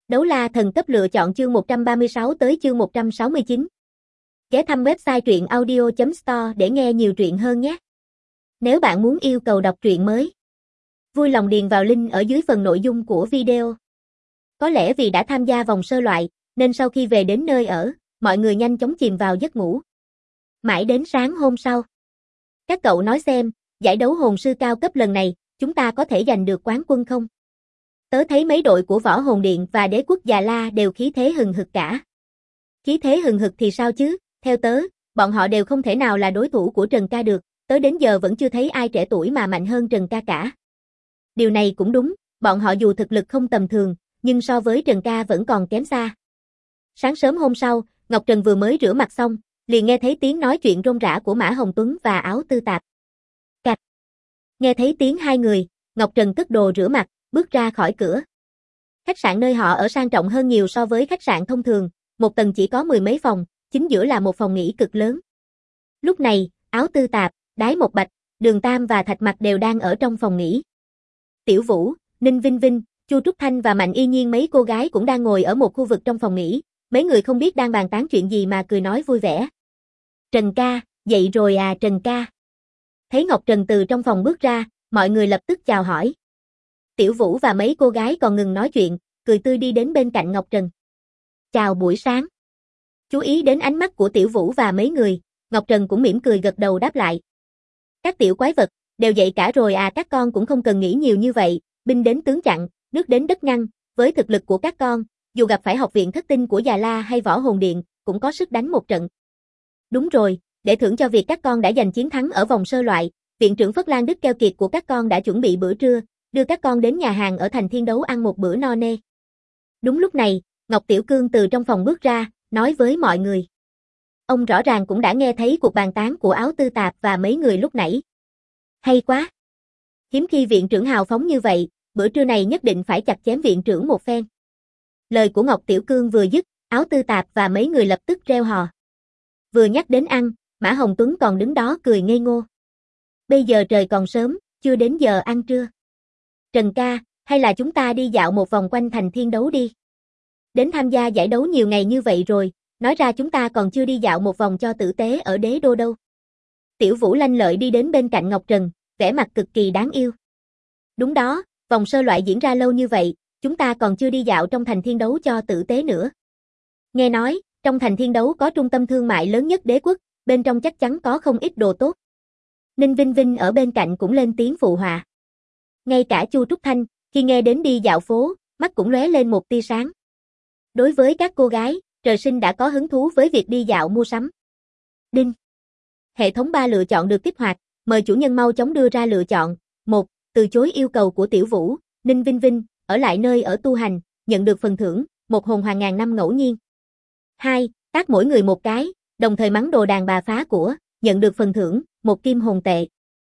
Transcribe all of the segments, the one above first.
Đấu la thần cấp lựa chọn chương 136 tới chương 169. Ghé thăm website truyện audio.store để nghe nhiều truyện hơn nhé. Nếu bạn muốn yêu cầu đọc truyện mới, vui lòng điền vào link ở dưới phần nội dung của video. Có lẽ vì đã tham gia vòng sơ loại, nên sau khi về đến nơi ở, mọi người nhanh chóng chìm vào giấc ngủ. Mãi đến sáng hôm sau, các cậu nói xem, giải đấu hồn sư cao cấp lần này, chúng ta có thể giành được quán quân không? Tớ thấy mấy đội của Võ Hồn Điện và Đế Quốc Già La đều khí thế hừng hực cả. Khí thế hừng hực thì sao chứ, theo tớ, bọn họ đều không thể nào là đối thủ của Trần Ca được, tớ đến giờ vẫn chưa thấy ai trẻ tuổi mà mạnh hơn Trần Ca cả. Điều này cũng đúng, bọn họ dù thực lực không tầm thường, nhưng so với Trần Ca vẫn còn kém xa. Sáng sớm hôm sau, Ngọc Trần vừa mới rửa mặt xong, liền nghe thấy tiếng nói chuyện rôm rả của Mã Hồng Tuấn và Áo Tư Tạp. Cạch. Nghe thấy tiếng hai người, Ngọc Trần cất đồ rửa mặt, bước ra khỏi cửa. Khách sạn nơi họ ở sang trọng hơn nhiều so với khách sạn thông thường, một tầng chỉ có mười mấy phòng, chính giữa là một phòng nghỉ cực lớn. Lúc này, Áo Tư Tạp, Đái Một Bạch, Đường Tam và Thạch Mặc đều đang ở trong phòng nghỉ. Tiểu Vũ, Ninh Vinh Vinh, Chu Trúc Thanh và Mạnh Y Nhiên mấy cô gái cũng đang ngồi ở một khu vực trong phòng nghỉ, mấy người không biết đang bàn tán chuyện gì mà cười nói vui vẻ. Trần Ca, dậy rồi à Trần Ca? Thấy Ngọc Trần từ trong phòng bước ra, mọi người lập tức chào hỏi. Tiểu Vũ và mấy cô gái còn ngừng nói chuyện, cười tươi đi đến bên cạnh Ngọc Trần. Chào buổi sáng. Chú ý đến ánh mắt của Tiểu Vũ và mấy người, Ngọc Trần cũng mỉm cười gật đầu đáp lại. Các tiểu quái vật, đều dậy cả rồi à, các con cũng không cần nghĩ nhiều như vậy, binh đến tướng chặn, nước đến đất ngăn, với thực lực của các con, dù gặp phải học viện thất tinh của Già La hay Võ Hồn Điện, cũng có sức đánh một trận. Đúng rồi, để thưởng cho việc các con đã giành chiến thắng ở vòng sơ loại, viện trưởng Phất Lan Đức keo kiệt của các con đã chuẩn bị bữa trưa, đưa các con đến nhà hàng ở thành Thiên Đấu ăn một bữa no nê. Đúng lúc này, Ngọc Tiểu Cương từ trong phòng bước ra, nói với mọi người. Ông rõ ràng cũng đã nghe thấy cuộc bàn tán của Áo Tư Tạp và mấy người lúc nãy. Hay quá! Hiếm khi viện trưởng hào phóng như vậy, bữa trưa này nhất định phải chặt chém viện trưởng một phen. Lời của Ngọc Tiểu Cương vừa dứt, Áo Tư Tạp và mấy người lập tức reo hò. Vừa nhắc đến ăn, Mã Hồng Tuấn còn đứng đó cười ngây ngô. Bây giờ trời còn sớm, chưa đến giờ ăn trưa. Trần Ca, hay là chúng ta đi dạo một vòng quanh thành Thiên Đấu đi. Đến tham gia giải đấu nhiều ngày như vậy rồi, nói ra chúng ta còn chưa đi dạo một vòng cho tử tế ở Đế Đô đâu. Tiểu Vũ lanh lợi đi đến bên cạnh Ngọc Trần, vẻ mặt cực kỳ đáng yêu. Đúng đó, vòng sơ loại diễn ra lâu như vậy, chúng ta còn chưa đi dạo trong thành Thiên Đấu cho tử tế nữa. Nghe nói, trong thành Thiên Đấu có trung tâm thương mại lớn nhất đế quốc, bên trong chắc chắn có không ít đồ tốt. Ninh Vinh Vinh ở bên cạnh cũng lên tiếng phụ họa. Ngay cả Chu Trúc Thanh, khi nghe đến đi dạo phố, mắt cũng lóe lên một tia sáng. Đối với các cô gái, trời sinh đã có hứng thú với việc đi dạo mua sắm. Đinh. Hệ thống 3 lựa chọn được kích hoạt, mời chủ nhân mau chóng đưa ra lựa chọn. 1. Từ chối yêu cầu của Tiểu Vũ, Ninh Vinh Vinh, ở lại nơi ở tu hành, nhận được phần thưởng, một hồn hoàng ngàn năm ngẫu nhiên. 2. Tác mỗi người một cái, đồng thời mắng đồ đàn bà phá của, nhận được phần thưởng, một kim hồn tệ.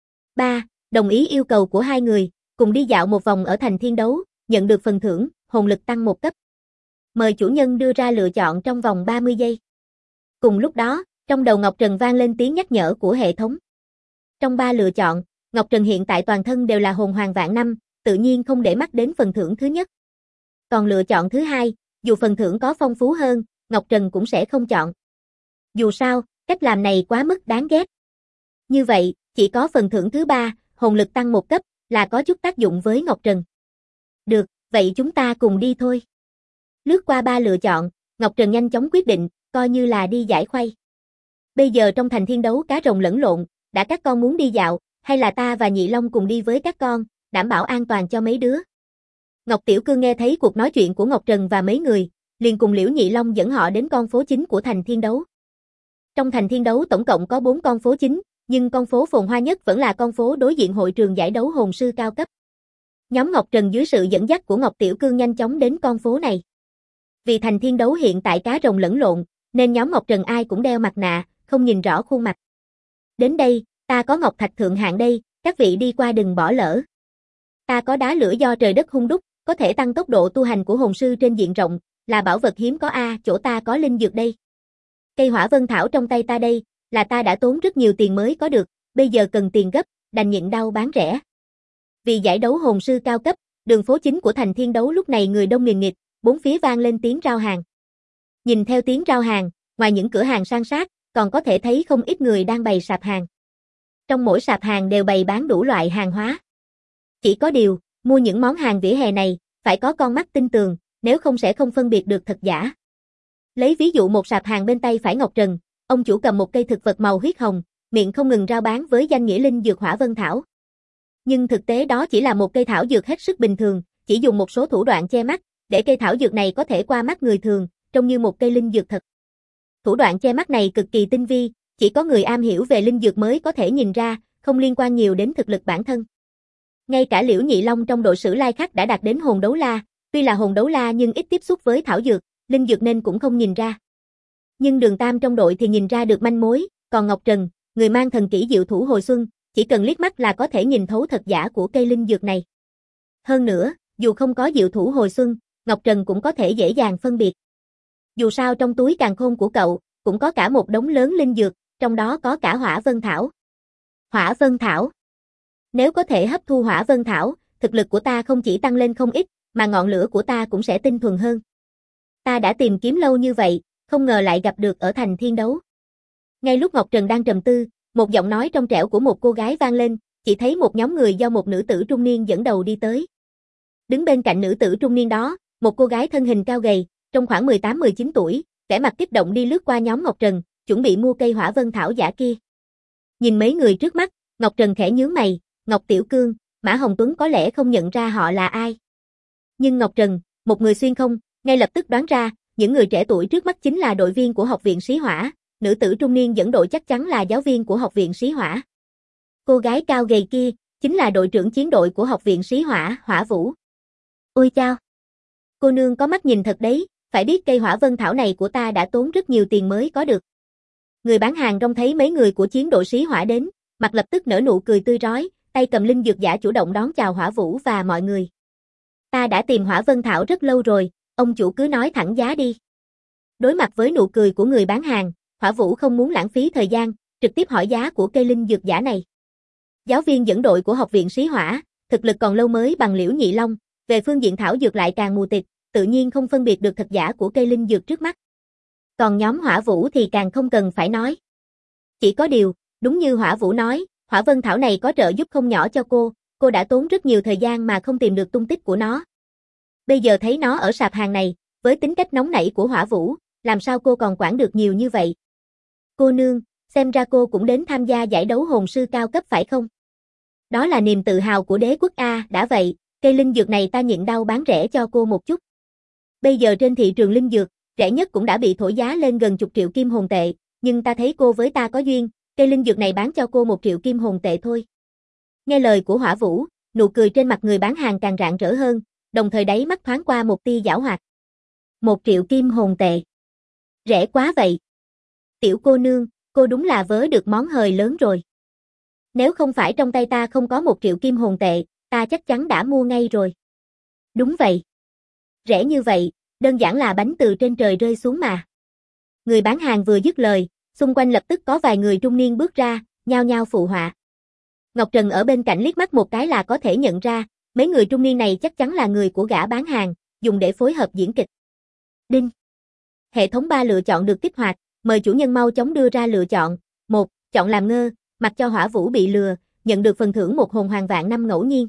3. Đồng ý yêu cầu của hai người, cùng đi dạo một vòng ở thành Thiên Đấu, nhận được phần thưởng, hồn lực tăng một cấp. Mời chủ nhân đưa ra lựa chọn trong vòng 30 giây. Cùng lúc đó, trong đầu Ngọc Trần vang lên tiếng nhắc nhở của hệ thống. Trong 3 lựa chọn, Ngọc Trần hiện tại toàn thân đều là hồn hoàng vạn năm, tự nhiên không để mắt đến phần thưởng thứ nhất. Còn lựa chọn thứ hai, dù phần thưởng có phong phú hơn, Ngọc Trần cũng sẽ không chọn. Dù sao, cách làm này quá mức đáng ghét. Như vậy, chỉ có phần thưởng thứ ba, hồn lực tăng một cấp, là có chút tác dụng với Ngọc Trần. Được, vậy chúng ta cùng đi thôi. Lướt qua 3 lựa chọn, Ngọc Trần nhanh chóng quyết định, coi như là đi giải khuây. Bây giờ trong thành Thiên Đấu cá rồng lẫn lộn, đã các con muốn đi dạo, hay là ta và Nhị Long cùng đi với các con, đảm bảo an toàn cho mấy đứa. Ngọc Tiểu Cương nghe thấy cuộc nói chuyện của Ngọc Trần và mấy người, liền cùng Liễu Nhị Long dẫn họ đến con phố chính của thành Thiên Đấu. Trong thành Thiên Đấu tổng cộng có 4 con phố chính, nhưng con phố phồn hoa nhất vẫn là con phố đối diện hội trường giải đấu hồn sư cao cấp. Nhóm Ngọc Trần dưới sự dẫn dắt của Ngọc Tiểu Cương nhanh chóng đến con phố này. Vì thành Thiên Đấu hiện tại cá rồng lẫn lộn, nên nhóm Ngọc Trần ai cũng đeo mặt nạ, không nhìn rõ khuôn mặt. Đến đây, ta có ngọc thạch thượng hạng đây, các vị đi qua đừng bỏ lỡ. Ta có đá lửa do trời đất hun đúc, có thể tăng tốc độ tu hành của hồn sư trên diện rộng, là bảo vật hiếm có chỗ ta có linh dược đây. Cây hỏa vân thảo trong tay ta đây, là ta đã tốn rất nhiều tiền mới có được, bây giờ cần tiền gấp, đành nhịn đau bán rẻ. Vì giải đấu hồn sư cao cấp, đường phố chính của thành Thiên Đấu lúc này người đông nghìn nghịt, bốn phía vang lên tiếng rao hàng. Nhìn theo tiếng rao hàng, ngoài những cửa hàng san sát, còn có thể thấy không ít người đang bày sạp hàng. Trong mỗi sạp hàng đều bày bán đủ loại hàng hóa. Chỉ có điều, mua những món hàng vỉa hè này, phải có con mắt tinh tường, nếu không sẽ không phân biệt được thật giả. Lấy ví dụ một sạp hàng bên tay phải Ngọc Trần, ông chủ cầm một cây thực vật màu huyết hồng, miệng không ngừng rao bán với danh nghĩa linh dược hỏa vân thảo. Nhưng thực tế đó chỉ là một cây thảo dược hết sức bình thường, chỉ dùng một số thủ đoạn che mắt, để cây thảo dược này có thể qua mắt người thường, trông như một cây linh dược thật. Thủ đoạn che mắt này cực kỳ tinh vi, chỉ có người am hiểu về linh dược mới có thể nhìn ra, không liên quan nhiều đến thực lực bản thân. Ngay cả Liễu Nhị Long trong đội Sử Lai Khắc đã đạt đến hồn đấu la, tuy là hồn đấu la nhưng ít tiếp xúc với thảo dược, linh dược nên cũng không nhìn ra. Nhưng Đường Tam trong đội thì nhìn ra được manh mối, còn Ngọc Trần, người mang thần kỹ diệu thủ hồi xuân, chỉ cần liếc mắt là có thể nhìn thấu thật giả của cây linh dược này. Hơn nữa, dù không có diệu thủ hồi xuân, Ngọc Trần cũng có thể dễ dàng phân biệt. Dù sao trong túi càn khôn của cậu, cũng có cả một đống lớn linh dược, trong đó có cả hỏa vân thảo. Hỏa vân thảo. Nếu có thể hấp thu hỏa vân thảo, thực lực của ta không chỉ tăng lên không ít, mà ngọn lửa của ta cũng sẽ tinh thuần hơn. Ta đã tìm kiếm lâu như vậy, không ngờ lại gặp được ở thành Thiên Đấu. Ngay lúc Ngọc Trần đang trầm tư, một giọng nói trong trẻo của một cô gái vang lên, chỉ thấy một nhóm người do một nữ tử trung niên dẫn đầu đi tới. Đứng bên cạnh nữ tử trung niên đó, một cô gái thân hình cao gầy, trong khoảng 18-19 tuổi, vẻ mặt kích động đi lướt qua nhóm Ngọc Trần, chuẩn bị mua cây hỏa vân thảo giả kia. Nhìn mấy người trước mắt, Ngọc Trần khẽ nhướng mày, Ngọc Tiểu Cương, Mã Hồng Tuấn có lẽ không nhận ra họ là ai. Nhưng Ngọc Trần, một người xuyên không, ngay lập tức đoán ra, những người trẻ tuổi trước mắt chính là đội viên của học viện Sĩ Hỏa, nữ tử trung niên dẫn đội chắc chắn là giáo viên của học viện Sĩ Hỏa. Cô gái cao gầy kia, chính là đội trưởng chiến đội của học viện Sĩ Hỏa, Hỏa Vũ. Ôi chao! Cô nương có mắt nhìn thật đấy, phải biết cây hỏa vân thảo này của ta đã tốn rất nhiều tiền mới có được. Người bán hàng trông thấy mấy người của chiến đội Sĩ Hỏa đến, mặt lập tức nở nụ cười tươi rói, tay cầm linh dược giả chủ động đón chào Hỏa Vũ và mọi người. Ta đã tìm hỏa vân thảo rất lâu rồi, ông chủ cứ nói thẳng giá đi. Đối mặt với nụ cười của người bán hàng, Hỏa Vũ không muốn lãng phí thời gian, trực tiếp hỏi giá của cây linh dược giả này. Giáo viên dẫn đội của học viện Sĩ Hỏa, thực lực còn lâu mới bằng Liễu Nhị Long, về phương diện thảo dược lại càng mù tịt, tự nhiên không phân biệt được thật giả của cây linh dược trước mắt. Còn nhóm Hỏa Vũ thì càng không cần phải nói. Chỉ có điều, đúng như Hỏa Vũ nói, hỏa vân thảo này có trợ giúp không nhỏ cho cô đã tốn rất nhiều thời gian mà không tìm được tung tích của nó. Bây giờ thấy nó ở sạp hàng này, với tính cách nóng nảy của Hỏa Vũ, làm sao cô còn quản được nhiều như vậy? Cô nương, xem ra cô cũng đến tham gia giải đấu hồn sư cao cấp phải không? Đó là niềm tự hào của đế quốc A, đã vậy, cây linh dược này ta nhịn đau bán rẻ cho cô một chút. Bây giờ trên thị trường linh dược, rẻ nhất cũng đã bị thổi giá lên gần chục triệu kim hồn tệ, nhưng ta thấy cô với ta có duyên, cây linh dược này bán cho cô 1 triệu kim hồn tệ thôi. Nghe lời của Hỏa Vũ, nụ cười trên mặt người bán hàng càng rạng rỡ hơn, đồng thời đáy mắt thoáng qua một tia giảo hoạt. 1 triệu kim hồn tệ. Rẻ quá vậy. Tiểu cô nương, cô đúng là vớ được món hời lớn rồi. Nếu không phải trong tay ta không có 1 triệu kim hồn tệ, ta chắc chắn đã mua ngay rồi. Đúng vậy. Rẻ như vậy, đơn giản là bánh từ trên trời rơi xuống mà. Người bán hàng vừa dứt lời, xung quanh lập tức có vài người trung niên bước ra, nhao nhao phụ họa. Ngọc Trần ở bên cạnh liếc mắt một cái là có thể nhận ra, mấy người trung niên này chắc chắn là người của gã bán hàng, dùng để phối hợp diễn kịch. Đinh. Hệ thống 3 lựa chọn được kích hoạt, mời chủ nhân mau chóng đưa ra lựa chọn. 1. Chọn làm ngơ, mặc cho Hỏa Vũ bị lừa, nhận được phần thưởng một hồn hoàng vạn năm ngẫu nhiên.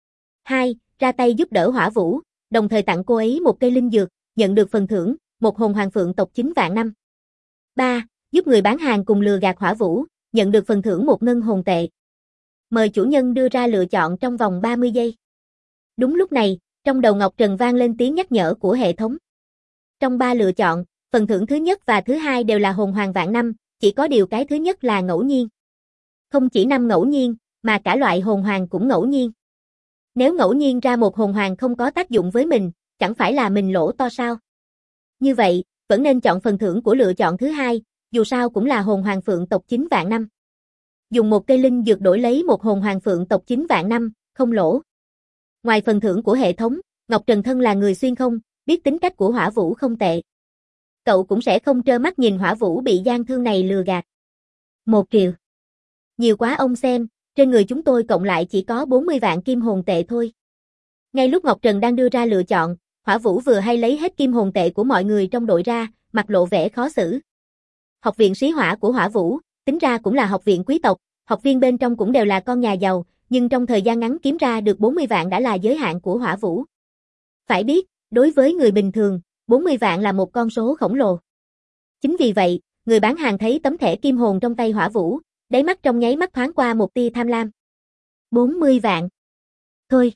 2. Ra tay giúp đỡ Hỏa Vũ, đồng thời tặng cô ấy một cây linh dược, nhận được phần thưởng, một hồn hoàng phượng tộc 9 vạn năm. 3. Giúp người bán hàng cùng lừa gạt Hỏa Vũ, nhận được phần thưởng một ngân hồn tệ. Mời chủ nhân đưa ra lựa chọn trong vòng 30 giây. Đúng lúc này, trong đầu Ngọc Trần vang lên tiếng nhắc nhở của hệ thống. Trong 3 lựa chọn, phần thưởng thứ nhất và thứ hai đều là hồn hoàng vạn năm, chỉ có điều cái thứ nhất là ngẫu nhiên. Không chỉ năm ngẫu nhiên, mà cả loại hồn hoàng cũng ngẫu nhiên. Nếu ngẫu nhiên ra một hồn hoàng không có tác dụng với mình, chẳng phải là mình lỗ to sao? Như vậy, vẫn nên chọn phần thưởng của lựa chọn thứ hai, dù sao cũng là hồn hoàng phượng tộc 9 vạn năm. Dùng một cây linh dược đổi lấy một hồn hoàng phượng tộc 9 vạn năm, không lỗ. Ngoài phần thưởng của hệ thống, Ngọc Trần thân là người xuyên không, biết tính cách của Hỏa Vũ không tệ. Cậu cũng sẽ không trơ mắt nhìn Hỏa Vũ bị gian thương này lừa gạt. 1 triệu. Nhiều quá ông xem, trên người chúng tôi cộng lại chỉ có 40 vạn kim hồn tệ thôi. Ngay lúc Ngọc Trần đang đưa ra lựa chọn, Hỏa Vũ vừa hay lấy hết kim hồn tệ của mọi người trong đội ra, mặt lộ vẻ khó xử. Học viện sĩ hỏa của Hỏa Vũ, tính ra cũng là học viện quý tộc, học viên bên trong cũng đều là con nhà giàu, nhưng trong thời gian ngắn kiếm ra được 40 vạn đã là giới hạn của Hỏa Vũ. Phải biết, đối với người bình thường, 40 vạn là một con số khổng lồ. Chính vì vậy, người bán hàng thấy tấm thẻ kim hồn trong tay Hỏa Vũ, đáy mắt trong nháy mắt thoáng qua một tia tham lam. 40 vạn. Thôi.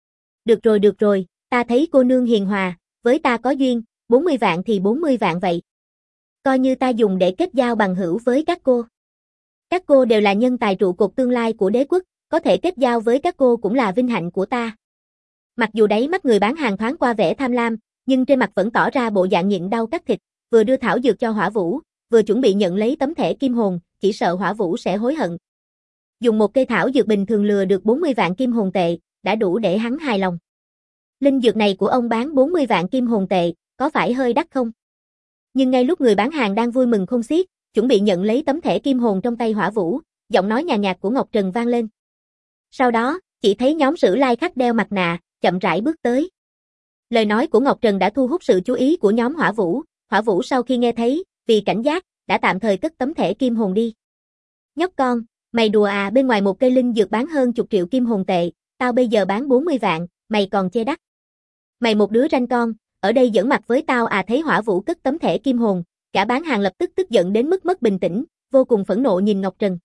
Được rồi, ta thấy cô nương hiền hòa, với ta có duyên, 40 vạn thì 40 vạn vậy. Coi như ta dùng để kết giao bằng hữu với các cô. Các cô đều là nhân tài trụ cột tương lai của đế quốc, có thể kết giao với các cô cũng là vinh hạnh của ta. Mặc dù đáy mắt người bán hàng thoáng qua vẻ tham lam, nhưng trên mặt vẫn tỏ ra bộ dạng nhịn đau cắt thịt, vừa đưa thảo dược cho Hỏa Vũ, vừa chuẩn bị nhận lấy tấm thẻ kim hồn, chỉ sợ Hỏa Vũ sẽ hối hận. Dùng một cây thảo dược bình thường lừa được 40 vạn kim hồn tệ, đã đủ để hắn hài lòng. Linh dược này của ông bán 40 vạn kim hồn tệ, có phải hơi đắt không? Nhưng ngay lúc người bán hàng đang vui mừng không xiết, chuẩn bị nhận lấy tấm thẻ kim hồn trong tay Hỏa Vũ, giọng nói nhàn nhạt của Ngọc Trần vang lên. Sau đó, chỉ thấy nhóm Sử Lai Khắc đeo mặt nạ, chậm rãi bước tới. Lời nói của Ngọc Trần đã thu hút sự chú ý của nhóm Hỏa Vũ. Hỏa Vũ sau khi nghe thấy, vì cảnh giác, đã tạm thời cất tấm thẻ kim hồn đi. Nhóc con, mày đùa à, bên ngoài một cây linh dược bán hơn chục triệu kim hồn tệ, tao bây giờ bán 40 vạn, mày còn chê đắt. Mày một đứa ranh con, ở đây giỡn mặt với tao à? Thấy Hỏa Vũ cất tấm thẻ kim hồn, cả bán hàng lập tức tức giận đến mức mất bình tĩnh, vô cùng phẫn nộ nhìn Ngọc Trần.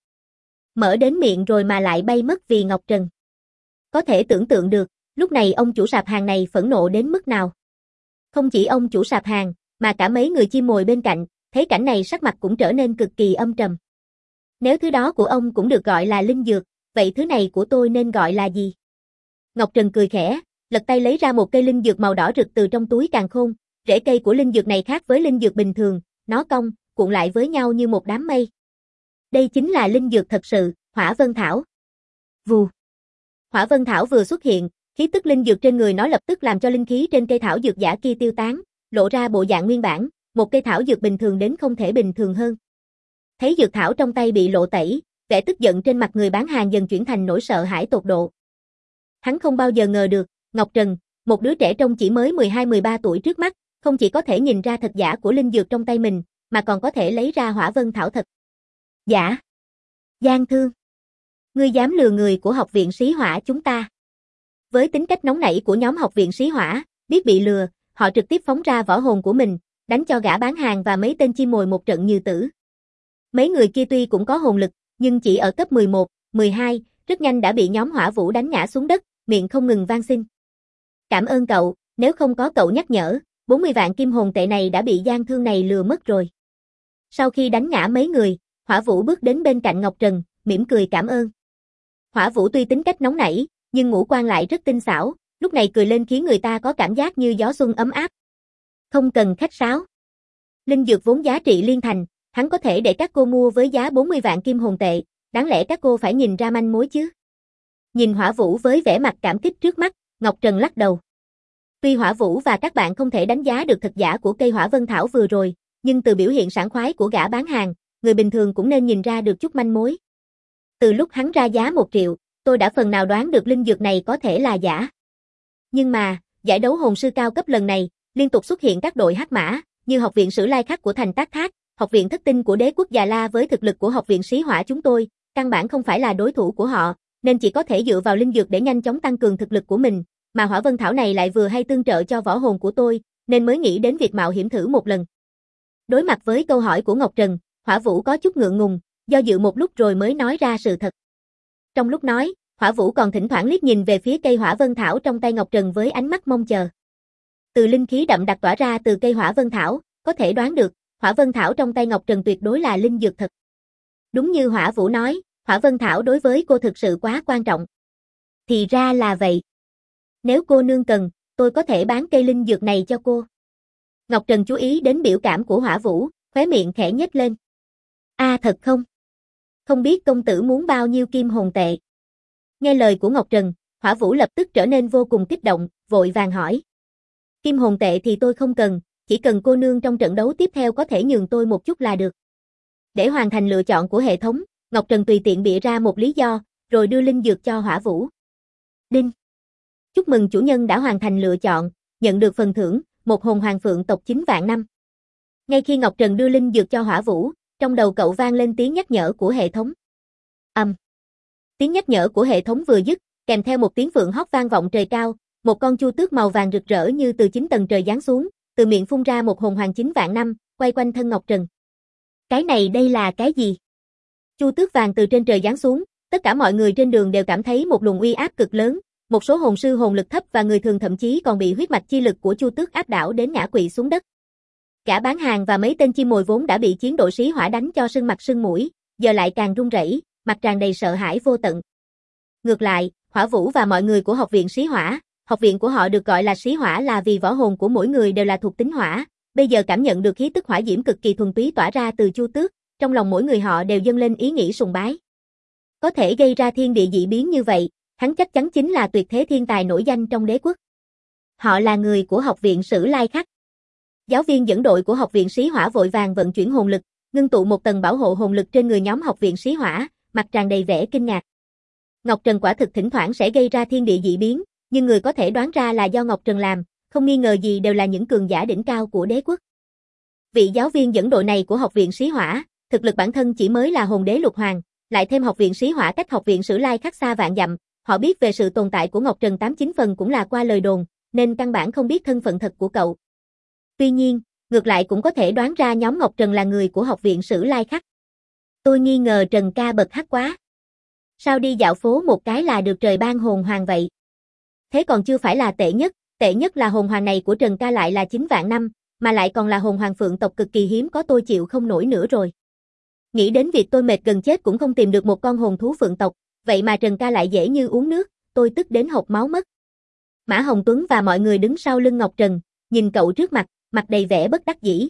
Mở đến miệng rồi mà lại bay mất vì Ngọc Trần. Có thể tưởng tượng được, lúc này ông chủ sạp hàng này phẫn nộ đến mức nào. Không chỉ ông chủ sạp hàng, mà cả mấy người chim mồi bên cạnh, thấy cảnh này sắc mặt cũng trở nên cực kỳ âm trầm. Nếu thứ đó của ông cũng được gọi là linh dược, vậy thứ này của tôi nên gọi là gì? Ngọc Trần cười khẽ, lật tay lấy ra một cây linh dược màu đỏ rực từ trong túi càn khôn, rễ cây của linh dược này khác với linh dược bình thường, nó cong, cuộn lại với nhau như một đám mây. Đây chính là linh dược thật sự, Hỏa Vân Thảo. Vù. Hỏa Vân Thảo vừa xuất hiện, khí tức linh dược trên người nó lập tức làm cho linh khí trên cây thảo dược giả kia tiêu tán, lộ ra bộ dạng nguyên bản, một cây thảo dược bình thường đến không thể bình thường hơn. Thấy dược thảo trong tay bị lộ tẩy, vẻ tức giận trên mặt người bán hàng dần chuyển thành nỗi sợ hãi tột độ. Hắn không bao giờ ngờ được, Ngọc Trần, một đứa trẻ trông chỉ mới 12-13 tuổi trước mắt, không chỉ có thể nhìn ra thật giả của linh dược trong tay mình, mà còn có thể lấy ra Hỏa Vân Thảo thật. Giả. Gian thương. Ngươi dám lừa người của học viện sĩ hỏa chúng ta. Với tính cách nóng nảy của nhóm học viện sĩ hỏa, biết bị lừa, họ trực tiếp phóng ra võ hồn của mình, đánh cho gã bán hàng và mấy tên chim mồi một trận như tử. Mấy người kia tuy cũng có hồn lực, nhưng chỉ ở cấp 11, 12, rất nhanh đã bị nhóm Hỏa Vũ đánh ngã xuống đất, miệng không ngừng van xin. Cảm ơn cậu, nếu không có cậu nhắc nhở, 40 vạn kim hồn tệ này đã bị gian thương này lừa mất rồi. Sau khi đánh ngã mấy người, Hỏa Vũ bước đến bên cạnh Ngọc Trần, mỉm cười cảm ơn. Hỏa Vũ tuy tính cách nóng nảy, nhưng ngũ quan lại rất tinh xảo, lúc này cười lên khiến người ta có cảm giác như gió xuân ấm áp. Không cần khách sáo. Linh dược vốn giá trị liên thành, hắn có thể để các cô mua với giá 40 vạn kim hồn tệ, đáng lẽ các cô phải nhìn ra manh mối chứ. Nhìn Hỏa Vũ với vẻ mặt cảm kích trước mắt, Ngọc Trần lắc đầu. Tuy Hỏa Vũ và các bạn không thể đánh giá được thật giả của cây Hỏa Vân Thảo vừa rồi, nhưng từ biểu hiện sảng khoái của gã bán hàng, người bình thường cũng nên nhìn ra được chút manh mối. Từ lúc hắn ra giá 1 triệu, tôi đã phần nào đoán được linh dược này có thể là giả. Nhưng mà, giải đấu hồn sư cao cấp lần này, liên tục xuất hiện các đội hắc mã, như học viện Sử Lai Khắc của thành Tác Thác, học viện Thất Tinh của đế quốc Già La với thực lực của học viện Sĩ Hỏa chúng tôi, căn bản không phải là đối thủ của họ, nên chỉ có thể dựa vào linh dược để nhanh chóng tăng cường thực lực của mình, mà Hỏa Vân Thảo này lại vừa hay tương trợ cho võ hồn của tôi, nên mới nghĩ đến việc mạo hiểm thử một lần. Đối mặt với câu hỏi của Ngọc Trần, Hỏa Vũ có chút ngượng ngùng, do dự một lúc rồi mới nói ra sự thật. Trong lúc nói, Hỏa Vũ còn thỉnh thoảng liếc nhìn về phía cây Hỏa Vân Thảo trong tay Ngọc Trần với ánh mắt mong chờ. Từ linh khí đậm đặc tỏa ra từ cây Hỏa Vân Thảo, có thể đoán được, Hỏa Vân Thảo trong tay Ngọc Trần tuyệt đối là linh dược thật. Đúng như Hỏa Vũ nói, Hỏa Vân Thảo đối với cô thực sự quá quan trọng. Thì ra là vậy. Nếu cô nương cần, tôi có thể bán cây linh dược này cho cô. Ngọc Trần chú ý đến biểu cảm của Hỏa Vũ, khóe miệng khẽ nhếch lên. Thật không? Không biết công tử muốn bao nhiêu kim hồn tệ? Nghe lời của Ngọc Trần, Hỏa Vũ lập tức trở nên vô cùng kích động, vội vàng hỏi. Kim hồn tệ thì tôi không cần, chỉ cần cô nương trong trận đấu tiếp theo có thể nhường tôi một chút là được. Để hoàn thành lựa chọn của hệ thống, Ngọc Trần tùy tiện bịa ra một lý do, rồi đưa linh dược cho Hỏa Vũ. Đinh! Chúc mừng chủ nhân đã hoàn thành lựa chọn, nhận được phần thưởng, một hồn hoàng phượng tộc 9 vạn năm. Ngay khi Ngọc Trần đưa linh dược cho Hỏa Vũ, trong đầu cậu vang lên tiếng nhắc nhở của hệ thống. Tiếng nhắc nhở của hệ thống vừa dứt, kèm theo một tiếng phượng hót vang vọng trời cao, một con chu tước màu vàng rực rỡ như từ 9 tầng trời giáng xuống, từ miệng phun ra một hồn hoàng 9 vạn năm, quay quanh thân Ngọc Trần. Cái này đây là cái gì? Chu tước vàng từ trên trời giáng xuống, tất cả mọi người trên đường đều cảm thấy một luồng uy áp cực lớn, một số hồn sư hồn lực thấp và người thường thậm chí còn bị huyết mạch chi lực của chu tước áp đảo đến ngã quỵ xuống đất. Cả bán hàng và mấy tên chim mồi vốn đã bị chiến đội Sĩ Hỏa đánh cho sưng mặt sưng mũi, giờ lại càng run rẩy, mặt tràn đầy sợ hãi vô tận. Ngược lại, Hỏa Vũ và mọi người của học viện Sĩ Hỏa, học viện của họ được gọi là Sĩ Hỏa là vì võ hồn của mỗi người đều là thuộc tính hỏa, bây giờ cảm nhận được khí tức hỏa diễm cực kỳ thuần túy tỏa ra từ chu tước, trong lòng mỗi người họ đều dâng lên ý nghĩ sùng bái. Có thể gây ra thiên địa dị biến như vậy, hắn chắc chắn chính là tuyệt thế thiên tài nổi danh trong đế quốc. Họ là người của học viện Sử Lai Khắc. Giáo viên dẫn đội của học viện Sĩ Hỏa vội vàng vận chuyển hồn lực, ngưng tụ một tầng bảo hộ hồn lực trên người nhóm học viện Sĩ Hỏa, mặt tràn đầy vẻ kinh ngạc. Ngọc Trần quả thực thỉnh thoảng sẽ gây ra thiên địa dị biến, nhưng người có thể đoán ra là do Ngọc Trần làm, không nghi ngờ gì đều là những cường giả đỉnh cao của đế quốc. Vị giáo viên dẫn đội này của học viện Sĩ Hỏa, thực lực bản thân chỉ mới là hồn đế lục hoàng, lại thêm học viện Sĩ Hỏa cách học viện Sử Lai Khắc xa vạn dặm, họ biết về sự tồn tại của Ngọc Trần 89 phần cũng là qua lời đồn, nên căn bản không biết thân phận thật của cậu. Tuy nhiên, ngược lại cũng có thể đoán ra nhóm Ngọc Trần là người của học viện Sử Lai Khắc. Tôi nghi ngờ Trần ca bật hắc quá. Sao đi dạo phố một cái là được trời ban hồn hoàng vậy? Thế còn chưa phải là tệ nhất là hồn hoàng này của Trần ca lại là 9 vạn năm, mà lại còn là hồn hoàng phượng tộc cực kỳ hiếm có, tôi chịu không nổi nữa rồi. Nghĩ đến việc tôi mệt gần chết cũng không tìm được một con hồn thú phượng tộc, vậy mà Trần ca lại dễ như uống nước, tôi tức đến hộc máu mất. Mã Hồng Tuấn và mọi người đứng sau lưng Ngọc Trần, nhìn cậu trước mặt, mặt đầy vẻ bất đắc dĩ.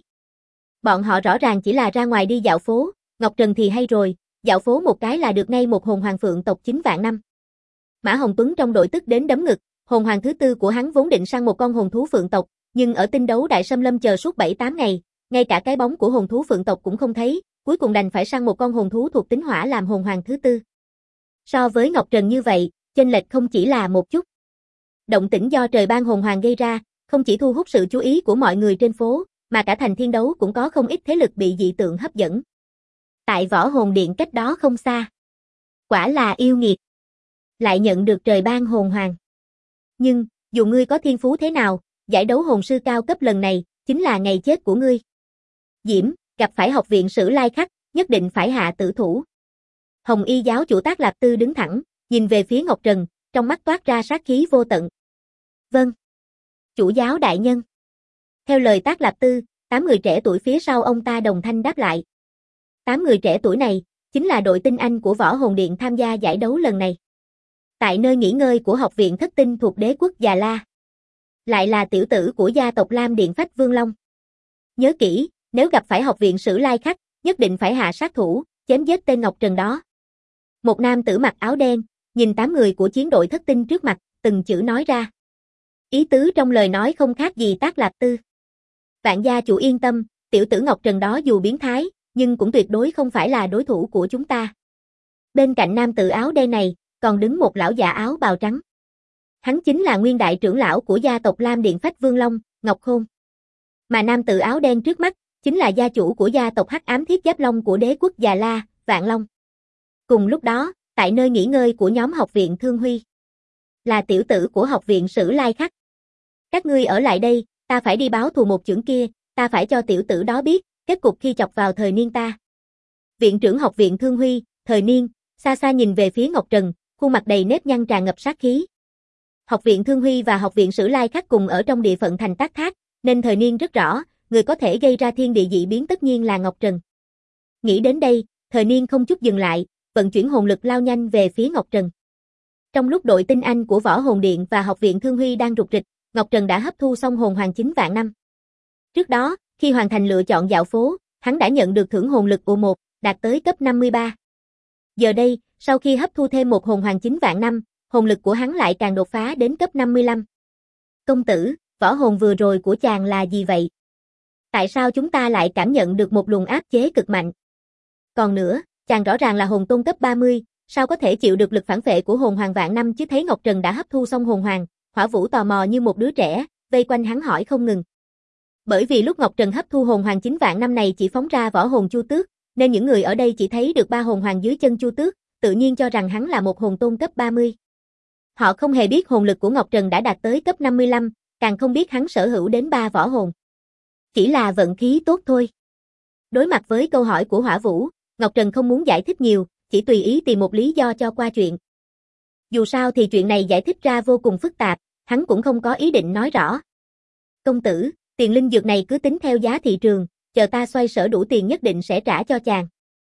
Bọn họ rõ ràng chỉ là ra ngoài đi dạo phố, Ngọc Trần thì hay rồi, dạo phố một cái là được ngay một hồn hoàng phượng tộc 9 vạn năm. Mã Hồng Tuấn trong đội tức đến đấm ngực, hồn hoàng thứ tư của hắn vốn định săn một con hồn thú phượng tộc, nhưng ở tinh đấu đại xâm lâm chờ suốt 7-8 ngày, ngay cả cái bóng của hồn thú phượng tộc cũng không thấy, cuối cùng đành phải săn một con hồn thú thuộc tính hỏa làm hồn hoàng thứ tư. So với Ngọc Trần như vậy, chênh lệch không chỉ là một chút. Động tĩnh do trời ban hồn hoàng gây ra, không chỉ thu hút sự chú ý của mọi người trên phố, mà cả thành thiên đấu cũng có không ít thế lực bị dị tượng hấp dẫn. Tại Võ Hồn Điện cách đó không xa. Quả là yêu nghiệt. Lại nhận được trời ban hồn hoàng. Nhưng, dù ngươi có thiên phú thế nào, giải đấu hồn sư cao cấp lần này, chính là ngày chết của ngươi. Diễm, gặp phải học viện Sử Lai Khắc, nhất định phải hạ tử thủ. Hồng Y giáo chủ Tác Lạp Tư đứng thẳng, nhìn về phía Ngọc Trần, trong mắt toát ra sát khí vô tận. Vâng. Chủ giáo đại nhân. Theo lời Tác Lạp Tư, 8 người trẻ tuổi phía sau ông ta đồng thanh đáp lại. 8 người trẻ tuổi này, chính là đội tinh anh của Võ Hồn Điện tham gia giải đấu lần này. Tại nơi nghỉ ngơi của học viện thất tinh thuộc đế quốc Già La. Lại là tiểu tử của gia tộc Lam Điện Phách Vương Long. Nhớ kỹ, nếu gặp phải học viện Sử Lai Khắc, nhất định phải hạ sát thủ, chém giết tên Ngọc Trần đó. Một nam tử mặc áo đen, nhìn 8 người của chiến đội thất tinh trước mặt, từng chữ nói ra. Ý tứ trong lời nói không khác gì Tác Lạp Tư. Vạn gia chủ yên tâm, tiểu tử Ngọc Trần đó dù biến thái, nhưng cũng tuyệt đối không phải là đối thủ của chúng ta. Bên cạnh nam tử áo đen này, còn đứng một lão già áo bào trắng. Hắn chính là nguyên đại trưởng lão của gia tộc Lam Điện Phách Vương Long, Ngọc Khôn. Mà nam tử áo đen trước mắt, chính là gia chủ của gia tộc Hắc Ám Thiết Giáp Long của đế quốc Già La, Vạn Long. Cùng lúc đó, tại nơi nghỉ ngơi của nhóm học viện Thương Huy, là tiểu tử của học viện Sử Lai Khắc. Các ngươi ở lại đây, ta phải đi báo thù một chưởng kia, ta phải cho tiểu tử đó biết, kết cục khi chọc vào Thời Niên ta. Viện trưởng học viện Thương Huy, Thời Niên, xa xa nhìn về phía Ngọc Trần, khuôn mặt đầy nếp nhăn tràn ngập sát khí. Học viện Thương Huy và học viện Sử Lai Khắc cùng ở trong địa phận thành Tác Thác, nên Thời Niên rất rõ, người có thể gây ra thiên địa dị biến tất nhiên là Ngọc Trần. Nghĩ đến đây, Thời Niên không chút dừng lại, vận chuyển hồn lực lao nhanh về phía Ngọc Trần. Trong lúc đội tinh anh của Võ Hồn Điện và học viện Thương Huy đang rục rịch, Ngọc Trần đã hấp thu xong hồn hoàng 9 vạn năm. Trước đó, khi hoàn thành lựa chọn dạo phố, hắn đã nhận được thưởng hồn lực U1, đạt tới cấp 53. Giờ đây, sau khi hấp thu thêm một hồn hoàng 9 vạn năm, hồn lực của hắn lại càng đột phá đến cấp 55. Công tử, võ hồn vừa rồi của chàng là gì vậy? Tại sao chúng ta lại cảm nhận được một luồng áp chế cực mạnh? Còn nữa, chàng rõ ràng là hồn tôn cấp 30, sao có thể chịu được lực phản phệ của hồn hoàng vạn năm chứ? Thấy Ngọc Trần đã hấp thu xong hồn hoàng, Hỏa Vũ tò mò như một đứa trẻ, vây quanh hắn hỏi không ngừng. Bởi vì lúc Ngọc Trần hấp thu hồn hoàng 9 vạn năm này chỉ phóng ra võ hồn Chu Tước, nên những người ở đây chỉ thấy được 3 hồn hoàng dưới chân Chu Tước, tự nhiên cho rằng hắn là một hồn tôn cấp 30. Họ không hề biết hồn lực của Ngọc Trần đã đạt tới cấp 55, càng không biết hắn sở hữu đến 3 võ hồn. Chỉ là vận khí tốt thôi. Đối mặt với câu hỏi của Hỏa Vũ, Ngọc Trần không muốn giải thích nhiều, chỉ tùy ý tìm một lý do cho qua chuyện. Dù sao thì chuyện này giải thích ra vô cùng phức tạp, hắn cũng không có ý định nói rõ. Công tử, tiền linh dược này cứ tính theo giá thị trường, chờ ta xoay sở đủ tiền nhất định sẽ trả cho chàng.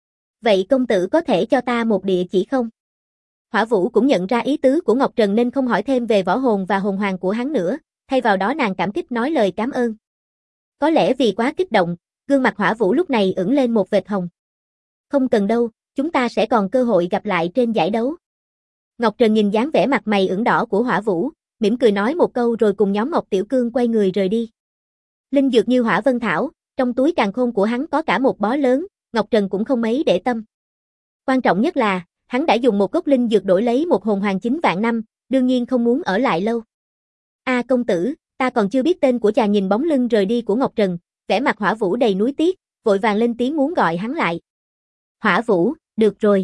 Vậy công tử có thể cho ta một địa chỉ không? Hỏa Vũ cũng nhận ra ý tứ của Ngọc Trần nên không hỏi thêm về võ hồn và hồn hoàng của hắn nữa, thay vào đó nàng cảm kích nói lời cảm ơn. Có lẽ vì quá kích động, gương mặt Hỏa Vũ lúc này ửng lên một vệt hồng. Không cần đâu, chúng ta sẽ còn cơ hội gặp lại trên giải đấu. Ngọc Trần nhìn dáng vẻ mặt mày ửng đỏ của Hỏa Vũ, mỉm cười nói một câu rồi cùng nhóm Ngọc Tiểu Cương quay người rời đi. Linh dược như Hỏa Vân Thảo, trong túi càn khôn của hắn có cả một bó lớn, Ngọc Trần cũng không mấy để tâm. Quan trọng nhất là, hắn đã dùng một gốc linh dược đổi lấy một hồn hoàng 9 vạn năm, đương nhiên không muốn ở lại lâu. Công tử, ta còn chưa biết tên của chàng. Nhìn bóng lưng rời đi của Ngọc Trần, vẻ mặt Hỏa Vũ đầy nuối tiếc, vội vàng lên tiếng muốn gọi hắn lại. Hỏa Vũ, được rồi.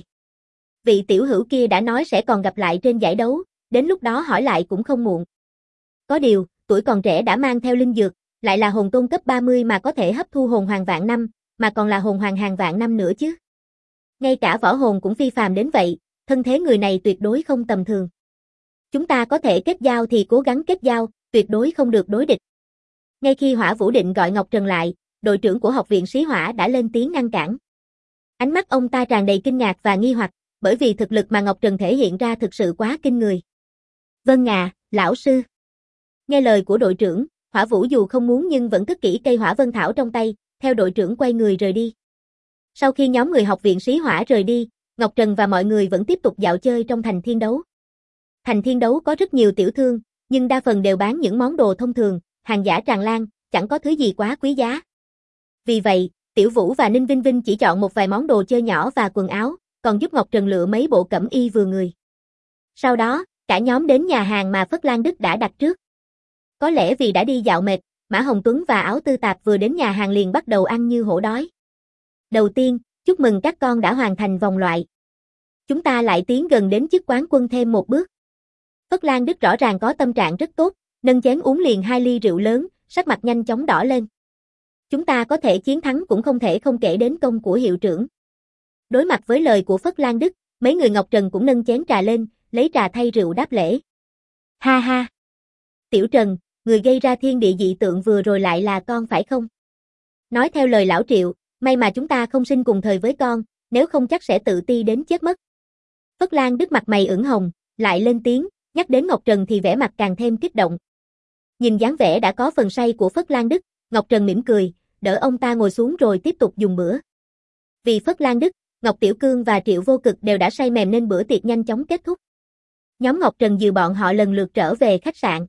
Vị tiểu hữu kia đã nói sẽ còn gặp lại trên giải đấu, đến lúc đó hỏi lại cũng không muộn. Có điều, tuổi còn trẻ đã mang theo linh dược, lại là hồn tôn cấp 30 mà có thể hấp thu hồn hoàng vạn năm, mà còn là hồn hoàng hàng vạn năm nữa chứ. Ngay cả võ hồn cũng phi phàm đến vậy, thân thế người này tuyệt đối không tầm thường. Chúng ta có thể kết giao thì cố gắng kết giao, tuyệt đối không được đối địch. Ngay khi Hỏa Vũ định gọi Ngọc Trần lại, đội trưởng của học viện Sĩ Hỏa đã lên tiếng ngăn cản. Ánh mắt ông ta tràn đầy kinh ngạc và nghi hoặc, bởi vì thực lực mà Ngọc Trần thể hiện ra thực sự quá kinh người. Vâng lão sư. Nghe lời của đội trưởng, Hỏa Vũ dù không muốn nhưng vẫn cất kỹ cây Hỏa Vân Thảo trong tay, theo đội trưởng quay người rời đi. Sau khi nhóm người học viện Sĩ Hỏa rời đi, Ngọc Trần và mọi người vẫn tiếp tục dạo chơi trong thành Thiên Đấu. Thành Thiên Đấu có rất nhiều tiểu thương, nhưng đa phần đều bán những món đồ thông thường, hàng giả tràn lan, chẳng có thứ gì quá quý giá. Vì vậy, Tiểu Vũ và Ninh Vinh Vinh chỉ chọn một vài món đồ chơi nhỏ và quần áo, còn giúp Ngọc Trần lựa mấy bộ cẩm y vừa người. Sau đó, cả nhóm đến nhà hàng mà Phất Lan Đức đã đặt trước. Có lẽ vì đã đi dạo mệt, Mã Hồng Tuấn và Áo Tư Tạp vừa đến nhà hàng liền bắt đầu ăn như hổ đói. Đầu tiên, chúc mừng các con đã hoàn thành vòng loại. Chúng ta lại tiến gần đến chức quán quân thêm một bước. Phất Lan Đức rõ ràng có tâm trạng rất tốt, nâng chén uống liền 2 ly rượu lớn, sắc mặt nhanh chóng đỏ lên. Chúng ta có thể chiến thắng cũng không thể không kể đến công của hiệu trưởng. Đối mặt với lời của Phất Lan Đức, mấy người Ngọc Trần cũng nâng chén trà lên, lấy trà thay rượu đáp lễ. Ha ha! Tiểu Trần, người gây ra thiên địa dị tượng vừa rồi lại là con phải không? Nói theo lời lão Triệu, may mà chúng ta không sinh cùng thời với con, nếu không chắc sẽ tự ti đến chết mất. Phất Lan Đức mặt mày ửng hồng, lại lên tiếng, nhắc đến Ngọc Trần thì vẻ mặt càng thêm kích động. Nhìn dáng vẻ đã có phần say của Phất Lan Đức, Ngọc Trần mỉm cười, đỡ ông ta ngồi xuống rồi tiếp tục dùng bữa. Vì Phất Lan Đức, Ngọc Tiểu Cương và Triệu Vô Cực đều đã say mềm nên bữa tiệc nhanh chóng kết thúc. Nhóm Ngọc Trần dìu bọn họ lần lượt trở về khách sạn.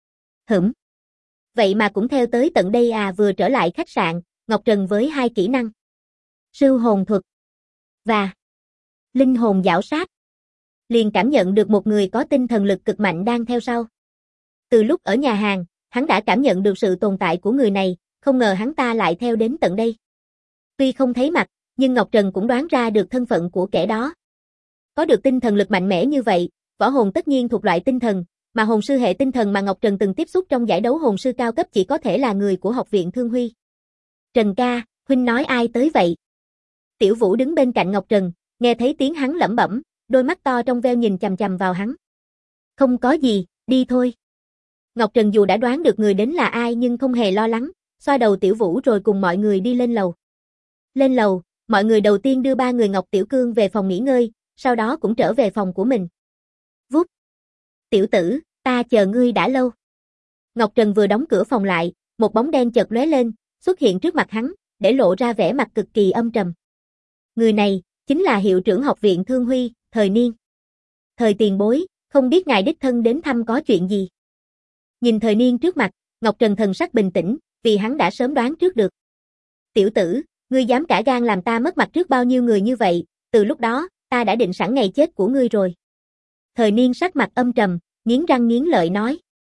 Vậy mà cũng theo tới tận đây vừa trở lại khách sạn, Ngọc Trần với 2 kỹ năng. Sư hồn thuật và linh hồn giảo sát. Liền cảm nhận được một người có tinh thần lực cực mạnh đang theo sau. Từ lúc ở nhà hàng, hắn đã cảm nhận được sự tồn tại của người này, không ngờ hắn ta lại theo đến tận đây. Tuy không thấy mặt, nhưng Ngọc Trần cũng đoán ra được thân phận của kẻ đó. Có được tinh thần lực mạnh mẽ như vậy, võ hồn tất nhiên thuộc loại tinh thần, mà hồn sư hệ tinh thần mà Ngọc Trần từng tiếp xúc trong giải đấu hồn sư cao cấp chỉ có thể là người của học viện Thương Huy. Trần ca, huynh nói ai tới vậy? Tiểu Vũ đứng bên cạnh Ngọc Trần, nghe thấy tiếng hắn lẩm bẩm, đôi mắt to trong veo nhìn chằm chằm vào hắn. Không có gì, đi thôi. Ngọc Trần dù đã đoán được người đến là ai nhưng không hề lo lắng, xoa đầu Tiểu Vũ rồi cùng mọi người đi lên lầu. Lên lầu, mọi người đầu tiên đưa 3 người Ngọc Tiểu Cương về phòng nghỉ ngơi, sau đó cũng trở về phòng của mình. Vút. Tiểu tử, ta chờ ngươi đã lâu. Ngọc Trần vừa đóng cửa phòng lại, một bóng đen chợt lóe lên, xuất hiện trước mặt hắn, để lộ ra vẻ mặt cực kỳ âm trầm. Người này, chính là hiệu trưởng học viện Thương Huy, Thời Niên. Thời tiền bối, không biết ngài đích thân đến thăm có chuyện gì. Nhìn Thời Niên trước mặt, Ngọc Trần thần sắc bình tĩnh, vì hắn đã sớm đoán trước được. Tiểu tử, ngươi dám cả gan làm ta mất mặt trước bao nhiêu người như vậy, từ lúc đó, ta đã định sẵn ngày chết của ngươi rồi. Thời Niên sắc mặt âm trầm, nghiến răng nghiến lợi nói.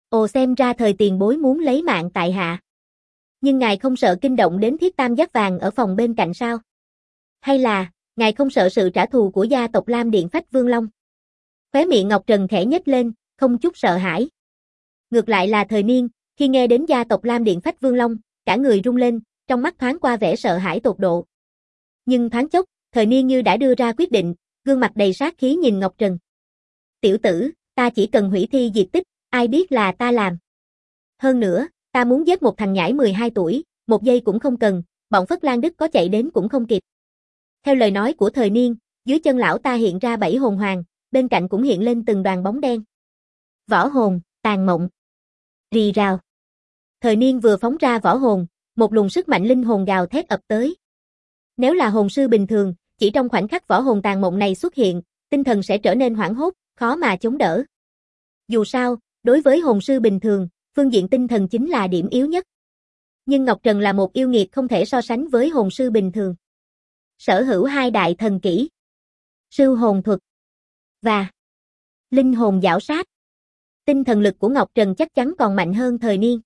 Ồ, xem ra thời tiền bối muốn lấy mạng tại hạ. Nhưng ngài không sợ kinh động đến thiết tam giác vàng ở phòng bên cạnh sao? Hay là, ngài không sợ sự trả thù của gia tộc Lam Điện Phách Vương Long? Khóe miệng Ngọc Trần khẽ nhếch lên, không chút sợ hãi. Ngược lại là Thời Niên, khi nghe đến gia tộc Lam Điện Phách Vương Long, cả người rung lên, trong mắt thoáng qua vẻ sợ hãi tột độ. Nhưng thoáng chốc, Thời Niên như đã đưa ra quyết định, gương mặt đầy sát khí nhìn Ngọc Trần. Tiểu tử, ta chỉ cần hủy thi diệt tích, ai biết là ta làm. Hơn nữa, ta muốn giết một thằng nhãi 12 tuổi, một giây cũng không cần, bọn Phất Lan Đức có chạy đến cũng không kịp. Theo lời nói của Thời Niên, dưới chân lão ta hiện ra 7 hồn hoàng, bên cạnh cũng hiện lên từng đoàn bóng đen. Võ hồn, tàn mộng. Rì rào. Thời Niên vừa phóng ra võ hồn, một luồng sức mạnh linh hồn gào thét ập tới. Nếu là hồn sư bình thường, chỉ trong khoảnh khắc võ hồn tàn mộng này xuất hiện, tinh thần sẽ trở nên hoảng hốt, khó mà chống đỡ. Dù sao, đối với hồn sư bình thường, phương diện tinh thần chính là điểm yếu nhất. Nhưng Ngọc Trần là một yêu nghiệt không thể so sánh với hồn sư bình thường. Sở hữu 2 đại thần kỹ, sư hồn thuật và linh hồn giảo sát. Tinh thần lực của Ngọc Trần chắc chắn còn mạnh hơn Thời Niên.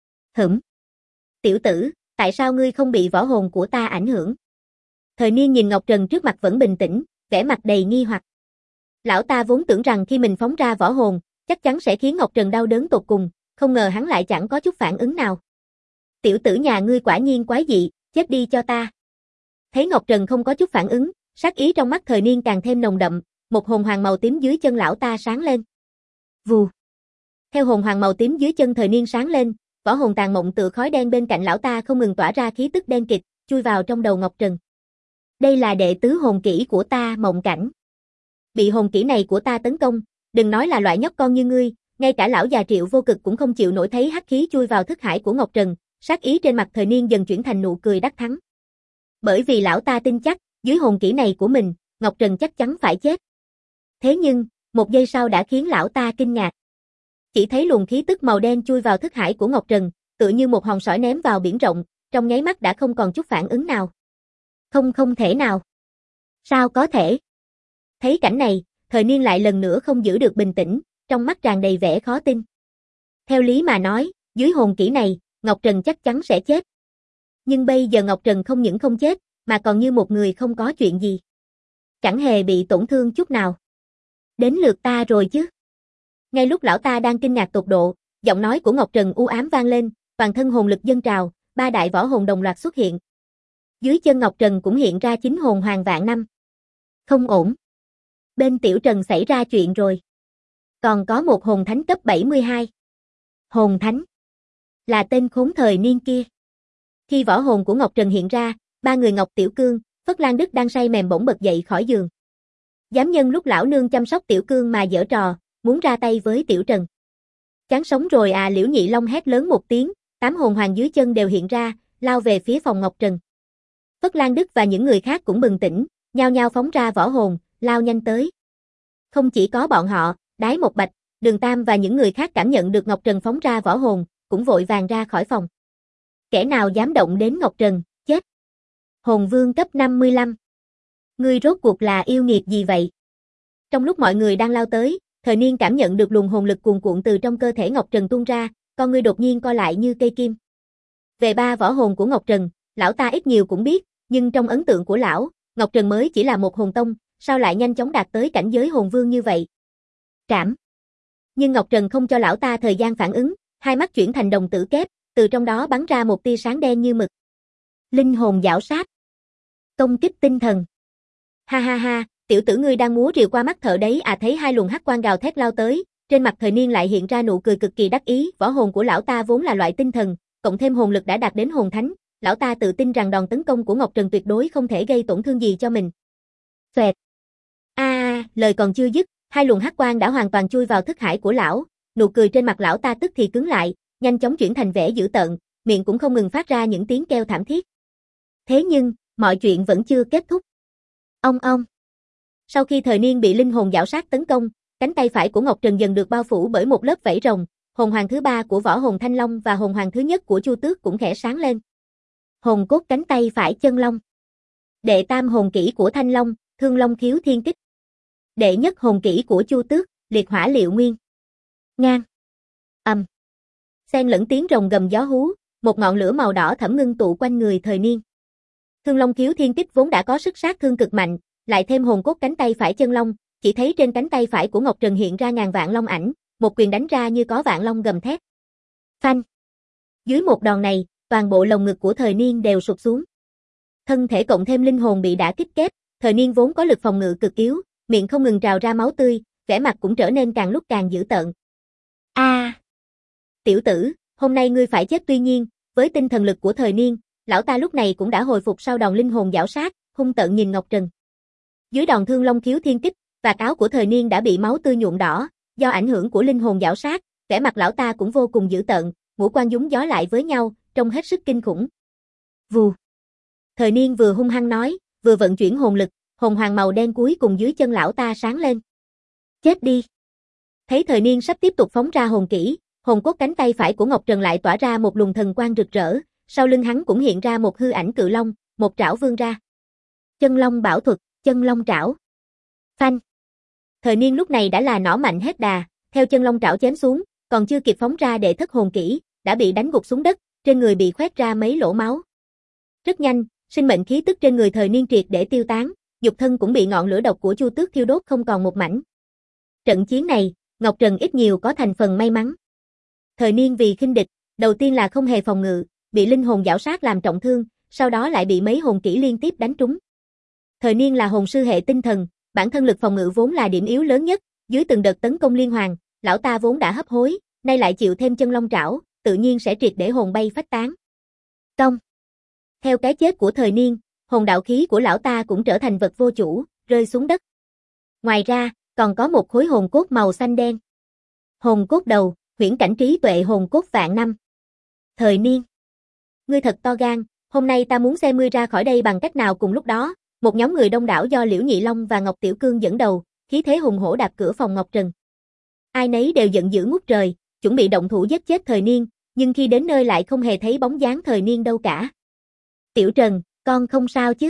Tiểu tử, tại sao ngươi không bị võ hồn của ta ảnh hưởng? Thời Niên nhìn Ngọc Trần trước mặt vẫn bình tĩnh, vẻ mặt đầy nghi hoặc. Lão ta vốn tưởng rằng khi mình phóng ra võ hồn, chắc chắn sẽ khiến Ngọc Trần đau đớn tột cùng, không ngờ hắn lại chẳng có chút phản ứng nào. Tiểu tử nhà ngươi quả nhiên quái dị, chết đi cho ta. Thấy Ngọc Trần không có chút phản ứng, sát ý trong mắt Thời Niên càng thêm nồng đậm, một hồn hoàng màu tím dưới chân lão ta sáng lên. Vù. Theo hồn hoàng màu tím dưới chân Thời Niên sáng lên, võ hồn tàn mộng tựa khói đen bên cạnh lão ta không ngừng tỏa ra khí tức đen kịt, chui vào trong đầu Ngọc Trần. Đây là đệ tứ hồn kỹ của ta, Mộng Cảnh. Bị hồn kỹ này của ta tấn công, đừng nói là loại nhóc con như ngươi, ngay cả lão già Triệu Vô Cực cũng không chịu nổi. Thấy hắc khí chui vào thức hải của Ngọc Trần, sát ý trên mặt Thời Niên dần chuyển thành nụ cười đắc thắng. Bởi vì lão ta tin chắc, dưới hồn kỹ này của mình, Ngọc Trần chắc chắn phải chết. Thế nhưng, một giây sau đã khiến lão ta kinh ngạc. Chỉ thấy luồng khí tức màu đen chui vào thức hải của Ngọc Trần, tựa như một hòn sỏi ném vào biển rộng, trong nháy mắt đã không còn chút phản ứng nào. Không thể nào. Sao có thể? Thấy cảnh này, Thời Niên lại lần nữa không giữ được bình tĩnh, trong mắt tràn đầy vẻ khó tin. Theo lý mà nói, dưới hồn kỹ này, Ngọc Trần chắc chắn sẽ chết. Nhưng bây giờ Ngọc Trần không những không chết, mà còn như một người không có chuyện gì. Chẳng hề bị tổn thương chút nào. Đến lượt ta rồi chứ. Ngay lúc lão ta đang kinh ngạc tột độ, giọng nói của Ngọc Trần u ám vang lên, toàn thân hồn lực dâng trào, 3 đại võ hồn đồng loạt xuất hiện. Dưới chân Ngọc Trần cũng hiện ra 9 hồn hoàng vạn năm. Không ổn. Bên Tiểu Trần xảy ra chuyện rồi. Còn có một hồn thánh cấp 72. Hồn thánh. Là tên khốn Thời Niên kia. Khi võ hồn của Ngọc Trần hiện ra, 3 người Ngọc Tiểu Cương, Phất Lan Đức đang say mềm bỗng bật dậy khỏi giường. Dám nhân lúc lão nương chăm sóc Tiểu Cương mà giở trò, muốn ra tay với Tiểu Trần. Chán sống rồi à, Liễu Nhị Long hét lớn một tiếng, 8 hồn hoàng dưới chân đều hiện ra, lao về phía phòng Ngọc Trần. Phất Lan Đức và những người khác cũng bừng tỉnh, nhao nhao phóng ra võ hồn, lao nhanh tới. Không chỉ có bọn họ, Đái Một Bạch, Đường Tam và những người khác cảm nhận được Ngọc Trần phóng ra võ hồn, cũng vội vàng ra khỏi phòng. Kẻ nào dám động đến Ngọc Trần, chết. Hồn vương cấp 55. Ngươi rốt cuộc là yêu nghiệt gì vậy? Trong lúc mọi người đang lao tới, Thời Niên cảm nhận được luồng hồn lực cuồn cuộn từ trong cơ thể Ngọc Trần tuôn ra, con ngươi đột nhiên co lại như cây kim. Về 3 võ hồn của Ngọc Trần, lão ta ít nhiều cũng biết, nhưng trong ấn tượng của lão, Ngọc Trần mới chỉ là một hồn tông, sao lại nhanh chóng đạt tới cảnh giới hồn vương như vậy? Trảm. Nhưng Ngọc Trần không cho lão ta thời gian phản ứng, hai mắt chuyển thành đồng tử kép, từ trong đó bắn ra một tia sáng đen như mực. Linh hồn giảo sát. Công kích tinh thần. Ha ha ha, tiểu tử ngươi đang múa rìu qua mắt thợ đấy à. Thấy 2 luồng hắc quang gào thét lao tới, trên mặt Thời Niên lại hiện ra nụ cười cực kỳ đắc ý. Võ hồn của lão ta vốn là loại tinh thần, cộng thêm hồn lực đã đạt đến hồn thánh, lão ta tự tin rằng đòn tấn công của Ngọc Trần tuyệt đối không thể gây tổn thương gì cho mình. Xoẹt. Lời còn chưa dứt, 2 luồng hắc quang đã hoàn toàn chui vào thức hải của lão, nụ cười trên mặt lão ta tức thì cứng lại, nhanh chóng chuyển thành vẻ dữ tợn, miệng cũng không ngừng phát ra những tiếng kêu thảm thiết. Thế nhưng, mọi chuyện vẫn chưa kết thúc. Ông. Sau khi Thời Niên bị linh hồn giảo sát tấn công, cánh tay phải của Ngọc Trần dần được bao phủ bởi một lớp vảy rồng, hồn hoàng thứ 3 của võ hồn Thanh Long và hồn hoàng thứ nhất của Chu Tước cũng khẽ sáng lên. Hồn cốt cánh tay phải chân long. Đệ tam hồn kỹ của Thanh Long, Thương Long Khiếu Thiên Kích. Đệ nhất hồn kỹ của Chu Tước, Liệt Hỏa Liệu Nguyên. Ngang. Xen lẫn tiếng rồng gầm gió hú, một ngọn lửa màu đỏ thẫm ngưng tụ quanh người Thời Niên. Thương Long Khiếu Thiên Kích vốn đã có sức sát thương cực mạnh, lại thêm hồn cốt cánh tay phải chân long, chỉ thấy trên cánh tay phải của Ngọc Trần hiện ra ngàn vạn long ảnh, một quyền đánh ra như có vạn long gầm thét. Phanh! Dưới một đòn này, toàn bộ lồng ngực của Thời Niên đều sụp xuống. Thân thể cộng thêm linh hồn bị đả kích kép, Thời Niên vốn có lực phòng ngự cực yếu, miệng không ngừng trào ra máu tươi, vẻ mặt cũng trở nên càng lúc càng dữ tợn. Tiểu tử, hôm nay ngươi phải chết. Tuy nhiên, với tinh thần lực của Thời Niên, lão ta lúc này cũng đã hồi phục sau đòn linh hồn giảo sát, hung tợn nhìn Ngọc Trần. Dưới đòn Thương Long Khiếu Thiên Kích, vạt áo của Thời Niên đã bị máu tươi nhuộm đỏ, do ảnh hưởng của linh hồn giảo sát, vẻ mặt lão ta cũng vô cùng dữ tợn, ngũ quan dúng gió lại với nhau, trông hết sức kinh khủng. Vù. Thời Niên vừa hung hăng nói, vừa vận chuyển hồn lực, hồn hoàng màu đen cuối cùng dưới chân lão ta sáng lên. Chết đi. Thấy Thời Niên sắp tiếp tục phóng ra hồn kỹ, hồn cốt cánh tay phải của Ngọc Trần lại tỏa ra một luồng thần quang rực rỡ, sau lưng hắn cũng hiện ra một hư ảnh cự long, một trảo vươn ra. Chân long bảo thuật, chân long trảo. Phanh. Thời Niên lúc này đã là nỏ mạnh hết đà, theo chân long trảo chém xuống, còn chưa kịp phóng ra đệ thất hồn kỹ, đã bị đánh gục xuống đất, trên người bị khoét ra mấy lỗ máu. Rất nhanh, sinh mệnh khí tức trên người Thời Niên triệt để tiêu tán, nhục thân cũng bị ngọn lửa độc của Chu Tước thiêu đốt không còn một mảnh. Trận chiến này, Ngọc Trần ít nhiều có thành phần may mắn. Thời Niên vì khinh địch, đầu tiên là không hề phòng ngự, bị linh hồn giảo sát làm trọng thương, sau đó lại bị mấy hồn kỹ liên tiếp đánh trúng. Thời Niên là hồn sư hệ tinh thần, bản thân lực phòng ngự vốn là điểm yếu lớn nhất, dưới từng đợt tấn công liên hoàn, lão ta vốn đã hấp hối, nay lại chịu thêm chân long trảo, tự nhiên sẽ triệt để hồn bay phách tán. Công. Theo cái chết của Thời Niên, hồn đạo khí của lão ta cũng trở thành vật vô chủ, rơi xuống đất. Ngoài ra, còn có một khối hồn cốt màu xanh đen. Hồn cốt đầu, huyễn cảnh trí tuệ hồn cốt vạn năm. Thời Niên. Ngươi thật to gan, hôm nay ta muốn xem ngươi ra khỏi đây bằng cách nào. Cùng lúc đó, một nhóm người đông đảo do Liễu Nhị Long và Ngọc Tiểu Cương dẫn đầu, khí thế hùng hổ đạp cửa phòng Ngọc Trần. Ai nấy đều giận dữ ngút trời, chuẩn bị động thủ giết chết Thời Niên, nhưng khi đến nơi lại không hề thấy bóng dáng Thời Niên đâu cả. Tiểu Trần, con không sao chứ?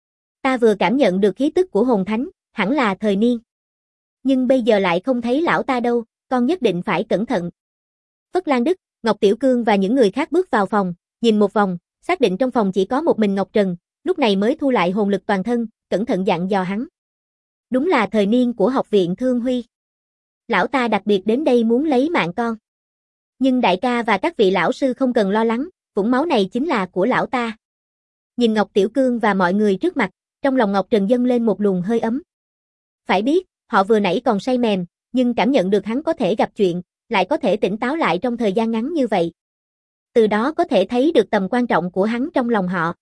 Ta vừa cảm nhận được khí tức của hồn thánh, hẳn là Thời Niên. Nhưng bây giờ lại không thấy lão ta đâu, con nhất định phải cẩn thận. Phất Lan Đức, Ngọc Tiểu Cương và những người khác bước vào phòng, nhìn một vòng, xác định trong phòng chỉ có một mình Ngọc Trần, lúc này mới thu lại hồn lực toàn thân, cẩn thận dặn dò hắn. Đúng là Thời Niên của học viện Thương Huy. Lão ta đặc biệt đến đây muốn lấy mạng con. Nhưng đại ca và các vị lão sư không cần lo lắng, vũng máu này chính là của lão ta. Nhìn Ngọc Tiểu Cương và mọi người trước mặt, trong lòng Ngọc Trần dâng lên một luồng hơi ấm. Phải biết, họ vừa nãy còn say mềm, nhưng cảm nhận được hắn có thể gặp chuyện, lại có thể tỉnh táo lại trong thời gian ngắn như vậy. Từ đó có thể thấy được tầm quan trọng của hắn trong lòng họ.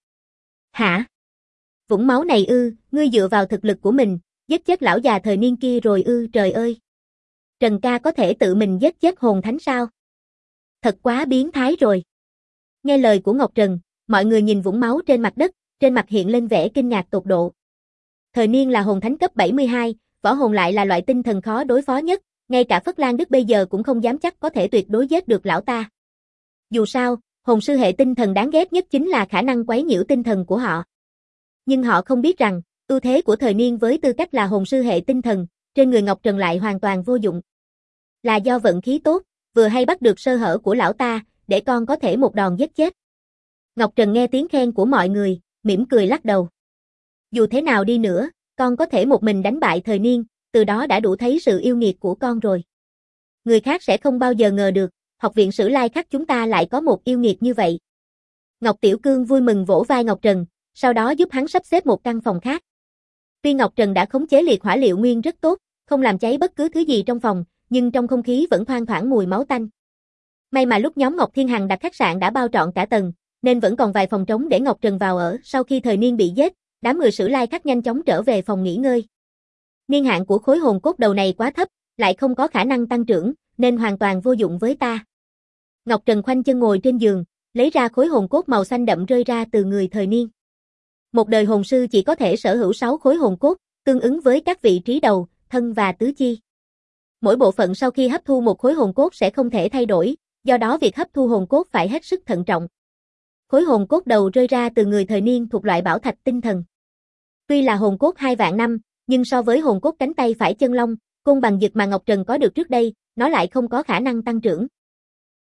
Hả? Vũng máu này ư, ngươi dựa vào thực lực của mình, giết chết lão già Thời Niên kia rồi ư? Trời ơi! Trần ca có thể tự mình giết chết hồn thánh sao? Thật quá biến thái rồi. Nghe lời của Ngọc Trần, mọi người nhìn vũng máu trên mặt đất, trên mặt hiện lên vẻ kinh ngạc tột độ. Thời Niên là hồn thánh cấp 72, võ hồn lại là loại tinh thần khó đối phó nhất, ngay cả Phất Lan Đức bây giờ cũng không dám chắc có thể tuyệt đối giết được lão ta. Dù sao, hồn sư hệ tinh thần đáng ghét nhất chính là khả năng quấy nhiễu tinh thần của họ. Nhưng họ không biết rằng, ưu thế của Thời Niên với tư cách là hồn sư hệ tinh thần, trên người Ngọc Trần lại hoàn toàn vô dụng. Là do vận khí tốt, vừa hay bắt được sơ hở của lão ta, để con có thể một đòn giết chết. Ngọc Trần nghe tiếng khen của mọi người, mỉm cười lắc đầu. Dù thế nào đi nữa, con có thể một mình đánh bại Thời Niên, từ đó đã đủ thấy sự yêu nghiệt của con rồi. Người khác sẽ không bao giờ ngờ được, học viện Sử Lai Khắc chúng ta lại có một yêu nghiệt như vậy. Ngọc Tiểu Cương vui mừng vỗ vai Ngọc Trần, sau đó giúp hắn sắp xếp một căn phòng khác. Tuy Ngọc Trần đã khống chế liệt hỏa liệu nguyên rất tốt, không làm cháy bất cứ thứ gì trong phòng, nhưng trong không khí vẫn thoang thoảng mùi máu tanh. May mà lúc nhóm Ngọc Thiên Hằng đặt khách sạn đã bao trọn cả tầng, nên vẫn còn vài phòng trống để Ngọc Trần vào ở. Sau khi Thời Niên bị giết, đám người Sử Lai Khắc nhanh chóng trở về phòng nghỉ ngơi. Niên hạn của khối hồn cốt đầu này quá thấp, lại không có khả năng tăng trưởng, nên hoàn toàn vô dụng với ta. Ngọc Trần khoanh chân ngồi trên giường, lấy ra khối hồn cốt màu xanh đậm rơi ra từ người Thời Niên. Một đời hồn sư chỉ có thể sở hữu 6 khối hồn cốt, tương ứng với các vị trí đầu, thân và tứ chi. Mỗi bộ phận sau khi hấp thu một khối hồn cốt sẽ không thể thay đổi, do đó việc hấp thu hồn cốt phải hết sức thận trọng. Khối hồn cốt đầu rơi ra từ người Thời Niên thuộc loại bảo thạch tinh thần. Tuy là hồn cốt 2 vạn năm, nhưng so với hồn cốt cánh tay phải chân long, côn bằng dực mà Ngọc Trần có được trước đây, nó lại không có khả năng tăng trưởng.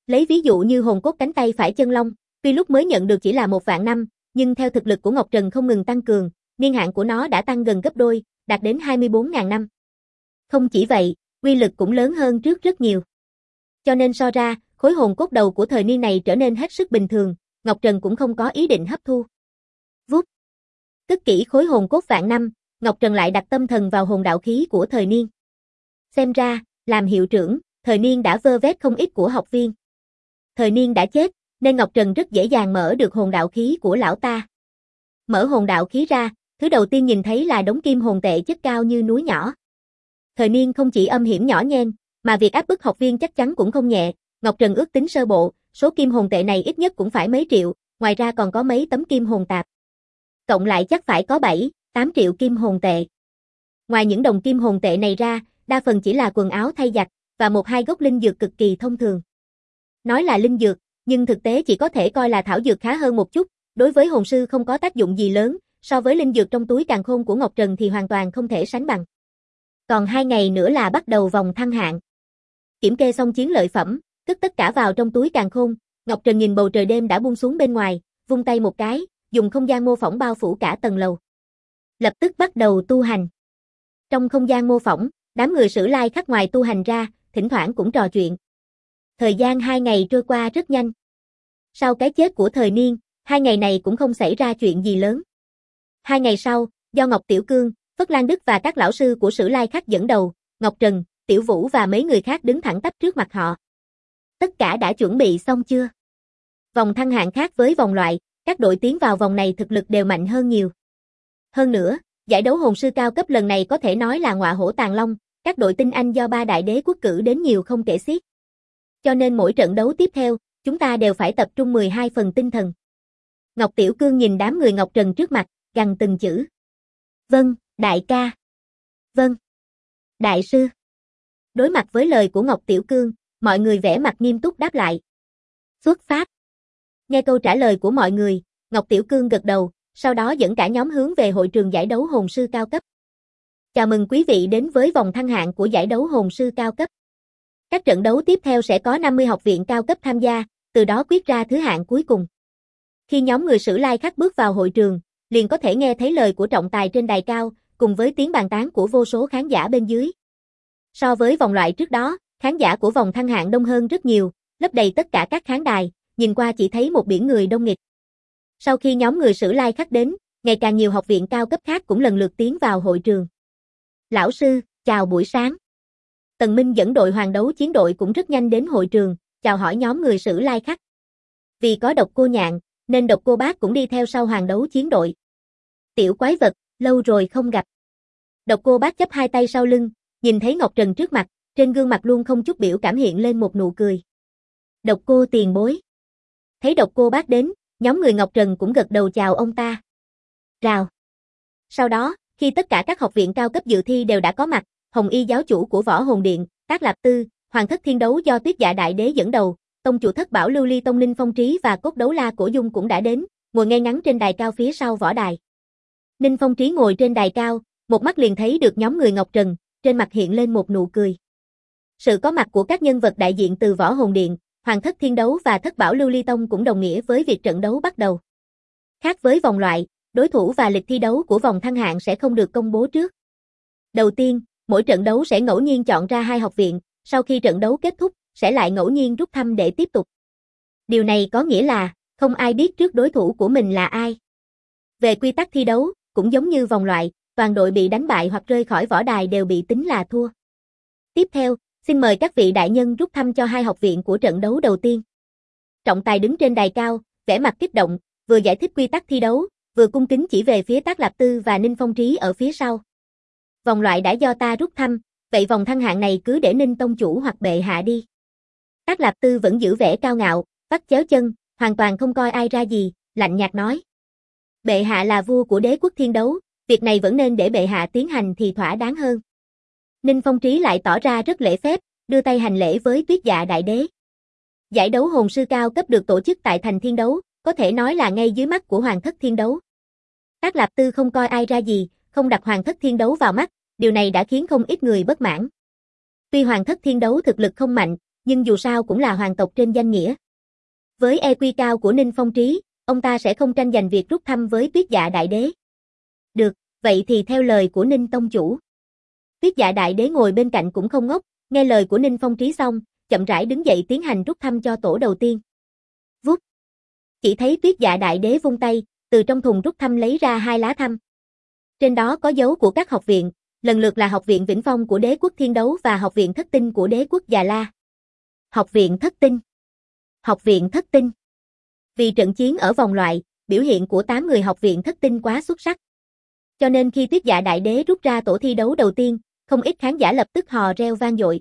Lấy ví dụ như hồn cốt cánh tay phải chân long, tuy lúc mới nhận được chỉ là 1 vạn năm, nhưng theo thực lực của Ngọc Trần không ngừng tăng cường, niên hạn của nó đã tăng gần gấp đôi, đạt đến 24.000 năm. Không chỉ vậy, uy lực cũng lớn hơn trước rất nhiều. Cho nên so ra, khối hồn cốt đầu của thời niên này trở nên hết sức bình thường, Ngọc Trần cũng không có ý định hấp thu. Vút. Cất kỹ khối hồn cốt vạn năm, Ngọc Trần lại đặt tâm thần vào hồn đạo khí của thời niên. Xem ra, làm hiệu trưởng, thời niên đã vơ vét không ít của học viên. Thời niên đã chết, nên Ngọc Trần rất dễ dàng mở được hồn đạo khí của lão ta. Mở hồn đạo khí ra, thứ đầu tiên nhìn thấy là đống kim hồn tệ chất cao như núi nhỏ. Thời niên không chỉ âm hiểm nhỏ nhen, mà việc áp bức học viên chắc chắn cũng không nhẹ. Ngọc Trần ước tính sơ bộ, số kim hồn tệ này ít nhất cũng phải mấy triệu, ngoài ra còn có mấy tấm kim hồn tạp. Cộng lại chắc phải có 7-8 triệu kim hồn tệ. Ngoài những đồng kim hồn tệ này ra, đa phần chỉ là quần áo thay giặt, và 1-2 gốc linh dược cực kỳ thông thường. Nói là linh dược, nhưng thực tế chỉ có thể coi là thảo dược khá hơn một chút, đối với hồn sư không có tác dụng gì lớn, so với linh dược trong túi càn khôn của Ngọc Trần thì hoàn toàn không thể sánh bằng. Còn 2 ngày nữa là bắt đầu vòng thăng hạng. Kiểm kê xong chiến lợi phẩm, cất tất cả vào trong túi càn khôn, Ngọc Trần nhìn bầu trời đêm đã buông xuống bên ngoài, vung tay một cái, dùng không gian mô phỏng bao phủ cả tầng lầu. Lập tức bắt đầu tu hành. Trong không gian mô phỏng, đám người Sử Lai Khắc ngoài tu hành ra, thỉnh thoảng cũng trò chuyện. Thời gian 2 ngày trôi qua rất nhanh. Sau cái chết của thời niên, 2 ngày này cũng không xảy ra chuyện gì lớn. 2 ngày sau, do Ngọc Tiểu Cương, Phất Lan Đức và các lão sư của Sử Lai Khắc dẫn đầu, Ngọc Trần, Tiểu Vũ và mấy người khác đứng thẳng tắp trước mặt họ. Tất cả đã chuẩn bị xong chưa? Vòng thăng hạng khác với vòng loại, các đội tiến vào vòng này thực lực đều mạnh hơn nhiều. Hơn nữa, giải đấu hồn sư cao cấp lần này có thể nói là ngọa hổ tàng long, các đội tinh anh do 3 đại đế quốc cử đến nhiều không kể xiết. Cho nên mỗi trận đấu tiếp theo, chúng ta đều phải tập trung 12 phần tinh thần. Ngọc Tiểu Cương nhìn đám người Ngọc Trần trước mặt, gằn từng chữ. Vâng, đại ca. Vâng, đại sư. Đối mặt với lời của Ngọc Tiểu Cương, mọi người vẻ mặt nghiêm túc đáp lại. Xuất phát. Nghe câu trả lời của mọi người, Ngọc Tiểu Cương gật đầu, sau đó dẫn cả nhóm hướng về hội trường giải đấu hồn sư cao cấp. Chào mừng quý vị đến với vòng thăng hạng của giải đấu hồn sư cao cấp. Các trận đấu tiếp theo sẽ có 50 học viện cao cấp tham gia, từ đó quyết ra thứ hạng cuối cùng. Khi nhóm người Sử Lai Khắc bước vào hội trường, liền có thể nghe thấy lời của trọng tài trên đài cao, cùng với tiếng bàn tán của vô số khán giả bên dưới. So với vòng loại trước đó, khán giả của vòng thăng hạng đông hơn rất nhiều, lấp đầy tất cả các khán đài, nhìn qua chỉ thấy một biển người đông nghịt. Sau khi nhóm người Sử Lai Khắc đến, ngày càng nhiều học viện cao cấp khác cũng lần lượt tiến vào hội trường. Lão sư, chào buổi sáng. Tần Minh dẫn đội hoàng đấu chiến đội cũng rất nhanh đến hội trường, chào hỏi nhóm người Sử Lai Khắc. Vì có Độc Cô Nhạn, nên Độc Cô Bác cũng đi theo sau hoàng đấu chiến đội. Tiểu quái vật, lâu rồi không gặp. Độc Cô Bác chắp 2 tay sau lưng, nhìn thấy Ngọc Trần trước mặt, trên gương mặt luôn không chút biểu cảm hiện lên một nụ cười. Độc Cô tiền bối. Thấy Độc Cô Bác đến, nhóm người Ngọc Trần cũng gật đầu chào ông ta. Rào. Sau đó, khi tất cả các học viện cao cấp dự thi đều đã có mặt, Hồng Y giáo chủ của Võ Hồn Điện, Tác Lạp Tư, Hoàng thất thiên đấu do Tuyết Dạ Đại Đế dẫn đầu, tông chủ Thất Bảo Lưu Ly Tông Ninh Phong Trí và Cốt Đấu La Cổ Dung cũng đã đến, ngồi ngay ngắn trên đài cao phía sau võ đài. Ninh Phong Trí ngồi trên đài cao, một mắt liền thấy được nhóm người Ngọc Trần, trên mặt hiện lên một nụ cười. Sự có mặt của các nhân vật đại diện từ Võ Hồn Điện, Hoàng thất thiên đấu và Thất Bảo Lưu Ly Tông cũng đồng nghĩa với việc trận đấu bắt đầu. Khác với vòng loại, đối thủ và lịch thi đấu của vòng thăng hạng sẽ không được công bố trước. Đầu tiên, mỗi trận đấu sẽ ngẫu nhiên chọn ra 2 học viện, sau khi trận đấu kết thúc, sẽ lại ngẫu nhiên rút thăm để tiếp tục. Điều này có nghĩa là, không ai biết trước đối thủ của mình là ai. Về quy tắc thi đấu, cũng giống như vòng loại, toàn đội bị đánh bại hoặc rơi khỏi võ đài đều bị tính là thua. Tiếp theo, xin mời các vị đại nhân rút thăm cho 2 học viện của trận đấu đầu tiên. Trọng tài đứng trên đài cao, vẻ mặt kích động, vừa giải thích quy tắc thi đấu, vừa cung kính chỉ về phía Tác Lạp Tư và Ninh Phong Trí ở phía sau. Vòng loại đã do ta rút thăm, vậy vòng thăng hạng này cứ để Ninh tông chủ hoặc bệ hạ đi. Tác Lạp Tư vẫn giữ vẻ cao ngạo, vắt chéo chân, hoàn toàn không coi ai ra gì, lạnh nhạt nói. Bệ hạ là vua của đế quốc thiên đấu, việc này vẫn nên để bệ hạ tiến hành thì thỏa đáng hơn. Ninh Phong Trí lại tỏ ra rất lễ phép, đưa tay hành lễ với Tuyết Dạ Đại Đế. Giải đấu hồn sư cao cấp được tổ chức tại thành thiên đấu, có thể nói là ngay dưới mắt của Hoàng thất thiên đấu. Tác Lạp Tư không coi ai ra gì, không đặt Hoàng thất thiên đấu vào mắt, điều này đã khiến không ít người bất mãn. Tuy Hoàng thất thiên đấu thực lực không mạnh, nhưng dù sao cũng là hoàng tộc trên danh nghĩa. Với EQ cao của Ninh Phong Trí, ông ta sẽ không tranh giành việc rút thăm với Tuyết Dạ Đại Đế. Được, vậy thì theo lời của Ninh Tông Chủ. Tuyết Dạ Đại Đế ngồi bên cạnh cũng không ngốc, nghe lời của Ninh Phong Trí xong, chậm rãi đứng dậy tiến hành rút thăm cho tổ đầu tiên. Vút. Chỉ thấy Tuyết Dạ Đại Đế vung tay, từ trong thùng rút thăm lấy ra 2 lá thăm. Trên đó có dấu của các học viện, lần lượt là Học viện Vĩnh Phong của Đế quốc Thiên Đấu và Học viện Thất Tinh của Đế quốc Già La. Học viện Thất Tinh. Học viện Thất Tinh. Vì trận chiến ở vòng loại, biểu hiện của 8 người Học viện Thất Tinh quá xuất sắc. Cho nên khi Tuyết Dạ Đại Đế rút ra tổ thi đấu đầu tiên, không ít khán giả lập tức hò reo vang dội.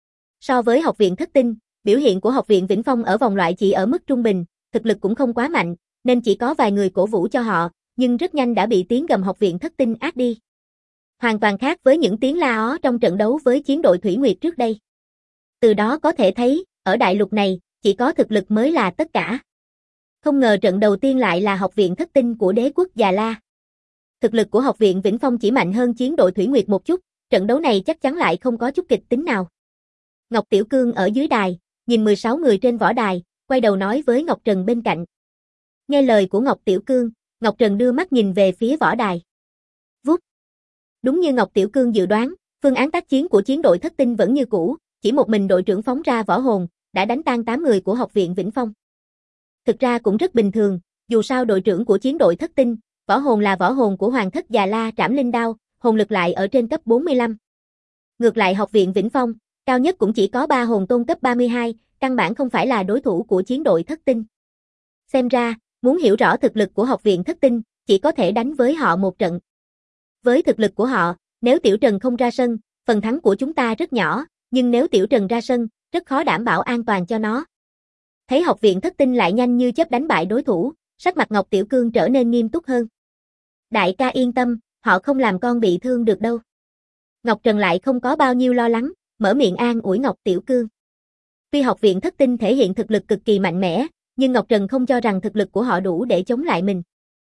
So với Học viện Thất Tinh, biểu hiện của Học viện Vĩnh Phong ở vòng loại chỉ ở mức trung bình, thực lực cũng không quá mạnh, nên chỉ có vài người cổ vũ cho họ, nhưng rất nhanh đã bị tiếng gầm Học viện Thất Tinh át đi. Hoàn toàn khác với những tiếng la ó trong trận đấu với chiến đội Thủy Nguyệt trước đây. Từ đó có thể thấy, ở đại lục này, chỉ có thực lực mới là tất cả. Không ngờ trận đầu tiên lại là Học viện Thất Tinh của Đế quốc Già La. Thực lực của Học viện Vĩnh Phong chỉ mạnh hơn chiến đội Thủy Nguyệt một chút, trận đấu này chắc chắn lại không có chút kịch tính nào. Ngọc Tiểu Cương ở dưới đài, nhìn 16 người trên võ đài, quay đầu nói với Ngọc Trần bên cạnh. Nghe lời của Ngọc Tiểu Cương, Ngọc Trần đưa mắt nhìn về phía võ đài. Vút. Đúng như Ngọc Tiểu Cương dự đoán, phương án tác chiến của chiến đội Thất Tinh vẫn như cũ, chỉ một mình đội trưởng phóng ra võ hồn, đã đánh tan 8 người của Học viện Vĩnh Phong. Thực ra cũng rất bình thường, dù sao đội trưởng của chiến đội Thất Tinh, võ hồn là võ hồn của Hoàng thất Già La Trảm Linh Đao, hồn lực lại ở trên cấp 45. Ngược lại Học viện Vĩnh Phong, cao nhất cũng chỉ có 3 hồn tôn cấp 32, căn bản không phải là đối thủ của chiến đội Thất Tinh. Xem ra, muốn hiểu rõ thực lực của Học viện Thất Tinh, chỉ có thể đánh với họ một trận. Với thực lực của họ, nếu Tiểu Trần không ra sân, phần thắng của chúng ta rất nhỏ, nhưng nếu Tiểu Trần ra sân, rất khó đảm bảo an toàn cho nó. Thấy Học viện Thất Tinh lại nhanh như chớp đánh bại đối thủ, sắc mặt Ngọc Tiểu Cương trở nên nghiêm túc hơn. Đại ca yên tâm, họ không làm con bị thương được đâu. Ngọc Trần lại không có bao nhiêu lo lắng, mở miệng an ủi Ngọc Tiểu Cương. Tuy Học viện Thất Tinh thể hiện thực lực cực kỳ mạnh mẽ, nhưng Ngọc Trần không cho rằng thực lực của họ đủ để chống lại mình.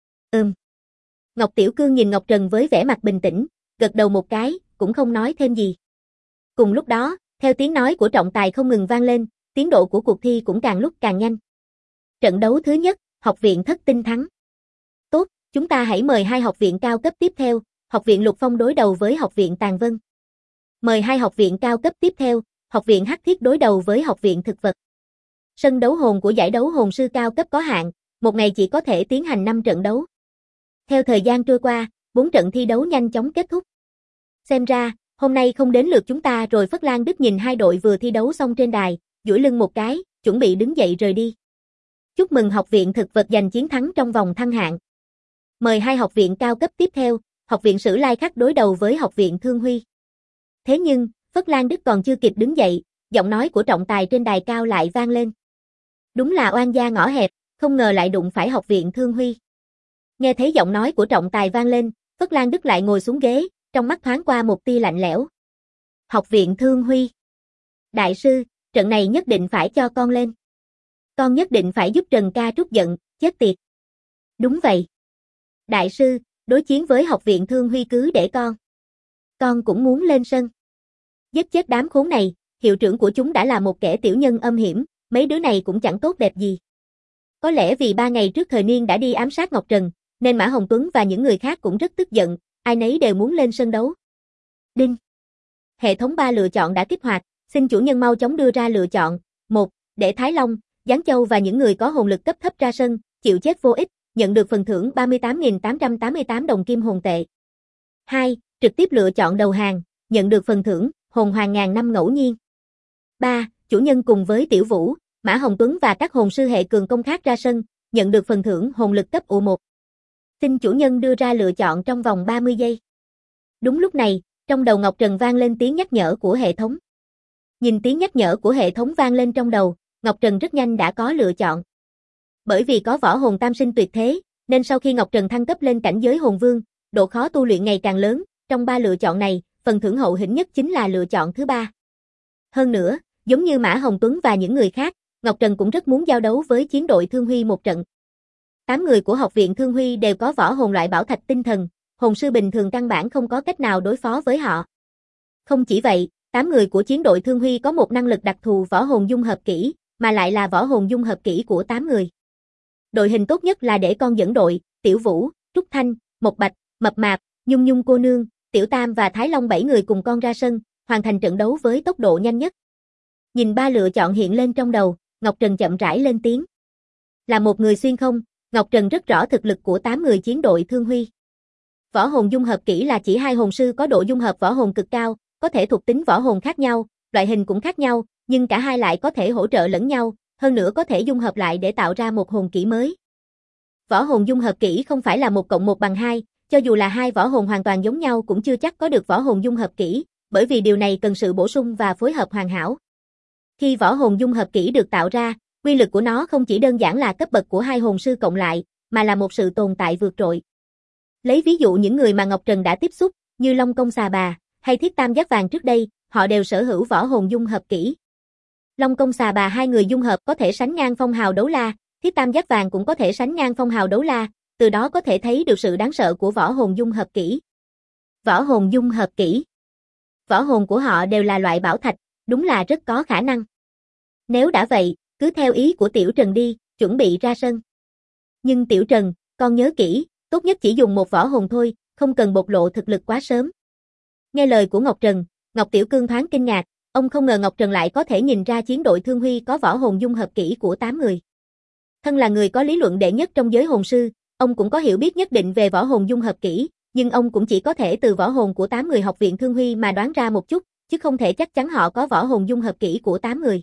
Ngọc Tiểu Cương nhìn Ngọc Trần với vẻ mặt bình tĩnh, gật đầu một cái, cũng không nói thêm gì. Cùng lúc đó, theo tiếng nói của trọng tài không ngừng vang lên, tiến độ của cuộc thi cũng càng lúc càng nhanh. Trận đấu thứ nhất, Học viện Thất Tinh thắng. Tốt, chúng ta hãy mời 2 học viện cao cấp tiếp theo, Học viện Lục Phong đối đầu với Học viện Tàn Vân. Mời 2 học viện cao cấp tiếp theo, Học viện Hắc Thiết đối đầu với Học viện Thực Vật. Sân đấu hồn của giải đấu hồn sư cao cấp có hạn, một ngày chỉ có thể tiến hành 5 trận đấu. Theo thời gian trôi qua, 4 trận thi đấu nhanh chóng kết thúc. Xem ra, hôm nay không đến lượt chúng ta rồi. Phất Lan Đức nhìn 2 đội vừa thi đấu xong trên đài, duỗi lưng một cái, chuẩn bị đứng dậy rời đi. Chúc mừng Học viện Thực Vật giành chiến thắng trong vòng thăng hạng. Mời 2 học viện cao cấp tiếp theo, Học viện Sử Lai Khắc đối đầu với Học viện Thương Huy. Thế nhưng, Phất Lan Đức còn chưa kịp đứng dậy, giọng nói của trọng tài trên đài cao lại vang lên. Đúng là oan gia ngõ hẹp, không ngờ lại đụng phải Học viện Thương Huy. Nghe thấy giọng nói của trọng tài vang lên, Phất Lan Đức lại ngồi xuống ghế, trong mắt thoáng qua một tia lạnh lẽo. Học viện Thương Huy. Đại sư, trận này nhất định phải cho con lên. Con nhất định phải giúp Trần ca trút giận, chết tiệt. Đúng vậy. Đại sư, đối chiến với Học viện Thương Huy cứ để con. Con cũng muốn lên sân. Giết chết đám khốn này, hiệu trưởng của chúng đã là một kẻ tiểu nhân âm hiểm, mấy đứa này cũng chẳng tốt đẹp gì. Có lẽ vì 3 ngày trước Thời Niên đã đi ám sát Ngọc Trần, nên Mã Hồng Tuấn và những người khác cũng rất tức giận, ai nấy đều muốn lên sân đấu. Đinh. Hệ thống 3 lựa chọn đã kích hoạt, xin chủ nhân mau chóng đưa ra lựa chọn. 1. Để Thái Long, Giáng Châu và những người có hồn lực cấp thấp ra sân, chịu chết vô ích, nhận được phần thưởng 38.888 đồng kim hồn tệ. 2. Trực tiếp lựa chọn đầu hàng, nhận được phần thưởng hồn hoàng ngàn năm ngẫu nhiên. 3. Chủ nhân cùng với Tiểu Vũ, Mã Hồng Tuấn và các hồn sư hệ cường công khác ra sân, nhận được phần thưởng hồn lực cấp U1. Xin chủ nhân đưa ra lựa chọn trong vòng 30 giây. Đúng lúc này, trong đầu Ngọc Trần vang lên tiếng nhắc nhở của hệ thống. Nhìn tiếng nhắc nhở của hệ thống vang lên trong đầu, Ngọc Trần rất nhanh đã có lựa chọn. Bởi vì có võ hồn tam sinh tuyệt thế, nên sau khi Ngọc Trần thăng cấp lên cảnh giới hồn vương, độ khó tu luyện ngày càng lớn, trong 3 lựa chọn này, phần thưởng hậu hĩnh nhất chính là lựa chọn thứ 3. Hơn nữa, giống như Mã Hồng Tuấn và những người khác, Ngọc Trần cũng rất muốn giao đấu với chiến đội Thương Huy một trận. 8 người của Học viện Thương Huy đều có võ hồn loại bảo thạch tinh thần, hồn sư bình thường căn bản không có cách nào đối phó với họ. Không chỉ vậy, 8 người của chiến đội Thương Huy có một năng lực đặc thù võ hồn dung hợp kỹ, mà lại là võ hồn dung hợp kỹ của 8 người. Đội hình tốt nhất là để con dẫn đội, Tiểu Vũ, Trúc Thanh, Mộc Bạch, Mập Mạp, Nhung Nhung cô nương, Tiểu Tam và Thái Long 7 người cùng con ra sân, hoàn thành trận đấu với tốc độ nhanh nhất. Nhìn ba lựa chọn hiện lên trong đầu, Ngọc Trần chậm rãi lên tiếng. Là một người xuyên không, Ngọc Trần rất rõ thực lực của 8 người chiến đội Thương Huy. Võ hồn dung hợp kỹ là chỉ hai hồn sư có độ dung hợp võ hồn cực cao, có thể thuộc tính võ hồn khác nhau, loại hình cũng khác nhau, nhưng cả hai lại có thể hỗ trợ lẫn nhau, hơn nữa có thể dung hợp lại để tạo ra một hồn kỹ mới. Võ hồn dung hợp kỹ không phải là 1+1=2, cho dù là hai võ hồn hoàn toàn giống nhau cũng chưa chắc có được võ hồn dung hợp kỹ, bởi vì điều này cần sự bổ sung và phối hợp hoàn hảo. Khi võ hồn dung hợp kỹ được tạo ra, quy lực của nó không chỉ đơn giản là cấp bậc của hai hồn sư cộng lại, mà là một sự tồn tại vượt trội. Lấy ví dụ những người mà Ngọc Trần đã tiếp xúc, như Long Công Xà Bà, hay Thiết Tam Giác Vàng trước đây, họ đều sở hữu võ hồn dung hợp kỹ. Long Công Xà Bà hai người dung hợp có thể sánh ngang phong hào đấu la, Thiết Tam Giác Vàng cũng có thể sánh ngang phong hào đấu la, từ đó có thể thấy được sự đáng sợ của võ hồn dung hợp kỹ. Võ hồn dung hợp kỹ. Võ hồn của họ đều là loại bảo thạch, đúng là rất có khả năng. Nếu đã vậy, cứ theo ý của Tiểu Trần đi, chuẩn bị ra sân. Nhưng Tiểu Trần, con nhớ kỹ, tốt nhất chỉ dùng một võ hồn thôi, không cần bộc lộ thực lực quá sớm. Nghe lời của Ngọc Trần, Ngọc Tiểu Cương thoáng kinh ngạc, ông không ngờ Ngọc Trần lại có thể nhìn ra chiến đội Thương Huy có võ hồn dung hợp kỹ của 8 người. Thân là người có lý luận đệ nhất trong giới hồn sư, ông cũng có hiểu biết nhất định về võ hồn dung hợp kỹ, nhưng ông cũng chỉ có thể từ võ hồn của 8 người học viện Thương Huy mà đoán ra một chút, chứ không thể chắc chắn họ có võ hồn dung hợp kỹ của 8 người.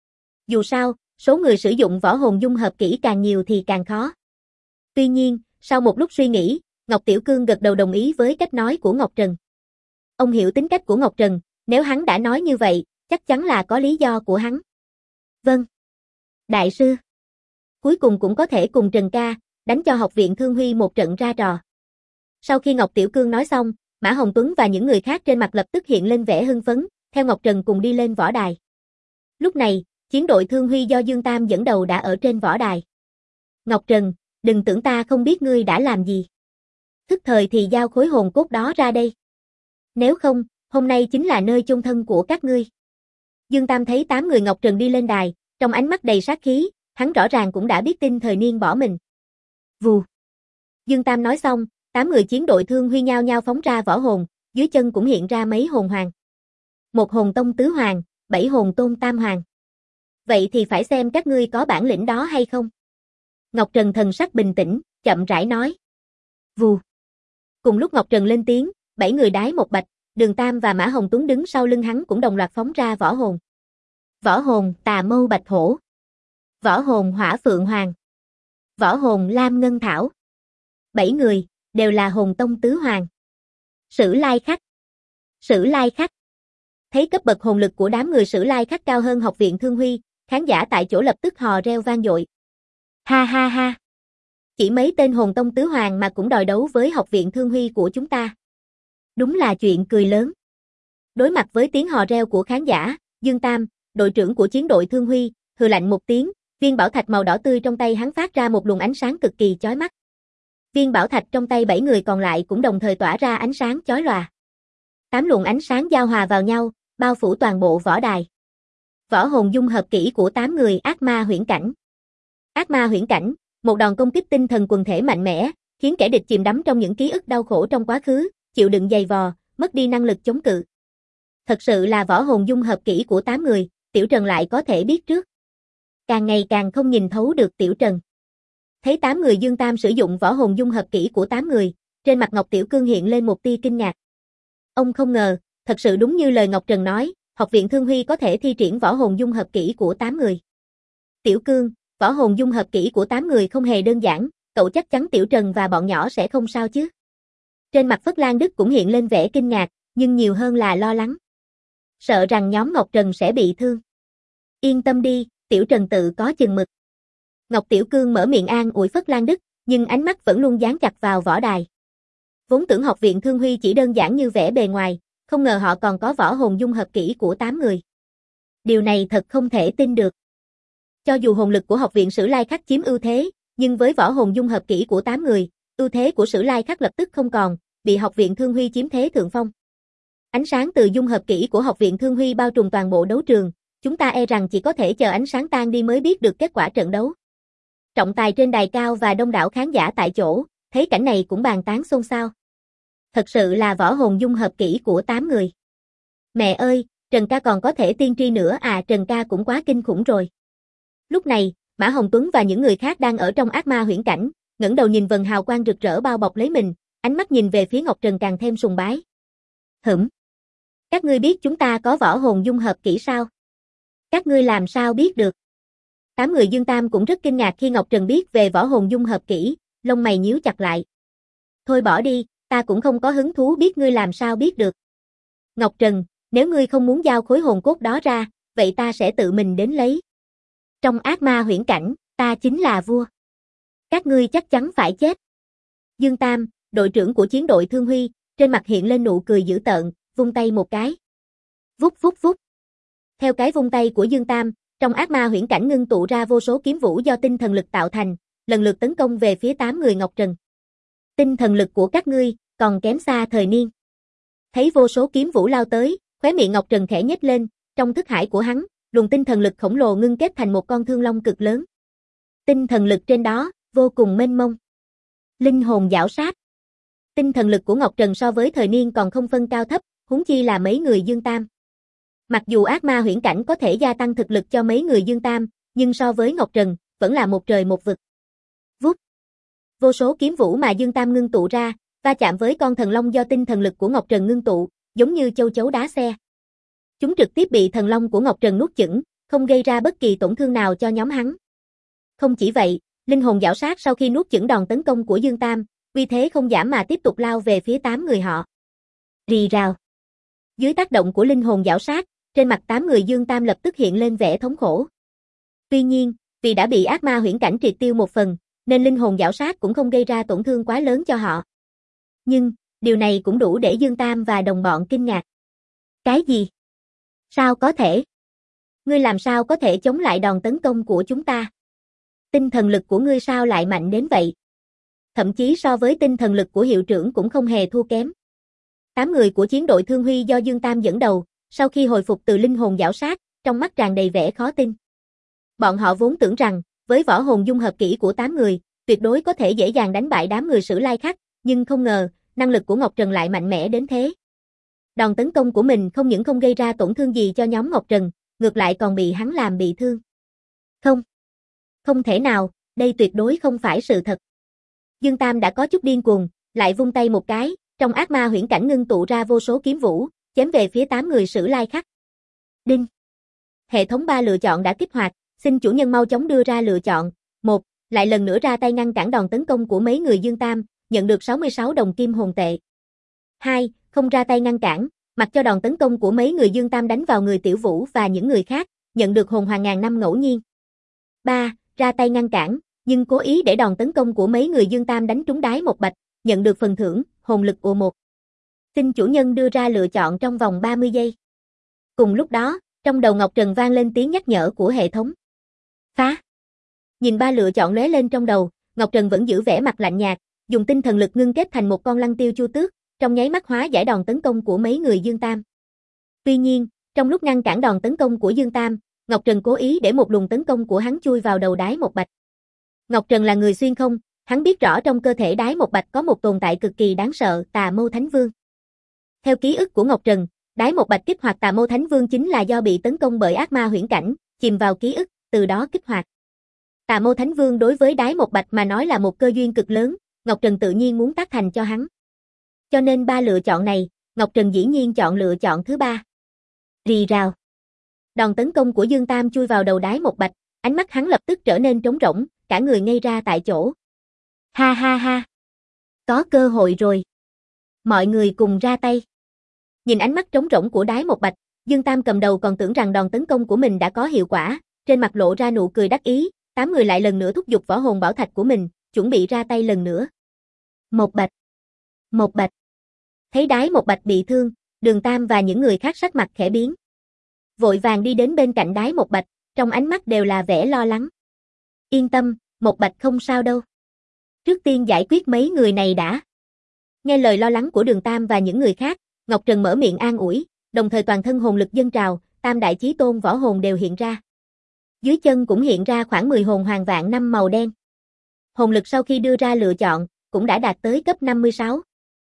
Dù sao, số người sử dụng võ hồn dung hợp kỹ càng nhiều thì càng khó. Tuy nhiên, sau một lúc suy nghĩ, Ngọc Tiểu Cương gật đầu đồng ý với cách nói của Ngọc Trần. Ông hiểu tính cách của Ngọc Trần, nếu hắn đã nói như vậy, chắc chắn là có lý do của hắn. Vâng. Đại sư. Cuối cùng cũng có thể cùng Trần ca, đánh cho học viện Thương Huy một trận ra trò. Sau khi Ngọc Tiểu Cương nói xong, Mã Hồng Tuấn và những người khác trên mặt lập tức hiện lên vẻ hưng phấn, theo Ngọc Trần cùng đi lên võ đài. Lúc này, chiến đội Thương Huy do Dương Tam dẫn đầu đã ở trên võ đài. Ngọc Trần, đừng tưởng ta không biết ngươi đã làm gì. Thức thời thì giao khối hồn cốt đó ra đây. Nếu không, hôm nay chính là nơi chôn thân của các ngươi. Dương Tam thấy 8 người Ngọc Trần đi lên đài, trong ánh mắt đầy sát khí, hắn rõ ràng cũng đã biết tin thời niên bỏ mình. Vù. Dương Tam nói xong, 8 người chiến đội Thương Huy nhao nhao phóng ra võ hồn, dưới chân cũng hiện ra mấy hồn hoàng. Một hồn tông tứ hoàng, 7 hồn tôn tam hoàng. Vậy thì phải xem các ngươi có bản lĩnh đó hay không. Ngọc Trần thần sắc bình tĩnh, chậm rãi nói. Vù. Cùng lúc Ngọc Trần lên tiếng, 7 người đái một bạch, Đường Tam và Mã Hồng Tuấn đứng sau lưng hắn cũng đồng loạt phóng ra võ hồn. Võ hồn Tà Mâu Bạch Hổ. Võ hồn Hỏa Phượng Hoàng. Võ hồn Lam Ngân Thảo. 7 người, đều là hồn tông tứ hoàng. Sử Lai Khắc. Sử Lai Khắc. Thấy cấp bậc hồn lực của đám người Sử Lai Khắc cao hơn học viện Thương Huy, khán giả tại chỗ lập tức hò reo vang dội. Ha ha ha. Chỉ mấy tên hồn tông tứ hoàng mà cũng đòi đấu với học viện Thương Huy của chúng ta. Đúng là chuyện cười lớn. Đối mặt với tiếng hò reo của khán giả, Dương Tam, đội trưởng của chiến đội Thương Huy, hừ lạnh một tiếng, viên bảo thạch màu đỏ tươi trong tay hắn phát ra một luồng ánh sáng cực kỳ chói mắt. Viên bảo thạch trong tay 7 người còn lại cũng đồng thời tỏa ra ánh sáng chói lòa. 8 luồng ánh sáng giao hòa vào nhau, bao phủ toàn bộ võ đài. Võ hồn dung hợp kỹ của 8 người ác ma huyễn cảnh. Ác ma huyễn cảnh, một đòn công kích tinh thần quần thể mạnh mẽ, khiến kẻ địch chìm đắm trong những ký ức đau khổ trong quá khứ, chịu đựng dày vò, mất đi năng lực chống cự. Thật sự là võ hồn dung hợp kỹ của 8 người, Tiểu Trần lại có thể biết trước. Càng ngày càng không nhìn thấu được Tiểu Trần. Thấy 8 người Dương Tam sử dụng võ hồn dung hợp kỹ của 8 người, trên mặt Ngọc Tiểu Cương hiện lên một tia kinh ngạc. Ông không ngờ, thật sự đúng như lời Ngọc Trần nói, học viện Thương Huy có thể thi triển võ hồn dung hợp kỹ của 8 người. Tiểu Cương, võ hồn dung hợp kỹ của 8 người không hề đơn giản, cậu chắc chắn Tiểu Trần và bọn nhỏ sẽ không sao chứ? Trên mặt Phất Lan Đức cũng hiện lên vẻ kinh ngạc, nhưng nhiều hơn là lo lắng. Sợ rằng nhóm Ngọc Trần sẽ bị thương. Yên tâm đi, Tiểu Trần tự có chừng mực. Ngọc Tiểu Cương mở miệng an ủi Phất Lan Đức, nhưng ánh mắt vẫn luôn dán chặt vào võ đài. Vốn tưởng học viện Thương Huy chỉ đơn giản như vẻ bề ngoài, không ngờ họ còn có võ hồn dung hợp kỹ của 8 người. Điều này thật không thể tin được. Cho dù hồn lực của học viện Sử Lai Khắc chiếm ưu thế, nhưng với võ hồn dung hợp kỹ của 8 người, ưu thế của Sử Lai Khắc lập tức không còn, bị học viện Thương Huy chiếm thế thượng phong. Ánh sáng từ dung hợp kỹ của Học viện Thương Huy bao trùm toàn bộ đấu trường, chúng ta e rằng chỉ có thể chờ ánh sáng tan đi mới biết được kết quả trận đấu. Trọng tài trên đài cao và đông đảo khán giả tại chỗ, thấy cảnh này cũng bàn tán xôn xao. Thật sự là võ hồn dung hợp kỹ của 8 người. Mẹ ơi, Trần ca còn có thể tiên tri nữa à, Trần ca cũng quá kinh khủng rồi. Lúc này, Mã Hồng Tuấn và những người khác đang ở trong ác ma huyễn cảnh, ngẩng đầu nhìn vầng hào quang rực rỡ bao bọc lấy mình, ánh mắt nhìn về phía Ngọc Trần càng thêm sùng bái. Các ngươi biết chúng ta có võ hồn dung hợp kỹ sao? Các ngươi làm sao biết được? 8 người Dương Tam cũng rất kinh ngạc khi Ngọc Trần biết về võ hồn dung hợp kỹ, lông mày nhíu chặt lại. Thôi bỏ đi, ta cũng không có hứng thú biết ngươi làm sao biết được. Ngọc Trần, nếu ngươi không muốn giao khối hồn cốt đó ra, vậy ta sẽ tự mình đến lấy. Trong ác ma huyễn cảnh, ta chính là vua. Các ngươi chắc chắn phải chết. Dương Tam, đội trưởng của chiến đội Thương Huy, trên mặt hiện lên nụ cười dữ tợn, vung tay một cái. Vút vút vút. Theo cái vung tay của Dương Tam, trong ác ma huyễn cảnh ngưng tụ ra vô số kiếm vũ do tinh thần lực tạo thành, lần lượt tấn công về phía 8 người Ngọc Trần. Tinh thần lực của các ngươi còn kém xa Thời Niên. Thấy vô số kiếm vũ lao tới, khóe miệng Ngọc Trần khẽ nhếch lên, trong thức hải của hắn, luồng tinh thần lực khổng lồ ngưng kết thành một con thương long cực lớn. Tinh thần lực trên đó vô cùng mênh mông. Linh hồn giảo sát. Tinh thần lực của Ngọc Trần so với Thời Niên còn không phân cao thấp, huống chi là mấy người Dương Tam. Mặc dù ác ma huyễn cảnh có thể gia tăng thực lực cho mấy người Dương Tam, nhưng so với Ngọc Trần, vẫn là một trời một vực. Vút. Vô số kiếm vũ mà Dương Tam ngưng tụ ra, va chạm với con thần long do tinh thần lực của Ngọc Trần ngưng tụ, giống như châu chấu đá xe. Chúng trực tiếp bị thần long của Ngọc Trần nuốt chửng, không gây ra bất kỳ tổn thương nào cho nhóm hắn. Không chỉ vậy, linh hồn giảo sát sau khi nuốt chửng đòn tấn công của Dương Tam, uy thế không giảm mà tiếp tục lao về phía 8 người họ. Rì rào. Dưới tác động của linh hồn giảo sát, trên mặt 8 người Dương Tam lập tức hiện lên vẻ thống khổ. Tuy nhiên, vì đã bị ác ma huyễn cảnh triệt tiêu một phần, nên linh hồn giảo sát cũng không gây ra tổn thương quá lớn cho họ. Nhưng, điều này cũng đủ để Dương Tam và đồng bọn kinh ngạc. Cái gì? Sao có thể? Ngươi làm sao có thể chống lại đòn tấn công của chúng ta? Tinh thần lực của ngươi sao lại mạnh đến vậy? Thậm chí so với tinh thần lực của hiệu trưởng cũng không hề thua kém. 8 người của chiến đội Thương Huy do Dương Tam dẫn đầu, sau khi hồi phục từ linh hồn giảo sát, trong mắt tràn đầy vẻ khó tin. Bọn họ vốn tưởng rằng, với võ hồn dung hợp kỹ của 8 người, tuyệt đối có thể dễ dàng đánh bại đám người Sử Lai Khắc, nhưng không ngờ, năng lực của Ngọc Trần lại mạnh mẽ đến thế. Đòn tấn công của mình không những không gây ra tổn thương gì cho nhóm Ngọc Trần, ngược lại còn bị hắn làm bị thương. Không thể nào, đây tuyệt đối không phải sự thật. Dương Tam đã có chút điên cuồng, lại vung tay một cái, trong ác ma huyễn cảnh ngưng tụ ra vô số kiếm vũ, chém về phía 8 người Sử Lai Khắc. Đinh. Hệ thống 3 lựa chọn đã kích hoạt, xin chủ nhân mau chóng đưa ra lựa chọn. 1. Lại lần nữa ra tay ngăn cản đòn tấn công của mấy người Dương Tam, nhận được 66 đồng kim hồn tệ. 2. Không ra tay ngăn cản, mặc cho đòn tấn công của mấy người Dương Tam đánh vào người Tiểu Vũ và những người khác, nhận được hồn hoàng ngàn năm ngẫu nhiên. 3. Ra tay ngăn cản, nhưng cố ý để đòn tấn công của mấy người Dương Tam đánh trúng đái một bạch, nhận được phần thưởng, hồn lực ùa 1. Xin chủ nhân đưa ra lựa chọn trong vòng 30 giây. Cùng lúc đó, trong đầu Ngọc Trần vang lên tiếng nhắc nhở của hệ thống. Phá. Nhìn 3 lựa chọn lóe lên trong đầu, Ngọc Trần vẫn giữ vẻ mặt lạnh nhạt, dùng tinh thần lực ngưng kết thành một con lăng tiêu chu tước, trong nháy mắt hóa giải đòn tấn công của mấy người Dương Tam. Tuy nhiên, trong lúc ngăn cản đòn tấn công của Dương Tam, Ngọc Trần cố ý để một luồng tấn công của hắn chui vào đầu đái một bạch. Ngọc Trần là người xuyên không, hắn biết rõ trong cơ thể đái một bạch có một tồn tại cực kỳ đáng sợ, Tà Mâu Thánh Vương. Theo ký ức của Ngọc Trần, đái một bạch kích hoạt Tà Mâu Thánh Vương chính là do bị tấn công bởi ác ma huyễn cảnh, chìm vào ký ức, từ đó kích hoạt. Tà Mâu Thánh Vương đối với đái một bạch mà nói là một cơ duyên cực lớn, Ngọc Trần tự nhiên muốn tác thành cho hắn. Cho nên 3 lựa chọn này, Ngọc Trần dĩ nhiên chọn lựa chọn thứ 3. Rì rào. Đòn tấn công của Dương Tam chui vào đầu đái một bạch, ánh mắt hắn lập tức trở nên trống rỗng, cả người ngây ra tại chỗ. Ha ha ha. Có cơ hội rồi. Mọi người cùng ra tay. Nhìn ánh mắt trống rỗng của đái một bạch, Dương Tam cầm đầu còn tưởng rằng đòn tấn công của mình đã có hiệu quả, trên mặt lộ ra nụ cười đắc ý, 8 người lại lần nữa thúc giục võ hồn bảo thạch của mình, chuẩn bị ra tay lần nữa. Một bạch. Một bạch. Thấy đái một bạch bị thương, Đường Tam và những người khác sắc mặt khẽ biến. Vội vàng đi đến bên cạnh đái một bạch, trong ánh mắt đều là vẻ lo lắng. Yên tâm, một bạch không sao đâu. Trước tiên giải quyết mấy người này đã. Nghe lời lo lắng của Đường Tam và những người khác, Ngọc Trần mở miệng an ủi, đồng thời toàn thân hồn lực dâng trào, tam đại chí tôn võ hồn đều hiện ra. Dưới chân cũng hiện ra khoảng 10 hồn hoàng vạn năm màu đen. Hồn lực sau khi đưa ra lựa chọn, cũng đã đạt tới cấp 56.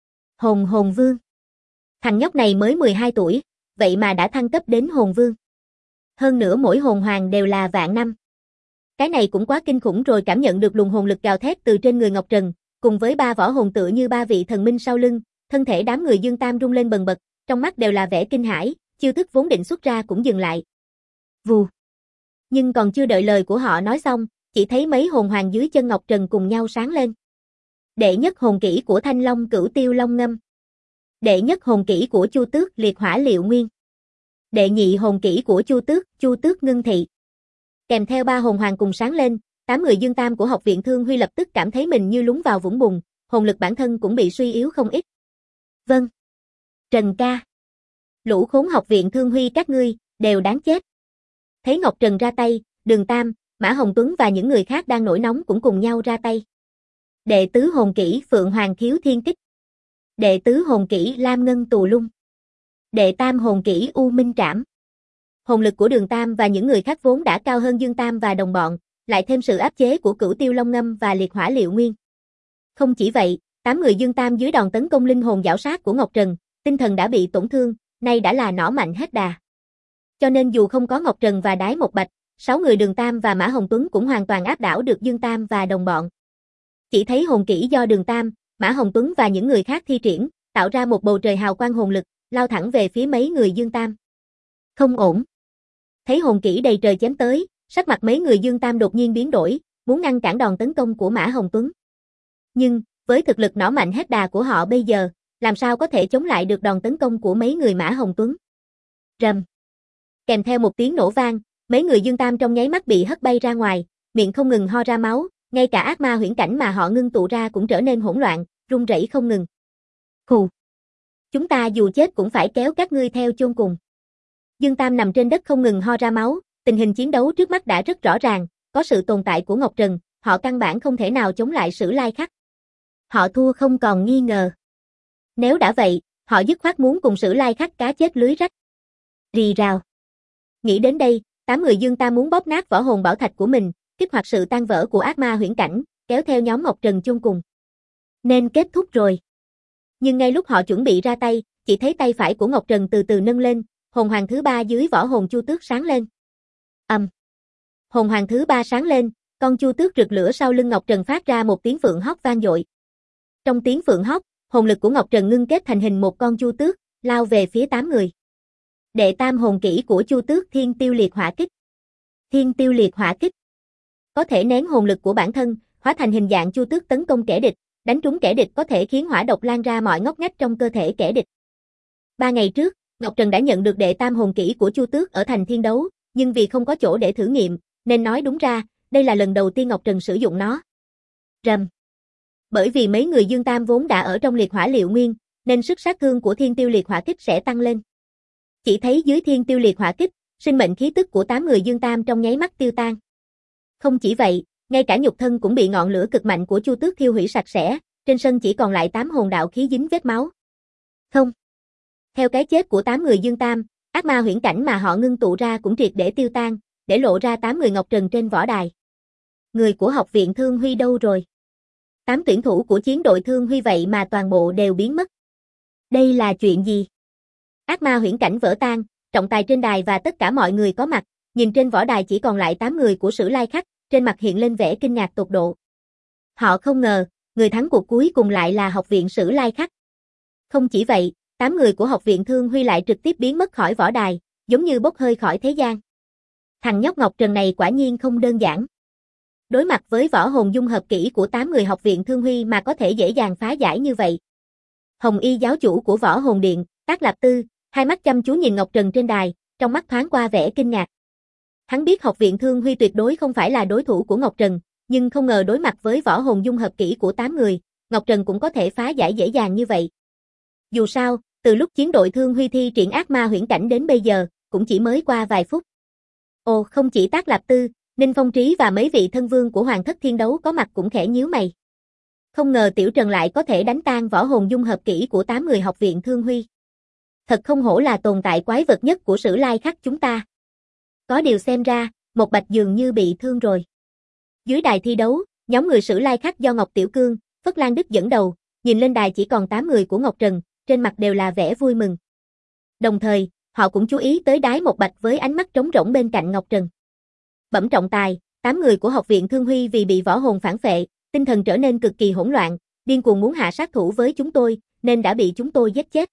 Hồn vương. Thằng nhóc này mới 12 tuổi, vậy mà đã thăng cấp đến hồn vương. Hơn nữa mỗi hồn hoàng đều là vạn năm. Cái này cũng quá kinh khủng rồi. Cảm nhận được luồng hồn lực gào thét từ trên người Ngọc Trần, cùng với ba võ hồn tựa như ba vị thần minh sau lưng, thân thể đám người Dương Tam rung lên bần bật, trong mắt đều là vẻ kinh hãi, chiêu thức vốn định xuất ra cũng dừng lại. Vù. Nhưng còn chưa đợi lời của họ nói xong, chỉ thấy mấy hồn hoàng dưới chân Ngọc Trần cùng nhau sáng lên. Đệ nhất hồn kỹ của Thanh Long Cửu Tiêu Long Ngâm. Đệ nhất hồn kỹ của Chu Tước Liệt Hỏa Liệu Nguyên. Đệ nhị hồn kỹ của Chu Tước Ngưng Thị. Kèm theo ba hồn hoàng cùng sáng lên, 8 người Dương Tam của học viện Thương Huy lập tức cảm thấy mình như lún vào vũng bùn, hồn lực bản thân cũng bị suy yếu không ít. Vâng. Trần ca. Lũ khốn học viện Thương Huy các ngươi, đều đáng chết. Thấy Ngọc Trần ra tay, Đường Tam, Mã Hồng Tuấn và những người khác đang nổi nóng cũng cùng nhau ra tay. Đệ tứ hồn kỹ Phượng Hoàng Khiếu Thiên Kích. Đệ tứ hồn kỹ Lam Ngân Tù Lung. Đệ tam hồn kỹ U Minh Trảm. Hồn lực của Đường Tam và những người khác vốn đã cao hơn Dương Tam và đồng bọn, lại thêm sự áp chế của Cửu Tiêu Long Ngâm và Liệt Hỏa Liệu Nguyên. Không chỉ vậy, 8 người Dương Tam dưới đòn tấn công linh hồn giảo sát của Ngọc Trần, tinh thần đã bị tổn thương, nay đã là nỏ mạnh hết đà. Cho nên dù không có Ngọc Trần và Đái Một Bạch, 6 người Đường Tam và Mã Hồng Tuấn cũng hoàn toàn áp đảo được Dương Tam và đồng bọn. Chỉ thấy hồn kỹ do Đường Tam, Mã Hồng Tuấn và những người khác thi triển, tạo ra một bầu trời hào quang hồn lực, lao thẳng về phía mấy người Dương Tam. Không ổn. Thấy hồn kỹ đầy trời chém tới, sắc mặt mấy người Dương Tam đột nhiên biến đổi, muốn ngăn cản đòn tấn công của Mã Hồng Tuấn. Nhưng, với thực lực nỏ mạnh hết đà của họ bây giờ, làm sao có thể chống lại được đòn tấn công của mấy người Mã Hồng Tuấn. Rầm. Kèm theo một tiếng nổ vang, mấy người Dương Tam trong nháy mắt bị hất bay ra ngoài, miệng không ngừng ho ra máu, ngay cả ác ma huyễn cảnh mà họ ngưng tụ ra cũng trở nên hỗn loạn, run rẩy không ngừng. Khù. Chúng ta dù chết cũng phải kéo các ngươi theo chôn cùng. Dương Tam nằm trên đất không ngừng ho ra máu, tình hình chiến đấu trước mắt đã rất rõ ràng, có sự tồn tại của Ngọc Trần, họ căn bản không thể nào chống lại Sử Lai Khắc. Họ thua không còn nghi ngờ. Nếu đã vậy, họ dứt khoát muốn cùng Sử Lai Khắc cá chết lưới rách. Rì rào. Nghĩ đến đây, 8 người Dương Tam muốn bóp nát võ hồn bảo thạch của mình, kích hoạt sự tan vỡ của ác ma huyễn cảnh, kéo theo nhóm Ngọc Trần chung cùng. Nên kết thúc rồi. Nhưng ngay lúc họ chuẩn bị ra tay, chỉ thấy tay phải của Ngọc Trần từ từ nâng lên, hồn hoàng thứ 3 dưới võ hồn Chu Tước sáng lên. Hồn hoàng thứ 3 sáng lên, con Chu Tước rực lửa sau lưng Ngọc Trần phát ra một tiếng phượng hót vang dội. Trong tiếng phượng hót, hồn lực của Ngọc Trần ngưng kết thành hình một con Chu Tước, lao về phía 8 người. Đệ tam hồn kỹ của Chu Tước Thiên Tiêu Liệt Hỏa Kích. Thiên Tiêu Liệt Hỏa Kích. Có thể nén hồn lực của bản thân, hóa thành hình dạng Chu Tước tấn công kẻ địch, đánh trúng kẻ địch có thể khiến hỏa độc lan ra mọi ngóc ngách trong cơ thể kẻ địch. 3 ngày trước, Ngọc Trần đã nhận được đệ tam hồn kỹ của Chu Tước ở thành Thiên Đấu, nhưng vì không có chỗ để thử nghiệm, nên nói đúng ra, đây là lần đầu tiên Ngọc Trần sử dụng nó. Rầm. Bởi vì mấy người Dương Tam vốn đã ở trong Liệt Hỏa Liệu Nguyên, nên sức sát thương của Thiên Tiêu Liệt Hỏa Kích sẽ tăng lên. Chỉ thấy dưới Thiên Tiêu Liệt Hỏa Kích, sinh mệnh khí tức của 8 người Dương Tam trong nháy mắt tiêu tan. Không chỉ vậy, ngay cả nhục thân cũng bị ngọn lửa cực mạnh của Chu Tước thiêu hủy sạch sẽ, trên sân chỉ còn lại 8 hồn đạo khí dính vết máu. Không. Theo cái chết của 8 người Dương Tam, ác ma huyễn cảnh mà họ ngưng tụ ra cũng triệt để tiêu tan, để lộ ra 8 người Ngọc Trần trên võ đài. Người của học viện Thương Huy đâu rồi? 8 tuyển thủ của chiến đội Thương Huy vậy mà toàn bộ đều biến mất. Đây là chuyện gì? Ác ma huyễn cảnh vỡ tan, trọng tài trên đài và tất cả mọi người có mặt, nhìn trên võ đài chỉ còn lại 8 người của Sử Lai Khắc, trên mặt hiện lên vẻ kinh ngạc tột độ. Họ không ngờ, người thắng cuộc cuối cùng lại là học viện Sử Lai Khắc. Không chỉ vậy, 8 người của học viện Thương Huy lại trực tiếp biến mất khỏi võ đài, giống như bốc hơi khỏi thế gian. Thằng nhóc Ngọc Trần này quả nhiên không đơn giản. Đối mặt với võ hồn dung hợp kỹ của 8 người học viện Thương Huy mà có thể dễ dàng phá giải như vậy. Hồng Y giáo chủ của Võ Hồn Điện, Tác Lạp Tư, hai mắt chăm chú nhìn Ngọc Trần trên đài, trong mắt thoáng qua vẻ kinh ngạc. Hắn biết học viện Thương Huy tuyệt đối không phải là đối thủ của Ngọc Trần, nhưng không ngờ đối mặt với võ hồn dung hợp kỹ của 8 người, Ngọc Trần cũng có thể phá giải dễ dàng như vậy. Dù sao, từ lúc chiến đội Thương Huy thi triển ác ma huyễn cảnh đến bây giờ, cũng chỉ mới qua vài phút. Ồ, không chỉ Tác Lạp Tư, Ninh Phong Trí và mấy vị thân vương của Hoàng Thất Thiên Đấu có mặt cũng khẽ nhíu mày. Không ngờ Tiểu Trần lại có thể đánh tan võ hồn dung hợp kỹ của 8 người học viện Thương Huy. Thật không hổ là tồn tại quái vật nhất của Sử Lai Khắc chúng ta. Có điều xem ra, Một Bạch dường như bị thương rồi. Dưới đài thi đấu, nhóm người Sử Lai Khắc do Ngọc Tiểu Cương, Phất Lan Đức dẫn đầu, nhìn lên đài chỉ còn 8 người của Ngọc Trần, trên mặt đều là vẻ vui mừng. Đồng thời, họ cũng chú ý tới đái Một Bạch với ánh mắt trống rỗng bên cạnh Ngọc Trần. Bẩm trọng tài, 8 người của học viện Thương Huy vì bị võ hồn phản phệ, tinh thần trở nên cực kỳ hỗn loạn, điên cuồng muốn hạ sát thủ với chúng tôi, nên đã bị chúng tôi giết chết.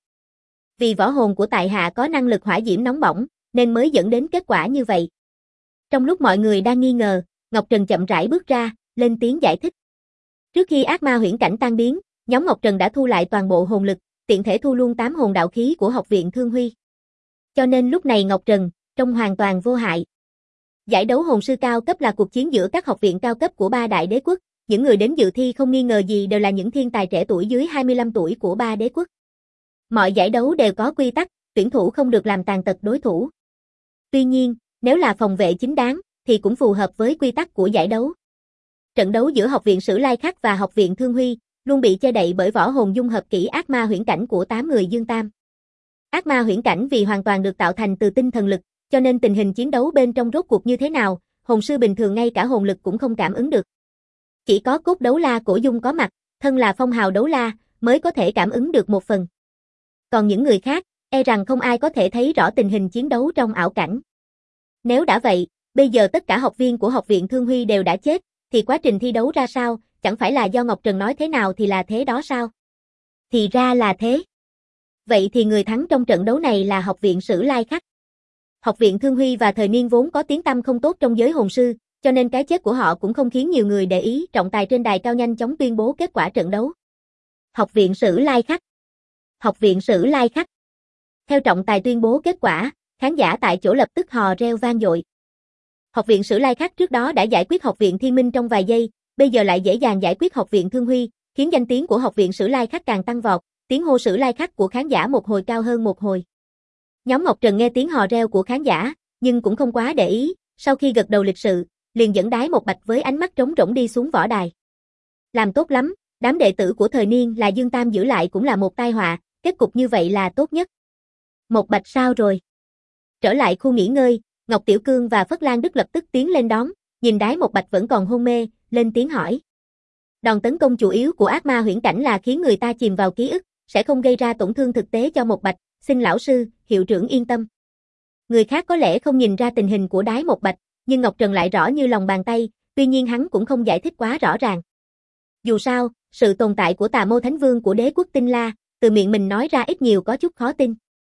Vì võ hồn của tại hạ có năng lực hỏa diễm nóng bỏng, nên mới dẫn đến kết quả như vậy. Trong lúc mọi người đang nghi ngờ, Ngọc Trần chậm rãi bước ra, lên tiếng giải thích. Trước khi ác ma huyễn cảnh tan biến, nhóm Ngọc Trần đã thu lại toàn bộ hồn lực, tiện thể thu luôn 8 hồn đạo khí của học viện Thương Huy. Cho nên lúc này Ngọc Trần, trông hoàn toàn vô hại. Giải đấu hồn sư cao cấp là cuộc chiến giữa các học viện cao cấp của 3 đại đế quốc, những người đến dự thi không nghi ngờ gì đều là những thiên tài trẻ tuổi dưới 25 tuổi của 3 đế quốc. Mọi giải đấu đều có quy tắc, tuyển thủ không được làm tàn tật đối thủ. Tuy nhiên, nếu là phòng vệ chính đáng, thì cũng phù hợp với quy tắc của giải đấu. Trận đấu giữa học viện Sử Lai Khắc và học viện Thương Huy luôn bị che đậy bởi võ hồn dung hợp kỹ ác ma huyễn cảnh của 8 người Dương Tam. Ác ma huyễn cảnh vì hoàn toàn được tạo thành từ tinh thần lực, cho nên tình hình chiến đấu bên trong rốt cuộc như thế nào, hồn sư bình thường ngay cả hồn lực cũng không cảm ứng được. Chỉ có cốt đấu la Cổ Dung có mặt, thân là phong hào đấu la, mới có thể cảm ứng được một phần. Còn những người khác, e rằng không ai có thể thấy rõ tình hình chiến đấu trong ảo cảnh. Nếu đã vậy, bây giờ tất cả học viên của học viện Thương Huy đều đã chết, thì quá trình thi đấu ra sao, chẳng phải là do Ngọc Trần nói thế nào thì là thế đó sao? Thì ra là thế. Vậy thì người thắng trong trận đấu này là học viện Sử Lai Khắc. Học viện Thương Huy và Thời Niên vốn có tiếng tăm không tốt trong giới hồn sư, cho nên cái chết của họ cũng không khiến nhiều người để ý. Trọng tài trên đài cao nhanh chóng tuyên bố kết quả trận đấu. Học viện Sử Lai Khắc. Học viện Sử Lai Khắc. Theo trọng tài tuyên bố kết quả, khán giả tại chỗ lập tức hò reo vang dội. Học viện Sử Lai Khắc trước đó đã giải quyết học viện Thiên Minh trong vài giây, bây giờ lại dễ dàng giải quyết học viện Thương Huy, khiến danh tiếng của học viện Sử Lai Khắc càng tăng vọt, tiếng hô Sử Lai Khắc của khán giả một hồi cao hơn một hồi. Nhóm Ngọc Trần nghe tiếng hò reo của khán giả, nhưng cũng không quá để ý, sau khi gật đầu lịch sự, liền dẫn đái Một Bạch với ánh mắt trống rỗng đi xuống võ đài. Làm tốt lắm, đám đệ tử của Thời Niên là Dương Tam giữ lại cũng là một tai họa, kết cục như vậy là tốt nhất. Một Bạch sao rồi? Trở lại khu nghỉ ngơi, Ngọc Tiểu Cương và Phất Lan Đức lập tức tiến lên đón, nhìn đái Một Bạch vẫn còn hôn mê, lên tiếng hỏi. Đòn tấn công chủ yếu của ác ma huyễn cảnh là khiến người ta chìm vào ký ức, sẽ không gây ra tổn thương thực tế cho Một Bạch, xin lão sư, hiệu trưởng yên tâm. Người khác có lẽ không nhìn ra tình hình của đái Một Bạch, nhưng Ngọc Trần lại rõ như lòng bàn tay, tuy nhiên hắn cũng không giải thích quá rõ ràng. Dù sao, sự tồn tại của Tà Mâu Thánh Vương của đế quốc Tinh La, từ miệng mình nói ra ít nhiều có chút khó tin.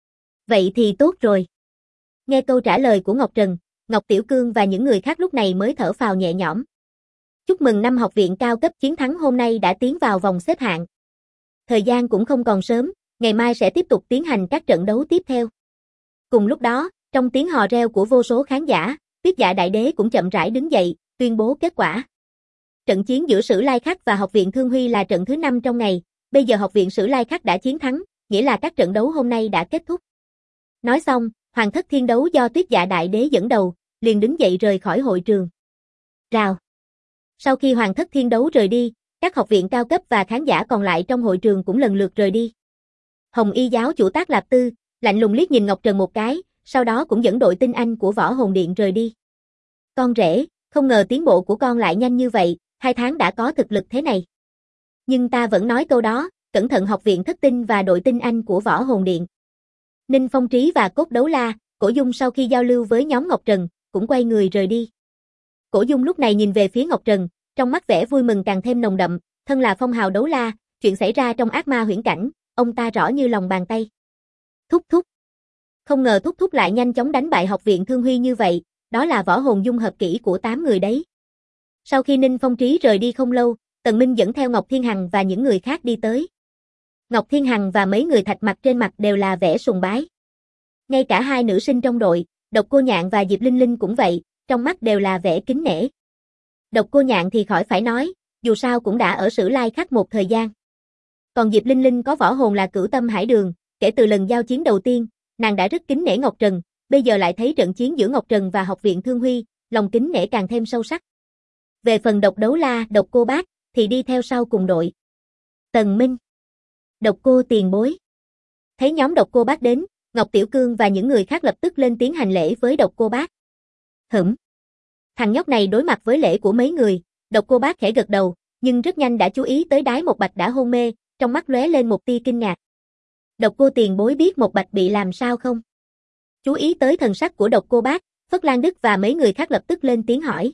Vậy thì tốt rồi. Nghe câu trả lời của Ngọc Trần, Ngọc Tiểu Cương và những người khác lúc này mới thở phào nhẹ nhõm. Chúc mừng 5 học viện cao cấp chiến thắng hôm nay đã tiến vào vòng xếp hạng. Thời gian cũng không còn sớm, ngày mai sẽ tiếp tục tiến hành các trận đấu tiếp theo. Cùng lúc đó, trong tiếng hò reo của vô số khán giả, Tuyết Dạ Đại Đế cũng chậm rãi đứng dậy, tuyên bố kết quả. Trận chiến giữa Sử Lai Khắc và học viện Thương Huy là trận thứ 5 trong ngày, bây giờ học viện Sử Lai Khắc đã chiến thắng, nghĩa là các trận đấu hôm nay đã kết thúc. Nói xong, Hoàng thất thiên đấu do Tuyết Dạ Đại Đế dẫn đầu, liền đứng dậy rời khỏi hội trường. Rào. Sau khi Hoàng thất thiên đấu rời đi, các học viện cao cấp và khán giả còn lại trong hội trường cũng lần lượt rời đi. Hồng Y giáo chủ Tác Lạp Tư, lạnh lùng liếc nhìn Ngọc Trần một cái, sau đó cũng dẫn đội tinh anh của Võ Hồn Điện rời đi. Con rể, không ngờ tiến bộ của con lại nhanh như vậy, 2 tháng đã có thực lực thế này. Nhưng ta vẫn nói câu đó, cẩn thận học viện thất tinh và đội tinh anh của Võ Hồn Điện. Ninh Phong Trí và Cốt Đấu La, Cổ Dung sau khi giao lưu với nhóm Ngọc Trần, cũng quay người rời đi. Cổ Dung lúc này nhìn về phía Ngọc Trần, trong mắt vẻ vui mừng càng thêm nồng đậm, thân là phong hào đấu la, chuyện xảy ra trong ác ma huyễn cảnh, ông ta rõ như lòng bàn tay. Thúc thúc. Không ngờ thúc thúc lại nhanh chóng đánh bại học viện Thương Huy như vậy, đó là võ hồn dung hợp kỹ của 8 người đấy. Sau khi Ninh Phong Trí rời đi không lâu, Tần Minh dẫn theo Ngọc Thiên Hằng và những người khác đi tới. Ngọc Thiên Hằng và mấy người Thạch Mặc trên mặt đều là vẻ sùng bái. Ngay cả 2 nữ sinh trong đội, Độc Cô Nhạn và Diệp Linh Linh cũng vậy, trong mắt đều là vẻ kính nể. Độc Cô Nhạn thì khỏi phải nói, dù sao cũng đã ở Sử Lai Khắc một thời gian. Còn Diệp Linh Linh có võ hồn là Cửu Tâm Hải Đường, kể từ lần giao chiến đầu tiên, nàng đã rất kính nể Ngọc Trần, bây giờ lại thấy trận chiến giữa Ngọc Trần và học viện Thương Huy, lòng kính nể càng thêm sâu sắc. Về phần Độc Đấu La, Độc Cô Bác thì đi theo sau cùng đội. Tần Minh. Độc Cô tiền bối. Thấy nhóm Độc Cô Bác đến, Ngọc Tiểu Cương và những người khác lập tức lên tiếng hành lễ với Độc Cô Bác. Thằng nhóc này đối mặt với lễ của mấy người, Độc Cô Bác khẽ gật đầu, nhưng rất nhanh đã chú ý tới Đái Một Bạch đã hôn mê, trong mắt lóe lên một tia kinh ngạc. Độc Cô tiền bối biết Một Bạch bị làm sao không? Chú ý tới thần sắc của Độc Cô Bác, Phất Lan Đức và mấy người khác lập tức lên tiếng hỏi.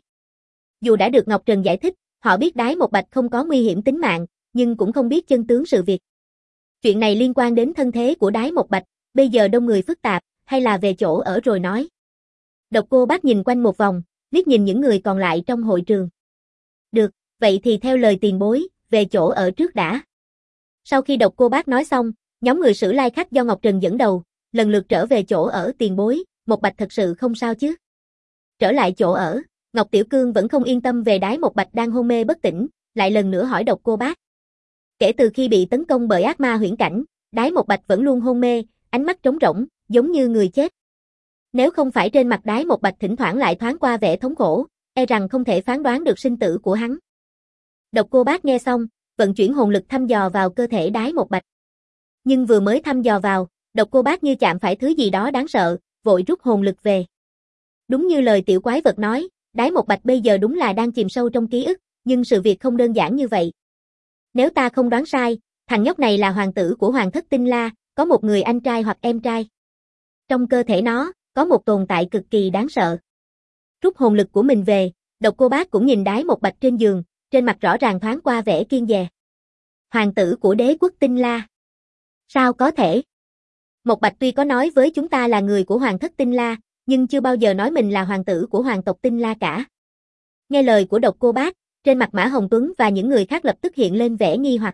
Dù đã được Ngọc Trần giải thích, họ biết Đái Một Bạch không có nguy hiểm tính mạng, nhưng cũng không biết chân tướng sự việc. Chuyện này liên quan đến thân thế của Đái Một Bạch, bây giờ đông người phức tạp, hay là về chỗ ở rồi nói. Độc Cô Bác nhìn quanh một vòng, liếc nhìn những người còn lại trong hội trường. Được, vậy thì theo lời tiền bối, về chỗ ở trước đã. Sau khi Độc Cô Bác nói xong, nhóm người Sử Lai khách do Ngọc Trần dẫn đầu, lần lượt trở về chỗ ở tiền bối, Một Bạch thật sự không sao chứ. Trở lại chỗ ở, Ngọc Tiểu Cương vẫn không yên tâm về Đái Một Bạch đang hôn mê bất tỉnh, lại lần nữa hỏi Độc Cô Bác. Kể từ khi bị tấn công bởi ác ma huyễn cảnh, Đái Một Bạch vẫn luôn hôn mê, ánh mắt trống rỗng, giống như người chết. Nếu không phải trên mặt Đái Một Bạch thỉnh thoảng lại thoáng qua vẻ thống khổ, e rằng không thể phán đoán được sinh tử của hắn. Độc Cô Bác nghe xong, vận chuyển hồn lực thăm dò vào cơ thể Đái Một Bạch. Nhưng vừa mới thăm dò vào, Độc Cô Bác như chạm phải thứ gì đó đáng sợ, vội rút hồn lực về. Đúng như lời tiểu quái vật nói, Đái Một Bạch bây giờ đúng là đang chìm sâu trong ký ức, nhưng sự việc không đơn giản như vậy. Nếu ta không đoán sai, thằng nhóc này là hoàng tử của Hoàng Thất Tinh La, có một người anh trai hoặc em trai. Trong cơ thể nó, có một tồn tại cực kỳ đáng sợ. Rút hồn lực của mình về, Độc Cô Bác cũng nhìn Đái Một Bạch trên giường, trên mặt rõ ràng thoáng qua vẻ kiêng dè. Hoàng tử của đế quốc Tinh La. Sao có thể? Một Bạch tuy có nói với chúng ta là người của Hoàng Thất Tinh La, nhưng chưa bao giờ nói mình là hoàng tử của hoàng tộc Tinh La cả. Nghe lời của Độc Cô Bác, trên mặt Mã Hồng Tuấn và những người khác lập tức hiện lên vẻ nghi hoặc.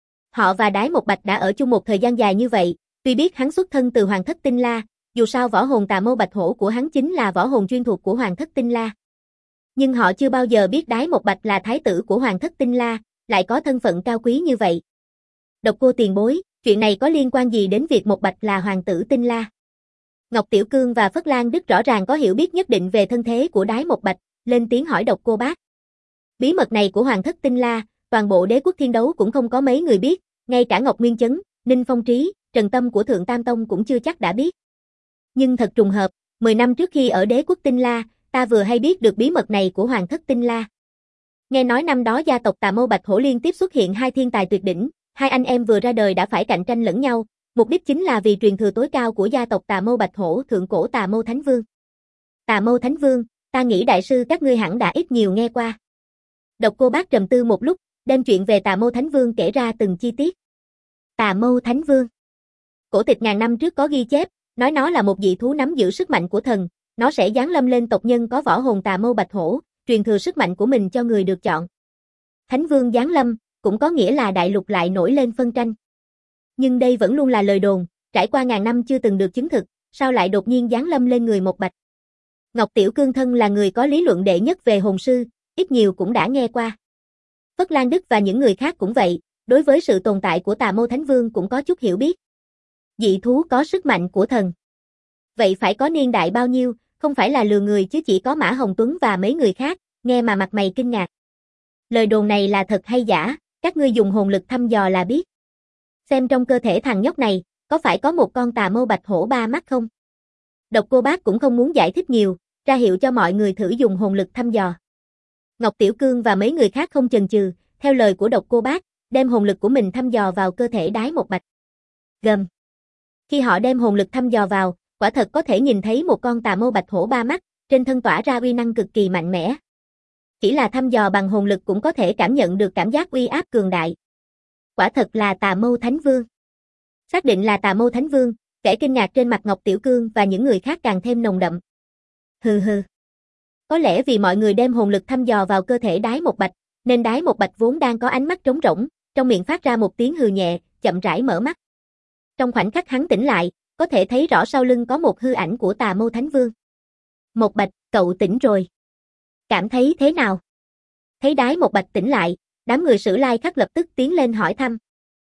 Họ và Đái Một Bạch đã ở chung một thời gian dài như vậy, tuy biết hắn xuất thân từ Hoàng Thất Tinh La, dù sao võ hồn Tà Mâu Bạch Hổ của hắn chính là võ hồn chuyên thuộc của Hoàng Thất Tinh La. Nhưng họ chưa bao giờ biết Đái Một Bạch là thái tử của Hoàng Thất Tinh La, lại có thân phận cao quý như vậy. Độc Cô tiền bối, chuyện này có liên quan gì đến việc Một Bạch là hoàng tử Tinh La? Ngọc Tiểu Cương và Phất Lan Đức rõ ràng có hiểu biết nhất định về thân thế của Đái Một Bạch, lên tiếng hỏi Độc Cô Bác. Bí mật này của Hoàng Thất Tinh La, toàn bộ đế quốc thiên đấu cũng không có mấy người biết, ngay cả Ngọc Nguyên Chấn, Ninh Phong Trí, Trần Tâm của Thượng Tam Tông cũng chưa chắc đã biết. Nhưng thật trùng hợp, 10 năm trước khi ở đế quốc Tinh La, ta vừa hay biết được bí mật này của Hoàng Thất Tinh La. Nghe nói năm đó gia tộc Tà Mâu Bạch Hổ liên tiếp xuất hiện hai thiên tài tuyệt đỉnh, hai anh em vừa ra đời đã phải cạnh tranh lẫn nhau, mục đích chính là vì truyền thừa tối cao của gia tộc Tà Mâu Bạch Hổ thượng cổ Tà Mâu Thánh Vương. Tà Mâu Thánh Vương, ta nghĩ đại sư các ngươi hẳn đã ít nhiều nghe qua. Độc Cô Bác trầm tư một lúc, đem chuyện về Tà Mâu Thánh Vương kể ra từng chi tiết. Tà Mâu Thánh Vương. Cổ tịch ngàn năm trước có ghi chép, nói nó là một dị thú nắm giữ sức mạnh của thần, nó sẽ giáng lâm lên tộc nhân có võ hồn Tà Mâu Bạch Hổ, truyền thừa sức mạnh của mình cho người được chọn. Thánh Vương giáng lâm, cũng có nghĩa là đại lục lại nổi lên phân tranh. Nhưng đây vẫn luôn là lời đồn, trải qua ngàn năm chưa từng được chứng thực, sao lại đột nhiên giáng lâm lên người Một Bạch. Ngọc Tiểu Cương thân là người có lý luận đệ nhất về hồn sư, ít nhiều cũng đã nghe qua. Phất Lan Đức và những người khác cũng vậy, đối với sự tồn tại của Tà Mâu Thánh Vương cũng có chút hiểu biết. Dị thú có sức mạnh của thần. Vậy phải có niên đại bao nhiêu, không phải là lừa người chứ chỉ có Mã Hồng Tuấn và mấy người khác, nghe mà mặt mày kinh ngạc. Lời đồn này là thật hay giả, các ngươi dùng hồn lực thăm dò là biết. Xem trong cơ thể thằng nhóc này, có phải có một con Tà Mâu Bạch Hổ ba mắt không? Độc Cô Bác cũng không muốn giải thích nhiều, ra hiệu cho mọi người thử dùng hồn lực thăm dò. Ngọc Tiểu Cương và mấy người khác không chần chừ, theo lời của Độc Cô Bác, đem hồn lực của mình thăm dò vào cơ thể Đái Một Bạch. Gầm. Khi họ đem hồn lực thăm dò vào, quả thật có thể nhìn thấy một con Tà Mâu Bạch Hổ ba mắt, trên thân tỏa ra uy năng cực kỳ mạnh mẽ. Chỉ là thăm dò bằng hồn lực cũng có thể cảm nhận được cảm giác uy áp cường đại. Quả thật là Tà Mâu Thánh Vương. Xác định là Tà Mâu Thánh Vương, vẻ kinh ngạc trên mặt Ngọc Tiểu Cương và những người khác càng thêm nồng đậm. Hừ hừ. Có lẽ vì mọi người đem hồn lực thăm dò vào cơ thể Đái Một Bạch, nên Đái Một Bạch vốn đang có ánh mắt trống rỗng, trong miệng phát ra một tiếng hừ nhẹ, chậm rãi mở mắt. Trong khoảnh khắc hắn tỉnh lại, có thể thấy rõ sau lưng có một hư ảnh của Tà Mâu Thánh Vương. Một Bạch, cậu tỉnh rồi. Cảm thấy thế nào? Thấy Đái Một Bạch tỉnh lại, đám người Sử Lai Khắc lập tức tiến lên hỏi thăm.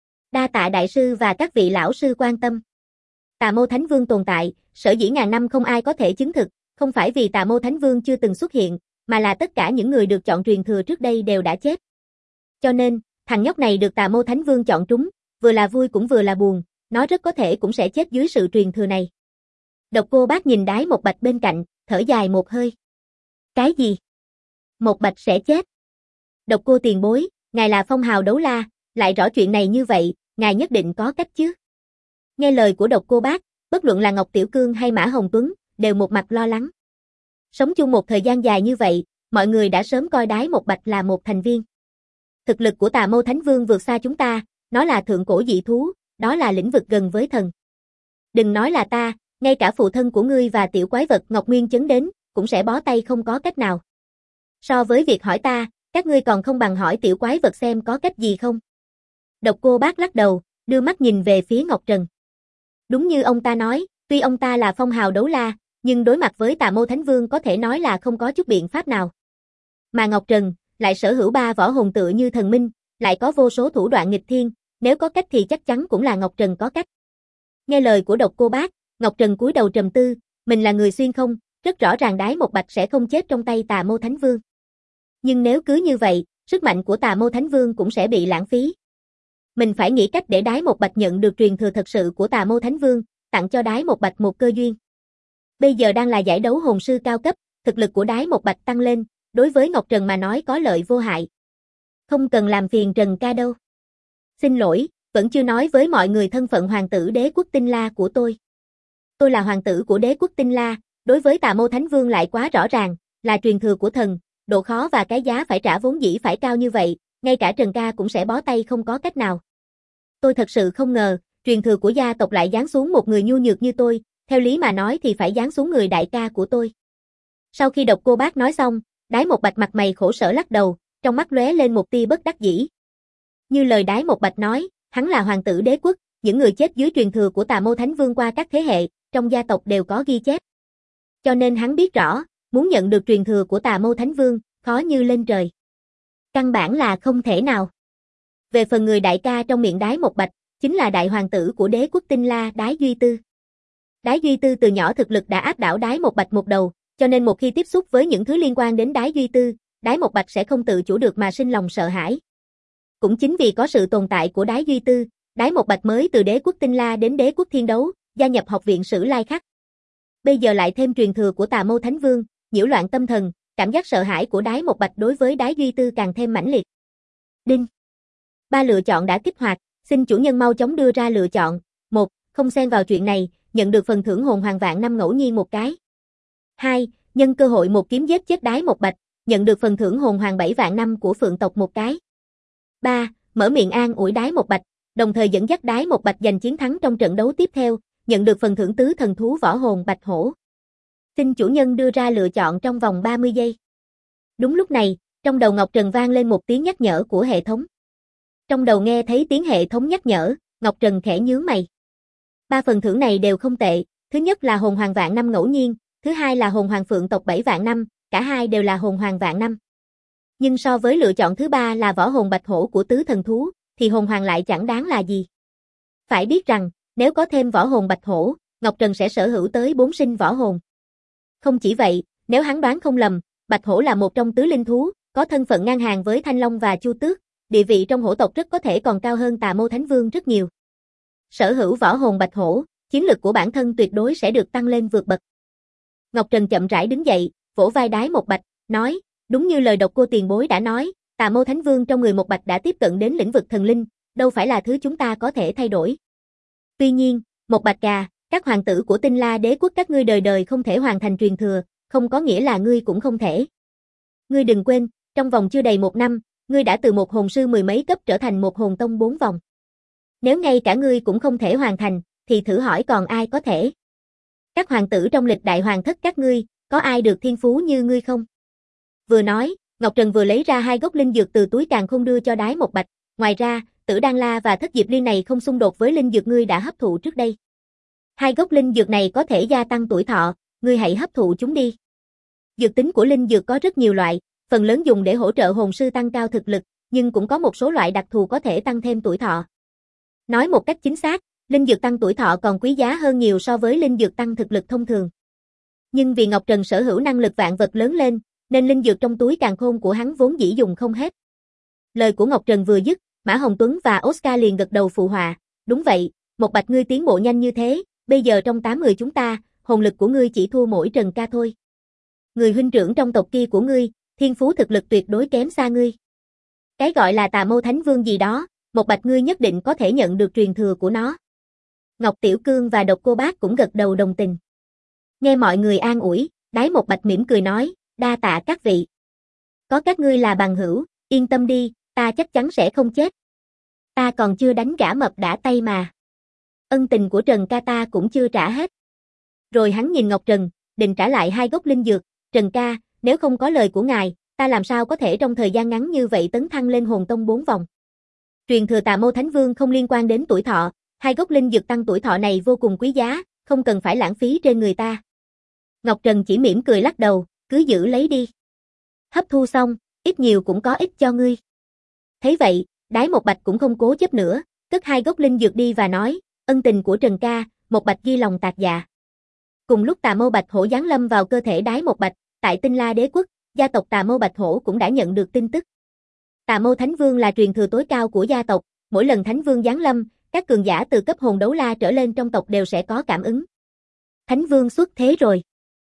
Đa tạ đại sư và các vị lão sư quan tâm. Tà Mâu Thánh Vương tồn tại, sở dĩ ngàn năm không ai có thể chứng thực, không phải vì Tà Mâu Thánh Vương chưa từng xuất hiện, mà là tất cả những người được chọn truyền thừa trước đây đều đã chết. Cho nên, thằng nhóc này được Tà Mâu Thánh Vương chọn trúng, vừa là vui cũng vừa là buồn, nó rất có thể cũng sẽ chết dưới sự truyền thừa này. Độc Cô Bác nhìn Đái Một Bạch bên cạnh, thở dài một hơi. Cái gì? Một Bạch sẽ chết? Độc Cô tiền bối, ngài là phong hào đấu la, lại rõ chuyện này như vậy, ngài nhất định có cách chứ? Nghe lời của Độc Cô Bác, bất luận là Ngọc Tiểu Cương hay Mã Hồng Tuấn, đều một mặt lo lắng. Sống chung một thời gian dài như vậy, mọi người đã sớm coi Đái Một Bạch là một thành viên. Thực lực của Tà Mâu Thánh Vương vượt xa chúng ta, nó là thượng cổ dị thú, đó là lĩnh vực gần với thần. Đừng nói là ta, ngay cả phụ thân của ngươi và tiểu quái vật Ngọc Nguyên Chấn đến, cũng sẽ bó tay không có cách nào. So với việc hỏi ta, các ngươi còn không bằng hỏi tiểu quái vật xem có cách gì không. Độc Cô Bác lắc đầu, đưa mắt nhìn về phía Ngọc Trần. Đúng như ông ta nói, tuy ông ta là phong hào đấu la, nhưng đối mặt với Tà Mâu Thánh Vương có thể nói là không có chút biện pháp nào. Mà Ngọc Trần, lại sở hữu 3 võ hồn tựa như thần minh, lại có vô số thủ đoạn nghịch thiên, nếu có cách thì chắc chắn cũng là Ngọc Trần có cách. Nghe lời của Độc Cô Bác, Ngọc Trần cúi đầu trầm tư, mình là người xuyên không, rất rõ ràng Đái Một Bạch sẽ không chết trong tay Tà Mâu Thánh Vương. Nhưng nếu cứ như vậy, sức mạnh của Tà Mâu Thánh Vương cũng sẽ bị lãng phí. Mình phải nghĩ cách để Đái Một Bạch nhận được truyền thừa thật sự của Tà Mâu Thánh Vương, tặng cho Đái Một Bạch một cơ duyên. Bây giờ đang là giải đấu hồn sư cao cấp, thực lực của Đái Một Bạch tăng lên, đối với Ngọc Trần mà nói có lợi vô hại. Không cần làm phiền Trần ca đâu. Xin lỗi, vẫn chưa nói với mọi người thân phận hoàng tử Đế quốc Tinh La của tôi. Tôi là hoàng tử của Đế quốc Tinh La, đối với Tà Mâu Thánh Vương lại quá rõ ràng, là truyền thừa của thần, độ khó và cái giá phải trả vốn dĩ phải cao như vậy, ngay cả Trần ca cũng sẽ bó tay không có cách nào. Tôi thật sự không ngờ, truyền thừa của gia tộc lại giáng xuống một người nhu nhược như tôi, theo lý mà nói thì phải giáng xuống người đại ca của tôi. Sau khi Độc Cô Bác nói xong, Đái Một Bạch mặt mày khổ sở lắc đầu, trong mắt lóe lên một tia bất đắc dĩ. Như lời Đái Một Bạch nói, hắn là hoàng tử đế quốc, những người chết dưới truyền thừa của Tà Mâu Thánh Vương qua các thế hệ, trong gia tộc đều có ghi chép. Cho nên hắn biết rõ, muốn nhận được truyền thừa của Tà Mâu Thánh Vương, khó như lên trời. Căn bản là không thể nào. Về phần người đại ca trong miệng Đái Một Bạch, chính là đại hoàng tử của Đế quốc Tinh La Đái Duy Tư. Đái Duy Tư từ nhỏ thực lực đã áp đảo Đái Một Bạch một đầu, cho nên một khi tiếp xúc với những thứ liên quan đến Đái Duy Tư, Đái Một Bạch sẽ không tự chủ được mà sinh lòng sợ hãi. Cũng chính vì có sự tồn tại của Đái Duy Tư, Đái Một Bạch mới từ Đế quốc Tinh La đến Đế quốc Thiên Đấu, gia nhập học viện Sử Lai Khắc. Bây giờ lại thêm truyền thừa của Tà Mâu Thánh Vương, nhiễu loạn tâm thần, cảm giác sợ hãi của Đái Một Bạch đối với Đái Duy Tư càng thêm mãnh liệt. Đinh. 3 lựa chọn đã kích hoạt, xin chủ nhân mau chóng đưa ra lựa chọn. 1. Không xen vào chuyện này, nhận được phần thưởng hồn hoàng vạn năm ngẫu nhiên một cái. 2. Nhân cơ hội một kiếm giết chết Đái Một Bạch, nhận được phần thưởng hồn hoàng 7 vạn năm của Phượng tộc một cái. 3. Mở miệng an ủi Đái Một Bạch, đồng thời dẫn dắt Đái Một Bạch giành chiến thắng trong trận đấu tiếp theo, nhận được phần thưởng tứ thần thú võ hồn Bạch Hổ. Xin chủ nhân đưa ra lựa chọn trong vòng 30 giây. Đúng lúc này, trong đầu Ngọc Trần vang lên một tiếng nhắc nhở của hệ thống. Trong đầu nghe thấy tiếng hệ thống nhắc nhở, Ngọc Trần khẽ nhướng mày. 3 phần thưởng này đều không tệ, thứ nhất là hồn hoàng vạn năm ngẫu nhiên, thứ hai là hồn hoàng phượng tộc 7 vạn năm, cả hai đều là hồn hoàng vạn năm. Nhưng so với lựa chọn thứ 3 là võ hồn Bạch Hổ của tứ thần thú, thì hồn hoàng lại chẳng đáng là gì. Phải biết rằng, nếu có thêm võ hồn Bạch Hổ, Ngọc Trần sẽ sở hữu tới 4 sinh võ hồn. Không chỉ vậy, nếu hắn đoán không lầm, Bạch Hổ là một trong tứ linh thú, có thân phận ngang hàng với Thanh Long và Chu Tước, địa vị trong hổ tộc rất có thể còn cao hơn Tà Mâu Thánh Vương rất nhiều. Sở hữu võ hồn Bạch Hổ, chiến lực của bản thân tuyệt đối sẽ được tăng lên vượt bậc. Ngọc Trần chậm rãi đứng dậy, vỗ vai Đái Một Bạch, nói, đúng như lời Độc Cô tiền bối đã nói, Tà Mâu Thánh Vương trong người Một Bạch đã tiếp cận đến lĩnh vực thần linh, đâu phải là thứ chúng ta có thể thay đổi. Tuy nhiên, Một Bạch à, các hoàng tử của Tinh La Đế quốc các ngươi đời đời không thể hoàn thành truyền thừa, không có nghĩa là ngươi cũng không thể. Ngươi đừng quên, trong vòng chưa đầy 1 năm, ngươi đã từ một hồn sư 10 mấy cấp trở thành một hồn tông 4 vòng. Nếu ngay cả ngươi cũng không thể hoàn thành, thì thử hỏi còn ai có thể. Các hoàng tử trong lịch đại hoàng thất các ngươi, có ai được thiên phú như ngươi không? Vừa nói, Ngọc Trần vừa lấy ra 2 gốc linh dược từ túi càn khôn đưa cho Đái Một Bạch, ngoài ra, Tử Đan La và Thất Diệp Liên này không xung đột với linh dược ngươi đã hấp thụ trước đây. 2 gốc linh dược này có thể gia tăng tuổi thọ, ngươi hãy hấp thụ chúng đi. Dược tính của linh dược có rất nhiều loại, phần lớn dùng để hỗ trợ hồn sư tăng cao thực lực, nhưng cũng có một số loại đặc thù có thể tăng thêm tuổi thọ. Nói một cách chính xác, linh dược tăng tuổi thọ còn quý giá hơn nhiều so với linh dược tăng thực lực thông thường. Nhưng vì Ngọc Trần sở hữu năng lực vạn vật lớn lên, nên linh dược trong túi càn khôn của hắn vốn dĩ dùng không hết. Lời của Ngọc Trần vừa dứt, Mã Hồng Tuấn và Oscar liền gật đầu phụ họa, đúng vậy, Một Bạch ngươi tiến bộ nhanh như thế, bây giờ trong 8 người chúng ta, hồn lực của ngươi chỉ thua mỗi Trần ca thôi. Người huynh trưởng trong tộc kia của ngươi, thiên phú thực lực tuyệt đối kém xa ngươi. Cái gọi là Tà Mâu Thánh Vương gì đó, Một Bạch ngươi nhất định có thể nhận được truyền thừa của nó. Ngọc Tiểu Cương và Độc Cô Bác cũng gật đầu đồng tình. Nghe mọi người an ủi, Đái Một Bạch mỉm cười nói, đa tạ các vị. Có các ngươi là bằng hữu, yên tâm đi, ta chắc chắn sẽ không chết. Ta còn chưa đánh gã mập đã tay mà. Ân tình của Trần ca ta cũng chưa trả hết. Rồi hắn nhìn Ngọc Trần, định trả lại 2 gốc linh dược, Trần ca, nếu không có lời của ngài, ta làm sao có thể trong thời gian ngắn như vậy tấn thăng lên hồn tông 4 vòng. Truyền thừa Tà Mâu Thánh Vương không liên quan đến tuổi thọ, 2 gốc linh dược tăng tuổi thọ này vô cùng quý giá, không cần phải lãng phí trên người ta. Ngọc Trần chỉ mỉm cười lắc đầu, cứ giữ lấy đi. Hấp thu xong, ít nhiều cũng có ích cho ngươi. Thấy vậy, Đái Một Bạch cũng không cố chấp nữa, cất 2 gốc linh dược đi và nói, ân tình của Trần ca, Một Bạch ghi lòng tạc dạ. Cùng lúc Tà Mâu Bạch Hổ giáng lâm vào cơ thể Đái Một Bạch, tại Tinh La Đế quốc, gia tộc Tà Mâu Bạch Hổ cũng đã nhận được tin tức. Tà Mâu Thánh Vương là truyền thừa tối cao của gia tộc, mỗi lần Thánh Vương giáng lâm, các cường giả từ cấp hồn đấu la trở lên trong tộc đều sẽ có cảm ứng. Thánh Vương xuất thế rồi.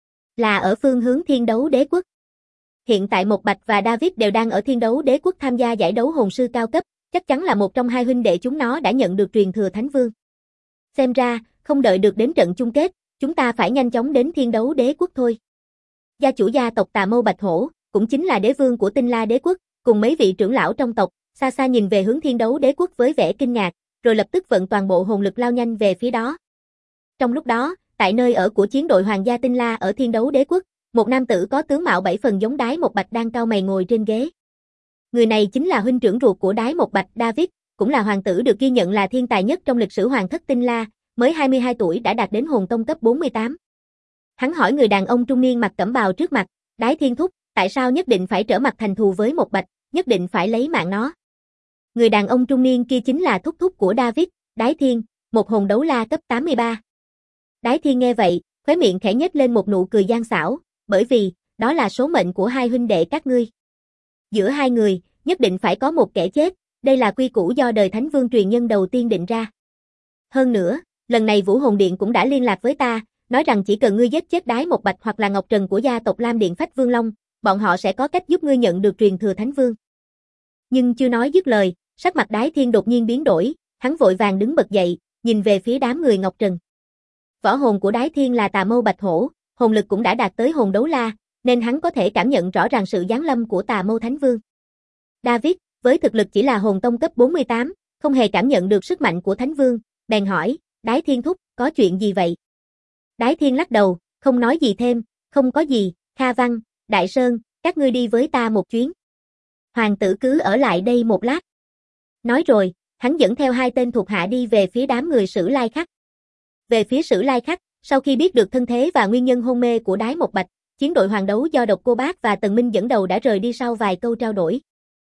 Là ở phương hướng Thiên Đấu Đế quốc. Hiện tại Một Bạch và David đều đang ở Thiên Đấu Đế quốc tham gia giải đấu hồn sư cao cấp, chắc chắn là một trong 2 huynh đệ chúng nó đã nhận được truyền thừa Thánh Vương. Xem ra, không đợi được đến trận chung kết, chúng ta phải nhanh chóng đến Thiên Đấu Đế quốc thôi. Gia chủ gia tộc Tà Mâu Bạch Hổ, cũng chính là đế vương của Tinh La Đế quốc, cùng mấy vị trưởng lão trong tộc, xa xa nhìn về hướng Thiên Đấu Đế quốc với vẻ kinh ngạc, rồi lập tức vận toàn bộ hồn lực lao nhanh về phía đó. Trong lúc đó, tại nơi ở của chiến đội Hoàng gia Tinh La ở Thiên Đấu Đế quốc, một nam tử có tướng mạo 7 phần giống Đái Một Bạch đang cau mày ngồi trên ghế. Người này chính là huynh trưởng ruột của Đái Một Bạch, David, cũng là hoàng tử được ghi nhận là thiên tài nhất trong lịch sử hoàng thất Tinh La, mới 22 tuổi đã đạt đến hồn tông cấp 48. Hắn hỏi người đàn ông trung niên mặc cẩm bào trước mặt, Đái Thiên thúc, tại sao nhất định phải trở mặt thành thù với Một Bạch, nhất định phải lấy mạng nó. Người đàn ông trung niên kia chính là thúc thúc của David, Đái Thiên, một hồn đấu la cấp 83. Đái Thiên nghe vậy, khóe miệng khẽ nhếch lên một nụ cười gian xảo, bởi vì, đó là số mệnh của 2 huynh đệ các ngươi. Giữa 2 người, nhất định phải có một kẻ chết, đây là quy củ do đời Thánh Vương truyền nhân đầu tiên định ra. Hơn nữa, lần này Vũ Hồn Điện cũng đã liên lạc với ta, nói rằng chỉ cần ngươi giết chết Đái Một Bạch hoặc là Ngọc Trần của gia tộc Lam Điện Phách Vương Long, bọn họ sẽ có cách giúp ngươi nhận được truyền thừa Thánh Vương. Nhưng chưa nói dứt lời, sắc mặt Đái Thiên đột nhiên biến đổi, hắn vội vàng đứng bật dậy, nhìn về phía đám người Ngọc Trần. Võ hồn của Đái Thiên là Tà Mâu Bạch Hổ, hồn lực cũng đã đạt tới hồn đấu la, nên hắn có thể cảm nhận rõ ràng sự giáng lâm của Tà Mâu Thánh Vương. David, với thực lực chỉ là hồn tông cấp 48, không hề cảm nhận được sức mạnh của Thánh Vương, bèn hỏi, Đái Thiên thúc, có chuyện gì vậy? Đái Thiên lắc đầu, không nói gì thêm, không có gì, Kha Văn, Đại Sơn, các ngươi đi với ta một chuyến. Hoàng tử cứ ở lại đây một lát. Nói rồi, hắn dẫn theo 2 tên thuộc hạ đi về phía đám người Sử Lai Khắc. Về phía Sử Lai Khắc, sau khi biết được thân thế và nguyên nhân hôn mê của Đái Một Bạch, chiến đội hoàng đấu do Độc Cô Bác và Tần Minh dẫn đầu đã rời đi sau vài câu trao đổi.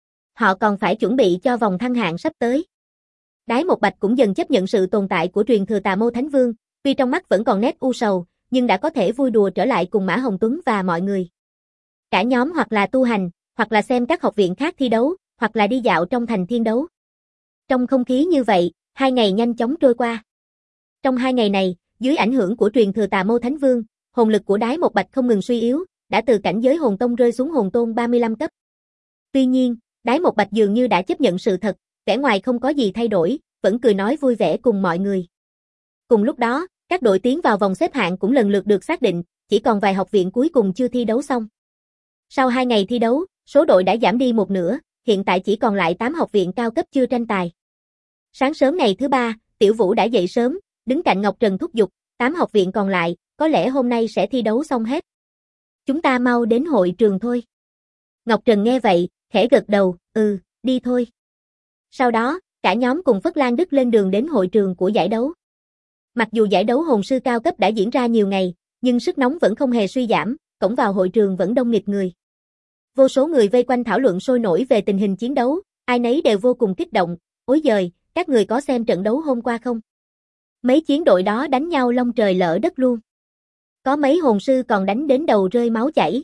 Họ còn phải chuẩn bị cho vòng thăng hạng sắp tới. Đái Một Bạch cũng dần chấp nhận sự tồn tại của truyền thừa Tà Mâu Thánh Vương, tuy trong mắt vẫn còn nét u sầu, nhưng đã có thể vui đùa trở lại cùng Mã Hồng Tuấn và mọi người. Cả nhóm hoặc là tu hành, hoặc là xem các học viện khác thi đấu, hoặc là đi dạo trong thành Thiên Đấu. Trong không khí như vậy, 2 ngày nhanh chóng trôi qua. Trong 2 ngày này, dưới ảnh hưởng của truyền thừa Tà Mâu Thánh Vương, hồn lực của Đái Một Bạch không ngừng suy yếu, đã từ cảnh giới hồn tông rơi xuống hồn tôn 35 cấp. Tuy nhiên, Đái Một Bạch dường như đã chấp nhận sự thật, vẻ ngoài không có gì thay đổi, vẫn cười nói vui vẻ cùng mọi người. Cùng lúc đó, các đội tiến vào vòng xếp hạng cũng lần lượt được xác định, chỉ còn vài học viện cuối cùng chưa thi đấu xong. Sau 2 ngày thi đấu, số đội đã giảm đi một nửa, hiện tại chỉ còn lại 8 học viện cao cấp chưa tranh tài. Sáng sớm ngày thứ 3, Tiểu Vũ đã dậy sớm, đứng cạnh Ngọc Trần thúc giục, 8 học viện còn lại, có lẽ hôm nay sẽ thi đấu xong hết. Chúng ta mau đến hội trường thôi. Ngọc Trần nghe vậy, khẽ gật đầu, đi thôi. Sau đó, cả nhóm cùng Phất Lan Đức lên đường đến hội trường của giải đấu. Mặc dù giải đấu hồn sư cao cấp đã diễn ra nhiều ngày, nhưng sức nóng vẫn không hề suy giảm, cổng vào hội trường vẫn đông nghịt người. Vô số người vây quanh thảo luận sôi nổi về tình hình chiến đấu, ai nấy đều vô cùng kích động. Ối giời, các người có xem trận đấu hôm qua không? Mấy chiến đội đó đánh nhau long trời lỡ đất luôn. Có mấy hồn sư còn đánh đến đầu rơi máu chảy.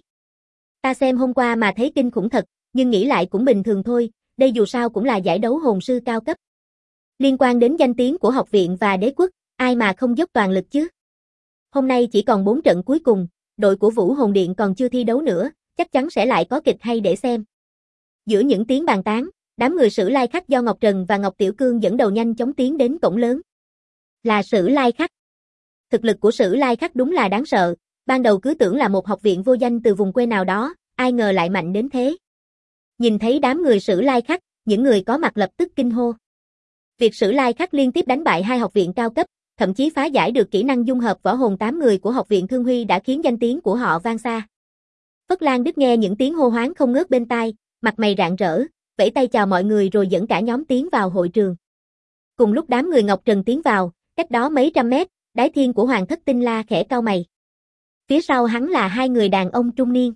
Ta xem hôm qua mà thấy kinh khủng thật, nhưng nghĩ lại cũng bình thường thôi, đây dù sao cũng là giải đấu hồn sư cao cấp. Liên quan đến danh tiếng của học viện và đế quốc, ai mà không dốc toàn lực chứ? Hôm nay chỉ còn 4 trận cuối cùng, đội của Vũ Hồn Điện còn chưa thi đấu nữa, chắc chắn sẽ lại có kịch hay để xem. Giữa những tiếng bàn tán, đám người Sử Lai Khắc do Ngọc Trần và Ngọc Tiểu Cương dẫn đầu nhanh chóng tiến đến cổng lớn. Là Sử Lai Khắc. Thực lực của Sử Lai Khắc đúng là đáng sợ, ban đầu cứ tưởng là một học viện vô danh từ vùng quê nào đó, ai ngờ lại mạnh đến thế. Nhìn thấy đám người Sử Lai Khắc, những người có mặt lập tức kinh hô. Việc Sử Lai Khắc liên tiếp đánh bại 2 học viện cao cấp, thậm chí phá giải được kỹ năng dung hợp võ hồn 8 người của học viện Thương Huy đã khiến danh tiếng của họ vang xa. Phất Lan Đức nghe những tiếng hô hoán không ngớt bên tai, mặt mày rạng rỡ, vẫy tay chào mọi người rồi dẫn cả nhóm tiến vào hội trường. Cùng lúc đám người Ngọc Trần tiến vào, cách đó mấy trăm mét, Đái Thiên của Hoàng Thất Tinh La khẽ cau mày. Phía sau hắn là 2 người đàn ông trung niên.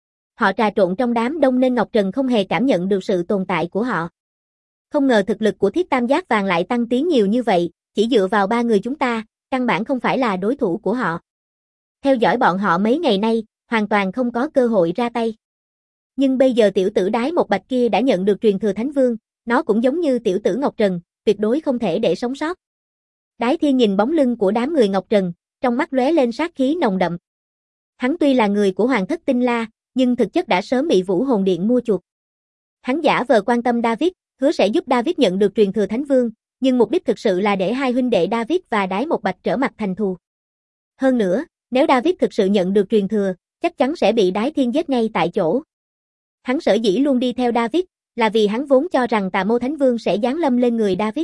Họ trà trộn trong đám đông nên Ngọc Trần không hề cảm nhận được sự tồn tại của họ. Không ngờ thực lực của Thiết Tam Giác Vàng lại tăng tiến nhiều như vậy, chỉ dựa vào 3 người chúng ta, căn bản không phải là đối thủ của họ. Theo dõi bọn họ mấy ngày nay, hoàn toàn không có cơ hội ra tay. Nhưng bây giờ tiểu tử Đái Một Bạch kia đã nhận được truyền thừa Thánh Vương, nó cũng giống như tiểu tử Ngọc Trần, tuyệt đối không thể để sống sót. Đái Thiên nhìn bóng lưng của đám người Ngọc Trần, trong mắt lóe lên sát khí nồng đậm. Hắn tuy là người của Hoàng Thất Tinh La, nhưng thực chất đã sớm bị Vũ Hồn Điện mua chuộc. Hắn giả vờ quan tâm David, hứa sẽ giúp David nhận được truyền thừa Thánh Vương, nhưng mục đích thực sự là để 2 huynh đệ David và Đái Một Bạch trở mặt thành thù. Hơn nữa, nếu David thực sự nhận được truyền thừa, chắc chắn sẽ bị Đái Thiên giết ngay tại chỗ. Hắn sở dĩ luôn đi theo David, là vì hắn vốn cho rằng Tà Mô Thánh Vương sẽ giáng lâm lên người David.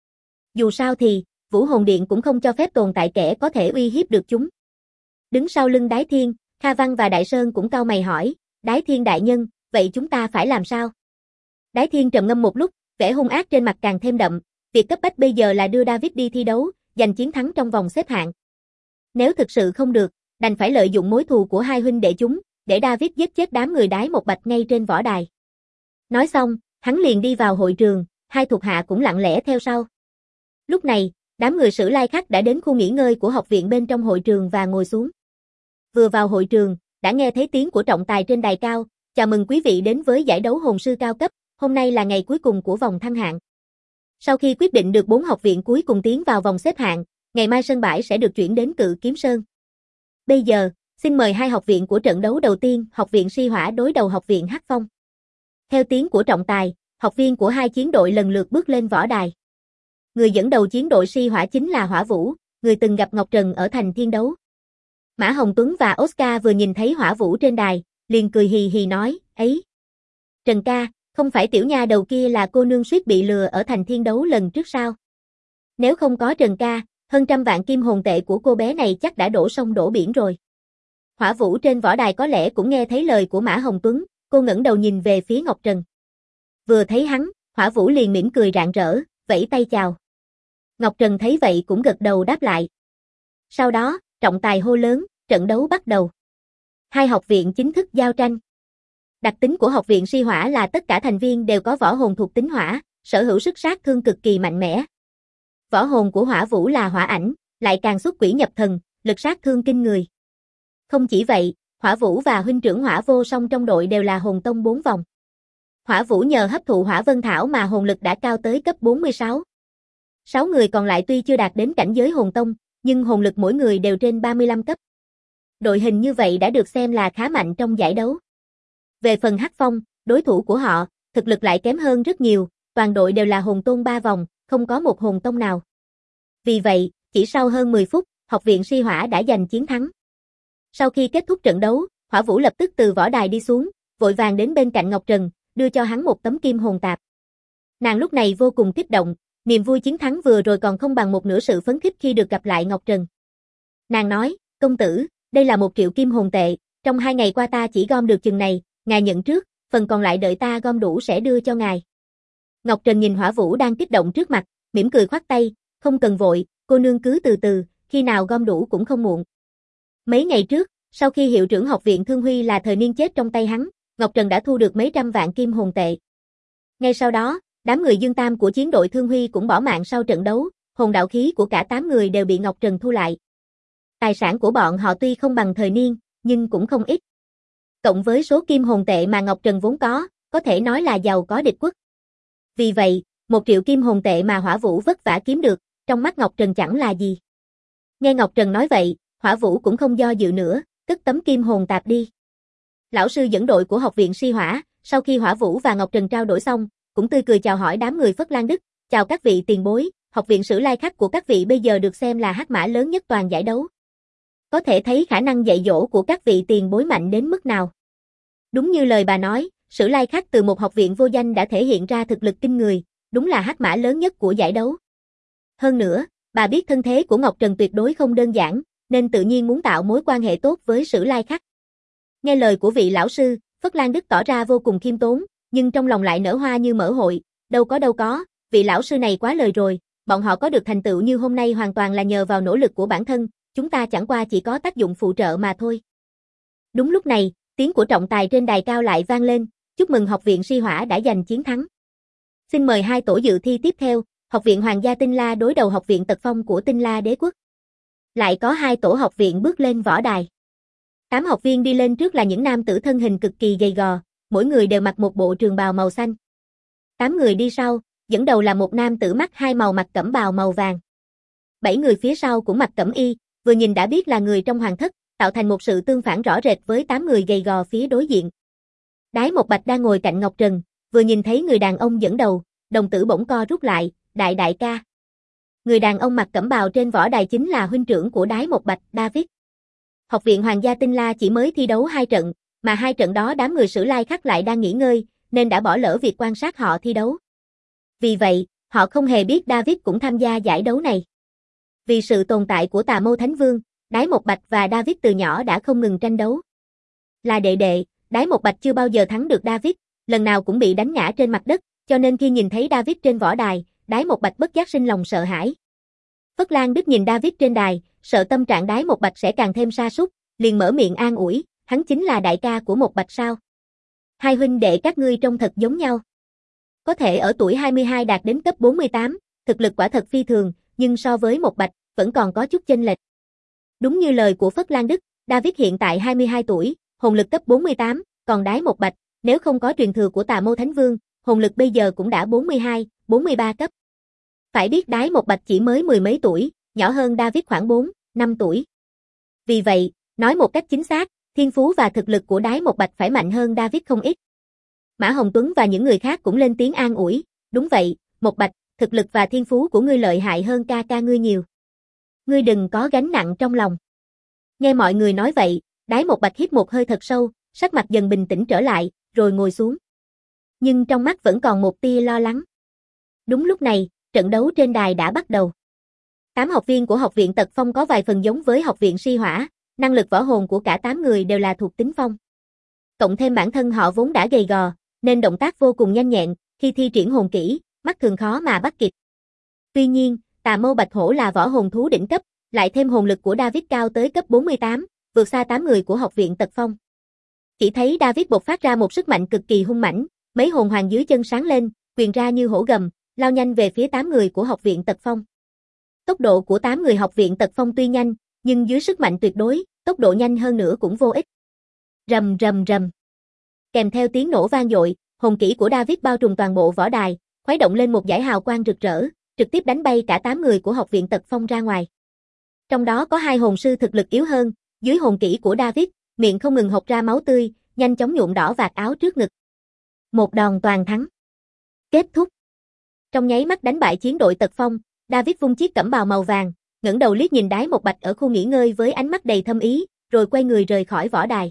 Dù sao thì, Vũ Hồn Điện cũng không cho phép tồn tại kẻ có thể uy hiếp được chúng. Đứng sau lưng Đái Thiên, Kha Văn và Đại Sơn cũng cau mày hỏi, Đái Thiên đại nhân, vậy chúng ta phải làm sao? Đái Thiên trầm ngâm một lúc, vẻ hung ác trên mặt càng thêm đậm, việc cấp bách bây giờ là đưa David đi thi đấu, giành chiến thắng trong vòng xếp hạng. Nếu thực sự không được, đành phải lợi dụng mối thù của 2 huynh đệ chúng, để David giết chết đám người Đái Một Bạch ngay trên võ đài. Nói xong, hắn liền đi vào hội trường, 2 thuộc hạ cũng lặng lẽ theo sau. Lúc này, đám người Sử Lai Khắc đã đến khu nghỉ ngơi của học viện bên trong hội trường và ngồi xuống. Vừa vào hội trường, đã nghe thấy tiếng của trọng tài trên đài cao, chào mừng quý vị đến với giải đấu hồn sư cao cấp, hôm nay là ngày cuối cùng của vòng thăng hạng. Sau khi quyết định được 4 học viện cuối cùng tiến vào vòng xếp hạng, ngày mai sân bãi sẽ được chuyển đến Cự Kiếm Sơn. Bây giờ, xin mời 2 học viện của trận đấu đầu tiên, học viện Si Hỏa đối đầu học viện Hắc Phong. Theo tiếng của trọng tài, học viên của 2 chiến đội lần lượt bước lên võ đài. Người dẫn đầu chiến đội Si Hỏa chính là Hỏa Vũ, người từng gặp Ngọc Trần ở thành Thiên Đấu. Mã Hồng Tuấn và Oscar vừa nhìn thấy Hỏa Vũ trên đài, liền cười hì hì nói, ấy. Trần ca, không phải tiểu nha đầu kia là cô nương suýt bị lừa ở thành Thiên Đấu lần trước sao? Nếu không có Trần ca, hơn 100 vạn kim hồn tệ của cô bé này chắc đã đổ sông đổ biển rồi. Hỏa Vũ trên võ đài có lẽ cũng nghe thấy lời của Mã Hồng Tuấn, cô ngẩng đầu nhìn về phía Ngọc Trần. Vừa thấy hắn, Hỏa Vũ liền mỉm cười rạng rỡ, vẫy tay chào. Ngọc Trần thấy vậy cũng gật đầu đáp lại. Sau đó, trọng tài hô lớn, trận đấu bắt đầu. 2 học viện chính thức giao tranh. Đặc tính của học viện Si Hỏa là tất cả thành viên đều có võ hồn thuộc tính hỏa, sở hữu sức sát thương cực kỳ mạnh mẽ. Võ hồn của Hỏa Vũ là hỏa ảnh, lại càng xuất quỷ nhập thần, lực sát thương kinh người. Không chỉ vậy, Hỏa Vũ và huynh trưởng Hỏa Vô Song trong đội đều là hồn tông 4 vòng. Hỏa Vũ nhờ hấp thụ Hỏa Vân Thảo mà hồn lực đã cao tới cấp 46. 6 người còn lại tuy chưa đạt đến cảnh giới hồn tông, nhưng hồn lực mỗi người đều trên 35 cấp. Đội hình như vậy đã được xem là khá mạnh trong giải đấu. Về phần Hắc Phong, đối thủ của họ, thực lực lại kém hơn rất nhiều, toàn đội đều là hồn tôn 3 vòng, không có một hồn tông nào. Vì vậy, chỉ sau hơn 10 phút, học viện Si Hỏa đã giành chiến thắng. Sau khi kết thúc trận đấu, Hỏa Vũ lập tức từ võ đài đi xuống, vội vàng đến bên cạnh Ngọc Trần, đưa cho hắn một tấm kim hồn tạp. Nàng lúc này vô cùng kích động, niềm vui chiến thắng vừa rồi còn không bằng một nửa sự phấn khích khi được gặp lại Ngọc Trần. Nàng nói, công tử, đây là 1 triệu kim hồn tệ, trong 2 ngày qua ta chỉ gom được chừng này, ngài nhận trước, phần còn lại đợi ta gom đủ sẽ đưa cho ngài. Ngọc Trần nhìn Hỏa Vũ đang kích động trước mặt, mỉm cười khoát tay, không cần vội, cô nương cứ từ từ, khi nào gom đủ cũng không muộn. Mấy ngày trước, sau khi hiệu trưởng học viện Thương Huy là thời niên chết trong tay hắn, Ngọc Trần đã thu được mấy trăm vạn kim hồn tệ. Ngay sau đó, đám người Dương Tam của chiến đội Thương Huy cũng bỏ mạng sau trận đấu, hồn đạo khí của cả 8 người đều bị Ngọc Trần thu lại. Tài sản của bọn họ tuy không bằng thời niên, nhưng cũng không ít. Cộng với số kim hồn tệ mà Ngọc Trần vốn có thể nói là giàu có địch quốc. Vì vậy, 1 triệu kim hồn tệ mà Hỏa Vũ vất vả kiếm được, trong mắt Ngọc Trần chẳng là gì. Nghe Ngọc Trần nói vậy, Hỏa Vũ cũng không do dự nữa, cất tấm kim hồn tạp đi. Lão sư dẫn đội của học viện Si Hỏa, sau khi Hỏa Vũ và Ngọc Trần trao đổi xong, cũng tươi cười chào hỏi đám người Phất Lan Đức, chào các vị tiền bối, học viện Sử Lai Khắc của các vị bây giờ được xem là hắc mã lớn nhất toàn giải đấu. Có thể thấy khả năng dạy dỗ của các vị tiền bối mạnh đến mức nào. Đúng như lời bà nói, Sử Lai Khắc từ một học viện vô danh đã thể hiện ra thực lực kinh người, đúng là hắc mã lớn nhất của giải đấu. Hơn nữa, bà biết thân thế của Ngọc Trần tuyệt đối không đơn giản, nên tự nhiên muốn tạo mối quan hệ tốt với Sử Lai Khắc. Nghe lời của vị lão sư, Phất Lan Đức tỏ ra vô cùng khiêm tốn, nhưng trong lòng lại nở hoa như mở hội, đâu có, vị lão sư này quá lời rồi, bọn họ có được thành tựu như hôm nay hoàn toàn là nhờ vào nỗ lực của bản thân, chúng ta chẳng qua chỉ có tác dụng phụ trợ mà thôi. Đúng lúc này, tiếng của trọng tài trên đài cao lại vang lên, chúc mừng học viện Si Hỏa đã giành chiến thắng. Xin mời 2 tổ dự thi tiếp theo, học viện Hoàng gia Tinh La đối đầu học viện Tật Phong của Tinh La Đế Quốc. Lại có 2 tổ học viện bước lên võ đài. 8 học viên đi lên trước là những nam tử thân hình cực kỳ gầy gò, mỗi người đều mặc một bộ trường bào màu xanh. 8 người đi sau, dẫn đầu là một nam tử mắt 2 màu mặc cẩm bào màu vàng. 7 người phía sau cũng mặc cẩm y, vừa nhìn đã biết là người trong hoàng thất, tạo thành một sự tương phản rõ rệt với 8 người gầy gò phía đối diện. Đái Một Bạch đang ngồi cạnh Ngọc Trần, vừa nhìn thấy người đàn ông dẫn đầu, đồng tử bỗng co rút lại, đại ca. Người đàn ông mặc cẩm bào trên võ đài chính là huynh trưởng của Đái Một Bạch, David. Học viện Hoàng gia Tinh La chỉ mới thi đấu 2 trận, mà 2 trận đó đám người Sử Lai Khắc lại đang nghỉ ngơi, nên đã bỏ lỡ việc quan sát họ thi đấu. Vì vậy, họ không hề biết David cũng tham gia giải đấu này. Vì sự tồn tại của Tà Mâu Thánh Vương, Đái Một Bạch và David từ nhỏ đã không ngừng tranh đấu. Là đệ đệ, Đái Một Bạch chưa bao giờ thắng được David, lần nào cũng bị đánh ngã trên mặt đất, cho nên khi nhìn thấy David trên võ đài, Đái Một Bạch bất giác sinh lòng sợ hãi. Phất Lan Đức nhìn David trên đài, sợ tâm trạng Đái Một Bạch sẽ càng thêm sa sút, liền mở miệng an ủi, hắn chính là đại ca của Một Bạch sao? 2 huynh đệ các ngươi trông thật giống nhau. Có thể ở tuổi 22 đạt đến cấp 48, thực lực quả thật phi thường, nhưng so với Một Bạch, vẫn còn có chút chênh lệch. Đúng như lời của Phất Lan Đức, David hiện tại 22 tuổi, hồn lực cấp 48, còn Đái Một Bạch, nếu không có truyền thừa của Tà Mâu Thánh Vương, hồn lực bây giờ cũng đã 42, 43 cấp. Phải biết Đái Một Bạch chỉ mới 10 mấy tuổi, nhỏ hơn David khoảng 4, 5 tuổi. Vì vậy, nói một cách chính xác, thiên phú và thực lực của Đái Một Bạch phải mạnh hơn David không ít. Mã Hồng Tuấn và những người khác cũng lên tiếng an ủi, đúng vậy, Một Bạch, thực lực và thiên phú của ngươi lợi hại hơn ca ngươi nhiều. Ngươi đừng có gánh nặng trong lòng. Nghe mọi người nói vậy, Đái Một Bạch hít một hơi thật sâu, sắc mặt dần bình tĩnh trở lại, rồi ngồi xuống. Nhưng trong mắt vẫn còn một tia lo lắng. Đúng lúc này, trận đấu trên đài đã bắt đầu. 8 học viên của học viện Tật Phong có vài phần giống với học viện Si Hỏa, năng lực võ hồn của cả 8 người đều là thuộc tính phong. Cộng thêm bản thân họ vốn đã gầy gò, nên động tác vô cùng nhanh nhẹn, khi thi triển hồn kỹ, mắt thường khó mà bắt kịp. Tuy nhiên, Tà Mâu Bạch Hổ là võ hồn thú đỉnh cấp, lại thêm hồn lực của David cao tới cấp 48, vượt xa 8 người của học viện Tật Phong. Chỉ thấy David bộc phát ra một sức mạnh cực kỳ hung mãnh, mấy hồn hoàng dưới chân sáng lên, quyền ra như hổ gầm, lao nhanh về phía 8 người của học viện Tật Phong. Tốc độ của 8 người học viện Tật Phong tuy nhanh, nhưng dưới sức mạnh tuyệt đối, tốc độ nhanh hơn nữa cũng vô ích. Rầm rầm rầm. Kèm theo tiếng nổ vang dội, hồn kỹ của David bao trùm toàn bộ võ đài, khuấy động lên một dải hào quang rực rỡ, trực tiếp đánh bay cả 8 người của học viện Tật Phong ra ngoài. Trong đó có 2 hồn sư thực lực yếu hơn, dưới hồn kỹ của David, miệng không ngừng hộc ra máu tươi, nhanh chóng nhuộm đỏ vạt áo trước ngực. Một đòn toàn thắng. Kết thúc. Trong nháy mắt đánh bại chiến đội Tật Phong, David vung chiếc cẩm bào màu vàng, ngẩng đầu liếc nhìn Đái Một Bạch ở khu nghỉ ngơi với ánh mắt đầy thâm ý, rồi quay người rời khỏi võ đài.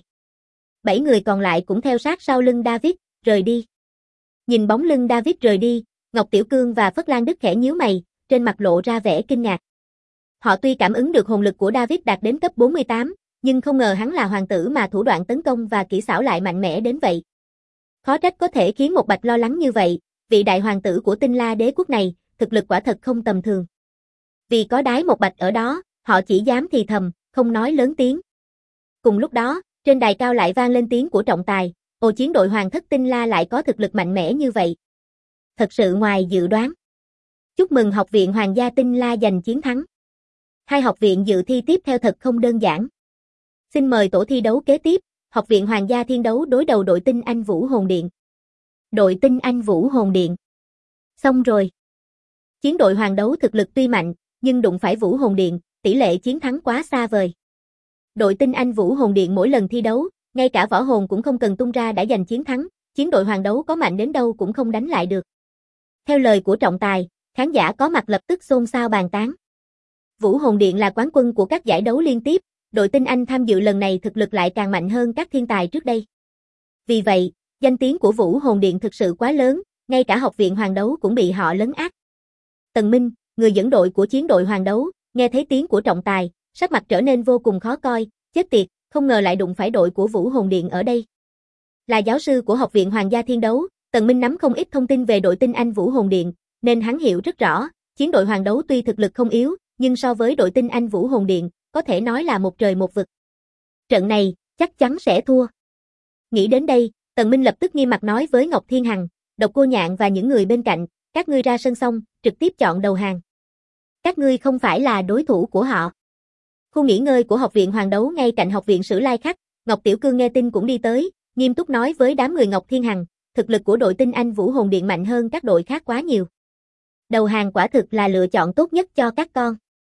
7 người còn lại cũng theo sát sau lưng David, rời đi. Nhìn bóng lưng David rời đi, Ngọc Tiểu Cương và Phất Lan Đức khẽ nhíu mày, trên mặt lộ ra vẻ kinh ngạc. Họ tuy cảm ứng được hồn lực của David đạt đến cấp 48, nhưng không ngờ hắn là hoàng tử mà thủ đoạn tấn công và kỹ xảo lại mạnh mẽ đến vậy. Khó trách có thể khiến Một Bạch lo lắng như vậy, vị đại hoàng tử của Tinh La Đế quốc này, thực lực quả thật không tầm thường. Vì có Đái Một Bạch ở đó, họ chỉ dám thì thầm, không nói lớn tiếng. Cùng lúc đó, trên đài cao lại vang lên tiếng của trọng tài, ồ, chiến đội Hoàng thất Tinh La lại có thực lực mạnh mẽ như vậy. Thật sự ngoài dự đoán. Chúc mừng học viện Hoàng gia Tinh La giành chiến thắng. 2 học viện dự thi tiếp theo thật không đơn giản. Xin mời tổ thi đấu kế tiếp, học viện Hoàng gia Thiên Đấu đối đầu đội Tinh Anh Vũ Hồn Điện. Đội Tinh Anh Vũ Hồn Điện. Xong rồi. Chiến đội hoàng đấu thực lực tuy mạnh, nhưng đụng phải Vũ Hồn Điện, tỷ lệ chiến thắng quá xa vời. Đội tinh anh Vũ Hồn Điện mỗi lần thi đấu, ngay cả võ hồn cũng không cần tung ra đã giành chiến thắng, chiến đội hoàng đấu có mạnh đến đâu cũng không đánh lại được. Theo lời của trọng tài, khán giả có mặt lập tức xôn xao bàn tán. Vũ Hồn Điện là quán quân của các giải đấu liên tiếp, đội tinh anh tham dự lần này thực lực lại càng mạnh hơn các thiên tài trước đây. Vì vậy, danh tiếng của Vũ Hồn Điện thực sự quá lớn, ngay cả học viện hoàng đấu cũng bị họ lấn át. Tần Minh, người dẫn đội của chiến đội hoàng đấu, nghe thấy tiếng của trọng tài, sắc mặt trở nên vô cùng khó coi, chết tiệt, không ngờ lại đụng phải đội của Vũ Hồn Điện ở đây. Là giáo sư của học viện Hoàng gia Thiên đấu, Tần Minh nắm không ít thông tin về đội tinh anh Vũ Hồn Điện, nên hắn hiểu rất rõ, chiến đội hoàng đấu tuy thực lực không yếu, nhưng so với đội tinh anh Vũ Hồn Điện, có thể nói là một trời một vực. Trận này, chắc chắn sẽ thua. Nghĩ đến đây, Tần Minh lập tức nghiêm mặt nói với Ngọc Thiên Hằng, Độc Cô Nhạn và những người bên cạnh, các ngươi ra sân xong, trực tiếp chọn đầu hàng. Các ngươi không phải là đối thủ của họ. Khu nghỉ ngơi của học viện hoàng đấu ngay cạnh học viện Sử Lai Khắc, Ngọc Tiểu Cương nghe tin cũng đi tới, nghiêm túc nói với đám người Ngọc Thiên Hằng, thực lực của đội tinh anh Vũ Hồn Điện mạnh hơn các đội khác quá nhiều. Đầu hàng quả thực là lựa chọn tốt nhất cho các con.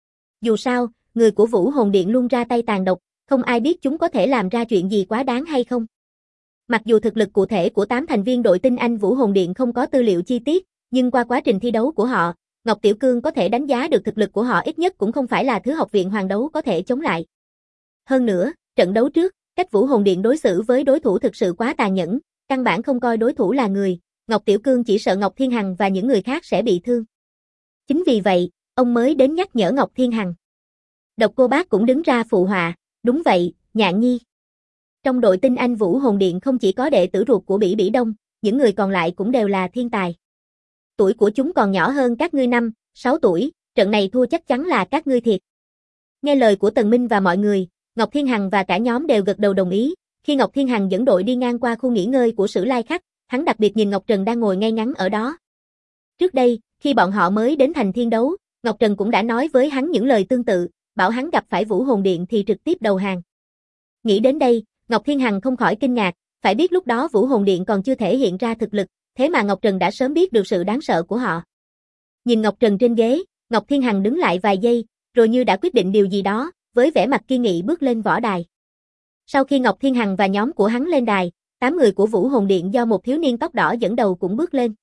Dù sao, người của Vũ Hồn Điện luôn ra tay tàn độc, không ai biết chúng có thể làm ra chuyện gì quá đáng hay không. Mặc dù thực lực cụ thể của 8 thành viên đội tinh anh Vũ Hồn Điện không có tư liệu chi tiết, nhưng qua quá trình thi đấu của họ, Ngọc Tiểu Cương có thể đánh giá được thực lực của họ ít nhất cũng không phải là thứ học viện hoàng đấu có thể chống lại. Hơn nữa, trận đấu trước, cách Vũ Hồn Điện đối xử với đối thủ thực sự quá tàn nhẫn, căn bản không coi đối thủ là người, Ngọc Tiểu Cương chỉ sợ Ngọc Thiên Hằng và những người khác sẽ bị thương. Chính vì vậy, ông mới đến nhắc nhở Ngọc Thiên Hằng. Độc Cô Bác cũng đứng ra phụ họa, đúng vậy, Nhạn Nhi. Trong đội tinh anh Vũ Hồn Điện không chỉ có đệ tử ruột của Bỉ Bỉ Đông, những người còn lại cũng đều là thiên tài. Tuổi của chúng còn nhỏ hơn các ngươi 5, 6 tuổi, trận này thua chắc chắn là các ngươi thiệt. Nghe lời của Tần Minh và mọi người, Ngọc Thiên Hằng và cả nhóm đều gật đầu đồng ý. Khi Ngọc Thiên Hằng dẫn đội đi ngang qua khu nghỉ ngơi của Sử Lai Khắc, hắn đặc biệt nhìn Ngọc Trần đang ngồi ngay ngắn ở đó. Trước đây, khi bọn họ mới đến thành thiên đấu, Ngọc Trần cũng đã nói với hắn những lời tương tự, bảo hắn gặp phải Vũ Hồn Điện thì trực tiếp đầu hàng. Nghĩ đến đây, Ngọc Thiên Hằng không khỏi kinh ngạc, phải biết lúc đó Vũ Hồn Điện còn chưa thể hiện ra thực lực, thế mà Ngọc Trần đã sớm biết được sự đáng sợ của họ. Nhìn Ngọc Trần trên ghế, Ngọc Thiên Hằng đứng lại vài giây, rồi như đã quyết định điều gì đó, với vẻ mặt kiên nghị bước lên võ đài. Sau khi Ngọc Thiên Hằng và nhóm của hắn lên đài, 8 người của Vũ Hồn Điện do một thiếu niên tóc đỏ dẫn đầu cũng bước lên.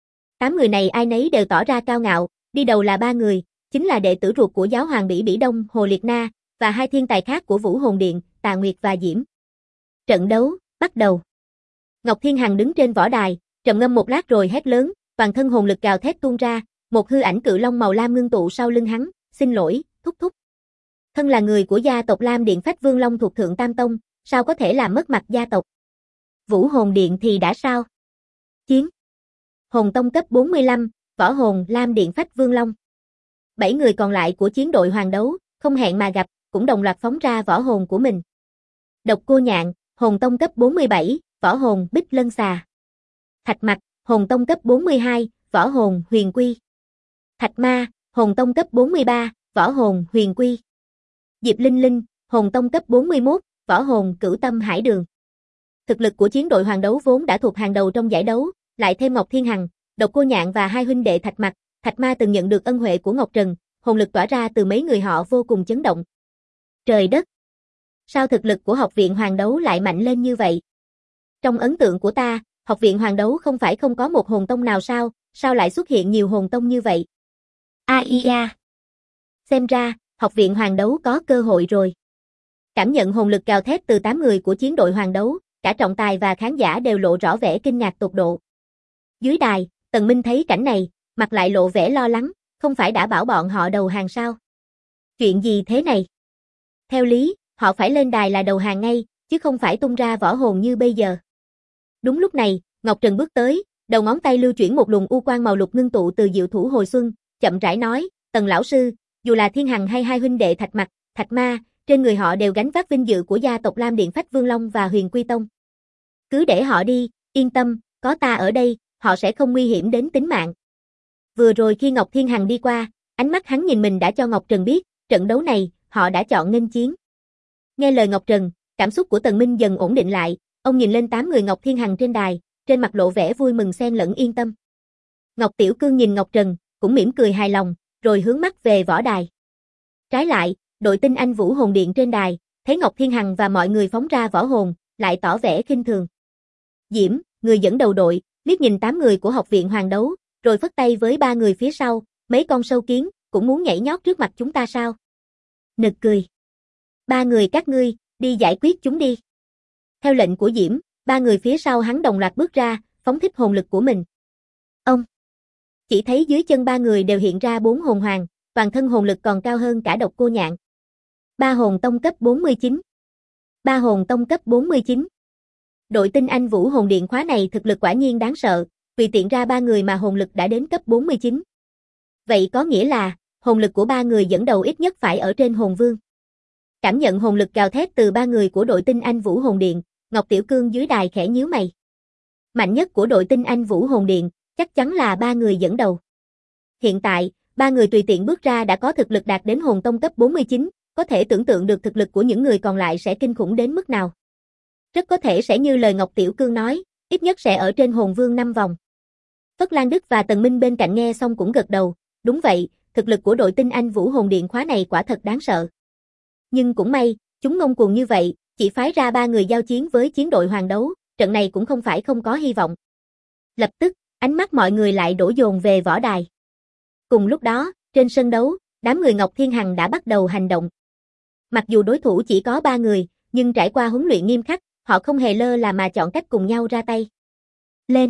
8 người này ai nấy đều tỏ ra cao ngạo, đi đầu là 3 người, chính là đệ tử ruột của giáo hoàng Bỉ Bỉ Đông, Hồ Liệt Na, và 2 thiên tài khác của Vũ Hồn Điện, Tà Nguyệt và Diễm. Trận đấu, bắt đầu. Ngọc Thiên Hằng đứng trên võ đài, trầm ngâm một lát rồi hét lớn, toàn thân hồn lực gào thét tuôn ra, một hư ảnh cự long màu lam ngưng tụ sau lưng hắn, xin lỗi, thúc thúc. Thân là người của gia tộc Lam Điện Phách Vương Long thuộc Thượng Tam Tông, sao có thể làm mất mặt gia tộc. Vũ Hồn Điện thì đã sao? Chiến. Hồn Tông cấp 45, võ hồn Lam Điện Phách Vương Long. 7 người còn lại của chiến đội hoàng đấu, không hẹn mà gặp, cũng đồng loạt phóng ra võ hồn của mình. Độc Cô Nhạn, Hồn Tông cấp 47, võ hồn Bích Lân Xà. Thạch Mặc, Hồn Tông cấp 42, võ hồn Huyền Quy. Thạch Ma, Hồn Tông cấp 43, võ hồn Huyền Quy. Diệp Linh Linh, Hồn Tông cấp 41, võ hồn Cửu Tâm Hải Đường. Thực lực của chiến đội hoàng đấu vốn đã thuộc hàng đầu trong giải đấu, lại thêm Ngọc Thiên Hằng, Độc Cô Nhạn và 2 huynh đệ Thạch Mặc, Thạch Ma từng nhận được ân huệ của Ngọc Trần, hồn lực tỏa ra từ mấy người họ vô cùng chấn động. Trời đất! Sao thực lực của học viện hoàng đấu lại mạnh lên như vậy? Trong ấn tượng của ta, học viện hoàng đấu không phải không có một hồn tông nào sao lại xuất hiện nhiều hồn tông như vậy? AIA! Xem ra, học viện hoàng đấu có cơ hội rồi. Cảm nhận hồn lực gào thét từ 8 người của chiến đội hoàng đấu, cả trọng tài và khán giả đều lộ rõ vẻ kinh ngạc tột độ. Dưới đài, Tần Minh thấy cảnh này, mặt lại lộ vẻ lo lắng, không phải đã bảo bọn họ đầu hàng sao? Chuyện gì thế này? Theo lý, họ phải lên đài là đầu hàng ngay, chứ không phải tung ra võ hồn như bây giờ. Đúng lúc này, Ngọc Trần bước tới, đầu ngón tay lưu chuyển một luồng u quang màu lục ngưng tụ từ diệu thủ hồi xuân, chậm rãi nói, Tần lão sư, dù là Thiên Hằng hay 2 huynh đệ Thạch Mặc, Thạch Ma, trên người họ đều gánh vác vinh dự của gia tộc Lam Điện Phách Vương Long và Huyền Quy Tông. Cứ để họ đi, yên tâm, có ta ở đây, họ sẽ không nguy hiểm đến tính mạng. Vừa rồi khi Ngọc Thiên Hằng đi qua, ánh mắt hắn nhìn mình đã cho Ngọc Trần biết, trận đấu này, họ đã chọn nghênh chiến. Nghe lời Ngọc Trần, cảm xúc của Tần Minh dần ổn định lại, ông nhìn lên 8 người Ngọc Thiên Hằng trên đài, trên mặt lộ vẻ vui mừng xen lẫn yên tâm. Ngọc Tiểu Cương nhìn Ngọc Trần, cũng mỉm cười hài lòng, rồi hướng mắt về võ đài. Trái lại, đội tinh anh Vũ Hồn Điện trên đài, thấy Ngọc Thiên Hằng và mọi người phóng ra võ hồn, lại tỏ vẻ khinh thường. Diễm, người dẫn đầu đội, liếc nhìn 8 người của học viện Hoàng Đấu, rồi phất tay với 3 người phía sau, mấy con sâu kiến, cũng muốn nhảy nhót trước mặt chúng ta sao? Nực cười. 3 người các ngươi, đi giải quyết chúng đi. Theo lệnh của Diễm, 3 người phía sau hắn đồng loạt bước ra, phóng thích hồn lực của mình. Ông. Chỉ thấy dưới chân 3 người đều hiện ra 4 hồn hoàng, toàn thân hồn lực còn cao hơn cả Độc Cô Nhạn. 3 hồn tông cấp 49. 3 hồn tông cấp 49. Đội tinh anh Vũ Hồn Điện khóa này thực lực quả nhiên đáng sợ, tùy tiện ra 3 người mà hồn lực đã đến cấp 49. Vậy có nghĩa là, hồn lực của 3 người dẫn đầu ít nhất phải ở trên hồn vương. Cảm nhận hồn lực gào thét từ 3 người của đội tinh anh Vũ Hồn Điện, Ngọc Tiểu Cương dưới đài khẽ nhíu mày. Mạnh nhất của đội tinh anh Vũ Hồn Điện, chắc chắn là 3 người dẫn đầu. Hiện tại, 3 người tùy tiện bước ra đã có thực lực đạt đến hồn tông cấp 49, có thể tưởng tượng được thực lực của những người còn lại sẽ kinh khủng đến mức nào. Rất có thể sẽ như lời Ngọc Tiểu Cương nói, ít nhất sẽ ở trên hồn vương 5 vòng. Phất Lan Đức và Tần Minh bên cạnh nghe xong cũng gật đầu, đúng vậy, thực lực của đội tinh anh Vũ Hồn Điện khóa này quả thật đáng sợ. Nhưng cũng may, chúng ngông cuồng như vậy, chỉ phái ra 3 người giao chiến với chiến đội Hoàng Đấu, trận này cũng không phải không có hy vọng. Lập tức, ánh mắt mọi người lại đổ dồn về võ đài. Cùng lúc đó, trên sân đấu, đám người Ngọc Thiên Hằng đã bắt đầu hành động. Mặc dù đối thủ chỉ có 3 người, nhưng trải qua huấn luyện nghiêm khắc, họ không hề lơ là mà chọn cách cùng nhau ra tay. Lên!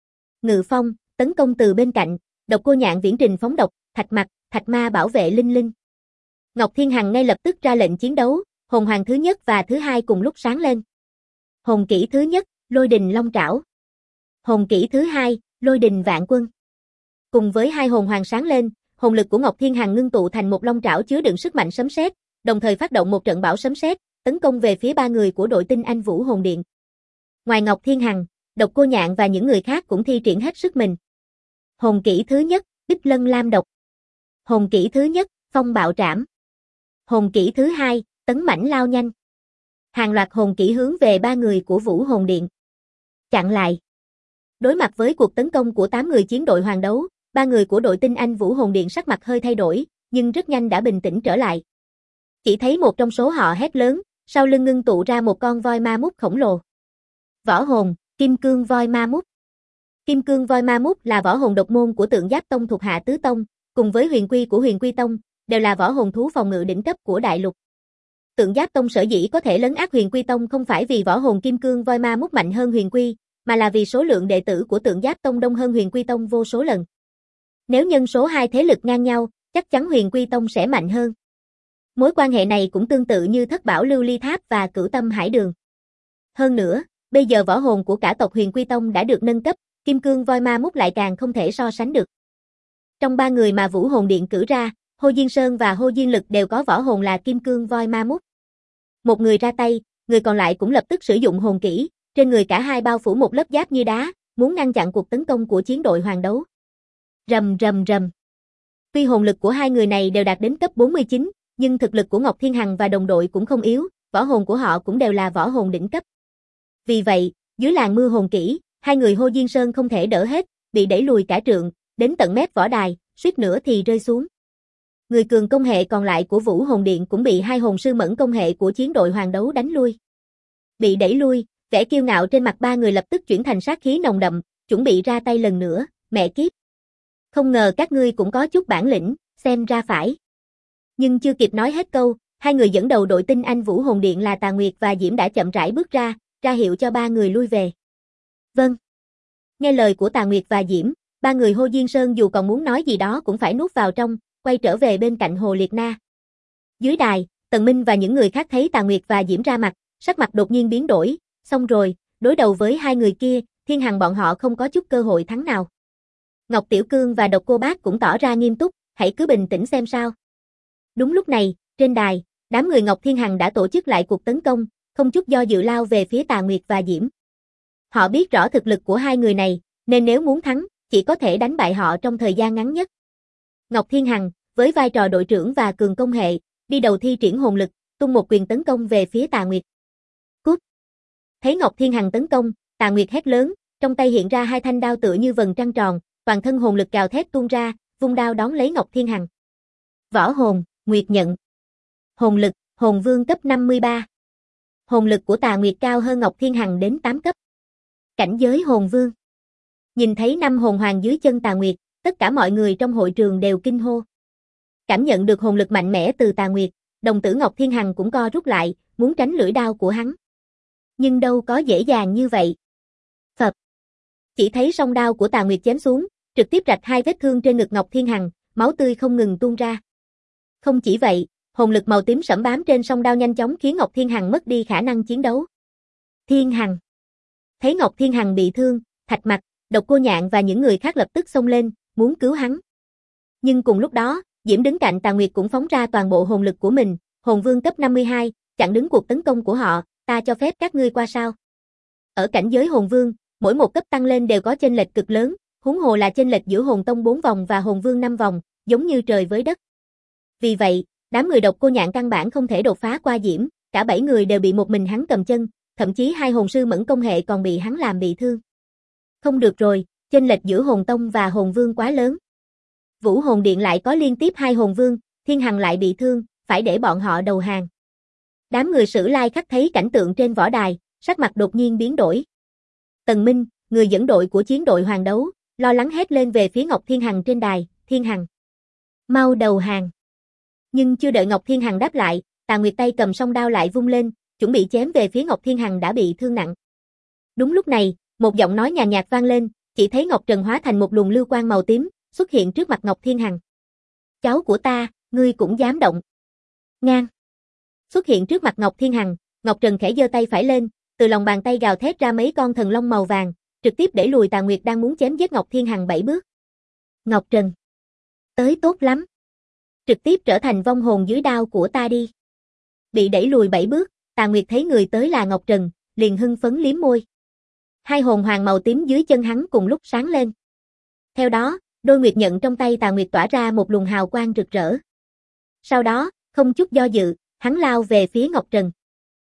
Ngự phong, tấn công từ bên cạnh, Độc Cô Nhạn viễn trình phóng độc, Thạch Mặc, Thạch Ma bảo vệ Linh Linh. Ngọc Thiên Hằng ngay lập tức ra lệnh chiến đấu, hồn hoàng thứ nhất và thứ hai cùng lúc sáng lên. Hồn kỹ thứ nhất, Lôi Đình Long Trảo. Hồn kỹ thứ hai, Lôi Đình Vạn Quân. Cùng với hai hồn hoàng sáng lên, hồn lực của Ngọc Thiên Hằng ngưng tụ thành một long trảo chứa đựng sức mạnh sấm sét, đồng thời phát động một trận bão sấm sét, tấn công về phía 3 người của đội tinh anh Vũ Hồn Điện. Ngoài Ngọc Thiên Hằng, Độc Cô Nhạn và những người khác cũng thi triển hết sức mình. Hồn kỹ thứ nhất, Bích Lân Lam Độc. Hồn kỹ thứ nhất, Phong Bạo Trảm. Hồn kỹ thứ hai, Tấn Mãnh Lao Nhanh. Hàng loạt hồn kỹ hướng về 3 người của Vũ Hồn Điện. Chặn lại. Đối mặt với cuộc tấn công của 8 người chiến đội Hoàng Đấu, 3 người của đội tinh anh Vũ Hồn Điện sắc mặt hơi thay đổi, nhưng rất nhanh đã bình tĩnh trở lại. Chỉ thấy một trong số họ hét lớn, sau lưng ngưng tụ ra một con voi ma mút khổng lồ. Võ hồn, Kim Cương Voi Ma Mút. Kim Cương Voi Ma Mút là võ hồn độc môn của Tượng Giáp Tông thuộc hạ Tứ Tông, cùng với Huyền Quy của Huyền Quy Tông, đều là võ hồn thú phòng ngự đỉnh cấp của đại lục. Tượng Giáp Tông sở dĩ có thể lấn át Huyền Quy Tông không phải vì võ hồn Kim Cương Voi Ma Mút mạnh hơn Huyền Quy, mà là vì số lượng đệ tử của Tượng Giáp Tông đông hơn Huyền Quy Tông vô số lần. Nếu nhân số hai thế lực ngang nhau, chắc chắn Huyền Quy Tông sẽ mạnh hơn. Mối quan hệ này cũng tương tự như Thất Bảo Lưu Ly Tháp và Cửu Tâm Hải Đường. Hơn nữa, bây giờ võ hồn của cả tộc Huyền Quy Tông đã được nâng cấp, Kim Cương Voi Ma Mút lại càng không thể so sánh được. Trong 3 người mà Vũ Hồn Điện cử ra, Hồ Diên Sơn và Hồ Diên Lực đều có võ hồn là Kim Cương Voi Ma Mút. Một người ra tay, người còn lại cũng lập tức sử dụng hồn kỹ, trên người cả hai bao phủ một lớp giáp như đá, muốn ngăn chặn cuộc tấn công của chiến đội Hoàng Đấu. Rầm rầm rầm. Tuy hồn lực của hai người này đều đạt đến cấp 49, nhưng thực lực của Ngọc Thiên Hằng và đồng đội cũng không yếu, võ hồn của họ cũng đều là võ hồn đỉnh cấp. Vì vậy, dưới làn mưa hồn kỹ, hai người Hồ Diên Sơn không thể đỡ hết, bị đẩy lùi cả trượng, đến tận mép võ đài, suýt nữa thì rơi xuống. Người cường công hệ còn lại của Vũ Hồn Điện cũng bị hai hồn sư mẫn công hệ của chiến đội Hoàng Đấu đánh lui. Bị đẩy lui, vẻ kiêu ngạo trên mặt 3 người lập tức chuyển thành sát khí nồng đậm, chuẩn bị ra tay lần nữa, mẹ kiếp. Không ngờ các ngươi cũng có chút bản lĩnh, xem ra phải. Nhưng chưa kịp nói hết câu, hai người dẫn đầu đội tinh anh Vũ Hồn Điện là Tà Nguyệt và Diễm đã chậm rãi bước ra hiệu cho 3 người lui về. Vâng. Nghe lời của Tà Nguyệt và Diễm, 3 người Hồ Diên Sơn dù còn muốn nói gì đó cũng phải nuốt vào trong, quay trở về bên cạnh Hồ Liệt Na. Dưới đài, Tần Minh và những người khác thấy Tà Nguyệt và Diễm ra mặt, sắc mặt đột nhiên biến đổi, xong rồi, đối đầu với hai người kia, Thiên Hằng bọn họ không có chút cơ hội thắng nào. Ngọc Tiểu Cương và Độc Cô Bác cũng tỏ ra nghiêm túc, hãy cứ bình tĩnh xem sao. Đúng lúc này, trên đài, đám người Ngọc Thiên Hằng đã tổ chức lại cuộc tấn công, không chút do dự lao về phía Tà Nguyệt và Diễm. Họ biết rõ thực lực của hai người này, nên nếu muốn thắng, chỉ có thể đánh bại họ trong thời gian ngắn nhất. Ngọc Thiên Hằng, với vai trò đội trưởng và cường công hệ, đi đầu thi triển hồn lực, tung một quyền tấn công về phía Tà Nguyệt. Cút! Thấy Ngọc Thiên Hằng tấn công, Tà Nguyệt hét lớn, trong tay hiện ra hai thanh đao tựa như vầng trăng tròn, toàn thân hồn lực gào thét tuôn ra, vung đao đón lấy Ngọc Thiên Hằng. Võ hồn, Nguyệt nhận. Hồn lực, Hồn Vương cấp 53. Hồn lực của Tà Nguyệt cao hơn Ngọc Thiên Hằng đến 8 cấp. Cảnh giới Hồn Vương. Nhìn thấy 5 hồn hoàng dưới chân Tà Nguyệt, tất cả mọi người trong hội trường đều kinh hô. Cảm nhận được hồn lực mạnh mẽ từ Tà Nguyệt, đồng tử Ngọc Thiên Hằng cũng co rút lại, muốn tránh lưỡi đao của hắn. Nhưng đâu có dễ dàng như vậy. Phập. Chỉ thấy song đao của Tà Nguyệt chém xuống, trực tiếp rạch 2 vết thương trên ngực Ngọc Thiên Hằng, máu tươi không ngừng tuôn ra. Không chỉ vậy, hồn lực màu tím sẫm bám trên song đao nhanh chóng khiến Ngọc Thiên Hằng mất đi khả năng chiến đấu. Thiên Hằng. Thấy Ngọc Thiên Hằng bị thương, Thạch Mặc, Độc Cô Nhạn và những người khác lập tức xông lên, muốn cứu hắn. Nhưng cùng lúc đó, Diễm đứng cạnh Tà Nguyệt cũng phóng ra toàn bộ hồn lực của mình, Hồn Vương cấp 52, chặn đứng cuộc tấn công của họ, ta cho phép các ngươi qua sao. Ở cảnh giới Hồn Vương, mỗi một cấp tăng lên đều có chênh lệch cực lớn, huống hồ là chênh lệch giữa Hồn Tông 4 vòng và Hồn Vương 5 vòng, giống như trời với đất. Vì vậy, đám người Độc Cô Nhạn căn bản không thể đột phá qua Diễm, cả 7 người đều bị một mình hắn cầm chân, thậm chí 2 hồn sư Mẫn Công Hệ còn bị hắn làm bị thương. Không được rồi, chênh lệch giữa Hồn Tông và Hồn Vương quá lớn. Vũ Hồn Điện lại có liên tiếp 2 hồn vương, Thiên Hằng lại bị thương, phải để bọn họ đầu hàng. Đám người Sử Lai Khắc thấy cảnh tượng trên võ đài, sắc mặt đột nhiên biến đổi. Tần Minh, người dẫn đội của chiến đội hoàng đấu, lo lắng hét lên về phía Ngọc Thiên Hằng trên đài, Thiên Hằng, mau đầu hàng. Nhưng chưa đợi Ngọc Thiên Hằng đáp lại, Tà Nguyệt tay cầm song đao lại vung lên, chuẩn bị chém về phía Ngọc Thiên Hằng đã bị thương nặng. Đúng lúc này, một giọng nói nhàn nhạt vang lên, chỉ thấy Ngọc Trần hóa thành một luồng lưu quang màu tím, xuất hiện trước mặt Ngọc Thiên Hằng. Cháu của ta, ngươi cũng dám động. Ngang. Xuất hiện trước mặt Ngọc Thiên Hằng, Ngọc Trần khẽ giơ tay phải lên, từ lòng bàn tay gào thét ra mấy con thần long màu vàng, trực tiếp đẩy lùi Tà Nguyệt đang muốn chém giết Ngọc Thiên Hằng 7 bước. Ngọc Trần, tới tốt lắm. Trực tiếp trở thành vong hồn dưới đao của ta đi. Bị đẩy lùi 7 bước, Tà Nguyệt thấy người tới là Ngọc Trần, liền hưng phấn liếm môi. 2 hồn hoàng màu tím dưới chân hắn cùng lúc sáng lên. Theo đó, đôi nguyệt nhận trong tay Tà Nguyệt tỏa ra một luồng hào quang rực rỡ. Sau đó, không chút do dự, hắn lao về phía Ngọc Trần.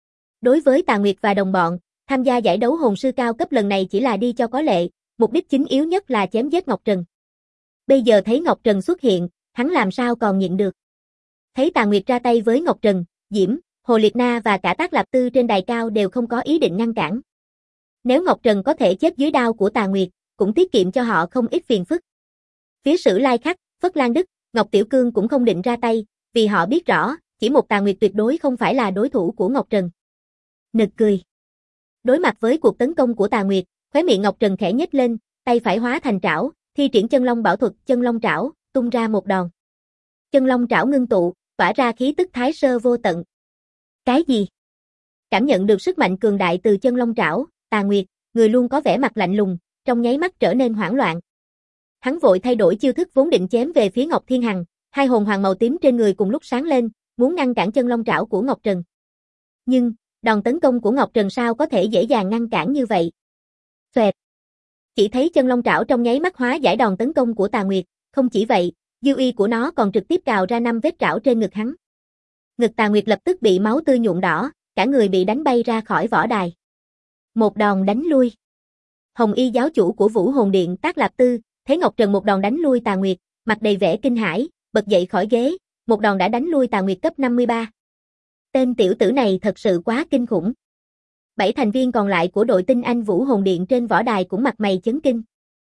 Đối với Tà Nguyệt và đồng bọn, tham gia giải đấu hồn sư cao cấp lần này chỉ là đi cho có lệ, mục đích chính yếu nhất là chém giết Ngọc Trần. Bây giờ thấy Ngọc Trần xuất hiện, hắn làm sao còn nhịn được. Thấy Tà Nguyệt ra tay với Ngọc Trần, Diễm, Hồ Liệt Na và cả Tác Lạp Tư trên đài cao đều không có ý định ngăn cản. Nếu Ngọc Trần có thể chết dưới đao của Tà Nguyệt, cũng tiết kiệm cho họ không ít phiền phức. Phía Sử Lai Khắc, Phất Lan Đức, Ngọc Tiểu Cương cũng không định ra tay, vì họ biết rõ, chỉ một Tà Nguyệt tuyệt đối không phải là đối thủ của Ngọc Trần. Nực cười. Đối mặt với cuộc tấn công của Tà Nguyệt, khóe miệng Ngọc Trần khẽ nhếch lên, tay phải hóa thành trảo, thi triển chân long bảo thuật, chân long trảo, tung ra một đòn. Chân long trảo ngưng tụ, tỏa ra khí tức thái sơ vô tận. Cái gì? Cảm nhận được sức mạnh cường đại từ chân long trảo, Tà Nguyệt, người luôn có vẻ mặt lạnh lùng, trong nháy mắt trở nên hoảng loạn. Hắn vội thay đổi chiêu thức vốn định chém về phía Ngọc Thiên Hằng, 2 hồn hoàng màu tím trên người cùng lúc sáng lên, muốn ngăn cản chân long trảo của Ngọc Trần. Nhưng, đòn tấn công của Ngọc Trần sao có thể dễ dàng ngăn cản như vậy? Xoẹt. Chỉ thấy chân long trảo trong nháy mắt hóa giải đòn tấn công của Tà Nguyệt, không chỉ vậy, dư uy của nó còn trực tiếp cào ra 5 vết trảo trên ngực hắn. Ngực Tà Nguyệt lập tức bị máu tươi nhuộm đỏ, cả người bị đánh bay ra khỏi võ đài. Một đòn đánh lui. Hồng Y giáo chủ của Vũ Hồn Điện Tác Lạp Tư, thấy Ngọc Trần một đòn đánh lui Tà Nguyệt, mặt đầy vẻ kinh hãi, bật dậy khỏi ghế, một đòn đã đánh lui Tà Nguyệt cấp 53. Tên tiểu tử này thật sự quá kinh khủng. 7 thành viên còn lại của đội tinh anh Vũ Hồn Điện trên võ đài cũng mặt mày chấn kinh.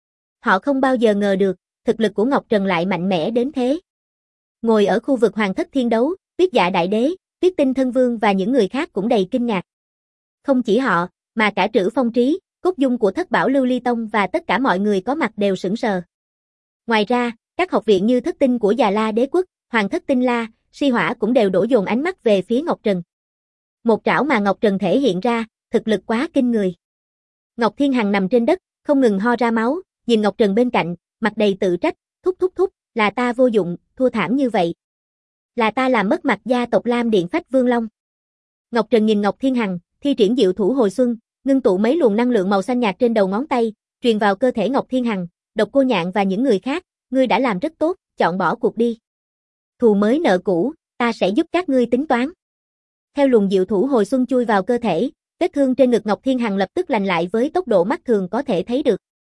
Họ không bao giờ ngờ được, thực lực của Ngọc Trần lại mạnh mẽ đến thế. Ngồi ở khu vực Hoàng Thất Thiên Đấu, Tuyết Dạ Đại Đế, Tuyết Tinh Thân Vương và những người khác cũng đầy kinh ngạc. Không chỉ họ, mà cả Trữ Phong Trí, Cốt Dung của Thất Bảo Lưu Ly Tông và tất cả mọi người có mặt đều sững sờ. Ngoài ra, các học viện như Thất Tinh của Già La Đế Quốc, Hoàng Thất Tinh La, Si Hỏa cũng đều đổ dồn ánh mắt về phía Ngọc Trần. Một trảo mà Ngọc Trần thể hiện ra, thực lực quá kinh người. Ngọc Thiên Hằng nằm trên đất, không ngừng ho ra máu, nhìn Ngọc Trần bên cạnh, mặt đầy tự trách, thúc, là ta vô dụng, thua thảm như vậy. Là ta làm mất mặt gia tộc Lam Điện Phách Vương Long. Ngọc Trần nhìn Ngọc Thiên Hằng, thi triển diệu thủ hồi xuân, ngưng tụ mấy luồng năng lượng màu xanh nhạt trên đầu ngón tay, truyền vào cơ thể Ngọc Thiên Hằng, Độc Cô Nhạn và những người khác, ngươi đã làm rất tốt, chọn bỏ cuộc đi. Thù mới nợ cũ, ta sẽ giúp các ngươi tính toán. Theo luồng diệu thủ hồi xuân chui vào cơ thể, vết thương trên ngực Ngọc Thiên Hằng lập tức lành lại với tốc độ mắt thường có thể thấy được.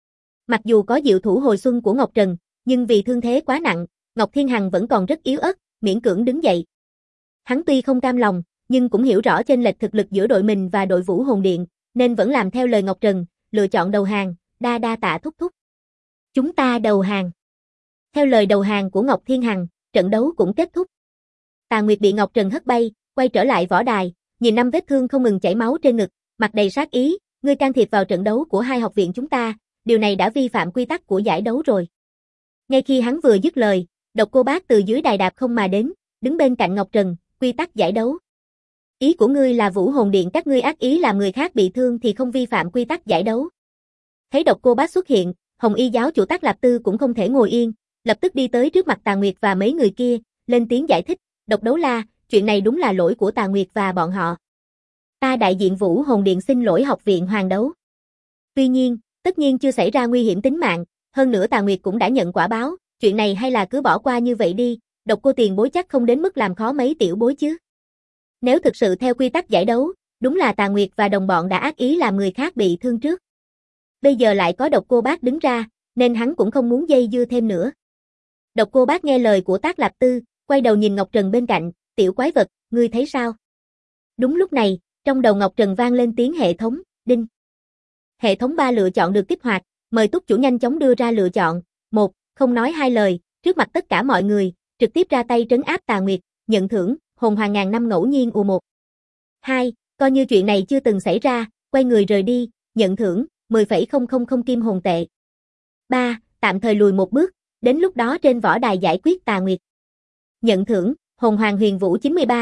Mặc dù có diệu thủ hồi xuân của Ngọc Trần, nhưng vì thương thế quá nặng, Ngọc Thiên Hằng vẫn còn rất yếu ớt, miễn cưỡng đứng dậy. Hắn tuy không cam lòng, nhưng cũng hiểu rõ chênh lệch thực lực giữa đội mình và đội Vũ Hồn Điện, nên vẫn làm theo lời Ngọc Trần, lựa chọn đầu hàng, đa tạ thúc thúc. Chúng ta đầu hàng. Theo lời đầu hàng của Ngọc Thiên Hằng, trận đấu cũng kết thúc. Tà Nguyệt bị Ngọc Trần hất bay, quay trở lại võ đài, nhìn năm vết thương không ngừng chảy máu trên ngực, mặt đầy sát ý, ngươi can thiệp vào trận đấu của hai học viện chúng ta, điều này đã vi phạm quy tắc của giải đấu rồi. Ngay khi hắn vừa dứt lời, Độc Cô Bác từ dưới đài đạp không mà đến, đứng bên cạnh Ngọc Trần, quy tắc giải đấu. Ý của ngươi là Vũ Hồn Điện các ngươi ác ý làm người khác bị thương thì không vi phạm quy tắc giải đấu. Thấy Độc Cô Bác xuất hiện, Hồng Y giáo chủ Tác Lạp Tư cũng không thể ngồi yên, lập tức đi tới trước mặt Tà Nguyệt và mấy người kia, lên tiếng giải thích, Độc Đấu La, chuyện này đúng là lỗi của Tà Nguyệt và bọn họ. Ta đại diện Vũ Hồn Điện xin lỗi học viện Hoàng Đấu. Tuy nhiên, tất nhiên chưa xảy ra nguy hiểm tính mạng, hơn nữa Tà Nguyệt cũng đã nhận quả báo, chuyện này hay là cứ bỏ qua như vậy đi, Độc Cô tiền bối chắc không đến mức làm khó mấy tiểu bối chứ. Nếu thực sự theo quy tắc giải đấu, đúng là Tà Nguyệt và đồng bọn đã ác ý làm người khác bị thương trước. Bây giờ lại có Độc Cô Bác đứng ra, nên hắn cũng không muốn dây dưa thêm nữa. Độc Cô Bác nghe lời của Tác Lạp Tư, quay đầu nhìn Ngọc Trần bên cạnh, tiểu quái vật, ngươi thấy sao? Đúng lúc này, trong đầu Ngọc Trần vang lên tiếng hệ thống, đinh. Hệ thống 3 lựa chọn được kích hoạt, mời túc chủ nhanh chóng đưa ra lựa chọn. 1. Không nói hai lời, trước mặt tất cả mọi người, trực tiếp ra tay trấn áp Tà Nguyệt, nhận thưởng, hồn hoàng ngàn năm ngẫu nhiên U1. 2. Coi như chuyện này chưa từng xảy ra, quay người rời đi, nhận thưởng, 10,000 kim hồn tệ. 3. Tạm thời lùi một bước, đến lúc đó trên võ đài giải quyết Tà Nguyệt. Nhận thưởng, hồn hoàng huyền vũ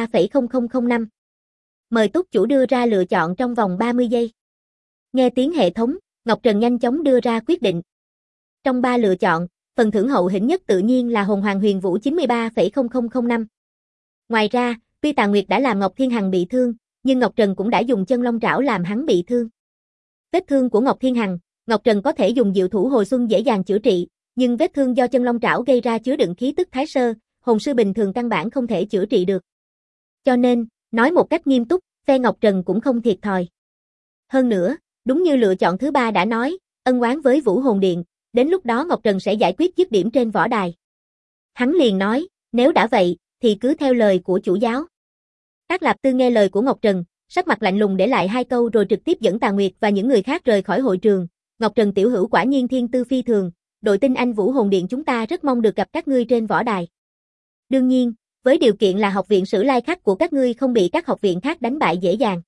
93,0005. Mời túc chủ đưa ra lựa chọn trong vòng 30 giây. Nghe tiếng hệ thống, Ngọc Trần nhanh chóng đưa ra quyết định. Trong 3 lựa chọn, phần thưởng hậu hĩnh nhất tự nhiên là hồn hoàng huyền vũ 93,0005. Ngoài ra, tuy Tà Nguyệt đã làm Ngọc Thiên Hằng bị thương, nhưng Ngọc Trần cũng đã dùng chân long trảo làm hắn bị thương. Vết thương của Ngọc Thiên Hằng, Ngọc Trần có thể dùng diệu thủ hồi xuân dễ dàng chữa trị, nhưng vết thương do chân long trảo gây ra chứa đựng khí tức thái sơ, hồn sư bình thường căn bản không thể chữa trị được. Cho nên, nói một cách nghiêm túc, phe Ngọc Trần cũng không thiệt thòi. Hơn nữa, đúng như lựa chọn thứ 3 đã nói, ân oán với Vũ Hồn Điện, đến lúc đó Ngọc Trần sẽ giải quyết dứt điểm trên võ đài. Hắn liền nói, nếu đã vậy, thì cứ theo lời của chủ giáo. Tác Lạp Tư nghe lời của Ngọc Trần, sắc mặt lạnh lùng để lại 2 câu rồi trực tiếp dẫn Tà Nguyệt và những người khác rời khỏi hội trường. Ngọc Trần tiểu hữu quả nhiên thiên tư phi thường, đội tinh anh Vũ Hồn Điện chúng ta rất mong được gặp các ngươi trên võ đài. Đương nhiên, với điều kiện là học viện Sử Lai Khắc của các ngươi không bị các học viện khác đánh bại dễ dàng.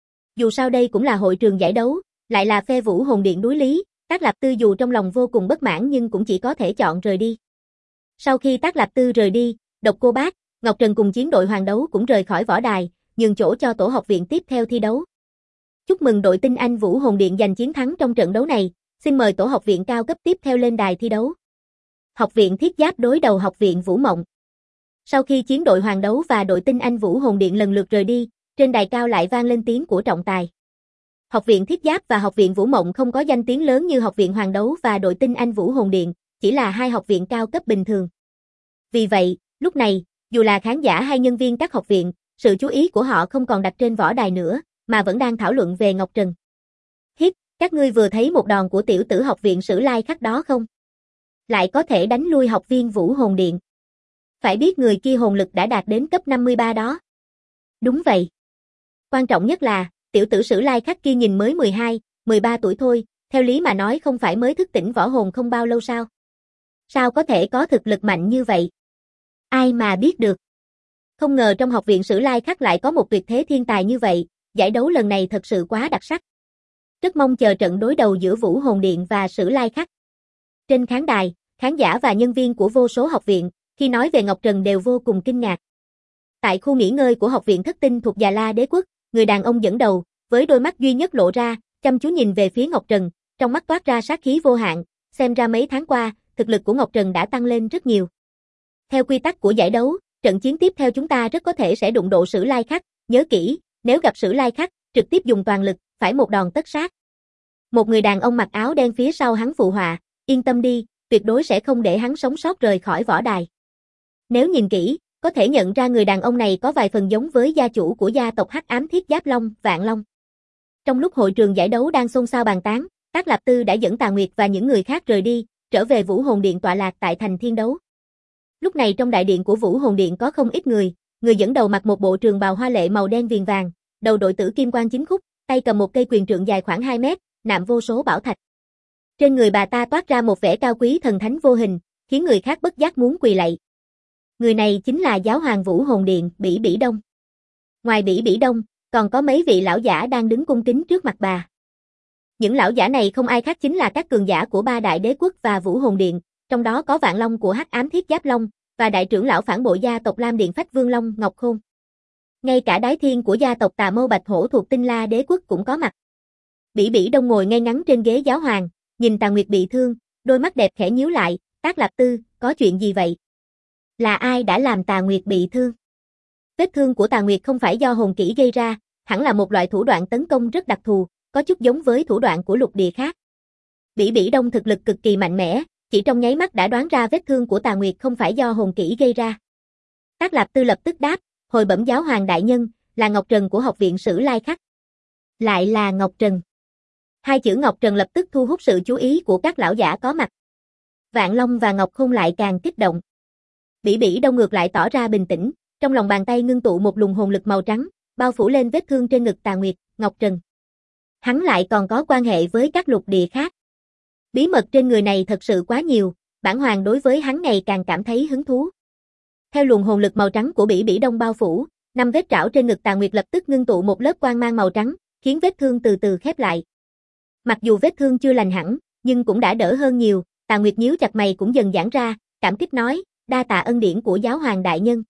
Dù sao đây cũng là hội trường giải đấu, lại là phe Vũ Hồn Điện đối lý, Tác Lạp Tư dù trong lòng vô cùng bất mãn nhưng cũng chỉ có thể chọn rời đi. Sau khi Tác Lạp Tư rời đi, Độc Cô Bác, Ngọc Trần cùng chiến đội Hoàng Đấu cũng rời khỏi võ đài, nhường chỗ cho tổ học viện tiếp theo thi đấu. Chúc mừng đội tinh anh Vũ Hồn Điện giành chiến thắng trong trận đấu này, xin mời tổ học viện cao cấp tiếp theo lên đài thi đấu. Học viện Thiết Giáp đối đầu học viện Vũ Mộng. Sau khi chiến đội Hoàng Đấu và đội tinh anh Vũ Hồn Điện lần lượt rời đi, trên đài cao lại vang lên tiếng của trọng tài. Học viện Thiết Giáp và học viện Vũ Mộng không có danh tiếng lớn như học viện Hoàng Đấu và đội tinh anh Vũ Hồn Điện, chỉ là hai học viện cao cấp bình thường. Vì vậy, lúc này, dù là khán giả hay nhân viên các học viện, sự chú ý của họ không còn đặt trên võ đài nữa, mà vẫn đang thảo luận về Ngọc Trần. Hít, các ngươi vừa thấy một đòn của tiểu tử học viện Sử Lai Khắc đó không? Lại có thể đánh lui học viên Vũ Hồn Điện. Phải biết người kia hồn lực đã đạt đến cấp 53 đó. Đúng vậy. Quan trọng nhất là, tiểu tử Sử Lai Khắc kia nhìn mới 12, 13 tuổi thôi, theo lý mà nói không phải mới thức tỉnh võ hồn không bao lâu sao? Sao có thể có thực lực mạnh như vậy? Ai mà biết được. Không ngờ trong học viện Sử Lai Khắc lại có một tuyệt thế thiên tài như vậy, giải đấu lần này thật sự quá đặc sắc. Rất mong chờ trận đối đầu giữa Vũ Hồn Điện và Sử Lai Khắc. Trên khán đài, khán giả và nhân viên của vô số học viện, khi nói về Ngọc Trần đều vô cùng kinh ngạc. Tại khu nghỉ ngơi của học viện Thất Tinh thuộc Già La Đế Quốc, người đàn ông dẫn đầu, với đôi mắt duy nhất lộ ra, chăm chú nhìn về phía Ngọc Trần, trong mắt toát ra sát khí vô hạn, xem ra mấy tháng qua, thực lực của Ngọc Trần đã tăng lên rất nhiều. Theo quy tắc của giải đấu, trận chiến tiếp theo chúng ta rất có thể sẽ đụng độ Sử Lai Khắc, nhớ kỹ, nếu gặp Sử Lai Khắc, trực tiếp dùng toàn lực, phải một đòn tất sát. Một người đàn ông mặc áo đen phía sau hắn phụ họa, yên tâm đi, tuyệt đối sẽ không để hắn sống sót rời khỏi võ đài. Nếu nhìn kỹ, có thể nhận ra người đàn ông này có vài phần giống với gia chủ của gia tộc Hắc Ám Thiết Giáp Long, Vạn Long. Trong lúc hội trường giải đấu đang xôn xao bàn tán, Tác Lạp Tư đã dẫn Tà Nguyệt và những người khác rời đi, trở về Vũ Hồn Điện tọa lạc tại thành Thiên Đấu. Lúc này trong đại điện của Vũ Hồn Điện có không ít người dẫn đầu mặc một bộ trường bào hoa lệ màu đen viền vàng, đầu đội tử kim quan chính khúc, tay cầm một cây quyền trượng dài khoảng 2 mét, nạm vô số bảo thạch. Trên người bà ta toát ra một vẻ cao quý thần thánh vô hình, khiến người khác bất giác muốn quỳ lạy. Người này chính là giáo hoàng Vũ Hồn Điện, Bỉ Bỉ Đông. Ngoài Bỉ Bỉ Đông, còn có mấy vị lão giả đang đứng cung kính trước mặt bà. Những lão giả này không ai khác chính là các cường giả của 3 đại đế quốc và Vũ Hồn Điện, trong đó có Vạn Long của Hắc Ám Thiết Giáp Long và đại trưởng lão phản bội gia tộc Lam Điện Phách Vương Long Ngọc Khôn. Ngay cả đái thiên của gia tộc Tà Mâu Bạch Hổ thuộc Tinh La Đế quốc cũng có mặt. Bỉ Bỉ Đông ngồi ngay ngắn trên ghế giáo hoàng, nhìn Tà Nguyệt bị thương, đôi mắt đẹp khẽ nhíu lại, Tác Lạp Tư, có chuyện gì vậy? Là ai đã làm Tà Nguyệt bị thương? Vết thương của Tà Nguyệt không phải do hồn kỹ gây ra, hẳn là một loại thủ đoạn tấn công rất đặc thù, có chút giống với thủ đoạn của lục địa khác. Bỉ Bỉ Đông thực lực cực kỳ mạnh mẽ, chỉ trong nháy mắt đã đoán ra vết thương của Tà Nguyệt không phải do hồn kỹ gây ra. Tác Lạp Tư lập tức đáp, hồi bẩm giáo hoàng đại nhân, là Ngọc Trần của học viện Sử Lai Khắc. Lại là Ngọc Trần. Hai chữ Ngọc Trần lập tức thu hút sự chú ý của các lão giả có mặt. Vạn Long và Ngọc Khôn lại càng kích động. Bỉ Bỉ Đông ngược lại tỏ ra bình tĩnh, trong lòng bàn tay ngưng tụ một luồng hồn lực màu trắng, bao phủ lên vết thương trên ngực Tà Nguyệt, Ngọc Trần. Hắn lại còn có quan hệ với các lục địa khác. Bí mật trên người này thật sự quá nhiều, bản hoàng đối với hắn ngày càng cảm thấy hứng thú. Theo luồng hồn lực màu trắng của Bỉ Bỉ Đông bao phủ, 5 vết trảo trên ngực Tà Nguyệt lập tức ngưng tụ một lớp quang mang màu trắng, khiến vết thương từ từ khép lại. Mặc dù vết thương chưa lành hẳn, nhưng cũng đã đỡ hơn nhiều, Tà Nguyệt nhíu chặt mày cũng dần giãn ra, cảm kích nói, đa tạ ân điển của giáo hoàng đại nhân.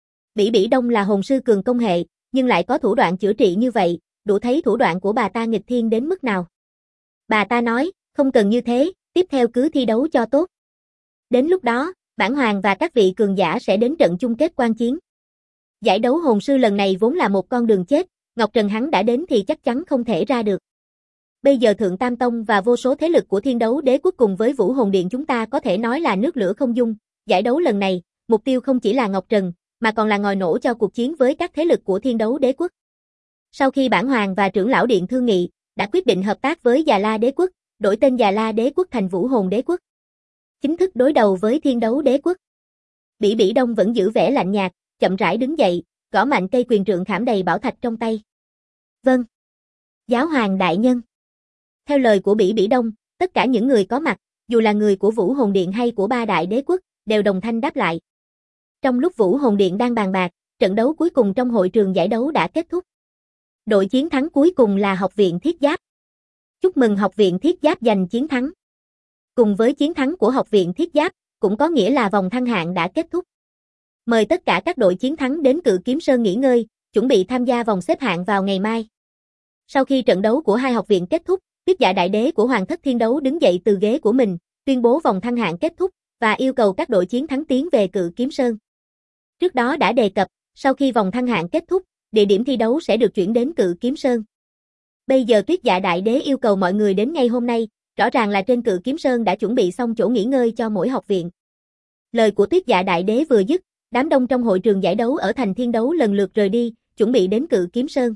Bỉ Bỉ Đông là hồn sư cường công hệ, nhưng lại có thủ đoạn chữa trị như vậy, đủ thấy thủ đoạn của bà ta nghịch thiên đến mức nào. Bà ta nói, không cần như thế, tiếp theo cứ thi đấu cho tốt. Đến lúc đó, bản hoàng và các vị cường giả sẽ đến trận chung kết quan chiến. Giải đấu hồn sư lần này vốn là một con đường chết, Ngọc Trần hắn đã đến thì chắc chắn không thể ra được. Bây giờ Thượng Tam Tông và vô số thế lực của Thiên Đấu Đế quốc cùng với Vũ Hồn Điện chúng ta có thể nói là nước lửa không dung. Giải đấu lần này, mục tiêu không chỉ là Ngọc Trần, mà còn là ngòi nổ cho cuộc chiến với các thế lực của Thiên Đấu Đế quốc. Sau khi bản hoàng và trưởng lão điện thương nghị, đã quyết định hợp tác với Già La Đế quốc, đổi tên Già La Đế quốc thành Vũ Hồn Đế quốc. Chính thức đối đầu với Thiên Đấu Đế quốc. Bỉ Bỉ Đông vẫn giữ vẻ lạnh nhạt, chậm rãi đứng dậy, gõ mạnh cây quyền trượng khảm đầy bảo thạch trong tay. Vâng. Giáo hoàng đại nhân. Theo lời của Bỉ Bỉ Đông, tất cả những người có mặt, dù là người của Vũ Hồn Điện hay của 3 đại đế quốc, đều đồng thanh đáp lại. Trong lúc Vũ Hồn Điện đang bàn bạc, trận đấu cuối cùng trong hội trường giải đấu đã kết thúc. Đội chiến thắng cuối cùng là Học viện Thiết Giáp. Chúc mừng Học viện Thiết Giáp giành chiến thắng. Cùng với chiến thắng của Học viện Thiết Giáp, cũng có nghĩa là vòng thăng hạng đã kết thúc. Mời tất cả các đội chiến thắng đến Cự Kiếm Sơn nghỉ ngơi, chuẩn bị tham gia vòng xếp hạng vào ngày mai. Sau khi trận đấu của hai học viện kết thúc, Tuyết Dạ Đại Đế của Hoàng thất Thiên Đấu đứng dậy từ ghế của mình, tuyên bố vòng thăng hạng kết thúc và yêu cầu các đội chiến thắng tiến về Cự Kiếm Sơn. Trước đó đã đề cập, sau khi vòng thăng hạng kết thúc, địa điểm thi đấu sẽ được chuyển đến Cự Kiếm Sơn. Bây giờ Tuyết Dạ Đại Đế yêu cầu mọi người đến ngay hôm nay, rõ ràng là trên Cự Kiếm Sơn đã chuẩn bị xong chỗ nghỉ ngơi cho mỗi học viện. Lời của Tuyết Dạ Đại Đế vừa dứt, đám đông trong hội trường giải đấu ở thành Thiên Đấu lần lượt rời đi, chuẩn bị đến Cự Kiếm Sơn.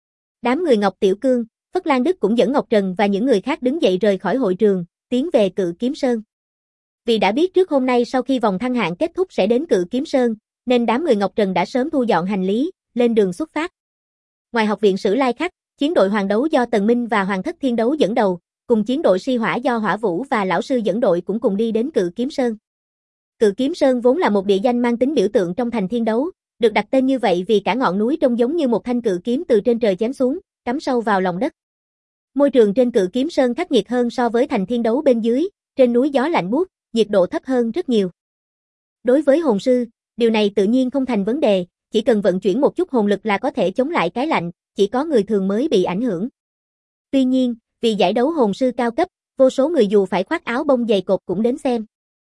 Đám người Ngọc Tiểu Cương, Phất Lan Đức cũng dẫn Ngọc Trần và những người khác đứng dậy rời khỏi hội trường, tiến về Cự Kiếm Sơn. Vì đã biết trước hôm nay sau khi vòng thăng hạng kết thúc sẽ đến Cự Kiếm Sơn, nên đám người Ngọc Trần đã sớm thu dọn hành lý, lên đường xuất phát. Ngoài học viện Sử Lai Khắc, chiến đội Hoàng Đấu do Tần Minh và Hoàng thất Thiên Đấu dẫn đầu, cùng chiến đội Si Hỏa do Hỏa Vũ và lão sư dẫn đội cũng cùng đi đến Cự Kiếm Sơn. Cự Kiếm Sơn vốn là một địa danh mang tính biểu tượng trong thành Thiên Đấu, được đặt tên như vậy vì cả ngọn núi trông giống như một thanh cự kiếm từ trên trời chém xuống, cắm sâu vào lòng đất. Môi trường trên Cự Kiếm Sơn khắc nghiệt hơn so với thành Thiên Đấu bên dưới, trên núi gió lạnh buốt, nhiệt độ thấp hơn rất nhiều. Đối với hồn sư, điều này tự nhiên không thành vấn đề, chỉ cần vận chuyển một chút hồn lực là có thể chống lại cái lạnh, chỉ có người thường mới bị ảnh hưởng. Tuy nhiên, vì giải đấu hồn sư cao cấp, vô số người dù phải khoác áo bông dày cột cũng đến xem.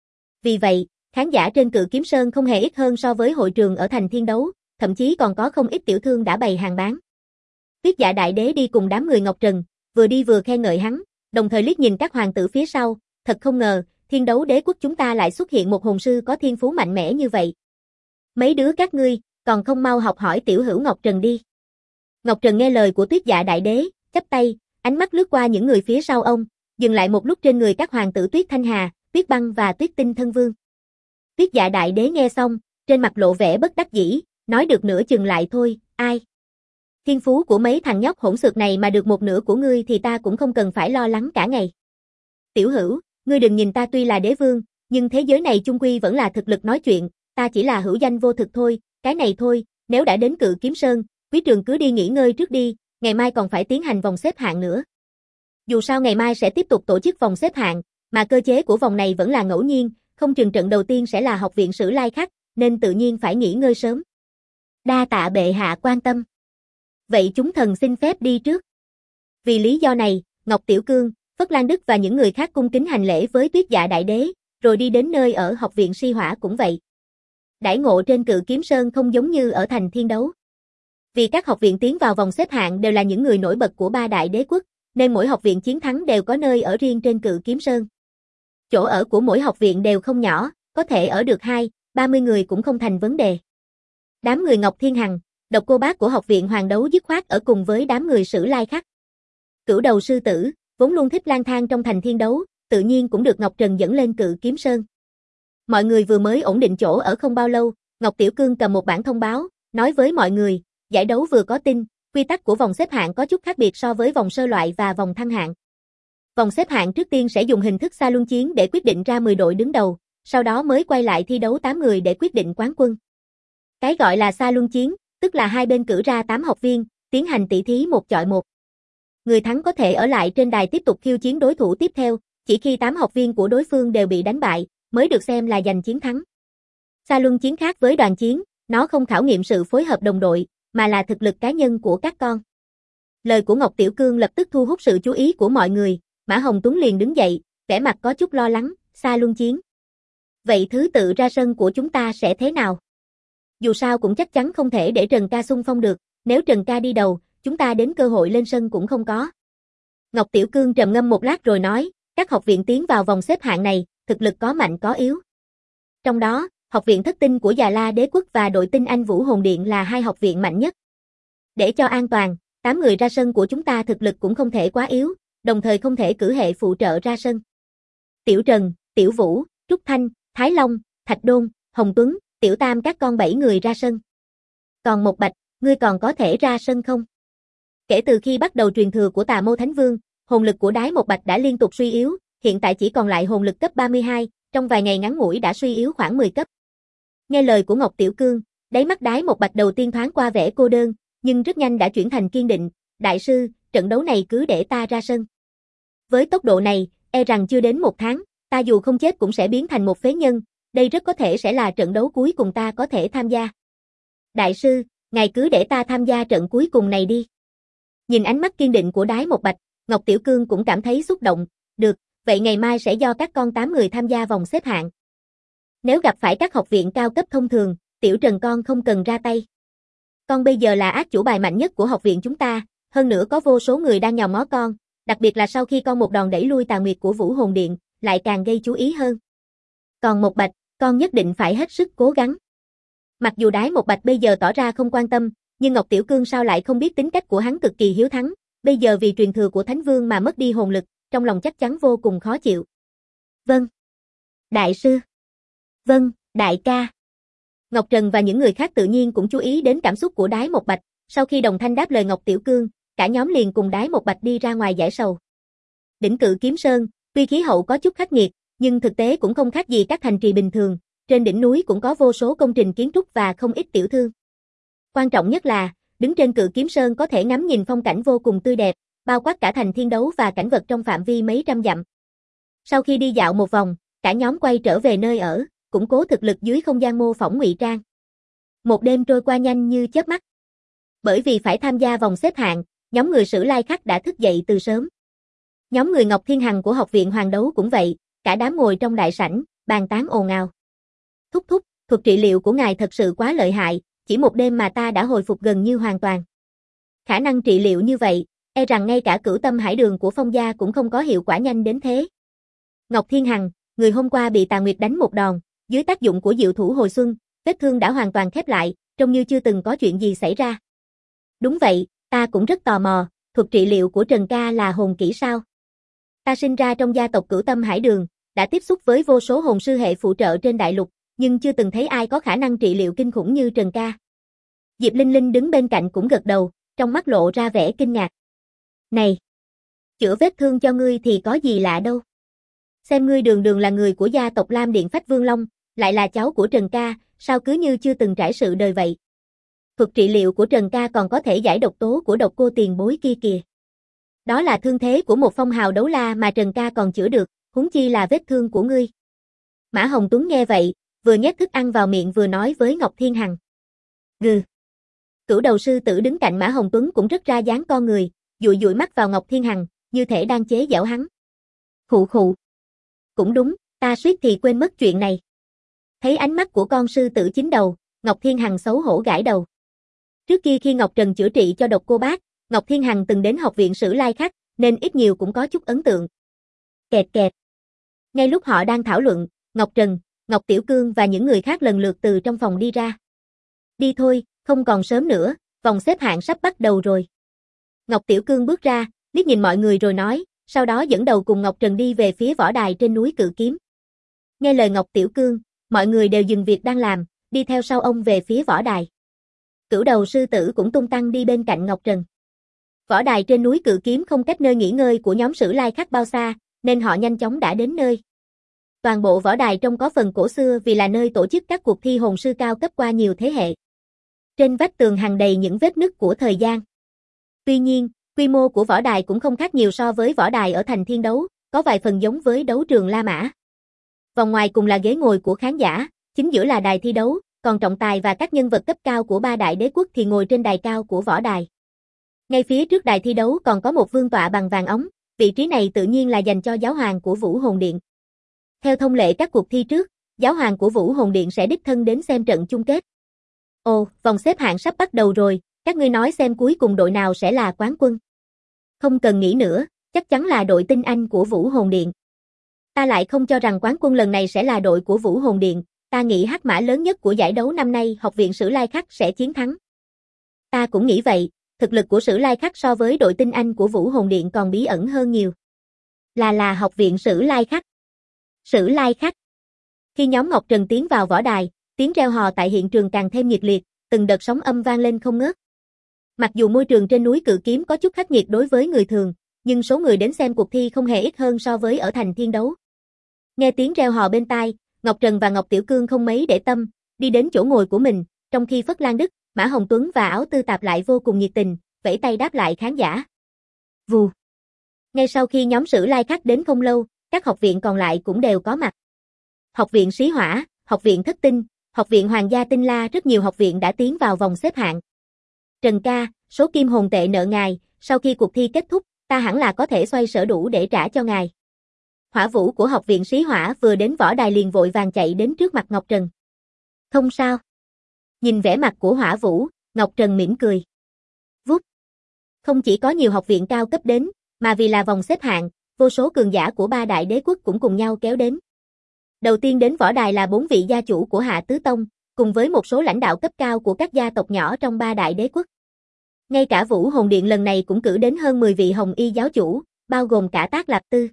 Vì vậy, khán giả trên Cự Kiếm Sơn không hề ít hơn so với hội trường ở thành Thiên Đấu, thậm chí còn có không ít tiểu thương đã bày hàng bán. Tuyết Dạ Đại Đế đi cùng đám người Ngọc Trần, vừa đi vừa khen ngợi hắn, đồng thời liếc nhìn các hoàng tử phía sau, thật không ngờ, Thiên Đấu Đế quốc chúng ta lại xuất hiện một hồn sư có thiên phú mạnh mẽ như vậy. Mấy đứa các ngươi, còn không mau học hỏi tiểu hữu Ngọc Trần đi. Ngọc Trần nghe lời của Tuyết Dạ Đại Đế, chắp tay, ánh mắt lướt qua những người phía sau ông, dừng lại một lúc trên người các hoàng tử Tuyết Thanh Hà, Tuyết Băng và Tuyết Tinh Thân Vương. Tuyết Dạ Đại Đế nghe xong, trên mặt lộ vẻ bất đắc dĩ, nói được nửa chừng lại thôi, ai? Thiên phú của mấy thằng nhóc hỗn xược này mà được một nửa của ngươi thì ta cũng không cần phải lo lắng cả ngày. Tiểu Hữu, ngươi đừng nhìn ta tuy là đế vương, nhưng thế giới này chung quy vẫn là thực lực nói chuyện, ta chỉ là hữu danh vô thực thôi, cái này thôi, nếu đã đến Cự Kiếm Sơn, Quý Trường cứ đi nghỉ ngơi trước đi, ngày mai còn phải tiến hành vòng xếp hạng nữa. Dù sao ngày mai sẽ tiếp tục tổ chức vòng xếp hạng, mà cơ chế của vòng này vẫn là ngẫu nhiên, không chừng trận đầu tiên sẽ là Học viện Sử Lai Khắc, nên tự nhiên phải nghỉ ngơi sớm. Đa tạ bệ hạ quan tâm. Vậy chúng thần xin phép đi trước. Vì lý do này, Ngọc Tiểu Cương, Phất Lan Đức và những người khác cung kính hành lễ với Tuyết Dạ Đại Đế, rồi đi đến nơi ở Học viện Si Hỏa cũng vậy. Đãi ngộ trên Cự Kiếm Sơn không giống như ở thành Thiên Đấu. Vì các học viện tiến vào vòng xếp hạng đều là những người nổi bật của ba đại đế quốc, nên mỗi học viện chiến thắng đều có nơi ở riêng trên Cự Kiếm Sơn. Chỗ ở của mỗi học viện đều không nhỏ, có thể ở được 20-30 người cũng không thành vấn đề. Đám người Ngọc Thiên Hằng, Độc Cô Bác của Học viện Hoàng Đấu dứt khoát ở cùng với đám người Sử Lai Khắc. Cửu Đầu Sư Tử, vốn luôn thích lang thang trong thành Thiên Đấu, tự nhiên cũng được Ngọc Trần dẫn lên Cự Kiếm Sơn. Mọi người vừa mới ổn định chỗ ở không bao lâu, Ngọc Tiểu Cương cầm một bản thông báo, nói với mọi người, giải đấu vừa có tin, quy tắc của vòng xếp hạng có chút khác biệt so với vòng sơ loại và vòng thăng hạng. Vòng xếp hạng trước tiên sẽ dùng hình thức xa luân chiến để quyết định ra 10 đội đứng đầu, sau đó mới quay lại thi đấu 8 người để quyết định quán quân. Cái gọi là xa luân chiến, tức là hai bên cử ra 8 học viên, tiến hành tỷ thí một chọi một. Người thắng có thể ở lại trên đài tiếp tục khiêu chiến đối thủ tiếp theo, chỉ khi 8 học viên của đối phương đều bị đánh bại, mới được xem là giành chiến thắng. Xa luân chiến khác với đoàn chiến, nó không khảo nghiệm sự phối hợp đồng đội, mà là thực lực cá nhân của các con. Lời của Ngọc Tiểu Cương lập tức thu hút sự chú ý của mọi người, Mã Hồng Tuấn liền đứng dậy, vẻ mặt có chút lo lắng, xa luân chiến. Vậy thứ tự ra sân của chúng ta sẽ thế nào? Dù sao cũng chắc chắn không thể để Trần Ca xung phong được, nếu Trần Ca đi đầu, chúng ta đến cơ hội lên sân cũng không có. Ngọc Tiểu Cương trầm ngâm một lát rồi nói, các học viện tiến vào vòng xếp hạng này, thực lực có mạnh có yếu. Trong đó, Học viện Thất Tinh của Già La Đế Quốc và đội tinh Anh Vũ Hồn Điện là hai học viện mạnh nhất. Để cho an toàn, 8 người ra sân của chúng ta thực lực cũng không thể quá yếu, đồng thời không thể cử hệ phụ trợ ra sân. Tiểu Trần, Tiểu Vũ, Trúc Thanh, Thái Long, Thạch Đôn, Hồng Tuấn, Tiểu Tam các con 7 người ra sân. Còn Một Bạch, ngươi còn có thể ra sân không? Kể từ khi bắt đầu truyền thừa của Tà Mâu Thánh Vương, hồn lực của Đái Một Bạch đã liên tục suy yếu, hiện tại chỉ còn lại hồn lực cấp 32, trong vài ngày ngắn ngủi đã suy yếu khoảng 10 cấp. Nghe lời của Ngọc Tiểu Cương, đáy mắt Đái Một Bạch đầu tiên thoáng qua vẻ cô đơn, nhưng rất nhanh đã chuyển thành kiên định, đại sư, trận đấu này cứ để ta ra sân. Với tốc độ này, e rằng chưa đến 1 tháng, ta dù không chết cũng sẽ biến thành một phế nhân, đây rất có thể sẽ là trận đấu cuối cùng ta có thể tham gia. Đại sư, ngài cứ để ta tham gia trận cuối cùng này đi. Nhìn ánh mắt kiên định của Đái Một Bạch, Ngọc Tiểu Cương cũng cảm thấy xúc động, được, vậy ngày mai sẽ do các con 8 người tham gia vòng xếp hạng. Nếu gặp phải các học viện cao cấp thông thường, Tiểu Trần con không cần ra tay. Con bây giờ là ác chủ bài mạnh nhất của học viện chúng ta, hơn nữa có vô số người đang nhòm ngó con, đặc biệt là sau khi con một đòn đẩy lui Tà Nguyệt của Vũ Hồn Điện, lại càng gây chú ý hơn. Còn Một Bạch, con nhất định phải hết sức cố gắng. Mặc dù Đái Một Bạch bây giờ tỏ ra không quan tâm, nhưng Ngọc Tiểu Cương sao lại không biết tính cách của hắn cực kỳ hiếu thắng, bây giờ vì truyền thừa của Thánh Vương mà mất đi hồn lực, trong lòng chắc chắn vô cùng khó chịu. Vâng. Đại sư. Vâng, đại ca. Ngọc Trần và những người khác tự nhiên cũng chú ý đến cảm xúc của Đái Một Bạch, sau khi đồng thanh đáp lời Ngọc Tiểu Cương, cả nhóm liền cùng Đái Một Bạch đi ra ngoài giải sầu. Đỉnh Cự Kiếm Sơn, tuy khí hậu có chút khắc nghiệt, nhưng thực tế cũng không khác gì các thành trì bình thường, trên đỉnh núi cũng có vô số công trình kiến trúc và không ít tiểu thương. Quan trọng nhất là, đứng trên Cự Kiếm Sơn có thể ngắm nhìn phong cảnh vô cùng tươi đẹp, bao quát cả thành Thiên Đấu và cảnh vật trong phạm vi mấy trăm dặm. Sau khi đi dạo một vòng, cả nhóm quay trở về nơi ở, củng cố thực lực dưới không gian mô phỏng ngụy trang. Một đêm trôi qua nhanh như chớp mắt. Bởi vì phải tham gia vòng xếp hạng, nhóm người Sử Lai Khắc đã thức dậy từ sớm. Nhóm người Ngọc Thiên Hằng của Học viện Hoàng Đấu cũng vậy, cả đám ngồi trong đại sảnh, bàn tán ồn ào. Thúc thúc, thuật trị liệu của ngài thật sự quá lợi hại, chỉ một đêm mà ta đã hồi phục gần như hoàn toàn. Khả năng trị liệu như vậy, e rằng ngay cả Cửu Tâm Hải Đường của Phong gia cũng không có hiệu quả nhanh đến thế. Ngọc Thiên Hằng, người hôm qua bị Tà Nguyệt đánh một đòn, dưới tác dụng của diệu thủ hồi xuân, vết thương đã hoàn toàn khép lại, trông như chưa từng có chuyện gì xảy ra. Đúng vậy, ta cũng rất tò mò, thuật trị liệu của Trần ca là hồn kỹ sao? Ta sinh ra trong gia tộc Cửu Tâm Hải Đường, đã tiếp xúc với vô số hồn sư hệ phụ trợ trên đại lục, nhưng chưa từng thấy ai có khả năng trị liệu kinh khủng như Trần ca. Diệp Linh Linh đứng bên cạnh cũng gật đầu, trong mắt lộ ra vẻ kinh ngạc. Này, chữa vết thương cho ngươi thì có gì lạ đâu. Xem ngươi đường đường là người của gia tộc Lam Điện Phách Vương Long, lại là cháu của Trần ca, sao cứ như chưa từng trải sự đời vậy. Thuật trị liệu của Trần ca còn có thể giải độc tố của độc cô tiền bối kia kìa. Đó là thương thế của một phong hào đấu la mà Trần ca còn chữa được, huống chi là vết thương của ngươi. Mã Hồng Tuấn nghe vậy, vừa nhét thức ăn vào miệng vừa nói với Ngọc Thiên Hằng. Gừ. Cửu đầu sư tử đứng cạnh Mã Hồng Tuấn cũng rất ra dáng con người, dụi dụi mắt vào Ngọc Thiên Hằng, như thể đang chế giễu hắn. Khụ khụ. Cũng đúng, ta suýt thì quên mất chuyện này. Thấy ánh mắt của con sư tử chín đầu, Ngọc Thiên Hằng xấu hổ gãi đầu. Trước kia khi Ngọc Trần chữa trị cho độc cô bác, Ngọc Thiên Hằng từng đến học viện Sử Lai Khắc, nên ít nhiều cũng có chút ấn tượng. Kẹt kẹt. Ngay lúc họ đang thảo luận, Ngọc Trần, Ngọc Tiểu Cương và những người khác lần lượt từ trong phòng đi ra. Đi thôi, không còn sớm nữa, vòng xếp hạng sắp bắt đầu rồi. Ngọc Tiểu Cương bước ra, liếc nhìn mọi người rồi nói, sau đó dẫn đầu cùng Ngọc Trần đi về phía võ đài trên núi Cự Kiếm. Nghe lời Ngọc Tiểu Cương, mọi người đều dừng việc đang làm, đi theo sau ông về phía võ đài. Cửu đầu sư tử cũng tung tăng đi bên cạnh Ngọc Trần. Võ đài trên núi Cự Kiếm không cách nơi nghỉ ngơi của nhóm Sử Lai Khắc bao xa, nên họ nhanh chóng đã đến nơi. Toàn bộ võ đài trông có phần cổ xưa vì là nơi tổ chức các cuộc thi hồn sư cao cấp qua nhiều thế hệ. Trên vách tường hằn đầy những vết nứt của thời gian. Tuy nhiên, quy mô của võ đài cũng không khác nhiều so với võ đài ở thành Thiên Đấu, có vài phần giống với đấu trường La Mã. Vòng ngoài cùng là ghế ngồi của khán giả, chính giữa là đài thi đấu, còn trọng tài và các nhân vật cấp cao của ba đại đế quốc thì ngồi trên đài cao của võ đài. Ngay phía trước đài thi đấu còn có một vương tọa bằng vàng óng, vị trí này tự nhiên là dành cho giáo hoàng của Vũ Hồn Điện. Theo thông lệ các cuộc thi trước, giáo hoàng của Vũ Hồn Điện sẽ đích thân đến xem trận chung kết. Ồ, vòng xếp hạng sắp bắt đầu rồi, các ngươi nói xem cuối cùng đội nào sẽ là quán quân. Không cần nghĩ nữa, chắc chắn là đội tinh anh của Vũ Hồn Điện. Ta lại không cho rằng quán quân lần này sẽ là đội của Vũ Hồn Điện, ta nghĩ hắc mã lớn nhất của giải đấu năm nay học viện Sử Lai Khắc sẽ chiến thắng. Ta cũng nghĩ vậy, thực lực của Sử Lai Khắc so với đội tinh anh của Vũ Hồn Điện còn bí ẩn hơn nhiều. Là học viện Sử Lai Khắc. Sử Lai Khắc. Khi nhóm Ngọc Trần tiến vào võ đài, tiếng reo hò tại hiện trường càng thêm nhiệt liệt, từng đợt sóng âm vang lên không ngớt. Mặc dù môi trường trên núi Cự Kiếm có chút khắc nghiệt đối với người thường, nhưng số người đến xem cuộc thi không hề ít hơn so với ở thành Thiên Đấu. Nghe tiếng reo hò bên tai, Ngọc Trần và Ngọc Tiểu Cương không mấy để tâm, đi đến chỗ ngồi của mình, trong khi Phất Lan Đức, Mã Hồng Tuấn và Áo Tư Tạp lại vô cùng nhiệt tình, vẫy tay đáp lại khán giả. Vù. Ngay sau khi nhóm Sử Lai Khắc đến không lâu, các học viện còn lại cũng đều có mặt. Học viện Xí Hỏa, học viện Thất Tinh, học viện Hoàng gia Tinh La, rất nhiều học viện đã tiến vào vòng xếp hạng. Trần ca, số kim hồn tệ nợ ngài, sau khi cuộc thi kết thúc, ta hẳn là có thể xoay sở đủ để trả cho ngài. Hỏa Vũ của học viện Xí Hỏa vừa đến võ đài liền vội vàng chạy đến trước mặt Ngọc Trần. Không sao. Nhìn vẻ mặt của Hỏa Vũ, Ngọc Trần mỉm cười. Vút. Không chỉ có nhiều học viện cao cấp đến, mà vì là vòng xếp hạng, vô số cường giả của ba đại đế quốc cũng cùng nhau kéo đến. Đầu tiên đến võ đài là 4 vị gia chủ của Hạ Tứ Tông, cùng với một số lãnh đạo cấp cao của các gia tộc nhỏ trong ba đại đế quốc. Ngay cả Vũ Hồn Điện lần này cũng cử đến hơn 10 vị hồng y giáo chủ, bao gồm cả Tác Lạp Tư.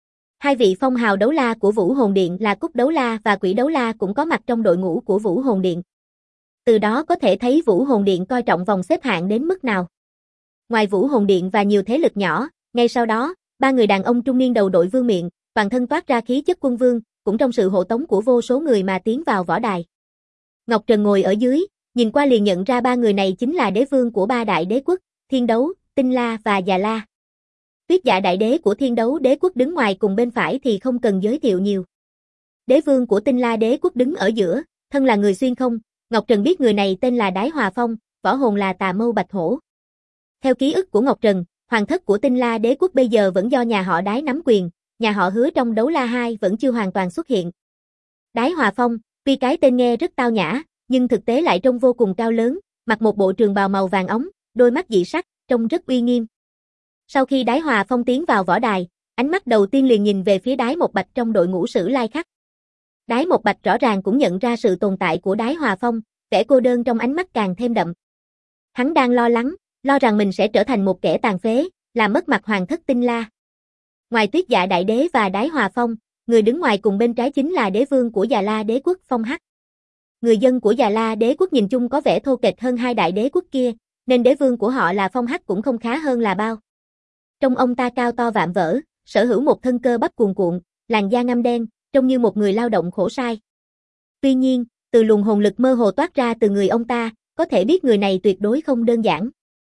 2 vị phong hào đấu la của Vũ Hồn Điện là Cúc Đấu La và Quỷ Đấu La cũng có mặt trong đội ngũ của Vũ Hồn Điện. Từ đó có thể thấy Vũ Hồn Điện coi trọng vòng xếp hạng đến mức nào. Ngoài Vũ Hồn Điện và nhiều thế lực nhỏ, ngay sau đó, 3 người đàn ông trung niên đầu đội vương miện, toàn thân toát ra khí chất quân vương, cũng trong sự hộ tống của vô số người mà tiến vào võ đài. Ngọc Trần ngồi ở dưới, nhìn qua liền nhận ra 3 người này chính là đế vương của 3 đại đế quốc, Thiên Đấu, Tinh La và Già La. Tuyết Dạ đại đế của Thiên Đấu đế quốc đứng ngoài cùng bên phải thì không cần giới thiệu nhiều. Đế vương của Tinh La đế quốc đứng ở giữa, thân là người xuyên không, Ngọc Trần biết người này tên là Đái Hòa Phong, võ hồn là Tà Mâu Bạch Hổ. Theo ký ức của Ngọc Trần, hoàng thất của Tinh La đế quốc bây giờ vẫn do nhà họ Đái nắm quyền, nhà họ Hứa trong Đấu La 2 vẫn chưa hoàn toàn xuất hiện. Đái Hòa Phong, tuy cái tên nghe rất tao nhã, nhưng thực tế lại trông vô cùng cao lớn, mặc một bộ trường bào màu vàng óng, đôi mắt dị sắc, trông rất uy nghiêm. Sau khi Đái Hòa Phong tiến vào võ đài, ánh mắt đầu tiên liền nhìn về phía Đái Một Bạch trong đội ngũ Sử Lai Khắc. Đái Một Bạch rõ ràng cũng nhận ra sự tồn tại của Đái Hòa Phong, vẻ cô đơn trong ánh mắt càng thêm đậm. Hắn đang lo lắng, lo rằng mình sẽ trở thành một kẻ tàn phế, làm mất mặt hoàng thất Tinh La. Ngoài Tuyết Dạ Đại Đế và Đái Hòa Phong, người đứng ngoài cùng bên trái chính là đế vương của Già La Đế quốc Phong Hắc. Người dân của Già La Đế quốc nhìn chung có vẻ thô kệch hơn hai đại đế quốc kia, nên đế vương của họ là Phong Hắc cũng không khá hơn là bao. Trông ông ta cao to vạm vỡ, sở hữu một thân cơ bắp cuồn cuộn, làn da ngăm đen, trông như một người lao động khổ sai. Tuy nhiên, từ luồng hồn lực mơ hồ toát ra từ người ông ta, có thể biết người này tuyệt đối không đơn giản.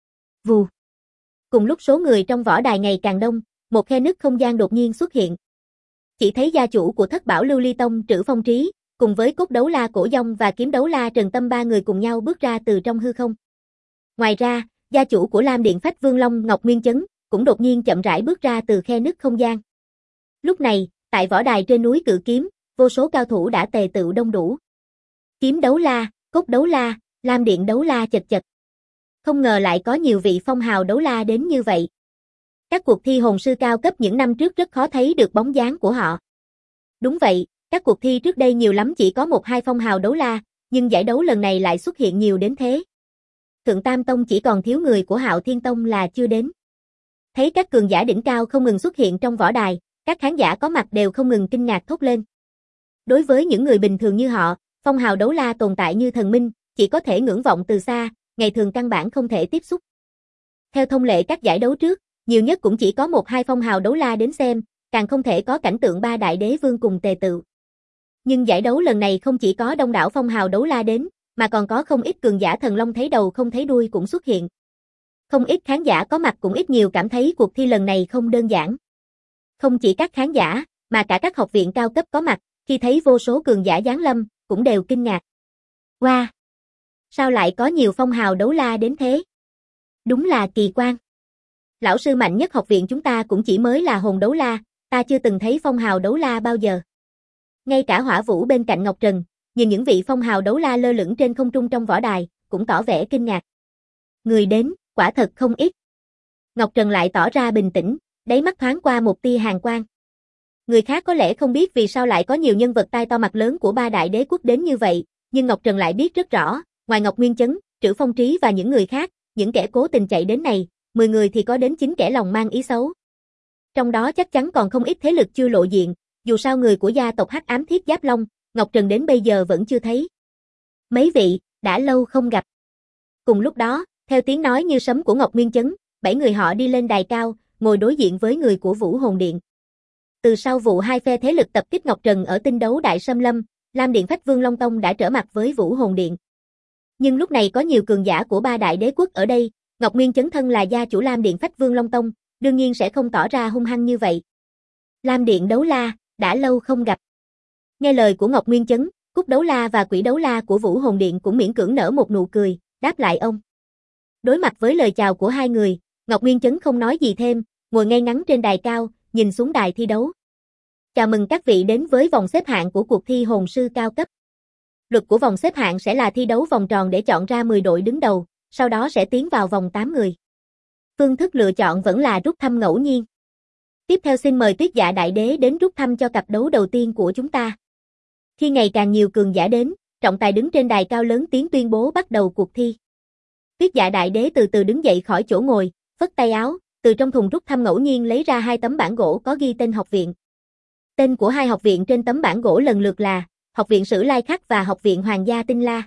Vù. Cùng lúc số người trong võ đài ngày càng đông, một khe nứt không gian đột nhiên xuất hiện. Chỉ thấy gia chủ của Thất Bảo Lưu Ly Tông Trử Phong Trí, cùng với Cốt Đấu La Cổ Dông và Kiếm Đấu La Trần Tâm ba người cùng nhau bước ra từ trong hư không. Ngoài ra, gia chủ của Lam Điện Phách Vương Long Ngọc Nguyên Chấn cũng đột nhiên chậm rãi bước ra từ khe nứt không gian. Lúc này, tại võ đài trên núi Cự Kiếm, vô số cao thủ đã tề tựu đông đủ. Kiếm Đấu La, Cốt Đấu La, Lam Điện Đấu La chật chật. Không ngờ lại có nhiều vị phong hào đấu la đến như vậy. Các cuộc thi hồn sư cao cấp những năm trước rất khó thấy được bóng dáng của họ. Đúng vậy, các cuộc thi trước đây nhiều lắm chỉ có 1-2 phong hào đấu la, nhưng giải đấu lần này lại xuất hiện nhiều đến thế. Thượng Tam Tông chỉ còn thiếu người của Hạo Thiên Tông là chưa đến. Thấy các cường giả đỉnh cao không ngừng xuất hiện trong võ đài, các khán giả có mặt đều không ngừng kinh ngạc thốt lên. Đối với những người bình thường như họ, phong hào đấu la tồn tại như thần minh, chỉ có thể ngưỡng vọng từ xa, ngày thường căn bản không thể tiếp xúc. Theo thông lệ các giải đấu trước, nhiều nhất cũng chỉ có 1-2 phong hào đấu la đến xem, càng không thể có cảnh tượng ba đại đế vương cùng tề tựu. Nhưng giải đấu lần này không chỉ có đông đảo phong hào đấu la đến, mà còn có không ít cường giả thần long thấy đầu không thấy đuôi cũng xuất hiện. Không ít khán giả có mặt cũng ít nhiều cảm thấy cuộc thi lần này không đơn giản. Không chỉ các khán giả, mà cả các học viện cao cấp có mặt, khi thấy vô số cường giả giáng lâm, cũng đều kinh ngạc. Wow! Sao lại có nhiều phong hào đấu la đến thế? Đúng là kỳ quan. Lão sư mạnh nhất học viện chúng ta cũng chỉ mới là hồn đấu la, ta chưa từng thấy phong hào đấu la bao giờ. Ngay cả Hỏa Vũ bên cạnh Ngọc Trần, nhìn những vị phong hào đấu la lơ lửng trên không trung trong võ đài, cũng tỏ vẻ kinh ngạc. Người đến, quả thật không ít. Ngọc Trần lại tỏ ra bình tĩnh, đáy mắt thoáng qua một tia hàn quang. Người khác có lẽ không biết vì sao lại có nhiều nhân vật tai to mặt lớn của ba đại đế quốc đến như vậy, nhưng Ngọc Trần lại biết rất rõ, ngoài Ngọc Nguyên Chấn, Trử Phong Trí và những người khác, những kẻ cố tình chạy đến này, 10 người thì có đến 9 kẻ lòng mang ý xấu. Trong đó chắc chắn còn không ít thế lực chưa lộ diện, dù sao người của gia tộc Hắc Ám Thiết Giáp Long, Ngọc Trần đến bây giờ vẫn chưa thấy. Mấy vị, đã lâu không gặp. Cùng lúc đó, theo tiếng nói như sấm của Ngọc Nguyên Chấn, 7 người họ đi lên đài cao, ngồi đối diện với người của Vũ Hồn Điện. Từ sau vụ hai phe thế lực tập kích Ngọc Trần ở Tinh Đấu Đại Sâm Lâm, Lam Điện Phách Vương Long Tông đã trở mặt với Vũ Hồn Điện. Nhưng lúc này có nhiều cường giả của ba đại đế quốc ở đây, Ngọc Nguyên Chấn thân là gia chủ Lam Điện Phách Vương Long Tông, đương nhiên sẽ không tỏ ra hung hăng như vậy. Lam Điện Đấu La, đã lâu không gặp. Nghe lời của Ngọc Nguyên Chấn, Cúc Đấu La và Quỷ Đấu La của Vũ Hồn Điện cũng miễn cưỡng nở một nụ cười, đáp lại ông. Đối mặt với lời chào của hai người, Ngọc Nguyên Chấn không nói gì thêm, ngồi ngay ngắn trên đài cao, nhìn xuống đài thi đấu. Chào mừng các vị đến với vòng xếp hạng của cuộc thi hồn sư cao cấp. Luật của vòng xếp hạng sẽ là thi đấu vòng tròn để chọn ra 10 đội đứng đầu, sau đó sẽ tiến vào vòng 8 người. Phương thức lựa chọn vẫn là rút thăm ngẫu nhiên. Tiếp theo xin mời Tuyết Dạ Đại Đế đến rút thăm cho cặp đấu đầu tiên của chúng ta. Khi ngày càng nhiều cường giả đến, trọng tài đứng trên đài cao lớn tiếng tuyên bố bắt đầu cuộc thi. Tuyết Dạ Đại Đế từ từ đứng dậy khỏi chỗ ngồi, phất tay áo, từ trong thùng rút thăm ngẫu nhiên lấy ra 2 tấm bản gỗ có ghi tên học viện. Tên của 2 học viện trên tấm bản gỗ lần lượt là Học viện Sử Lai Khắc và Học viện Hoàng gia Tinh La.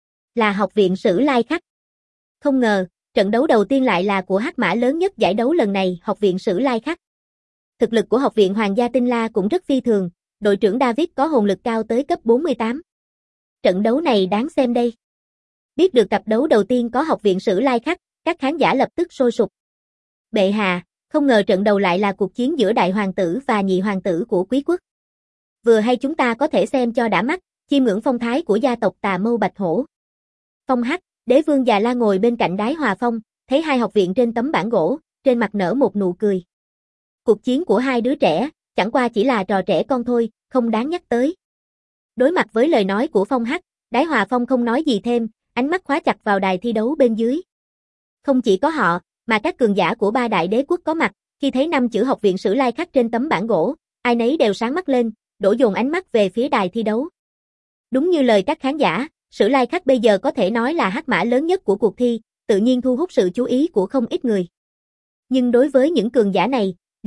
Là Học viện Sử Lai Khắc. Không ngờ, trận đấu đầu tiên lại là của hắc mã lớn nhất giải đấu lần này, Học viện Sử Lai Khắc. Thực lực của Học viện Hoàng gia Tinh La cũng rất phi thường, đội trưởng David có hồn lực cao tới cấp 48. Trận đấu này đáng xem đây. Biết được cặp đấu đầu tiên có Học viện Sử Lai Khắc, các khán giả lập tức sôi sục. Bệ hạ, không ngờ trận đầu lại là cuộc chiến giữa đại hoàng tử và nhị hoàng tử của quý quốc. Vừa hay chúng ta có thể xem cho đã mắt, chiêm ngưỡng phong thái của gia tộc Tà Mâu Bạch Hổ. Phong Hắc, đế vương Già La ngồi bên cạnh Đái Hòa Phong, thấy 2 học viện trên tấm bản gỗ, trên mặt nở một nụ cười. Cuộc chiến của 2 đứa trẻ, chẳng qua chỉ là trò trẻ con thôi, không đáng nhắc tới. Đối mặt với lời nói của Phong Hắc, Đái Hòa Phong không nói gì thêm, ánh mắt khóa chặt vào đài thi đấu bên dưới. Không chỉ có họ, mà các cường giả của ba đại đế quốc có mặt, khi thấy 5 chữ Học viện Sử Lai Khắc trên tấm bản gỗ, ai nấy đều sáng mắt lên, đổ dồn ánh mắt về phía đài thi đấu. Đúng như lời các khán giả, Sử Lai Khắc bây giờ có thể nói là hắc mã lớn nhất của cuộc thi, tự nhiên thu hút sự chú ý của không ít người. Nhưng đối với những cường giả này,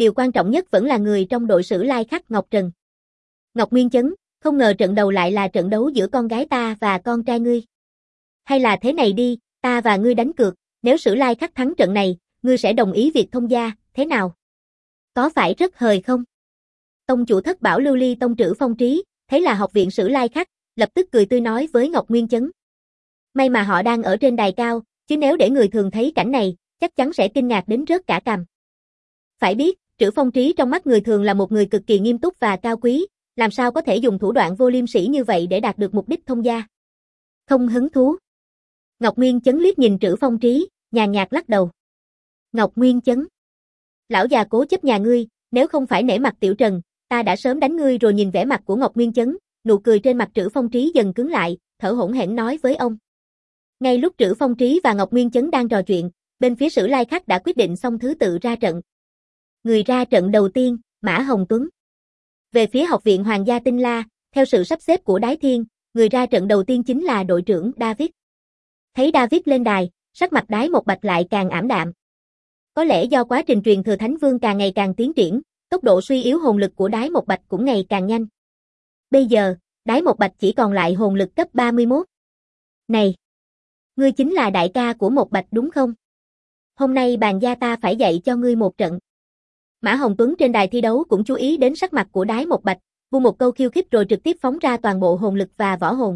điều quan trọng nhất vẫn là người trong đội Sử Lai Khắc Ngọc Trần. Ngọc Nguyên Chấn, không ngờ trận đầu lại là trận đấu giữa con gái ta và con trai ngươi. Hay là thế này đi, ta và ngươi đánh cược, nếu Sử Lai Khắc thắng trận này, ngươi sẽ đồng ý việc thông gia, thế nào? Có phải rất hời không? Tông chủ Thất Bảo Lưu Ly tông trữ Phong Trí, thấy là học viện Sử Lai Khắc, lập tức cười tươi nói với Ngọc Nguyên Chấn. May mà họ đang ở trên đài cao, chứ nếu để người thường thấy cảnh này, chắc chắn sẽ kinh ngạc đến rớt cả cằm. Phải biết, Trữ Phong Trí trong mắt người thường là một người cực kỳ nghiêm túc và cao quý, làm sao có thể dùng thủ đoạn vô liêm sỉ như vậy để đạt được mục đích thông gia. Không hứng thú. Ngọc Nguyên Chấn liếc nhìn Trữ Phong Trí, nhàn nhạt lắc đầu. Ngọc Nguyên Chấn. Lão già cố chấp nhà ngươi, nếu không phải nể mặt Tiểu Trần, ta đã sớm đánh ngươi rồi. Nhìn vẻ mặt của Ngọc Nguyên Chấn, nụ cười trên mặt Trữ Phong Trí dần cứng lại, thở hổn hển nói với ông. Ngay lúc Trữ Phong Trí và Ngọc Nguyên Chấn đang trò chuyện, bên phía Sử Lai Khắc đã quyết định xong thứ tự ra trận. Người ra trận đầu tiên, Mã Hồng Tuấn. Về phía học viện Hoàng gia Tinh La, theo sự sắp xếp của Đái Thiên, người ra trận đầu tiên chính là đội trưởng David. Thấy David lên đài, sắc mặt Đái Một Bạch lại càng ảm đạm. Có lẽ do quá trình truyền thừa Thánh Vương càng ngày càng tiến triển, tốc độ suy yếu hồn lực của Đái Một Bạch cũng ngày càng nhanh. Bây giờ, Đái Một Bạch chỉ còn lại hồn lực cấp 31. Này! Ngươi chính là đại ca của Một Bạch đúng không? Hôm nay bàn gia ta phải dạy cho ngươi một trận. Mã Hồng Tuấn trên đài thi đấu cũng chú ý đến sắc mặt của Đái Một Bạch, buông một câu khiêu khích rồi trực tiếp phóng ra toàn bộ hồn lực và võ hồn.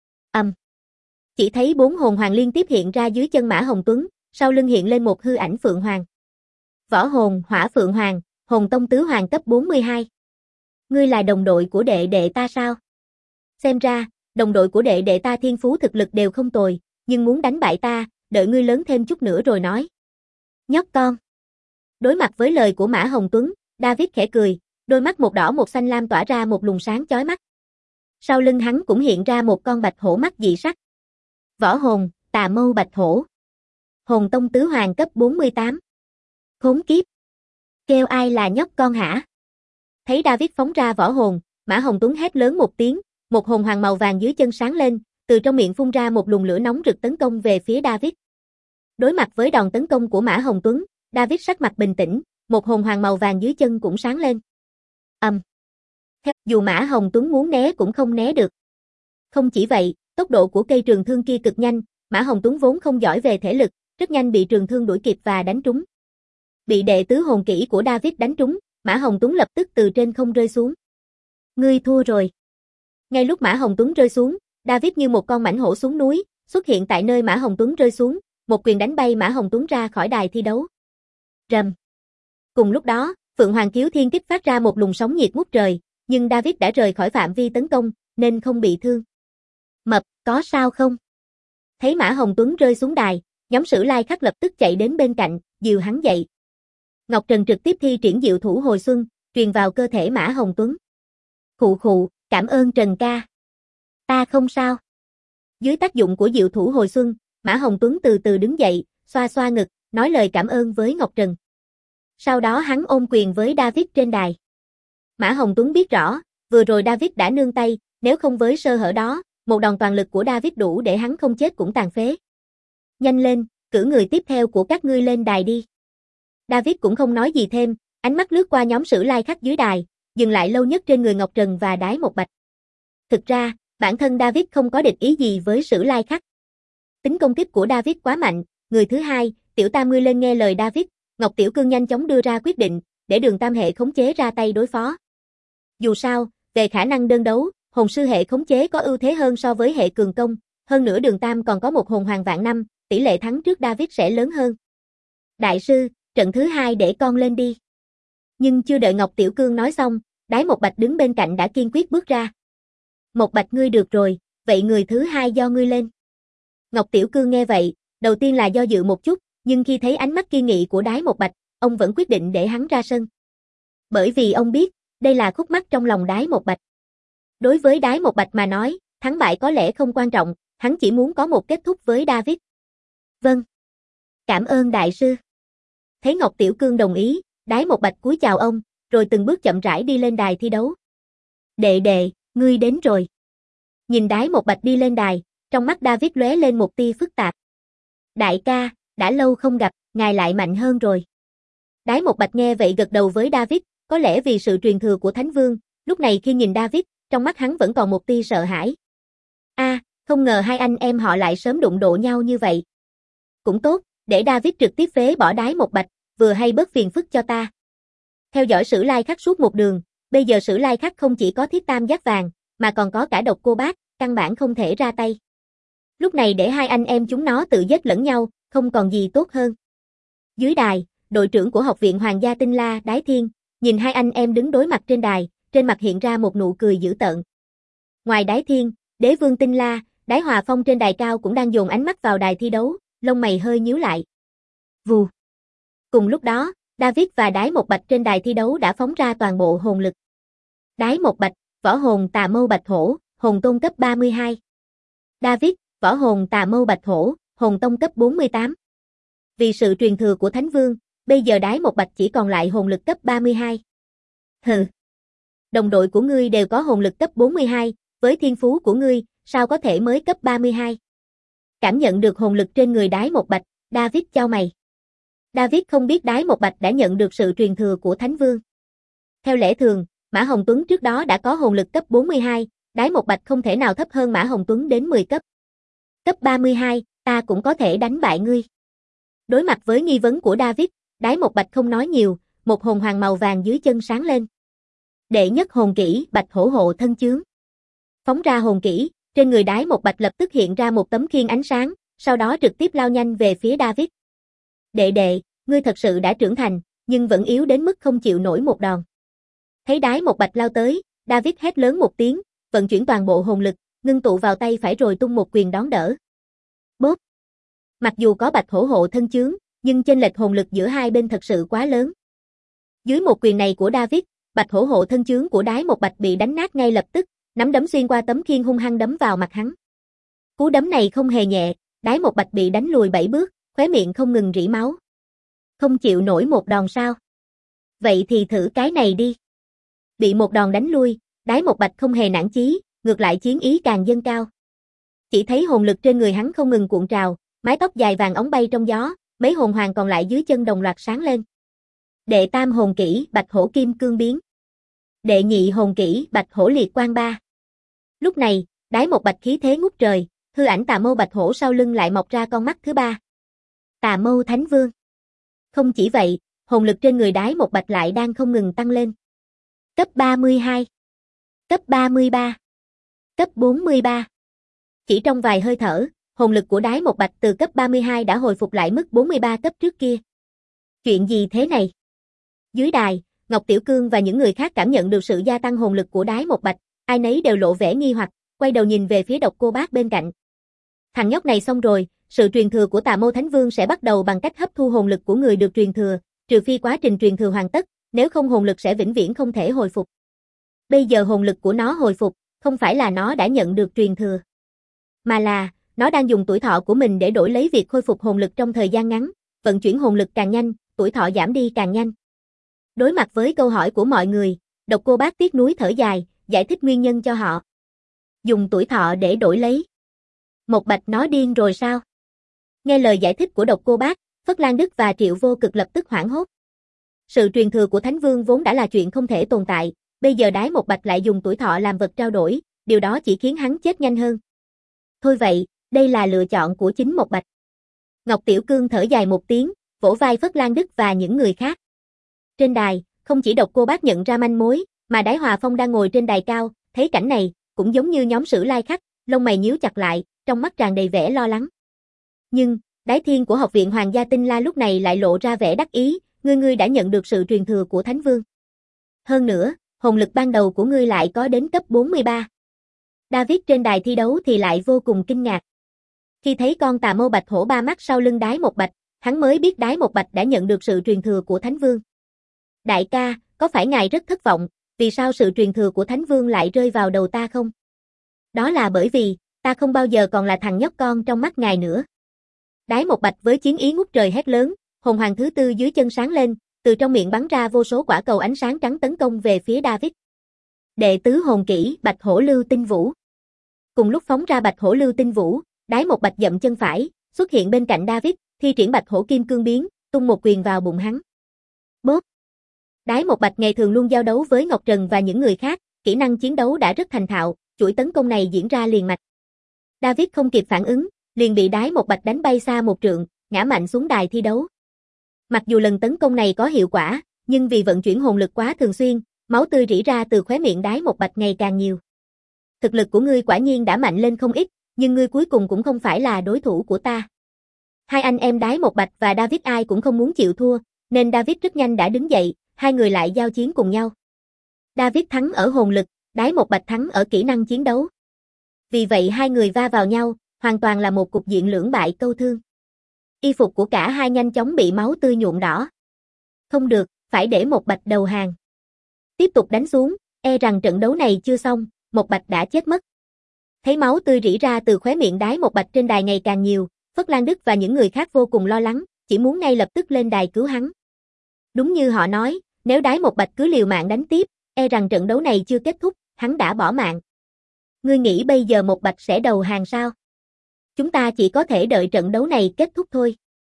Chỉ thấy 4 hồn hoàng liên tiếp hiện ra dưới chân Mã Hồng Tuấn, sau lưng hiện lên một hư ảnh Phượng Hoàng. Võ hồn Hỏa Phượng Hoàng, hồn tông tứ hoàng cấp 42. Ngươi là đồng đội của đệ đệ ta sao? Xem ra, đồng đội của đệ đệ ta thiên phú thực lực đều không tồi, nhưng muốn đánh bại ta, đợi ngươi lớn thêm chút nữa rồi nói. Nhóc con. Đối mặt với lời của Mã Hồng Tuấn, David khẽ cười, đôi mắt một đỏ một xanh lam tỏa ra một luồng sáng chói mắt. Sau lưng hắn cũng hiện ra một con bạch hổ mắt dị sắc. Võ hồn, Tà Mâu Bạch Hổ. Hồn tông tứ hoàng cấp 48. Khốn kiếp. Kêu ai là nhóc con hả? Thấy David phóng ra võ hồn, Mã Hồng Tuấn hét lớn một tiếng, một hồn hoàng màu vàng dưới chân sáng lên, từ trong miệng phun ra một luồng lửa nóng rực tấn công về phía David. Đối mặt với đòn tấn công của Mã Hồng Tuấn, David sắc mặt bình tĩnh, một hồn hoàng màu vàng dưới chân cũng sáng lên. Dù Mã Hồng Tuấn muốn né cũng không né được. Không chỉ vậy, tốc độ của cây trường thương kia cực nhanh, Mã Hồng Tuấn vốn không giỏi về thể lực, rất nhanh bị trường thương đuổi kịp và đánh trúng. Bị đệ tứ hồn kỹ của David đánh trúng, Mã Hồng Tuấn lập tức từ trên không rơi xuống. Ngươi thua rồi. Ngay lúc Mã Hồng Tuấn rơi xuống, David như một con mãnh hổ xuống núi, xuất hiện tại nơi Mã Hồng Tuấn rơi xuống, một quyền đánh bay Mã Hồng Tuấn ra khỏi đài thi đấu. Rầm. Cùng lúc đó, Phượng Hoàng Kiếu Thiên kích phát ra một luồng sóng nhiệt ngút trời, nhưng David đã rời khỏi phạm vi tấn công, nên không bị thương. Mập, có sao không? Thấy Mã Hồng Tuấn rơi xuống đài, nhóm Sử Lai Khắc lập tức chạy đến bên cạnh, dìu hắn dậy. Ngọc Trần trực tiếp thi triển diệu thủ hồi xuân, truyền vào cơ thể Mã Hồng Tuấn. Khụ khụ, cảm ơn Trần ca. Ta không sao. Dưới tác dụng của diệu thủ hồi xuân, Mã Hồng Tuấn từ từ đứng dậy, xoa xoa ngực, nói lời cảm ơn với Ngọc Trần. Sau đó hắn ôm quyền với David trên đài. Mã Hồng Tuấn biết rõ, vừa rồi David đã nương tay, nếu không với sơ hở đó, một đòn toàn lực của David đủ để hắn không chết cũng tàn phế. Nhanh lên, cử người tiếp theo của các ngươi lên đài đi. David cũng không nói gì thêm, ánh mắt lướt qua nhóm Sử Lai Khắc dưới đài, dừng lại lâu nhất trên người Ngọc Trần và Đái Một Bạch. Thực ra, bản thân David không có địch ý gì với Sử Lai Khắc. Tính công kích của David quá mạnh, người thứ hai, Tiểu Tam ngươi lên nghe lời David, Ngọc Tiểu Cương nhanh chóng đưa ra quyết định, để Đường Tam hệ khống chế ra tay đối phó. Dù sao, về khả năng đơn đấu, hồn sư hệ khống chế có ưu thế hơn so với hệ cường công, hơn nữa Đường Tam còn có một hồn hoàng vạn năm, tỷ lệ thắng trước David sẽ lớn hơn. Đại sư, trận thứ hai để con lên đi. Nhưng chưa đợi Ngọc Tiểu Cương nói xong, Đái Một Bạch đứng bên cạnh đã kiên quyết bước ra. Một Bạch ngươi được rồi, vậy người thứ hai do ngươi lên. Ngọc Tiểu Cương nghe vậy, đầu tiên là do dự một chút, nhưng khi thấy ánh mắt kiên nghị của Đái Một Bạch, ông vẫn quyết định để hắn ra sân. Bởi vì ông biết, đây là khúc mắc trong lòng Đái Một Bạch. Đối với Đái Một Bạch mà nói, thắng bại có lẽ không quan trọng, hắn chỉ muốn có một kết thúc với David. Vâng. Cảm ơn đại sư. Thấy Ngọc Tiểu Cương đồng ý, Đái Một Bạch cúi chào ông, rồi từng bước chậm rãi đi lên đài thi đấu. Đệ đệ, ngươi đến rồi. Nhìn Đái Một Bạch đi lên đài, trong mắt David lóe lên một tia phức tạp. Đại ca, đã lâu không gặp, ngài lại mạnh hơn rồi. Đái Một Bạch nghe vậy gật đầu với David, có lẽ vì sự truyền thừa của Thánh Vương, lúc này khi nhìn David, trong mắt hắn vẫn còn một tia sợ hãi. Không ngờ hai anh em họ lại sớm đụng độ nhau như vậy. Cũng tốt, để David trực tiếp phế bỏ Đái Một Bạch, vừa hay bớt phiền phức cho ta. Theo dõi Sử Lai Khắc suốt một đường, bây giờ Sử Lai Khắc không chỉ có thiết tam giác vàng, mà còn có cả độc cô bác, căn bản không thể ra tay. Lúc này để hai anh em chúng nó tự giết lẫn nhau, không còn gì tốt hơn. Dưới đài, đội trưởng của Học viện Hoàng gia Tinh La, Đái Thiên, nhìn hai anh em đứng đối mặt trên đài, trên mặt hiện ra một nụ cười dữ tợn. Ngoài Đái Thiên, Đế Vương Tinh La, Đái Hòa Phong trên đài cao cũng đang dồn ánh mắt vào đài thi đấu, lông mày hơi nhíu lại. Vù. Cùng lúc đó, David và Đái Một Bạch trên đài thi đấu đã phóng ra toàn bộ hồn lực. Đái Một Bạch, võ hồn Tà Mâu Bạch Hổ, hồn tôn cấp 32. David, võ hồn Tà Mâu Bạch Hổ, hồn tông cấp 48. Vì sự truyền thừa của Thánh Vương, bây giờ Đái Một Bạch chỉ còn lại hồn lực cấp 32. Hừ. Đồng đội của ngươi đều có hồn lực cấp 42, với thiên phú của ngươi, sao có thể mới cấp 32? Cảm nhận được hồn lực trên người Đái Một Bạch, David chau mày. David không biết Đái Một Bạch đã nhận được sự truyền thừa của Thánh Vương. Theo lẽ thường, Mã Hồng Tuấn trước đó đã có hồn lực cấp 42, Đái Một Bạch không thể nào thấp hơn Mã Hồng Tuấn đến 10 cấp. Cấp 32, ta cũng có thể đánh bại ngươi. Đối mặt với nghi vấn của David, Đái Một Bạch không nói nhiều, một hồn hoàng màu vàng dưới chân sáng lên. Đệ nhất hồn kỹ, Bạch Hổ hộ thân chướng. Phóng ra hồn kỹ, trên người Đái Một Bạch lập tức hiện ra một tấm khiên ánh sáng, sau đó trực tiếp lao nhanh về phía David. Đệ, ngươi thật sự đã trưởng thành, nhưng vẫn yếu đến mức không chịu nổi một đòn. Thấy Đái Một Bạch lao tới, David hét lớn một tiếng, vận chuyển toàn bộ hồn lực, ngưng tụ vào tay phải rồi tung một quyền đón đỡ. Bốp. Mặc dù có Bạch Hổ hộ thân chướng, nhưng chênh lệch hồn lực giữa hai bên thật sự quá lớn. Dưới một quyền này của David, Bạch Hổ hộ thân chướng của Đái Một Bạch bị đánh nát ngay lập tức, nắm đấm xuyên qua tấm khiên hung hăng đấm vào mặt hắn. Cú đấm này không hề nhẹ, Đái Một Bạch bị đánh lùi 7 bước, khóe miệng không ngừng rỉ máu. Không chịu nổi một đòn sao? Vậy thì thử cái này đi. Bị một đòn đánh lui, Đái Một Bạch không hề nản chí, ngược lại chiến ý càng dâng cao. Chỉ thấy hồn lực trên người hắn không ngừng cuộn trào, mái tóc dài vàng óng bay trong gió, mấy hồn hoàng còn lại dưới chân đồng loạt sáng lên. Đệ tam hồn kỹ, Bạch Hổ Kim Cương Biến. Đệ nhị hồn kỹ, Bạch Hổ Liệt Quang Ba. Lúc này, Đái Một Bạch khí thế ngút trời, hư ảnh Tà Mâu Bạch Hổ sau lưng lại mọc ra con mắt thứ ba. Tà Mâu Thánh Vương. Không chỉ vậy, hồn lực trên người Đái Một Bạch lại đang không ngừng tăng lên. Cấp 32, cấp 33, cấp 43. Chỉ trong vài hơi thở, hồn lực của Đái Một Bạch từ cấp 32 đã hồi phục lại mức 43 cấp trước kia. Chuyện gì thế này? Dưới đài, Ngọc Tiểu Cương và những người khác cảm nhận được sự gia tăng hồn lực của Đái Một Bạch, ai nấy đều lộ vẻ nghi hoặc, quay đầu nhìn về phía Độc Cô Bác bên cạnh. Thằng nhóc này xong rồi, sự truyền thừa của Tà Mâu Thánh Vương sẽ bắt đầu bằng cách hấp thu hồn lực của người được truyền thừa, trừ phi quá trình truyền thừa hoàn tất, nếu không hồn lực sẽ vĩnh viễn không thể hồi phục. Bây giờ hồn lực của nó hồi phục, không phải là nó đã nhận được truyền thừa, mà là nó đang dùng tuổi thọ của mình để đổi lấy việc khôi phục hồn lực trong thời gian ngắn, vận chuyển hồn lực càng nhanh, tuổi thọ giảm đi càng nhanh. Đối mặt với câu hỏi của mọi người, Độc Cô Bác tiếc nuối thở dài, giải thích nguyên nhân cho họ. Dùng tuổi thọ để đổi lấy. Một Bạch nó điên rồi sao? Nghe lời giải thích của Độc Cô Bác, Phất Lan Đức và Triệu Vô Cực lập tức hoảng hốt. Sự truyền thừa của Thánh Vương vốn đã là chuyện không thể tồn tại, bây giờ Đái Một Bạch lại dùng tuổi thọ làm vật trao đổi, điều đó chỉ khiến hắn chết nhanh hơn. Thôi vậy, đây là lựa chọn của chính Một Bạch. Ngọc Tiểu Cương thở dài một tiếng, vỗ vai Phất Lan Đức và những người khác. Trên đài, không chỉ Độc Cô Bác nhận ra manh mối, mà Đái Hòa Phong đang ngồi trên đài cao, thấy cảnh này, cũng giống như nhóm Sử Lai Khắc, lông mày nhíu chặt lại, trong mắt tràn đầy vẻ lo lắng. Nhưng, Đái Thiên của Học viện Hoàng gia Tinh La lúc này lại lộ ra vẻ đắc ý, ngươi đã nhận được sự truyền thừa của Thánh Vương. Hơn nữa, hồn lực ban đầu của ngươi lại có đến cấp 43. David trên đài thi đấu thì lại vô cùng kinh ngạc. Khi thấy con Tà Mâu Bạch Hổ ba mắt sau lưng Đái Một Bạch, hắn mới biết Đái Một Bạch đã nhận được sự truyền thừa của Thánh Vương. Đại ca, có phải ngài rất thất vọng, vì sao sự truyền thừa của Thánh Vương lại rơi vào đầu ta không? Đó là bởi vì, ta không bao giờ còn là thằng nhóc con trong mắt ngài nữa. Đái Một Bạch với chiến ý ngút trời hét lớn, hồn hoàng thứ tư dưới chân sáng lên, từ trong miệng bắn ra vô số quả cầu ánh sáng trắng tấn công về phía David. Đệ tứ hồn kỹ, Bạch Hổ Lưu Tinh Vũ. Cùng lúc phóng ra Bạch Hổ Lưu Tinh Vũ, Đái Một Bạch dậm chân phải, xuất hiện bên cạnh David, thi triển Bạch Hổ Kim Cương Biến, tung một quyền vào bụng hắn. Bốp. Đái Một Bạch ngày thường luôn giao đấu với Ngọc Trần và những người khác, kỹ năng chiến đấu đã rất thành thạo, chuỗi tấn công này diễn ra liền mạch. David không kịp phản ứng, liền bị Đái Một Bạch đánh bay xa một trượng, ngã mạnh xuống đài thi đấu. Mặc dù lần tấn công này có hiệu quả, nhưng vì vận chuyển hồn lực quá thường xuyên, máu tươi rỉ ra từ khóe miệng Đái Một Bạch ngày càng nhiều. Thực lực của ngươi quả nhiên đã mạnh lên không ít, nhưng ngươi cuối cùng cũng không phải là đối thủ của ta. Hai anh em Đái Một Bạch và David ai cũng không muốn chịu thua, nên David rất nhanh đã đứng dậy, hai người lại giao chiến cùng nhau. David thắng ở hồn lực, Đái Một Bạch thắng ở kỹ năng chiến đấu. Vì vậy hai người va vào nhau, hoàn toàn là một cục diện lưỡng bại câu thương. Y phục của cả hai nhanh chóng bị máu tươi nhuộm đỏ. Không được, phải để Một Bạch đầu hàng. Tiếp tục đánh xuống, e rằng trận đấu này chưa xong, Một Bạch đã chết mất. Thấy máu tươi rỉ ra từ khóe miệng Đái Một Bạch trên đài ngày càng nhiều, Phất Lan Đức và những người khác vô cùng lo lắng, chỉ muốn ngay lập tức lên đài cứu hắn. Đúng như họ nói, nếu Đái Một Bạch cứ liều mạng đánh tiếp, e rằng trận đấu này chưa kết thúc, hắn đã bỏ mạng. Ngươi nghĩ bây giờ Một Bạch sẽ đầu hàng sao? Chúng ta chỉ có thể đợi trận đấu này kết thúc thôi.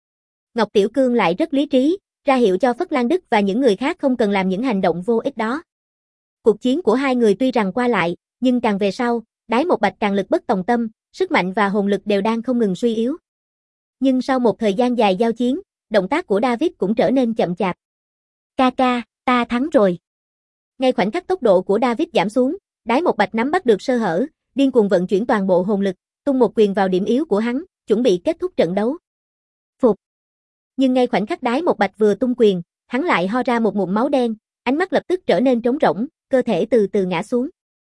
Ngọc Tiểu Cương lại rất lý trí, ra hiệu cho Phất Lan Đức và những người khác không cần làm những hành động vô ích đó. Cuộc chiến của hai người tuy rằng qua lại, nhưng càng về sau, Đái Một Bạch càng lực bất tòng tâm, sức mạnh và hồn lực đều đang không ngừng suy yếu. Nhưng sau một thời gian dài giao chiến, động tác của David cũng trở nên chậm chạp. Ca, ta thắng rồi. Ngay khoảnh khắc tốc độ của David giảm xuống, Đái Một Bạch nắm bắt được sơ hở, điên cuồng vận chuyển toàn bộ hồn lực, tung một quyền vào điểm yếu của hắn, chuẩn bị kết thúc trận đấu. Phục. Nhưng ngay khoảnh khắc Đái Một Bạch vừa tung quyền, hắn lại ho ra một ngụm máu đen, ánh mắt lập tức trở nên trống rỗng, cơ thể từ từ ngã xuống.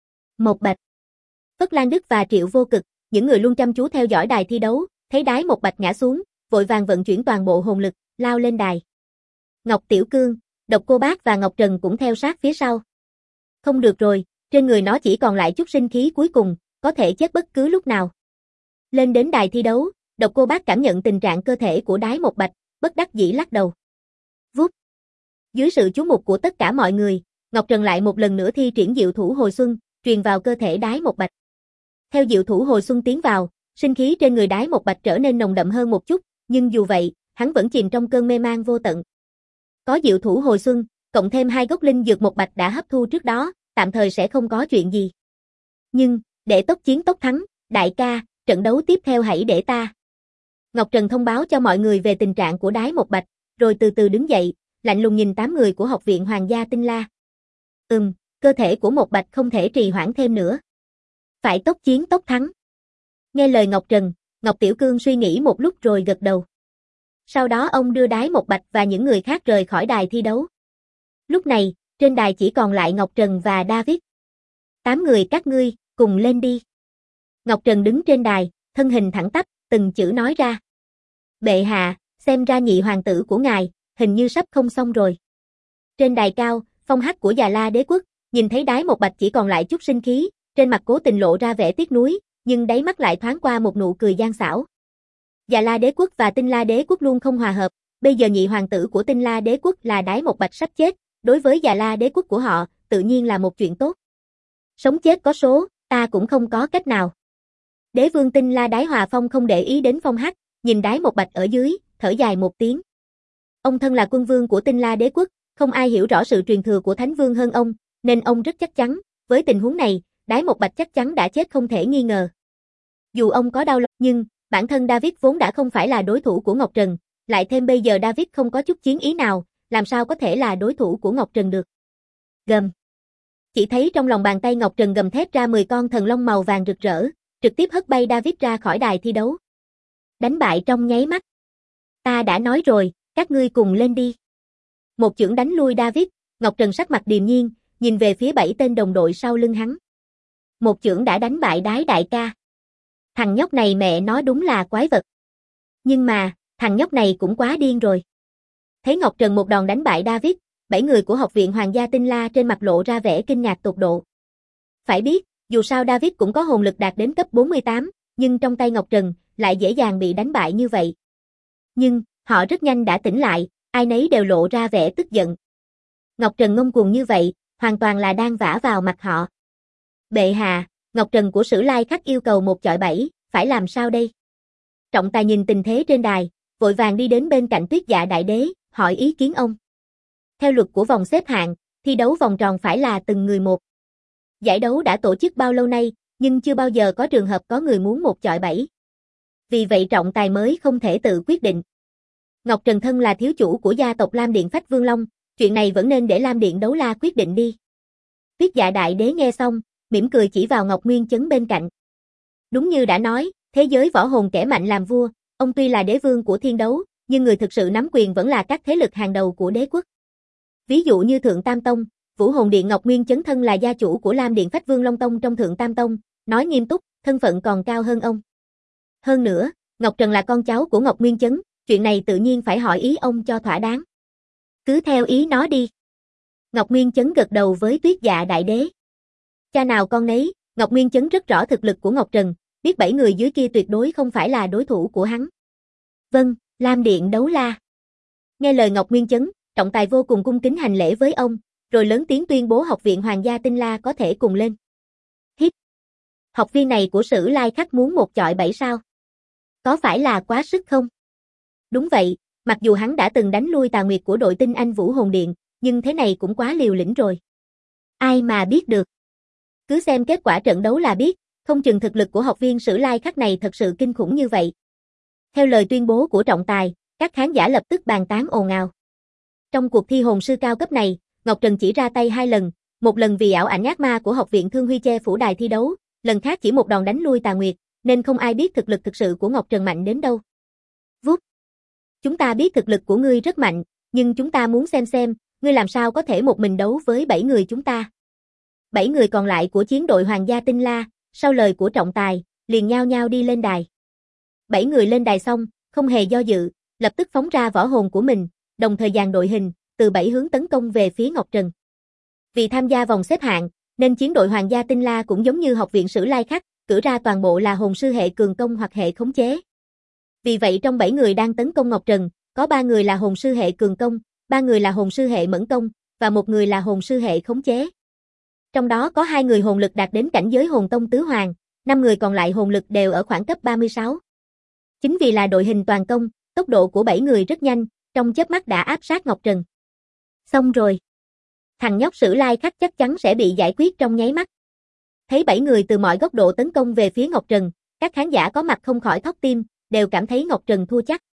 Một Bạch. Phất Lan Đức và Triệu Vô Cực, những người luôn chăm chú theo dõi đài thi đấu, thấy Đái Một Bạch ngã xuống, vội vàng vận chuyển toàn bộ hồn lực, lao lên đài. Ngọc Tiểu Cương, Độc Cô Bác và Ngọc Trần cũng theo sát phía sau. Không được rồi, trên người nó chỉ còn lại chút sinh khí cuối cùng, có thể chết bất cứ lúc nào. Lên đến đài thi đấu, Độc Cô Bác cảm nhận tình trạng cơ thể của Đái Một Bạch, bất đắc dĩ lắc đầu. Vút. Dưới sự chú mục của tất cả mọi người, Ngọc Trần lại một lần nữa thi triển Diệu Thủ Hồi Xuân, truyền vào cơ thể Đái Một Bạch. Theo Diệu Thủ Hồi Xuân tiến vào, sinh khí trên người Đái Một Bạch trở nên nồng đậm hơn một chút, nhưng dù vậy, hắn vẫn chìm trong cơn mê man vô tận. Có Diệu Thủ Hồi Xuân, cộng thêm hai gốc linh dược Một Bạch đã hấp thu trước đó, tạm thời sẽ không có chuyện gì. Nhưng, để tốc chiến tốc thắng, đại ca, trận đấu tiếp theo hãy để ta. Ngọc Trần thông báo cho mọi người về tình trạng của Đái Một Bạch, rồi từ từ đứng dậy, lạnh lùng nhìn 8 người của Học viện Hoàng gia Tinh La. Cơ thể của Một Bạch không thể trì hoãn thêm nữa. Phải tốc chiến tốc thắng. Nghe lời Ngọc Trần, Ngọc Tiểu Cương suy nghĩ một lúc rồi gật đầu. Sau đó ông đưa Đái Một Bạch và những người khác rời khỏi đài thi đấu. Lúc này, trên đài chỉ còn lại Ngọc Trần và David. 8 người các ngươi, cùng lên đi. Ngọc Trần đứng trên đài, thân hình thẳng tắp, từng chữ nói ra. Bệ hạ, xem ra nhị hoàng tử của ngài, hình như sắp không xong rồi. Trên đài cao, Phong Hắc của Già La Đế Quốc, nhìn thấy Đái Một Bạch chỉ còn lại chút sinh khí, trên mặt cố tình lộ ra vẻ tiếc nuối, nhưng đáy mắt lại thoáng qua một nụ cười gian xảo. Già La Đế Quốc và Tinh La Đế Quốc luôn không hòa hợp, bây giờ nhị hoàng tử của Tinh La Đế Quốc là Đái Một Bạch sắp chết, đối với Già La Đế Quốc của họ, tự nhiên là một chuyện tốt. Sống chết có số, ta cũng không có cách nào. Đế vương Tinh La Đái Hòa Phong không để ý đến Phong Hắc, nhìn Đái Một Bạch ở dưới, thở dài một tiếng. Ông thân là quân vương của Tinh La Đế Quốc, không ai hiểu rõ sự truyền thừa của Thánh Vương hơn ông, nên ông rất chắc chắn, với tình huống này, Đái Một Bạch chắc chắn đã chết không thể nghi ngờ. Dù ông có đau lòng, nhưng bản thân David vốn đã không phải là đối thủ của Ngọc Trần, lại thêm bây giờ David không có chút chiến ý nào, làm sao có thể là đối thủ của Ngọc Trần được. Gầm. Chỉ thấy trong lòng bàn tay Ngọc Trần gầm thét ra 10 con thần long màu vàng rực rỡ, trực tiếp hất bay David ra khỏi đài thi đấu. Đánh bại trong nháy mắt. Ta đã nói rồi, các ngươi cùng lên đi. Một chưởng đánh lui David, Ngọc Trần sắc mặt điềm nhiên, nhìn về phía 7 tên đồng đội sau lưng hắn. Một chưởng đã đánh bại Đái đại ca. Thằng nhóc này mẹ nó đúng là quái vật. Nhưng mà, thằng nhóc này cũng quá điên rồi. Thấy Ngọc Trần một đòn đánh bại David, 7 người của Học viện Hoàng gia Tinh La trên mặt lộ ra vẻ kinh ngạc tột độ. Phải biết, dù sao David cũng có hồn lực đạt đến cấp 48, nhưng trong tay Ngọc Trần, lại dễ dàng bị đánh bại như vậy. Nhưng, họ rất nhanh đã tỉnh lại, ai nấy đều lộ ra vẻ tức giận. Ngọc Trần ngông cuồng như vậy, hoàn toàn là đang vả vào mặt họ. Bệ hạ, Ngọc Trần của Sử Lai Khắc yêu cầu 1 chọi 7, phải làm sao đây? Trọng tài nhìn tình thế trên đài, vội vàng đi đến bên cạnh Tuyết Dạ Đại Đế, hỏi ý kiến ông. Theo luật của vòng xếp hạng, thi đấu vòng tròn phải là từng người một. Giải đấu đã tổ chức bao lâu nay, nhưng chưa bao giờ có trường hợp có người muốn một chọi bảy. Vì vậy trọng tài mới không thể tự quyết định. Ngọc Trần thân là thiếu chủ của gia tộc Lam Điện Phách Vương Long, chuyện này vẫn nên để Lam Điện Đấu La quyết định đi. Tuyết Dạ Đại Đế nghe xong, mỉm cười chỉ vào Ngọc Nguyên Chấn bên cạnh. Đúng như đã nói, thế giới võ hồn kẻ mạnh làm vua, ông tuy là đế vương của thiên đấu, nhưng người thực sự nắm quyền vẫn là các thế lực hàng đầu của đế quốc. Ví dụ như Thượng Tam Tông, Vũ Hồn Điện Ngọc Nguyên Chấn thân là gia chủ của Lam Điện Phách Vương Long Tông trong Thượng Tam Tông, nói nghiêm túc, thân phận còn cao hơn ông. Hơn nữa, Ngọc Trần là con cháu của Ngọc Nguyên Chấn, chuyện này tự nhiên phải hỏi ý ông cho thỏa đáng. Cứ theo ý nó đi. Ngọc Nguyên Chấn gật đầu với Tuyết Dạ Đại Đế. Cha nào con nấy, Ngọc Nguyên Chấn rất rõ thực lực của Ngọc Trần, biết 7 người dưới kia tuyệt đối không phải là đối thủ của hắn. Vâng, Lam Điện Đấu La. Nghe lời Ngọc Nguyên Chấn, trọng tài vô cùng cung kính hành lễ với ông, rồi lớn tiếng tuyên bố học viện Hoàng gia Tinh La có thể cùng lên. Hít. Học viên này của Sử Lai Khắc muốn một chọi bảy sao? Có phải là quá sức không? Đúng vậy, mặc dù hắn đã từng đánh lui Tà Nguyệt của đội Tinh Anh Vũ Hồn Điện, nhưng thế này cũng quá liều lĩnh rồi. Ai mà biết được. Cứ xem kết quả trận đấu là biết, không chừng thực lực của học viên Sử Lai Khắc này thật sự kinh khủng như vậy. Theo lời tuyên bố của trọng tài, các khán giả lập tức bàn tán ồn ào. Trong cuộc thi hồn sư cao cấp này, Ngọc Trần chỉ ra tay 2 lần, một lần vì ảo ảnh ác ma của học viện Thương Huy che phủ đài thi đấu, lần khác chỉ một đòn đánh lui Tà Nguyệt, nên không ai biết thực lực thực sự của Ngọc Trần mạnh đến đâu. Vút. Chúng ta biết thực lực của ngươi rất mạnh, nhưng chúng ta muốn xem, ngươi làm sao có thể một mình đấu với 7 người chúng ta. 7 người còn lại của chiến đội Hoàng gia Tinh La, sau lời của trọng tài, liền nhao nhao đi lên đài. 7 người lên đài xong, không hề do dự, lập tức phóng ra võ hồn của mình, đồng thời dàn đội hình, từ 7 hướng tấn công về phía Ngọc Trần. Vì tham gia vòng xếp hạng, nên chiến đội Hoàng gia Tinh La cũng giống như học viện Sử Lai Khắc, cử ra toàn bộ là hồn sư hệ cường công hoặc hệ khống chế. Vì vậy trong 7 người đang tấn công Ngọc Trần, có 3 người là hồn sư hệ cường công, 3 người là hồn sư hệ mẫn công, và 1 người là hồn sư hệ khống chế. Trong đó có 2 người hồn lực đạt đến cảnh giới hồn tông tứ hoàng, 5 người còn lại hồn lực đều ở khoảng cấp 36. Chính vì là đội hình toàn công, tốc độ của 7 người rất nhanh, trong chớp mắt đã áp sát Ngọc Trần. Xong rồi. Thằng nhóc Sử Lai Khắc chắc chắn sẽ bị giải quyết trong nháy mắt. Thấy 7 người từ mọi góc độ tấn công về phía Ngọc Trần, các khán giả có mặt không khỏi thót tim, đều cảm thấy Ngọc Trần thua chắc.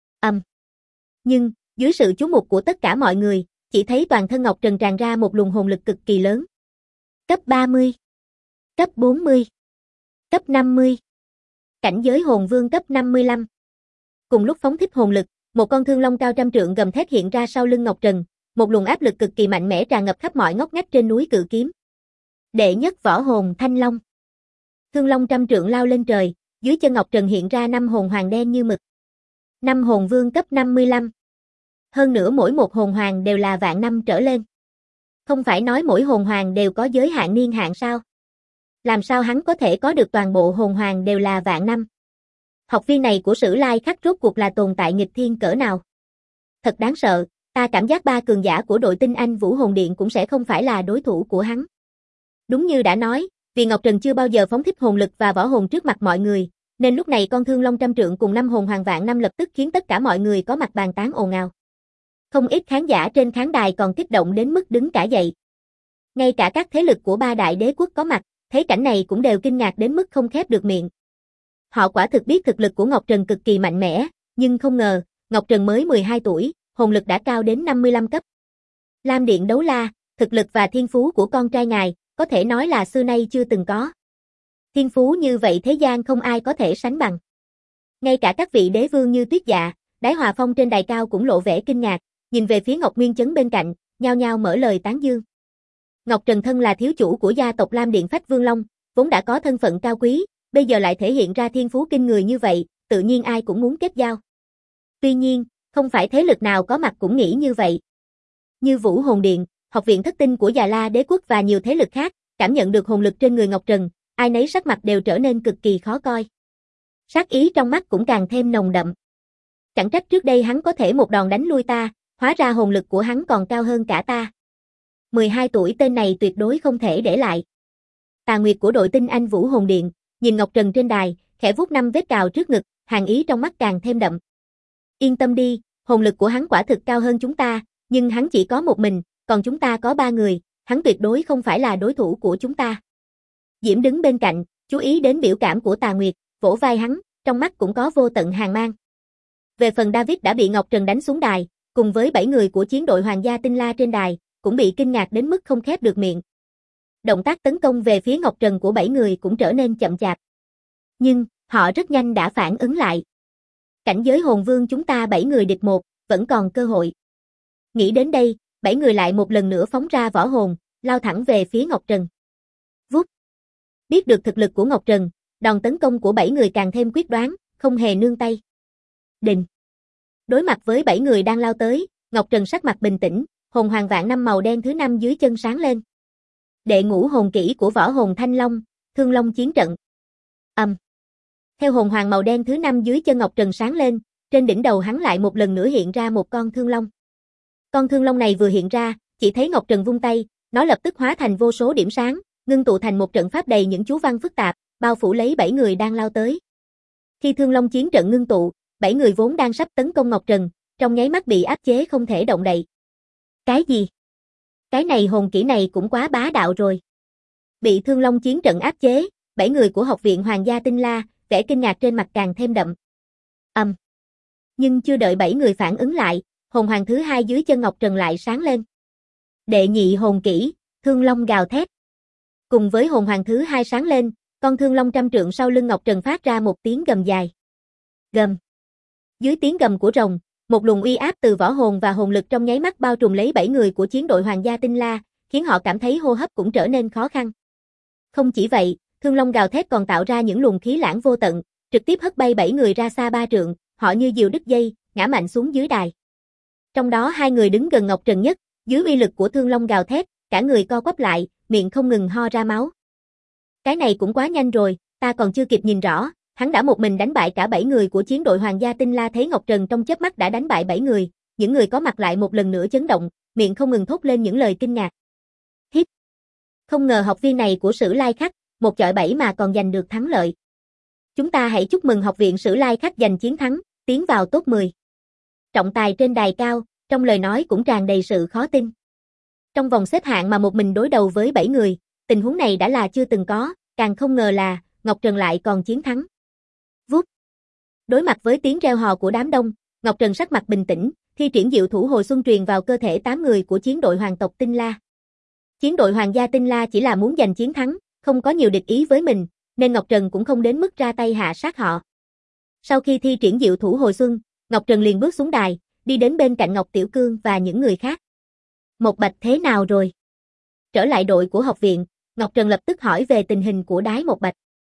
Nhưng, dưới sự chú mục của tất cả mọi người, chỉ thấy toàn thân Ngọc Trần tràn ra một luồng hồn lực cực kỳ lớn. Cấp 30, cấp 40, cấp 50, cảnh giới hồn vương cấp 55. Cùng lúc phóng thích hồn lực, một con thương long cao trăm trượng gầm thét hiện ra sau lưng Ngọc Trần, một luồng áp lực cực kỳ mạnh mẽ tràn ngập khắp mọi ngóc ngách trên núi Cự Kiếm. Đệ nhất võ hồn Thanh Long. Thương long trăm trượng lao lên trời, dưới chân Ngọc Trần hiện ra 5 hồn hoàng đen như mực. 5 hồn vương cấp 55. Hơn nữa mỗi một hồn hoàng đều là vạn năm trở lên. Không phải nói mỗi hồn hoàng đều có giới hạn niên hạn sao? Làm sao hắn có thể có được toàn bộ hồn hoàng đều là vạn năm? Học viên này của Sử Lai Khắc rốt cuộc là tồn tại nghịch thiên cỡ nào? Thật đáng sợ, ta cảm giác 3 cường giả của đội Tinh Anh Vũ Hồn Điện cũng sẽ không phải là đối thủ của hắn. Đúng như đã nói, vì Ngọc Trần chưa bao giờ phóng thích hồn lực và võ hồn trước mặt mọi người, nên lúc này con thương long trăm trượng cùng 5 hồn hoàng vạn năm lập tức khiến tất cả mọi người có mặt bàn tán ồn ào. Không ít khán giả trên khán đài còn kích động đến mức đứng cả dậy. Ngay cả các thế lực của 3 đại đế quốc có mặt, thấy cảnh này cũng đều kinh ngạc đến mức không khép được miệng. Họ quả thực biết thực lực của Ngọc Trần cực kỳ mạnh mẽ, nhưng không ngờ, Ngọc Trần mới 12 tuổi, hồn lực đã cao đến 55 cấp. Lam Điện Đấu La, thực lực và thiên phú của con trai ngài, có thể nói là xưa nay chưa từng có. Thiên phú như vậy thế gian không ai có thể sánh bằng. Ngay cả các vị đế vương như Tuyết Dạ, Đái Hòa Phong trên đài cao cũng lộ vẻ kinh ngạc, nhìn về phía Ngọc Nguyên Chấn bên cạnh, nhao nhao mở lời tán dương. Ngọc Trần thân là thiếu chủ của gia tộc Lam Điện Phách Vương Long, vốn đã có thân phận cao quý, bây giờ lại thể hiện ra thiên phú kinh người như vậy, tự nhiên ai cũng muốn kết giao. Tuy nhiên, không phải thế lực nào có mặt cũng nghĩ như vậy. Như Vũ Hồn Điện, học viện thất tinh của Già La Đế quốc và nhiều thế lực khác, cảm nhận được hồn lực trên người Ngọc Trần, ai nấy sắc mặt đều trở nên cực kỳ khó coi. Sát ý trong mắt cũng càng thêm nồng đậm. Chẳng trách trước đây hắn có thể một đòn đánh lui ta, hóa ra hồn lực của hắn còn cao hơn cả ta. 12 tuổi tên này tuyệt đối không thể để lại. Tà Nguyệt của đội Tinh Anh Vũ Hồn Điện, nhìn Ngọc Trần trên đài, khẽ vuốt 5 vết cào trước ngực, hàn ý trong mắt càng thêm đậm. Yên tâm đi, hồn lực của hắn quả thực cao hơn chúng ta, Nhưng hắn chỉ có một mình, còn chúng ta có 3 người, hắn tuyệt đối không phải là đối thủ của chúng ta. Diễm đứng bên cạnh, chú ý đến biểu cảm của Tà Nguyệt, vỗ vai hắn, trong mắt cũng có vô tận hàn mang. Về phần David đã bị Ngọc Trần đánh xuống đài, cùng với 7 người của chiến đội Hoàng gia Tinh La trên đài, cũng bị kinh ngạc đến mức không khép được miệng. Động tác tấn công về phía Ngọc Trần của 7 người cũng trở nên chậm chạp. Nhưng, họ rất nhanh đã phản ứng lại. Cảnh giới hồn vương chúng ta 7 người địch 1, vẫn còn cơ hội. Nghĩ đến đây, 7 người lại một lần nữa phóng ra võ hồn, lao thẳng về phía Ngọc Trần. Vút. Biết được thực lực của Ngọc Trần, đòn tấn công của 7 người càng thêm quyết đoán, không hề nương tay. Đình. Đối mặt với 7 người đang lao tới, Ngọc Trần sắc mặt bình tĩnh, hồn hoàng vạn năm màu đen thứ 5 dưới chân sáng lên. Đệ ngũ hồn kỹ của võ hồn Thanh Long, Thương Long chiến trận. Theo hồn hoàng màu đen thứ 5 dưới chân Ngọc Trần sáng lên, trên đỉnh đầu hắn lại một lần nữa hiện ra một con thương long. Con thương long này vừa hiện ra, chỉ thấy Ngọc Trần vung tay, nó lập tức hóa thành vô số điểm sáng, ngưng tụ thành một trận pháp đầy những chú văn phức tạp, bao phủ lấy 7 người đang lao tới. Khi thương long chiến trận ngưng tụ, 7 người vốn đang sắp tấn công Ngọc Trần, trong nháy mắt bị áp chế không thể động đậy. Cái gì? Cái này hồn kỹ này cũng quá bá đạo rồi. Bị thương long chiến trận áp chế, 7 người của học viện Hoàng gia Tinh La, vẻ kinh ngạc trên mặt càng thêm đậm. Nhưng chưa đợi 7 người phản ứng lại, hồn hoàng thứ 2 dưới chân Ngọc Trần lại sáng lên. Đệ nhị hồn kỹ, Thương Long gào thét. Cùng với hồn hoàng thứ 2 sáng lên, con thương long trăm trượng sau lưng Ngọc Trần phát ra một tiếng gầm dài. Gầm. Dưới tiếng gầm của rồng, một luồng uy áp từ võ hồn và hồn lực trong nháy mắt bao trùm lấy 7 người của chiến đội Hoàng gia Tinh La, khiến họ cảm thấy hô hấp cũng trở nên khó khăn. Không chỉ vậy, Thương Long gào thét còn tạo ra những luồng khí lãng vô tận, trực tiếp hất bay 7 người ra xa 3 trượng, họ như diều đứt dây, ngã mạnh xuống dưới đài. Trong đó 2 người đứng gần Ngọc Trần nhất, dưới uy lực của Thương Long gào thét, cả người co quắp lại, miệng không ngừng ho ra máu. Cái này cũng quá nhanh rồi, ta còn chưa kịp nhìn rõ, hắn đã một mình đánh bại cả 7 người của chiến đội Hoàng gia Tinh La. Thấy Ngọc Trần trong chớp mắt đã đánh bại 7 người, những người có mặt lại một lần nữa chấn động, miệng không ngừng thốt lên những lời kinh ngạc. Hít. Không ngờ học viên này của Sử Lai Khắc, một chọi 7 mà còn giành được thắng lợi. Chúng ta hãy chúc mừng học viện Sử Lai Khắc giành chiến thắng, tiến vào top 10. Trọng tài trên đài cao, trong lời nói cũng tràn đầy sự khó tin. Trong vòng xếp hạng mà một mình đối đầu với 7 người, tình huống này đã là chưa từng có, càng không ngờ là Ngọc Trần lại còn chiến thắng. Vút. Đối mặt với tiếng reo hò của đám đông, Ngọc Trần sắc mặt bình tĩnh, thi triển diệu thủ hồi xuân truyền vào cơ thể 8 người của chiến đội Hoàng tộc Tinh La. Chiến đội Hoàng gia Tinh La chỉ là muốn giành chiến thắng, không có nhiều địch ý với mình, nên Ngọc Trần cũng không đến mức ra tay hạ sát họ. Sau khi thi triển diệu thủ hồi xuân, Ngọc Trần liền bước xuống đài, đi đến bên cạnh Ngọc Tiểu Cương và những người khác. Một Bạch thế nào rồi? Trở lại đội của học viện, Ngọc Trần lập tức hỏi về tình hình của Đái Một Bạch.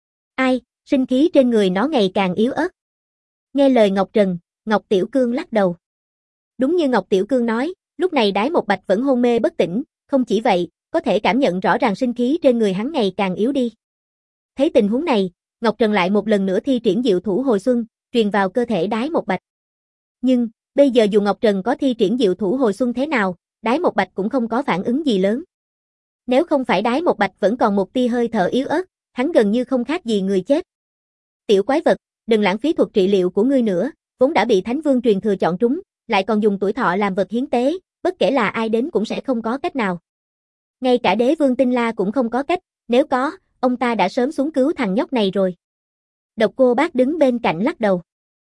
Ai, sinh khí trên người nó ngày càng yếu ớt. Nghe lời Ngọc Trần, Ngọc Tiểu Cương lắc đầu. Đúng như Ngọc Tiểu Cương nói, lúc này Đái Một Bạch vẫn hôn mê bất tỉnh, không chỉ vậy, có thể cảm nhận rõ ràng sinh khí trên người hắn ngày càng yếu đi. Thấy tình huống này, Ngọc Trần lại một lần nữa thi triển diệu thủ hồi xuân, truyền vào cơ thể Đái Một Bạch. Nhưng, bây giờ dù Ngọc Trần có thi triển diệu thủ hồi xuân thế nào, Đái Một Bạch cũng không có phản ứng gì lớn. Nếu không phải Đái Một Bạch vẫn còn một tia hơi thở yếu ớt, hắn gần như không khác gì người chết. Tiểu quái vật, đừng lãng phí thuật trị liệu của ngươi nữa, vốn đã bị Thánh Vương truyền thừa chọn trúng, lại còn dùng tuổi thọ làm vật hiến tế, bất kể là ai đến cũng sẽ không có cách nào. Ngay cả Đế Vương Tinh La cũng không có cách, nếu có, ông ta đã sớm xuống cứu thằng nhóc này rồi. Độc Cô Bác đứng bên cạnh lắc đầu.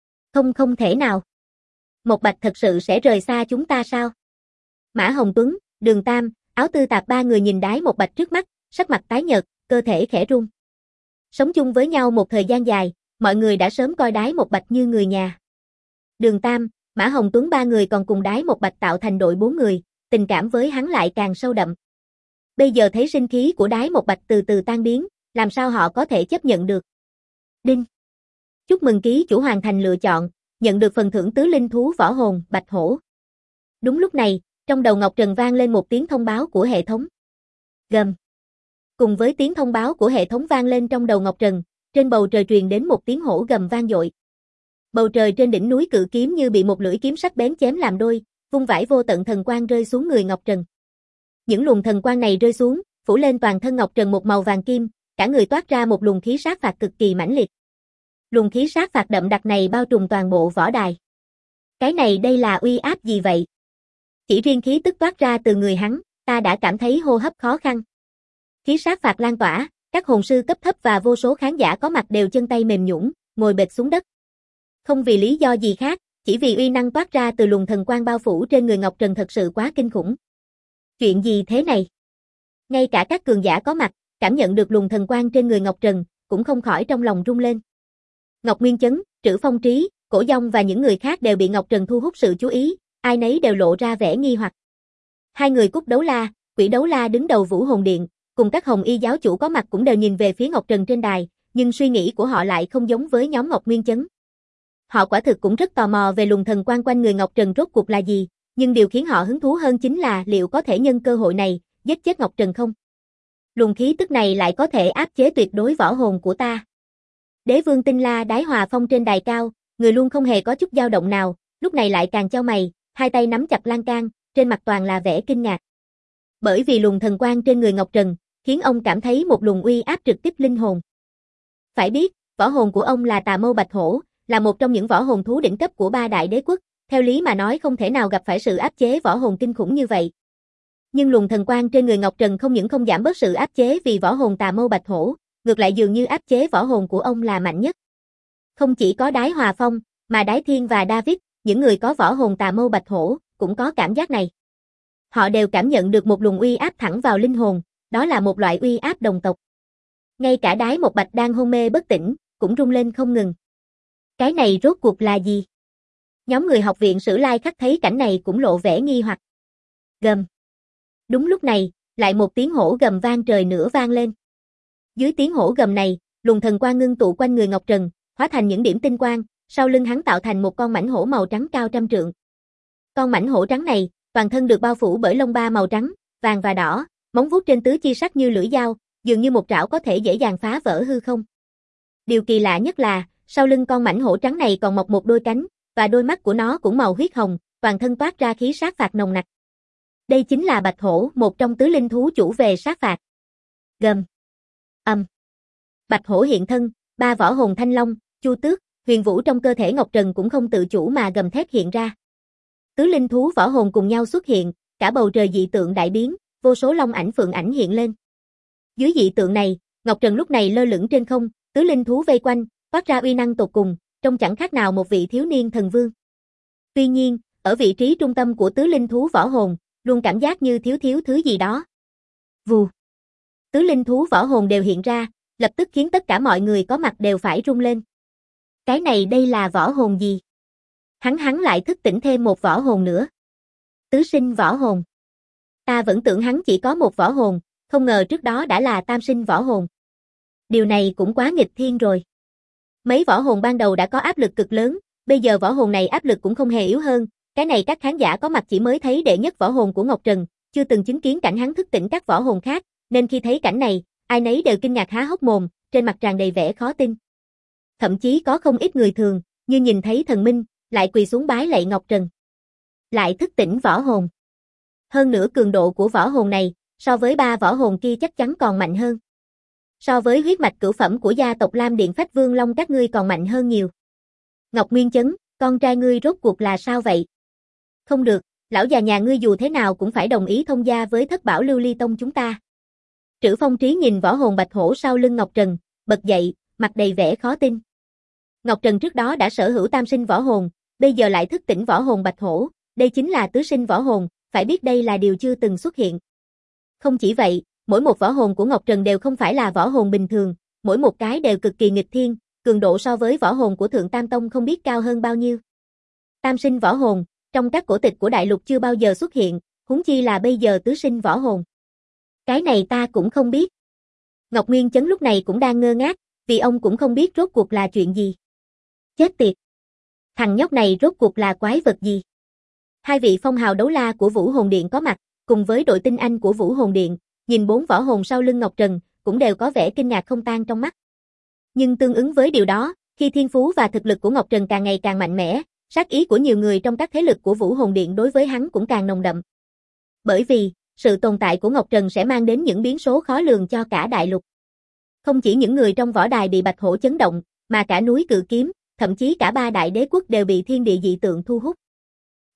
Không thể nào. Một Bạch thật sự sẽ rời xa chúng ta sao? Mã Hồng Tuấn, Đường Tam, Áo Tư Tạp ba người nhìn Đái Một Bạch trước mắt, sắc mặt tái nhợt, cơ thể khẽ run. Sống chung với nhau một thời gian dài, mọi người đã sớm coi Đái Một Bạch như người nhà. Đường Tam, Mã Hồng Tuấn ba người còn cùng Đái Một Bạch tạo thành đội 4 người, tình cảm với hắn lại càng sâu đậm. Bây giờ thấy sinh khí của Đái Một Bạch từ từ tan biến, làm sao họ có thể chấp nhận được. Đinh. Chúc mừng ký chủ hoàn thành lựa chọn, nhận được phần thưởng tứ linh thú võ hồn, Bạch Hổ. Đúng lúc này, trong đầu Ngọc Trần vang lên một tiếng thông báo của hệ thống. Gầm. Cùng với tiếng thông báo của hệ thống vang lên trong đầu Ngọc Trần, trên bầu trời truyền đến một tiếng hổ gầm vang dội. Bầu trời trên đỉnh núi Cự Kiếm như bị một lưỡi kiếm sắc bén chém làm đôi, vung vãi vô tận thần quang rơi xuống người Ngọc Trần. Những luồng thần quang này rơi xuống, phủ lên toàn thân Ngọc Trần một màu vàng kim, cả người toát ra một luồng khí sát phạt cực kỳ mãnh liệt. Luồng khí sát phạt đậm đặc này bao trùm toàn bộ võ đài. Cái này đây là uy áp gì vậy? Chỉ riêng khí tức toát ra từ người hắn, ta đã cảm thấy hô hấp khó khăn. Khí sát phạt lan tỏa, các hồn sư cấp thấp và vô số khán giả có mặt đều chân tay mềm nhũn, ngồi bệt xuống đất. Không vì lý do gì khác, chỉ vì uy năng toát ra từ luồng thần quang bao phủ trên người Ngọc Trần thật sự quá kinh khủng. Chuyện gì thế này? Ngay cả các cường giả có mặt, cảm nhận được luồng thần quang trên người Ngọc Trần, cũng không khỏi trong lòng rung lên. Ngọc Nguyên Chấn, Trữ Phong Trí, Cổ Dông và những người khác đều bị Ngọc Trần thu hút sự chú ý, ai nấy đều lộ ra vẻ nghi hoặc. Hai người Cúc Đấu La, Quỷ Đấu La đứng đầu Vũ Hồn Điện, cùng các Hồng Y giáo chủ có mặt cũng đều nhìn về phía Ngọc Trần trên đài, nhưng suy nghĩ của họ lại không giống với nhóm Ngọc Nguyên Chấn. Họ quả thực cũng rất tò mò về luồng thần quang quanh người Ngọc Trần rốt cuộc là gì, nhưng điều khiến họ hứng thú hơn chính là liệu có thể nhân cơ hội này, giết chết Ngọc Trần không? Luồng khí tức này lại có thể áp chế tuyệt đối võ hồn của ta. Đế vương Tinh La Đái Hòa Phong trên đài cao, người luôn không hề có chút dao động nào, lúc này lại càng chau mày, hai tay nắm chặt lan can, trên mặt toàn là vẻ kinh ngạc. Bởi vì luồng thần quang trên người Ngọc Trần, khiến ông cảm thấy một luồng uy áp trực tiếp linh hồn. Phải biết, võ hồn của ông là Tà Mâu Bạch Hổ, là một trong những võ hồn thú đỉnh cấp của ba đại đế quốc, theo lý mà nói không thể nào gặp phải sự áp chế võ hồn kinh khủng như vậy. Nhưng luồng thần quang trên người Ngọc Trần không những không giảm bớt sự áp chế vì võ hồn Tà Mâu Bạch Hổ, ngược lại dường như áp chế võ hồn của ông là mạnh nhất. Không chỉ có Đái Hòa Phong, mà Đái Thiên và David, những người có võ hồn Tà Mâu Bạch Hổ, cũng có cảm giác này. Họ đều cảm nhận được một luồng uy áp thẳng vào linh hồn, đó là một loại uy áp đồng tộc. Ngay cả Đái Một Bạch đang hôn mê bất tỉnh, cũng rung lên không ngừng. Cái này rốt cuộc là gì? Nhóm người học viện Sử Lai Khắc thấy cảnh này cũng lộ vẻ nghi hoặc. Gầm. Đúng lúc này, lại một tiếng hổ gầm vang trời nữa vang lên. Dưới tiếng hổ gầm này, luồng thần quang ngưng tụ quanh người Ngọc Trần, hóa thành những điểm tinh quang, sau lưng hắn tạo thành một con mãnh hổ màu trắng cao trăm trượng. Con mãnh hổ trắng này, toàn thân được bao phủ bởi lông ba màu trắng, vàng và đỏ, móng vuốt trên tứ chi sắc như lưỡi dao, dường như một trảo có thể dễ dàng phá vỡ hư không. Điều kỳ lạ nhất là, sau lưng con mãnh hổ trắng này còn mọc một đôi cánh, và đôi mắt của nó cũng màu huyết hồng, toàn thân toát ra khí sát phạt nồng nặc. Đây chính là Bạch Hổ, một trong tứ linh thú chủ về sát phạt. Gầm. Bạch Hổ hiện thân, ba võ hồn Thanh Long, Chu Tước, Huyền Vũ trong cơ thể Ngọc Trần cũng không tự chủ mà gầm thét hiện ra. Tứ linh thú võ hồn cùng nhau xuất hiện, cả bầu trời dị tượng đại biến, vô số long ảnh phượng ảnh hiện lên. Dưới dị tượng này, Ngọc Trần lúc này lơ lửng trên không, tứ linh thú vây quanh, phát ra uy năng tột cùng, trông chẳng khác nào một vị thiếu niên thần vương. Tuy nhiên, ở vị trí trung tâm của tứ linh thú võ hồn, luôn cảm giác như thiếu thứ gì đó. Vù. Tứ linh thú võ hồn đều hiện ra, lập tức khiến tất cả mọi người có mặt đều phải rung lên. Cái này đây là võ hồn gì? Hắn lại thức tỉnh thêm một võ hồn nữa. Tứ sinh võ hồn. Ta vẫn tưởng hắn chỉ có một võ hồn, không ngờ trước đó đã là tam sinh võ hồn. Điều này cũng quá nghịch thiên rồi. Mấy võ hồn ban đầu đã có áp lực cực lớn, bây giờ võ hồn này áp lực cũng không hề yếu hơn, cái này các khán giả có mặt chỉ mới thấy đệ nhất võ hồn của Ngọc Trần, chưa từng chứng kiến cảnh hắn thức tỉnh các võ hồn khác, nên khi thấy cảnh này, ai nấy đều kinh ngạc há hốc mồm, trên mặt tràn đầy vẻ khó tin. Thậm chí có không ít người thường, như nhìn thấy thần minh, lại quỳ xuống bái lạy Ngọc Trần. Lại thức tỉnh võ hồn. Hơn nữa cường độ của võ hồn này, so với ba võ hồn kia chắc chắn còn mạnh hơn. So với huyết mạch cửu phẩm của gia tộc Lam Điện Phách Vương Long các ngươi còn mạnh hơn nhiều. Ngọc Nguyên Chấn, con trai ngươi rốt cuộc là sao vậy? Không được, lão già nhà ngươi dù thế nào cũng phải đồng ý thông gia với Thất Bảo Lưu Ly Tông chúng ta. Trữ Phong Trí nhìn võ hồn Bạch Hổ sau lưng Ngọc Trần, bật dậy, mặt đầy vẻ khó tin. Ngọc Trần trước đó đã sở hữu tam sinh võ hồn, bây giờ lại thức tỉnh võ hồn Bạch Hổ, đây chính là tứ sinh võ hồn, phải biết đây là điều chưa từng xuất hiện. Không chỉ vậy, mỗi một võ hồn của Ngọc Trần đều không phải là võ hồn bình thường, mỗi một cái đều cực kỳ nghịch thiên, cường độ so với võ hồn của Thượng Tam Tông không biết cao hơn bao nhiêu. Tam sinh võ hồn, trong các cổ tịch của đại lục chưa bao giờ xuất hiện, huống chi là bây giờ tứ sinh võ hồn. Cái này ta cũng không biết. Ngọc Nguyên Chấn lúc này cũng đang ngơ ngác, vì ông cũng không biết rốt cuộc là chuyện gì. Chết tiệt! Thằng nhóc này rốt cuộc là quái vật gì? Hai vị phong hào đấu la của Vũ Hồn Điện có mặt, cùng với đội tinh anh của Vũ Hồn Điện, nhìn bốn võ hồn sau lưng Ngọc Trần, cũng đều có vẻ kinh ngạc không tan trong mắt. Nhưng tương ứng với điều đó, khi thiên phú và thực lực của Ngọc Trần càng ngày càng mạnh mẽ, sát ý của nhiều người trong các thế lực của Vũ Hồn Điện đối với hắn cũng càng nồng đậm. Bởi vì, sự tồn tại của Ngọc Trần sẽ mang đến những biến số khó lường cho cả đại lục. Không chỉ những người trong võ đài bị Bạch Hổ chấn động, mà cả núi Cự Kiếm, thậm chí cả ba đại đế quốc đều bị thiên địa dị tượng thu hút.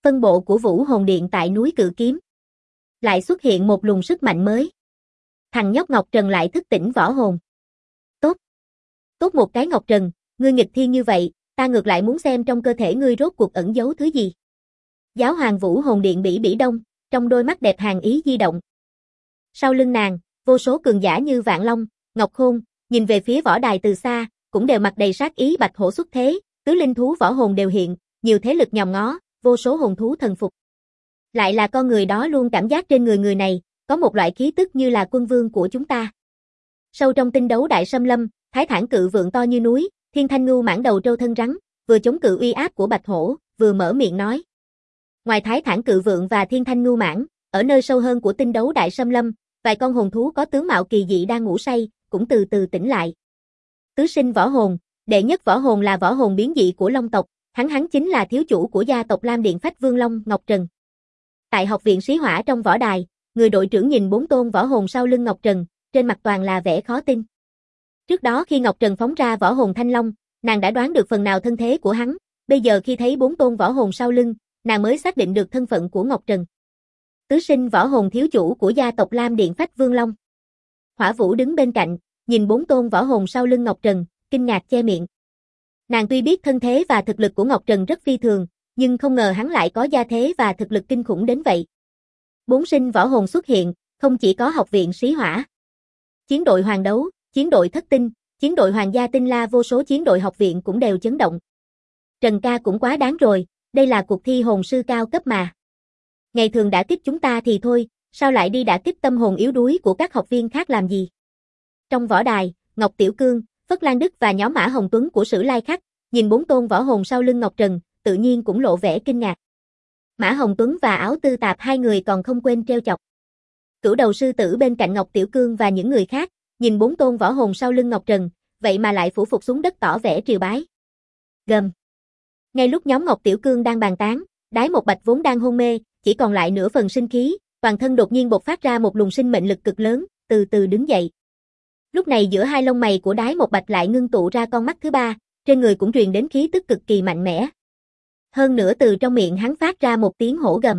Phân bộ của Vũ Hồn Điện tại núi Cự Kiếm. Lại xuất hiện một luồng sức mạnh mới. Thằng nhóc Ngọc Trần lại thức tỉnh võ hồn. Tốt. Tốt một cái Ngọc Trần, ngươi nghịch thiên như vậy, ta ngược lại muốn xem trong cơ thể ngươi rốt cuộc ẩn giấu thứ gì. Giáo hoàng Vũ Hồn Điện bỉ bỉ đông, trong đôi mắt đẹp hàn ý di động. Sau lưng nàng, vô số cường giả như Vạn Long, Ngọc Khôn, nhìn về phía võ đài từ xa, cũng đều mặt đầy sát ý. Bạch hổ xuất thế, tứ linh thú võ hồn đều hiện, nhiều thế lực nhòm ngó, vô số hồn thú thần phục. Lại là con người đó luôn cảm giác trên người người này, có một loại khí tức như là quân vương của chúng ta. Sâu trong tinh đấu đại xâm lâm, Thái Thản Cự Vượng to như núi, Thiên Thanh Ngưu mãng đầu trâu thân rắn, vừa chống cự uy áp của Bạch hổ, vừa mở miệng nói. Ngoài Thái Thản Cự Vượng và Thiên Thanh Ngưu mãng, ở nơi sâu hơn của tinh đấu đại xâm lâm, vài con hồn thú có tướng mạo kỳ dị đang ngủ say, cũng từ từ tỉnh lại. Tứ sinh võ hồn, đệ nhất võ hồn là võ hồn biến dị của Long tộc, hắn chính là thiếu chủ của gia tộc Lam Điện Phách Vương Long Ngọc Trần. Tại học viện Sĩ Hỏa trong võ đài, người đội trưởng nhìn 4 tôn võ hồn sau lưng Ngọc Trần, trên mặt toàn là vẻ khó tin. Trước đó khi Ngọc Trần phóng ra võ hồn Thanh Long, nàng đã đoán được phần nào thân thế của hắn, bây giờ khi thấy 4 tôn võ hồn sau lưng, nàng mới xác định được thân phận của Ngọc Trần. Tứ sinh võ hồn thiếu chủ của gia tộc Lam Điện Phách Vương Long. Hỏa Vũ đứng bên cạnh, nhìn 4 tôn võ hồn sau lưng Ngọc Trần, kinh ngạc che miệng. Nàng tuy biết thân thế và thực lực của Ngọc Trần rất phi thường, nhưng không ngờ hắn lại có gia thế và thực lực kinh khủng đến vậy. 4 sinh võ hồn xuất hiện, không chỉ có học viện Sĩ Hỏa. Chiến đội Hoàng Đấu, chiến đội Thất Tinh, chiến đội Hoàng gia Tinh La, vô số chiến đội học viện cũng đều chấn động. Trần ca cũng quá đáng rồi, đây là cuộc thi hồn sư cao cấp mà. Ngày thường đã kích chúng ta thì thôi, sao lại đi đã kích tâm hồn yếu đuối của các học viên khác làm gì? Trong võ đài, Ngọc Tiểu Cương, Phất Lan Đức và nhóm Mã Hồng Tuấn của Sử Lai Khắc, nhìn 4 tôn võ hồn sau lưng Ngọc Trần, tự nhiên cũng lộ vẻ kinh ngạc. Mã Hồng Tuấn và Áo Tư Tạp hai người còn không quên trêu chọc. Cửu đầu sư tử bên cạnh Ngọc Tiểu Cương và những người khác, nhìn 4 tôn võ hồn sau lưng Ngọc Trần, vậy mà lại phủ phục xuống đất tỏ vẻ triều bái. Gầm. Ngay lúc nhóm Ngọc Tiểu Cương đang bàn tán, Đái Một Bạch vốn đang hôn mê, chỉ còn lại nửa phần sinh khí, toàn thân đột nhiên bộc phát ra một luồng sinh mệnh lực cực lớn, từ từ đứng dậy. Lúc này giữa hai lông mày của Đái Một Bạch lại ngưng tụ ra con mắt thứ ba, trên người cũng truyền đến khí tức cực kỳ mạnh mẽ. Hơn nữa từ trong miệng hắn phát ra một tiếng hổ gầm.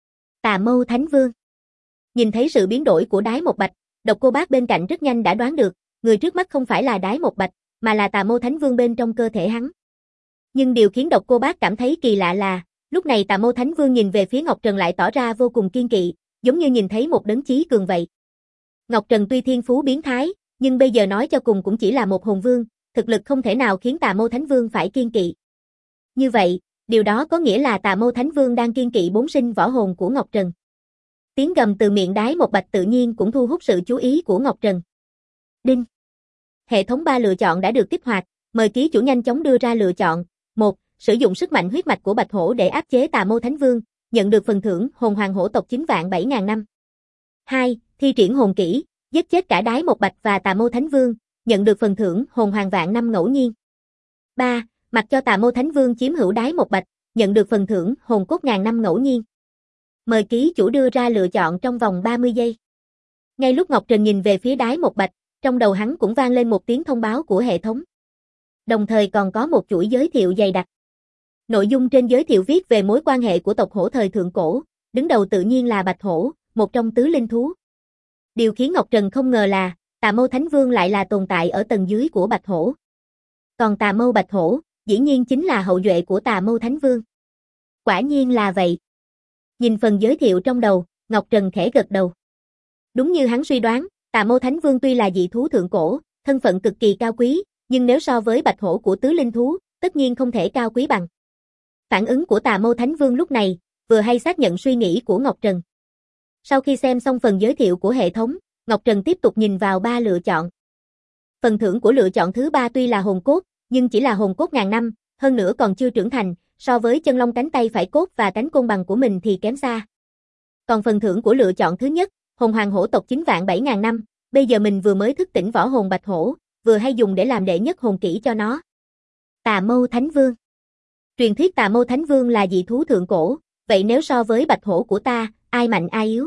Tà Mâu Thánh Vương. Nhìn thấy sự biến đổi của Đái Một Bạch, Độc Cô Bác bên cạnh rất nhanh đã đoán được, người trước mắt không phải là Đái Một Bạch, mà là Tà Mâu Thánh Vương bên trong cơ thể hắn. Nhưng điều khiến Độc Cô Bác cảm thấy kỳ lạ là, lúc này Tà Mâu Thánh Vương nhìn về phía Ngọc Trần lại tỏ ra vô cùng kiên kỵ, giống như nhìn thấy một đấng chí cường vậy. Ngọc Trần tuy thiên phú biến thái, nhưng bây giờ nói cho cùng cũng chỉ là một hồn vương, thực lực không thể nào khiến Tà Mâu Thánh Vương phải kiên kỵ. Như vậy, điều đó có nghĩa là Tà Mâu Thánh Vương đang kiên kỵ 4 sinh võ hồn của Ngọc Trần. Tiếng gầm từ miệng Đái Một Bạch tự nhiên cũng thu hút sự chú ý của Ngọc Trần. Đinh. Hệ thống 3 lựa chọn đã được kích hoạt, mời ký chủ nhanh chóng đưa ra lựa chọn. 1. Sử dụng sức mạnh huyết mạch của Bạch Hổ để áp chế Tà Mâu Thánh Vương, nhận được phần thưởng hồn hoàng hổ tộc 97000 năm. 2. Thi triển hồn kỹ, giết chết cả Đái Một Bạch và Tà Mâu Thánh Vương, nhận được phần thưởng hồn hoàng vạn năm ngẫu nhiên. 3. Mặc cho Tà Mâu Thánh Vương chiếm hữu Đái Một Bạch, nhận được phần thưởng hồn cốt ngàn năm ngẫu nhiên. Mời ký chủ đưa ra lựa chọn trong vòng 30 giây. Ngay lúc Ngọc Trần nhìn về phía Đái Một Bạch, trong đầu hắn cũng vang lên một tiếng thông báo của hệ thống. Đồng thời còn có một chuỗi giới thiệu dày đặc. Nội dung trên giới thiệu viết về mối quan hệ của tộc hổ thời thượng cổ, đứng đầu tự nhiên là Bạch Hổ, một trong tứ linh thú. Điều khiến Ngọc Trần không ngờ là, Tà Mâu Thánh Vương lại là tồn tại ở tầng dưới của Bạch Hổ. Còn Tà Mâu Bạch Hổ, dĩ nhiên chính là hậu duệ của Tà Mâu Thánh Vương. Quả nhiên là vậy. Nhìn phần giới thiệu trong đầu, Ngọc Trần khẽ gật đầu. Đúng như hắn suy đoán, Tà Mâu Thánh Vương tuy là dị thú thượng cổ, thân phận cực kỳ cao quý, nhưng nếu so với Bạch Hổ của tứ linh thú, tất nhiên không thể cao quý bằng. Phản ứng của Tà Mâu Thánh Vương lúc này, vừa hay xác nhận suy nghĩ của Ngọc Trần. Sau khi xem xong phần giới thiệu của hệ thống, Ngọc Trần tiếp tục nhìn vào 3 lựa chọn. Phần thưởng của lựa chọn thứ 3 tuy là hồn cốt, nhưng chỉ là hồn cốt ngàn năm, hơn nữa còn chưa trưởng thành, so với chân long cánh tay phải cốt và cánh côn bằng của mình thì kém xa. Còn phần thưởng của lựa chọn thứ nhất, hồn hoàng hổ tộc 97000 năm, bây giờ mình vừa mới thức tỉnh võ hồn Bạch Hổ, vừa hay dùng để làm đệ nhất hồn kỹ cho nó. Tà Mâu Thánh Vương. Truyền thuyết Tà Mâu Thánh Vương là dị thú thượng cổ, vậy nếu so với Bạch Hổ của ta, ai mạnh ai yếu?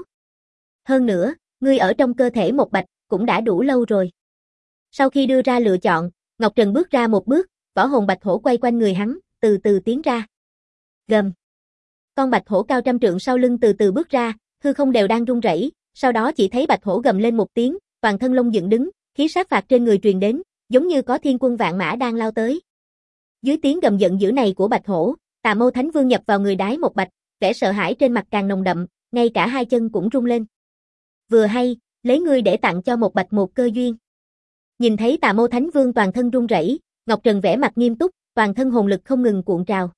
Hơn nữa, ngươi ở trong cơ thể một bạch, cũng đã đủ lâu rồi. Sau khi đưa ra lựa chọn, Ngọc Trần bước ra một bước, võ hồn Bạch Hổ quay quanh người hắn, từ từ tiến ra. Gầm. Con bạch hổ cao trăm trượng sau lưng từ từ bước ra, hư không đều đang rung rẩy, sau đó chỉ thấy bạch hổ gầm lên một tiếng, toàn thân lông dựng đứng, khí sát phạt trên người truyền đến, giống như có thiên quân vạn mã đang lao tới. Dưới tiếng gầm giận dữ này của bạch hổ, Tà Mâu Thánh Vương nhập vào người Đái Một Bạch, vẻ sợ hãi trên mặt càng nồng đậm, ngay cả hai chân cũng rung lên. Vừa hay, lấy ngươi để tặng cho Một Bạch một cơ duyên. Nhìn thấy Tà Mâu Thánh Vương toàn thân run rẩy, Ngọc Trần vẻ mặt nghiêm túc, toàn thân hồn lực không ngừng cuộn trào.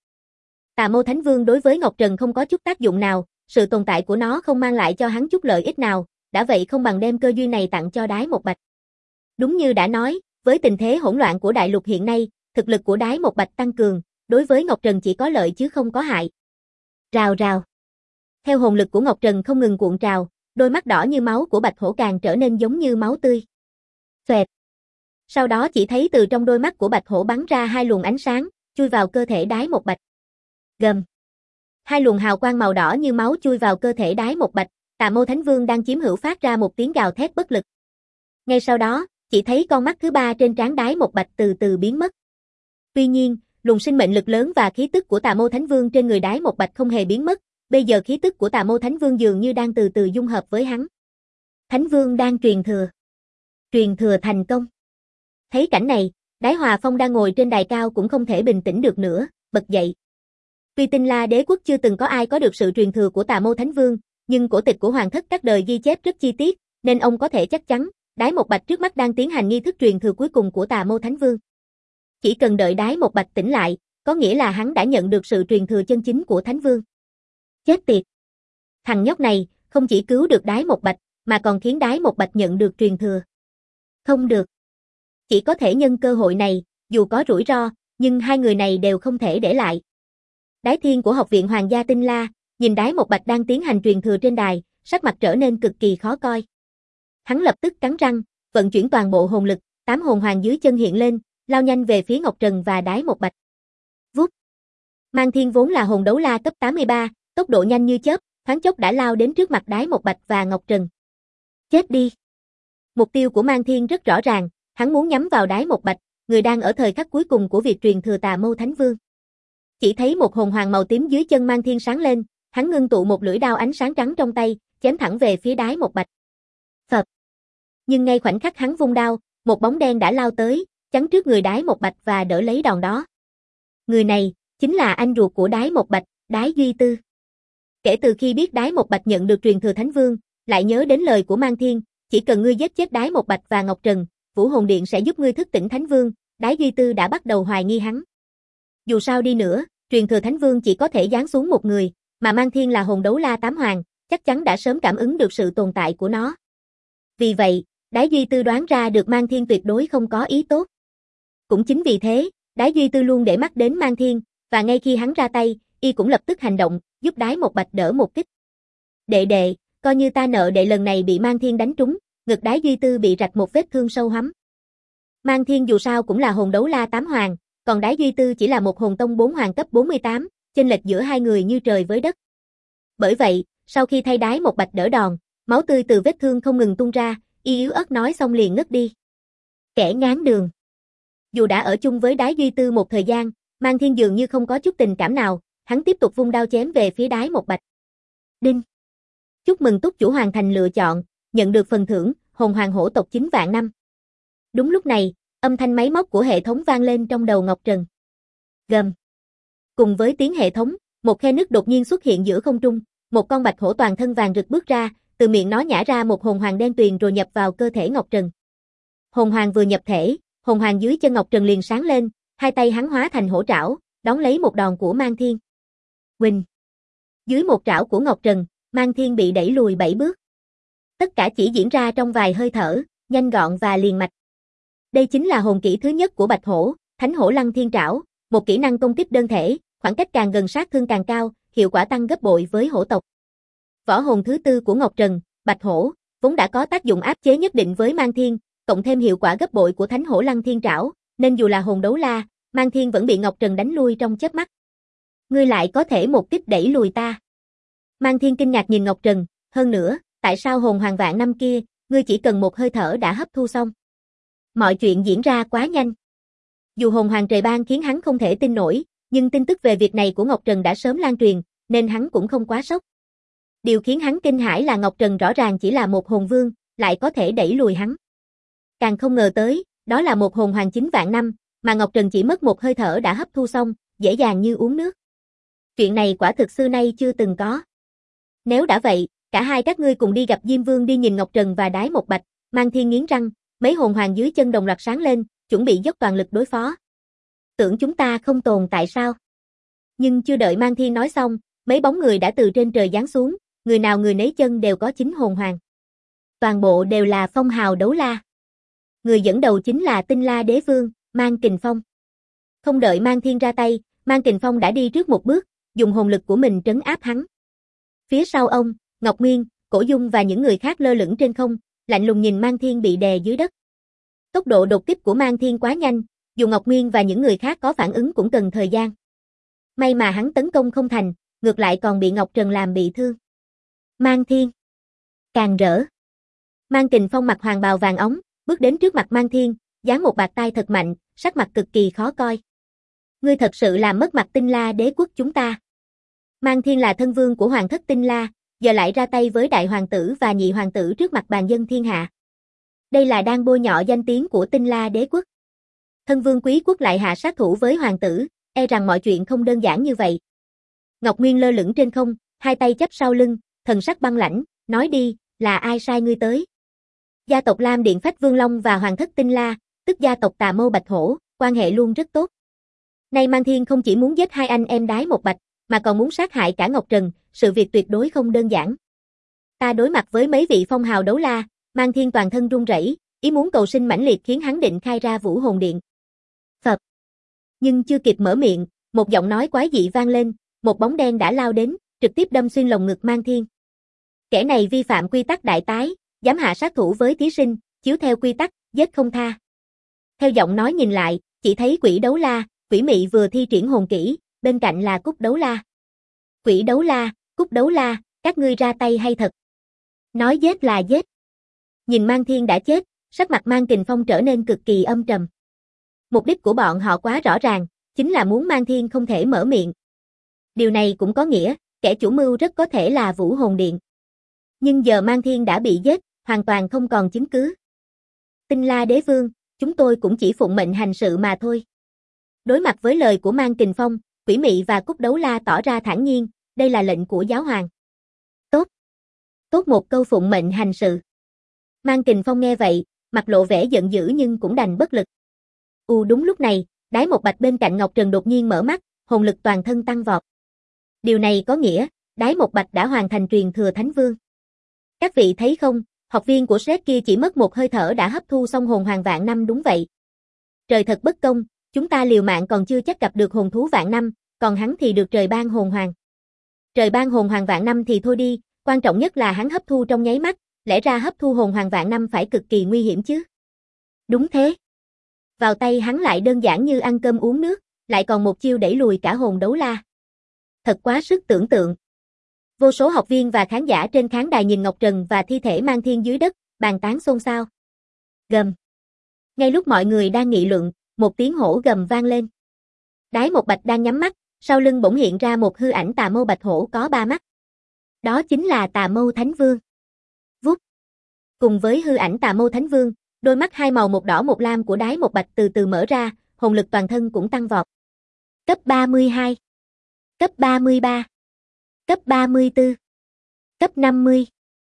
Tà Mâu Thánh Vương đối với Ngọc Trần không có chút tác dụng nào, sự tồn tại của nó không mang lại cho hắn chút lợi ích nào, đã vậy không bằng đem cơ duyên này tặng cho Đái Một Bạch. Đúng như đã nói, với tình thế hỗn loạn của đại lục hiện nay, thực lực của Đái Một Bạch tăng cường, đối với Ngọc Trần chỉ có lợi chứ không có hại. Rào rào. Theo hồn lực của Ngọc Trần không ngừng cuộn trào, đôi mắt đỏ như máu của bạch hổ càng trở nên giống như máu tươi. Xoẹt. Sau đó chỉ thấy từ trong đôi mắt của bạch hổ bắn ra hai luồng ánh sáng, chui vào cơ thể Đái Một Bạch. Gầm. Hai luồng hào quang màu đỏ như máu chui vào cơ thể Đái Một Bạch, Tà Mâu Thánh Vương đang chiếm hữu phát ra một tiếng gào thét bất lực. Ngay sau đó, chỉ thấy con mắt thứ ba trên trán Đái Một Bạch từ từ biến mất. Tuy nhiên, luồng sinh mệnh lực lớn và khí tức của Tà Mâu Thánh Vương trên người Đái Một Bạch không hề biến mất, bây giờ khí tức của Tà Mâu Thánh Vương dường như đang từ từ dung hợp với hắn. Thánh Vương đang truyền thừa. Truyền thừa thành công. Thấy cảnh này, Đái Hòa Phong đang ngồi trên đài cao cũng không thể bình tĩnh được nữa, bật dậy. Tuy Tinh La Đế quốc chưa từng có ai có được sự truyền thừa của Tà Mâu Thánh Vương, nhưng cổ tịch của Hoàng thất các đời ghi chép rất chi tiết, nên ông có thể chắc chắn, Đái Một Bạch trước mắt đang tiến hành nghi thức truyền thừa cuối cùng của Tà Mâu Thánh Vương. Chỉ cần đợi Đái Một Bạch tỉnh lại, có nghĩa là hắn đã nhận được sự truyền thừa chân chính của Thánh Vương. Chết tiệt! Thằng nhóc này, không chỉ cứu được Đái Một Bạch, mà còn khiến Đái Một Bạch nhận được truyền thừa. Không được. Chỉ có thể nhân cơ hội này, dù có rủi ro, nhưng hai người này đều không thể để lại. Đái Thiên của Học viện Hoàng gia Tinh La, nhìn Đái Một Bạch đang tiến hành truyền thừa trên đài, sắc mặt trở nên cực kỳ khó coi. Hắn lập tức cắn răng, vận chuyển toàn bộ hồn lực, 8 hồn hoàng dưới chân hiện lên, lao nhanh về phía Ngọc Trần và Đái Một Bạch. Vút. Mang Thiên vốn là hồn đấu la cấp 83, tốc độ nhanh như chớp, thoáng chốc đã lao đến trước mặt Đái Một Bạch và Ngọc Trần. Chết đi. Mục tiêu của Mang Thiên rất rõ ràng, hắn muốn nhắm vào Đái Một Bạch, người đang ở thời khắc cuối cùng của việc truyền thừa Tà Mâu Thánh Vương. Chỉ thấy một hồn hoàng màu tím dưới chân Mang Thiên sáng lên, hắn ngưng tụ một lưỡi đao ánh sáng trắng trong tay, chém thẳng về phía Đái Một Bạch. Phập. Nhưng ngay khoảnh khắc hắn vung đao, một bóng đen đã lao tới, chắn trước người Đái Một Bạch và đỡ lấy đòn đó. Người này chính là anh ruột của Đái Một Bạch, Đái Duy Tư. Kể từ khi biết Đái Một Bạch nhận được truyền thừa Thánh Vương, lại nhớ đến lời của Mang Thiên, chỉ cần ngươi giết chết Đái Một Bạch và Ngọc Trần, Vũ Hồn Điện sẽ giúp ngươi thức tỉnh Thánh Vương, Đái Duy Tư đã bắt đầu hoài nghi hắn. Dù sao đi nữa, truyền thừa Thánh Vương chỉ có thể giáng xuống một người, mà Mang Thiên là hồn đấu la 8 hoàng, chắc chắn đã sớm cảm ứng được sự tồn tại của nó. Vì vậy, Đái Duy Tư đoán ra được Mang Thiên tuyệt đối không có ý tốt. Cũng chính vì thế, Đái Duy Tư luôn để mắt đến Mang Thiên, và ngay khi hắn ra tay, y cũng lập tức hành động, giúp Đái Một Bạch đỡ một kích. Đệ đệ, coi như ta nợ đệ lần này bị Mang Thiên đánh trúng, ngực Đái Duy Tư bị rạch một vết thương sâu hắm. Mang Thiên dù sao cũng là hồn đấu la 8 hoàng, còn Đái Duy Tư chỉ là một hồn tông 4 hoàng cấp 48, chênh lệch giữa hai người như trời với đất. Bởi vậy, sau khi thay Đái Một Bạch đỡ đòn, máu tươi từ vết thương không ngừng tung ra, y yếu ớt nói xong liền ngất đi. Kẻ ngáng đường. Dù đã ở chung với Đái Duy Tư một thời gian, Mang Thiên dường như không có chút tình cảm nào, hắn tiếp tục vung đao chém về phía Đái Một Bạch. Đinh. Chúc mừng túc chủ hoàn thành lựa chọn, nhận được phần thưởng, hồn hoàng hổ tộc 9 vạn năm. Đúng lúc này, âm thanh máy móc của hệ thống vang lên trong đầu Ngọc Trần. Gầm. Cùng với tiếng hệ thống, một khe nứt đột nhiên xuất hiện giữa không trung, một con bạch hổ toàn thân vàng rực bước ra, từ miệng nó nhả ra một hồn hoàng đen tuyền rồi nhập vào cơ thể Ngọc Trần. Hồn hoàng vừa nhập thể, hồn hoàng dưới chân Ngọc Trần liền sáng lên, hai tay hắn hóa thành hổ trảo, đón lấy một đòn của Mang Thiên. Huỳnh. Dưới một trảo của Ngọc Trần, Mang Thiên bị đẩy lùi 7 bước. Tất cả chỉ diễn ra trong vài hơi thở, nhanh gọn và liền mạch. Đây chính là hồn kỹ thứ nhất của Bạch Hổ, Thánh Hổ Lăng Thiên Trảo, một kỹ năng công kích đơn thể, khoảng cách càng gần sát thương càng cao, hiệu quả tăng gấp bội với hổ tộc. Võ hồn thứ tư của Ngọc Trần, Bạch Hổ, vốn đã có tác dụng áp chế nhất định với Mang Thiên, cộng thêm hiệu quả gấp bội của Thánh Hổ Lăng Thiên Trảo, nên dù là hồn đấu la, Mang Thiên vẫn bị Ngọc Trần đánh lui trong chớp mắt. Ngươi lại có thể một kích đẩy lùi ta. Mang Thiên kinh ngạc nhìn Ngọc Trần, hơn nữa, tại sao hồn hoàng vạn năm kia, ngươi chỉ cần một hơi thở đã hấp thu xong. Mọi chuyện diễn ra quá nhanh. Dù hồn hoàng trời ban khiến hắn không thể tin nổi, nhưng tin tức về việc này của Ngọc Trần đã sớm lan truyền, nên hắn cũng không quá sốc. Điều khiến hắn kinh hãi là Ngọc Trần rõ ràng chỉ là một hồn vương, lại có thể đẩy lùi hắn. Càng không ngờ tới, đó là một hồn hoàng 9 vạn năm, mà Ngọc Trần chỉ mất một hơi thở đã hấp thu xong, dễ dàng như uống nước. Chuyện này quả thực xưa nay chưa từng có. Nếu đã vậy, cả hai các ngươi cùng đi gặp Diêm Vương đi. Nhìn Ngọc Trần và Đái Một Bạch, Mang Thiên nghiến răng, mấy hồn hoàng dưới chân đồng loạt sáng lên, chuẩn bị dốc toàn lực đối phó. Tưởng chúng ta không tồn tại sao? Nhưng chưa đợi Mang Thiên nói xong, mấy bóng người đã từ trên trời giáng xuống, người nào người nấy chân đều có 9 hồn hoàng. Toàn bộ đều là phong hào đấu la. Người dẫn đầu chính là Tinh La Đế Vương, Mang Kình Phong. Không đợi Mang Thiên ra tay, Mang Kình Phong đã đi trước một bước, dùng hồn lực của mình trấn áp hắn. Phía sau ông, Ngọc Nguyên, Cổ Dung và những người khác lơ lửng trên không, lạnh lùng nhìn Mang Thiên bị đè dưới đất. Tốc độ đột kích của Mang Thiên quá nhanh, dù Ngọc Nguyên và những người khác có phản ứng cũng cần thời gian. May mà hắn tấn công không thành, ngược lại còn bị Ngọc Trần làm bị thương. Mang Thiên càng rỡ. Mang Kình Phong mặc hoàng bào vàng óng, bước đến trước mặt Mang Thiên, giáng một bạt tai thật mạnh, sắc mặt cực kỳ khó coi. Ngươi thật sự làm mất mặt Tinh La Đế quốc chúng ta. Mang Thiên là thân vương của hoàng thất Tinh La, giờ lại ra tay với đại hoàng tử và nhị hoàng tử trước mặt bàn dân thiên hạ. Đây là đang bôi nhọ danh tiếng của Tinh La Đế quốc. Thân vương quý quốc lại hạ sát thủ với hoàng tử, e rằng mọi chuyện không đơn giản như vậy. Ngọc Nguyên lơ lửng trên không, hai tay chắp sau lưng, thần sắc băng lãnh, nói đi, là ai sai ngươi tới? Gia tộc Lam Điện Phách Vương Long và hoàng thất Tinh La, tức gia tộc Tà Mâu Bạch Hổ, quan hệ luôn rất tốt. Nay Mang Thiên không chỉ muốn giết hai anh em Đái Một Bạch, mà còn muốn sát hại cả Ngọc Trần, sự việc tuyệt đối không đơn giản. Ta đối mặt với mấy vị phong hào đấu la, Mang Thiên toàn thân run rẩy, ý muốn cầu sinh mãnh liệt khiến hắn định khai ra Vũ Hồn Điện. Phập. Nhưng chưa kịp mở miệng, một giọng nói quái dị vang lên, một bóng đen đã lao đến, trực tiếp đâm xuyên lồng ngực Mang Thiên. Kẻ này vi phạm quy tắc đại tái, dám hạ sát thủ với thí sinh, chiếu theo quy tắc, giết không tha. Theo giọng nói nhìn lại, chỉ thấy Quỷ Đấu La, Quỷ Mị vừa thi triển hồn kỹ, bên cạnh là Cúc Đấu La. Quỷ Đấu La, Cúc Đấu La, các ngươi ra tay hay thật. Nói giết là giết. Nhìn Mang Thiên đã chết, sắc mặt Mang Kình Phong trở nên cực kỳ âm trầm. Mục đích của bọn họ quá rõ ràng, chính là muốn Mang Thiên không thể mở miệng. Điều này cũng có nghĩa, kẻ chủ mưu rất có thể là Vũ Hồn Điện. Nhưng giờ Mang Thiên đã bị giết, hoàn toàn không còn chứng cứ. Tinh La Đế Vương, chúng tôi cũng chỉ phụng mệnh hành sự mà thôi. Đối mặt với lời của Mang Kình Phong, Quỷ Mị và Cúc Đấu La tỏ ra thản nhiên, đây là lệnh của giáo hoàng. Tốt. Tốt một câu phụng mệnh hành sự. Mang Kình Phong nghe vậy, mặt lộ vẻ giận dữ nhưng cũng đành bất lực. Đúng lúc này, Đái Một Bạch bên cạnh Ngọc Trần đột nhiên mở mắt, hồn lực toàn thân tăng vọt. Điều này có nghĩa, Đái Một Bạch đã hoàn thành truyền thừa Thánh Vương. Các vị thấy không, học viên của Shrek kia chỉ mất một hơi thở đã hấp thu xong hồn hoàng vạn năm. Đúng vậy. Trời thật bất công, chúng ta liều mạng còn chưa chắc gặp được hồn thú vạn năm, còn hắn thì được trời ban hồn hoàng. Trời ban hồn hoàng vạn năm thì thôi đi, quan trọng nhất là hắn hấp thu trong nháy mắt, lẽ ra hấp thu hồn hoàng vạn năm phải cực kỳ nguy hiểm chứ. Đúng thế. Vào tay hắn lại đơn giản như ăn cơm uống nước, lại còn một chiêu đẩy lùi cả hồn đấu la. Thật quá sức tưởng tượng. Vô số học viên và khán giả trên khán đài nhìn Ngọc Trần và thi thể Mang Thiên dưới đất, bàn tán xôn xao. Gầm. Ngay lúc mọi người đang nghị luận, một tiếng hổ gầm vang lên. Đái Một Bạch đang nhắm mắt, sau lưng bỗng hiện ra một hư ảnh Tà Mâu Bạch Hổ có 3 mắt. Đó chính là Tà Mâu Thánh Vương. Vút. Cùng với hư ảnh Tà Mâu Thánh Vương, đôi mắt hai màu một đỏ một lam của Đái Một Bạch từ từ mở ra, hồn lực toàn thân cũng tăng vọt. Cấp 32, cấp 33, cấp 34, cấp 50.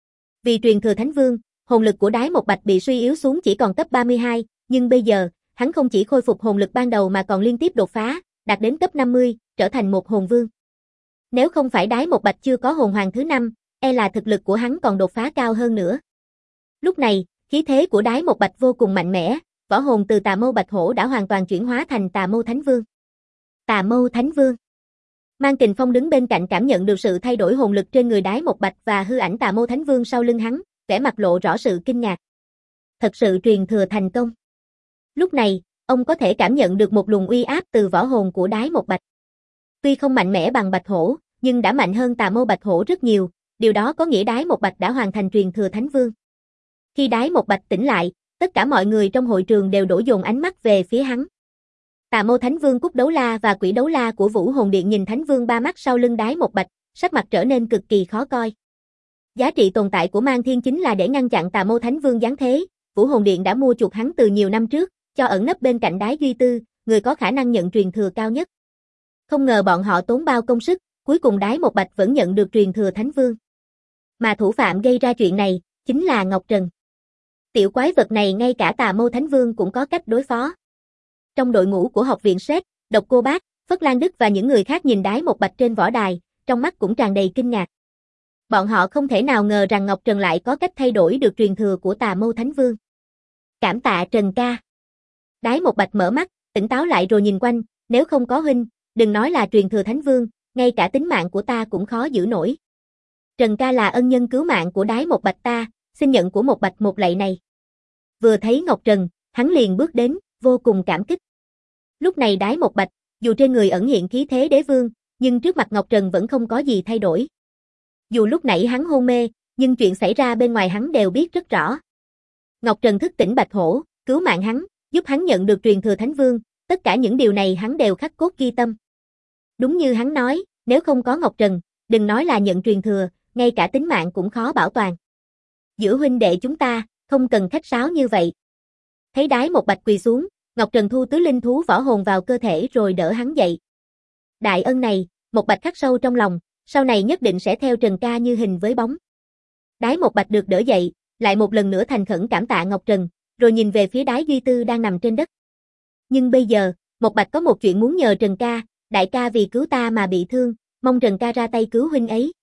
Vì truyền thừa Thánh Vương, hồn lực của Đái Một Bạch bị suy yếu xuống chỉ còn cấp 32, nhưng bây giờ, hắn không chỉ khôi phục hồn lực ban đầu mà còn liên tiếp đột phá, đạt đến cấp 50, trở thành một hồn vương. Nếu không phải Đái Một Bạch chưa có hồn hoàng thứ 5, e là thực lực của hắn còn đột phá cao hơn nữa. Lúc này, khí thế của Đái Một Bạch vô cùng mạnh mẽ, võ hồn từ Tà Mâu Bạch Hổ đã hoàn toàn chuyển hóa thành Tà Mâu Thánh Vương. Tà Mâu Thánh Vương. Mang Kình Phong đứng bên cạnh cảm nhận được sự thay đổi hồn lực trên người Đái Một Bạch và hư ảnh Tà Mâu Thánh Vương sau lưng hắn, vẻ mặt lộ rõ sự kinh ngạc. Thật sự truyền thừa thành công. Lúc này, ông có thể cảm nhận được một luồng uy áp từ võ hồn của Đái Một Bạch. Tuy không mạnh mẽ bằng Bạch Hổ, nhưng đã mạnh hơn Tà Mâu Bạch Hổ rất nhiều, điều đó có nghĩa Đái Một Bạch đã hoàn thành truyền thừa Thánh Vương. Khi Đái Một Bạch tỉnh lại, tất cả mọi người trong hội trường đều đổ dồn ánh mắt về phía hắn. Tà Mâu Thánh Vương Cúc Đấu La và Quỷ Đấu La của Vũ Hồn Điện nhìn Thánh Vương 3 mắt sau lưng Đái Một Bạch, sắc mặt trở nên cực kỳ khó coi. Giá trị tồn tại của Mang Thiên chính là để ngăn chặn Tà Mâu Thánh Vương giáng thế, Vũ Hồn Điện đã mua chuộc hắn từ nhiều năm trước, cho ẩn nấp bên cạnh Đái Duy Tư, người có khả năng nhận truyền thừa cao nhất. Không ngờ bọn họ tốn bao công sức, cuối cùng Đái Một Bạch vẫn nhận được truyền thừa Thánh Vương. Mà thủ phạm gây ra chuyện này, chính là Ngọc Trần. Tiểu quái vật này ngay cả Tà Mâu Thánh Vương cũng có cách đối phó. Trong đội ngũ của học viện SET, Độc Cô Bác, Phất Lan Đức và những người khác nhìn Đái Một Bạch trên võ đài, trong mắt cũng tràn đầy kinh ngạc. Bọn họ không thể nào ngờ rằng Ngọc Trần lại có cách thay đổi được truyền thừa của Tà Mâu Thánh Vương. Cảm tạ Trần ca. Đái Một Bạch mở mắt, tỉnh táo lại rồi nhìn quanh, nếu không có huynh, đừng nói là truyền thừa Thánh Vương, ngay cả tính mạng của ta cũng khó giữ nổi. Trần ca là ân nhân cứu mạng của Đái Một Bạch ta, xin nhận của Một Bạch một lạy này. Vừa thấy Ngọc Trần, hắn liền bước đến, vô cùng cảm kích. Lúc này Đái Một Bạch, dù trên người ẩn hiện khí thế đế vương, nhưng trước mặt Ngọc Trần vẫn không có gì thay đổi. Dù lúc nãy hắn hôn mê, nhưng chuyện xảy ra bên ngoài hắn đều biết rất rõ. Ngọc Trần thức tỉnh Bạch Hổ, cứu mạng hắn, giúp hắn nhận được truyền thừa Thánh Vương, tất cả những điều này hắn đều khắc cốt ghi tâm. Đúng như hắn nói, nếu không có Ngọc Trần, đừng nói là nhận truyền thừa, ngay cả tính mạng cũng khó bảo toàn. Giữa huynh đệ chúng ta, không cần khách sáo như vậy. Thấy Đái Một Bạch quỳ xuống, Ngọc Trần thu tứ linh thú võ hồn vào cơ thể rồi đỡ hắn dậy. Đại ân này, Một Bạch khắc sâu trong lòng, sau này nhất định sẽ theo Trần ca như hình với bóng. Đái Một Bạch được đỡ dậy, lại một lần nữa thành khẩn cảm tạ Ngọc Trần, rồi nhìn về phía Đái Duy Tư đang nằm trên đất. Nhưng bây giờ, Một Bạch có một chuyện muốn nhờ Trần ca, đại ca vì cứu ta mà bị thương, mong Trần ca ra tay cứu huynh ấy.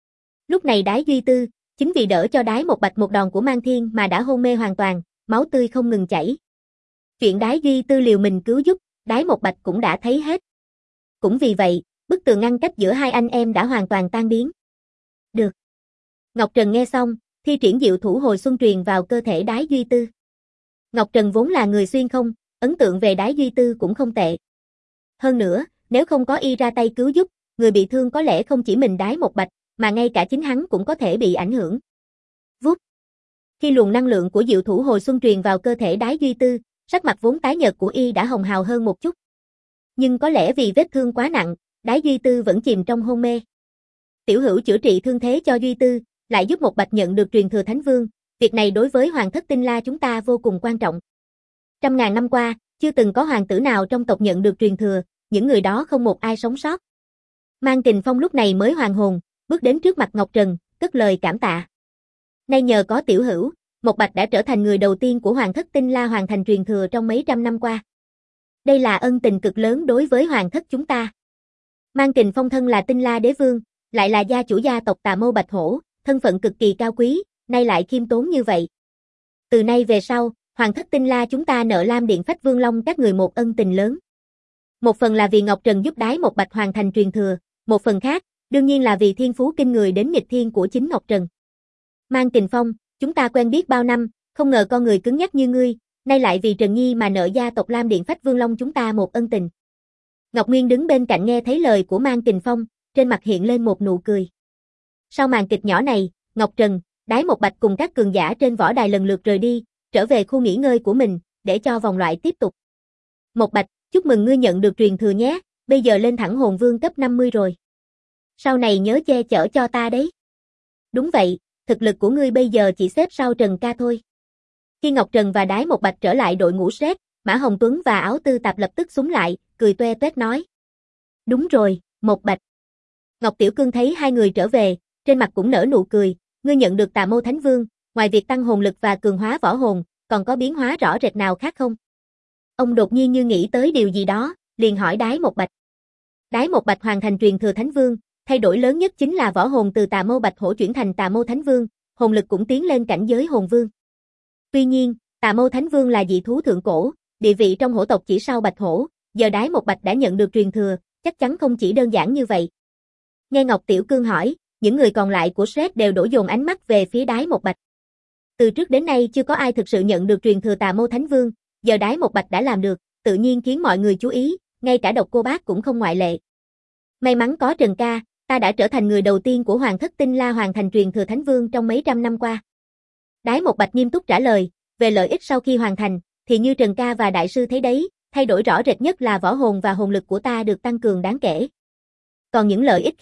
Lúc này Đái Duy Tư, chính vì đỡ cho Đái Một Bạch một đòn của Mang Thiên mà đã hôn mê hoàn toàn, máu tươi không ngừng chảy. Chuyện Đái Duy Tư liều mình cứu giúp, Đái Một Bạch cũng đã thấy hết. Cũng vì vậy, bức tường ngăn cách giữa hai anh em đã hoàn toàn tan biến. Được. Ngọc Trần nghe xong, thi triển diệu thủ hồi xuân truyền vào cơ thể Đái Duy Tư. Ngọc Trần vốn là người xuyên không, ấn tượng về Đái Duy Tư cũng không tệ. Hơn nữa, nếu không có y ra tay cứu giúp, người bị thương có lẽ không chỉ mình Đái Một Bạch, mà ngay cả chính hắn cũng có thể bị ảnh hưởng. Vút. Khi luồng năng lượng của diệu thủ hồi xuân truyền vào cơ thể Đái Duy Tư, sắc mặt vốn tái nhợt của y đã hồng hào hơn một chút. Nhưng có lẽ vì vết thương quá nặng, Đái Duy Tư vẫn chìm trong hôn mê. Tiểu Hữu chữa trị thương thế cho Duy Tư, lại giúp Một Bạch nhận được truyền thừa Thánh Vương, việc này đối với Hoàng thất Tinh La chúng ta vô cùng quan trọng. Trăm ngàn năm qua, chưa từng có hoàng tử nào trong tộc nhận được truyền thừa, những người đó không một ai sống sót. Mang Kình Phong lúc này mới hoàn hồn, bước đến trước mặt Ngọc Trần, cất lời cảm tạ. Nay nhờ có Tiểu Hữu, Một Bạch đã trở thành người đầu tiên của Hoàng thất Tinh La hoàn thành truyền thừa trong mấy trăm năm qua. Đây là ân tình cực lớn đối với Hoàng thất chúng ta. Mang Kình Phong thân là Tinh La Đế Vương, lại là gia chủ gia tộc Tà Mâu Bạch Hổ, thân phận cực kỳ cao quý, nay lại khiêm tốn như vậy. Từ nay về sau, Hoàng thất Tinh La chúng ta nợ Lam Điện Phách Vương Long các người một ân tình lớn. Một phần là vì Ngọc Trần giúp Đái Một Bạch hoàn thành truyền thừa, một phần khác, đương nhiên là vì thiên phú kinh người đến nghịch thiên của chính Ngọc Trần. Mang Kình Phong, chúng ta quen biết bao năm, không ngờ con người cứng nhắc như ngươi, nay lại vì Trần Nhi mà nợ gia tộc Lam Điện Phách Vương Long chúng ta một ân tình. Ngọc Nguyên đứng bên cạnh nghe thấy lời của Mang Kình Phong, trên mặt hiện lên một nụ cười. Sau màn kịch nhỏ này, Ngọc Trần, Đái Một Bạch cùng các cường giả trên võ đài lần lượt rời đi, trở về khu nghỉ ngơi của mình, để cho vòng loại tiếp tục. Một Bạch, chúc mừng ngươi nhận được truyền thừa nhé, bây giờ lên thẳng hồn vương cấp 50 rồi. Sau này nhớ che chở cho ta đấy. Đúng vậy, thực lực của ngươi bây giờ chỉ xếp sau Trần ca thôi. Khi Ngọc Trần và Đái Một Bạch trở lại đội ngũ SET, Mã Hồng Tuấn và Áo Tư Tạp lập tức xúm lại, cười toe toét nói. Đúng rồi, Một Bạch. Ngọc Tiểu Cương thấy hai người trở về, trên mặt cũng nở nụ cười, ngươi nhận được Tà Mâu Thánh Vương, ngoài việc tăng hồn lực và cường hóa võ hồn, còn có biến hóa rõ rệt nào khác không? Ông đột nhiên như nghĩ tới điều gì đó, liền hỏi Đái Một Bạch. Đái Một Bạch hoàn thành truyền thừa Thánh Vương, thay đổi lớn nhất chính là võ hồn từ Tà Mâu Bạch Hổ chuyển thành Tà Mâu Thánh Vương, hồn lực cũng tiến lên cảnh giới hồn vương. Tuy nhiên, Tà Mâu Thánh Vương là dị thú thượng cổ, địa vị trong hổ tộc chỉ sau Bạch Hổ, giờ Đái Một Bạch đã nhận được truyền thừa, chắc chắn không chỉ đơn giản như vậy. Nghe Ngọc Tiểu Cương hỏi, những người còn lại của SET đều đổ dồn ánh mắt về phía Đái Một Bạch. Từ trước đến nay chưa có ai thực sự nhận được truyền thừa Tà Mâu Thánh Vương, giờ Đái Một Bạch đã làm được, tự nhiên khiến mọi người chú ý, ngay cả Độc Cô Bác cũng không ngoại lệ. May mắn có Trần ca, ta đã trở thành người đầu tiên của Hoàng thất Tinh La hoàn thành truyền thừa Thánh Vương trong mấy trăm năm qua. Đái Một Bạch nghiêm túc trả lời, về lợi ích sau khi hoàn thành, thì như Trần ca và đại sư thấy đấy, thay đổi rõ rệt nhất là võ hồn và hồn lực của ta được tăng cường đáng kể. Còn những lợi ích khác,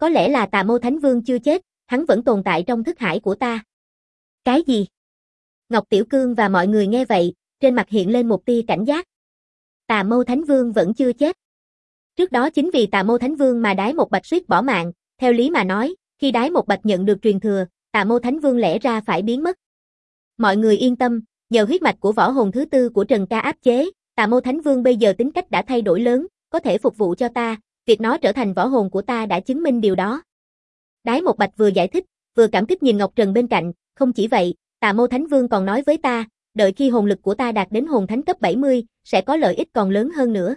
có lẽ là Tà Mâu Thánh Vương chưa chết, hắn vẫn tồn tại trong thức hải của ta. Cái gì? Ngọc Tiểu Cương và mọi người nghe vậy, trên mặt hiện lên một tia cảnh giác. Tà Mâu Thánh Vương vẫn chưa chết. Trước đó chính vì Tà Mâu Thánh Vương mà Đái Một Bạch suýt bỏ mạng, theo lý mà nói, khi Đái Một Bạch nhận được truyền thừa, Tà Mâu Thánh Vương lẽ ra phải biến mất. Mọi người yên tâm, nhờ huyết mạch của võ hồn thứ tư của Trần Ca áp chế, Tà Mâu Thánh Vương bây giờ tính cách đã thay đổi lớn, có thể phục vụ cho ta, việc nó trở thành võ hồn của ta đã chứng minh điều đó. Đái Một Bạch vừa giải thích, vừa cảm kích nhìn Ngọc Trần bên cạnh, không chỉ vậy, Tà Mâu Thánh Vương còn nói với ta, đợi khi hồn lực của ta đạt đến hồn thánh cấp 70, sẽ có lợi ích còn lớn hơn nữa.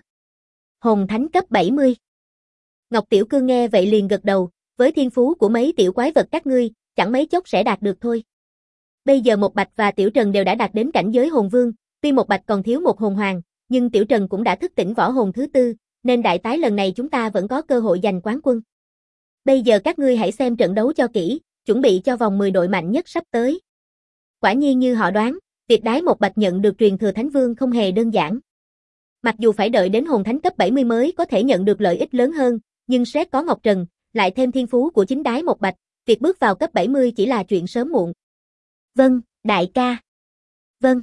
Hồn thánh cấp 70. Ngọc Tiểu Cương nghe vậy liền gật đầu, với thiên phú của mấy tiểu quái vật các ngươi, chẳng mấy chốc sẽ đạt được thôi. Bây giờ Một Bạch và Tiểu Trần đều đã đạt đến cảnh giới hồn vương, tuy Một Bạch còn thiếu một hồn hoàng, nhưng Tiểu Trần cũng đã thức tỉnh võ hồn thứ tư, nên đại tái lần này chúng ta vẫn có cơ hội giành quán quân. Bây giờ các ngươi hãy xem trận đấu cho kỹ, chuẩn bị cho vòng 10 đội mạnh nhất sắp tới. Quả nhiên như họ đoán, việc Đái Một Bạch nhận được truyền thừa Thánh Vương không hề đơn giản. Mặc dù phải đợi đến hồn thánh cấp 70 mới có thể nhận được lợi ích lớn hơn, nhưng xét có Ngọc Trần, lại thêm thiên phú của chính Đái Một Bạch, việc bước vào cấp 70 chỉ là chuyện sớm muộn. Vâng, đại ca. Vâng.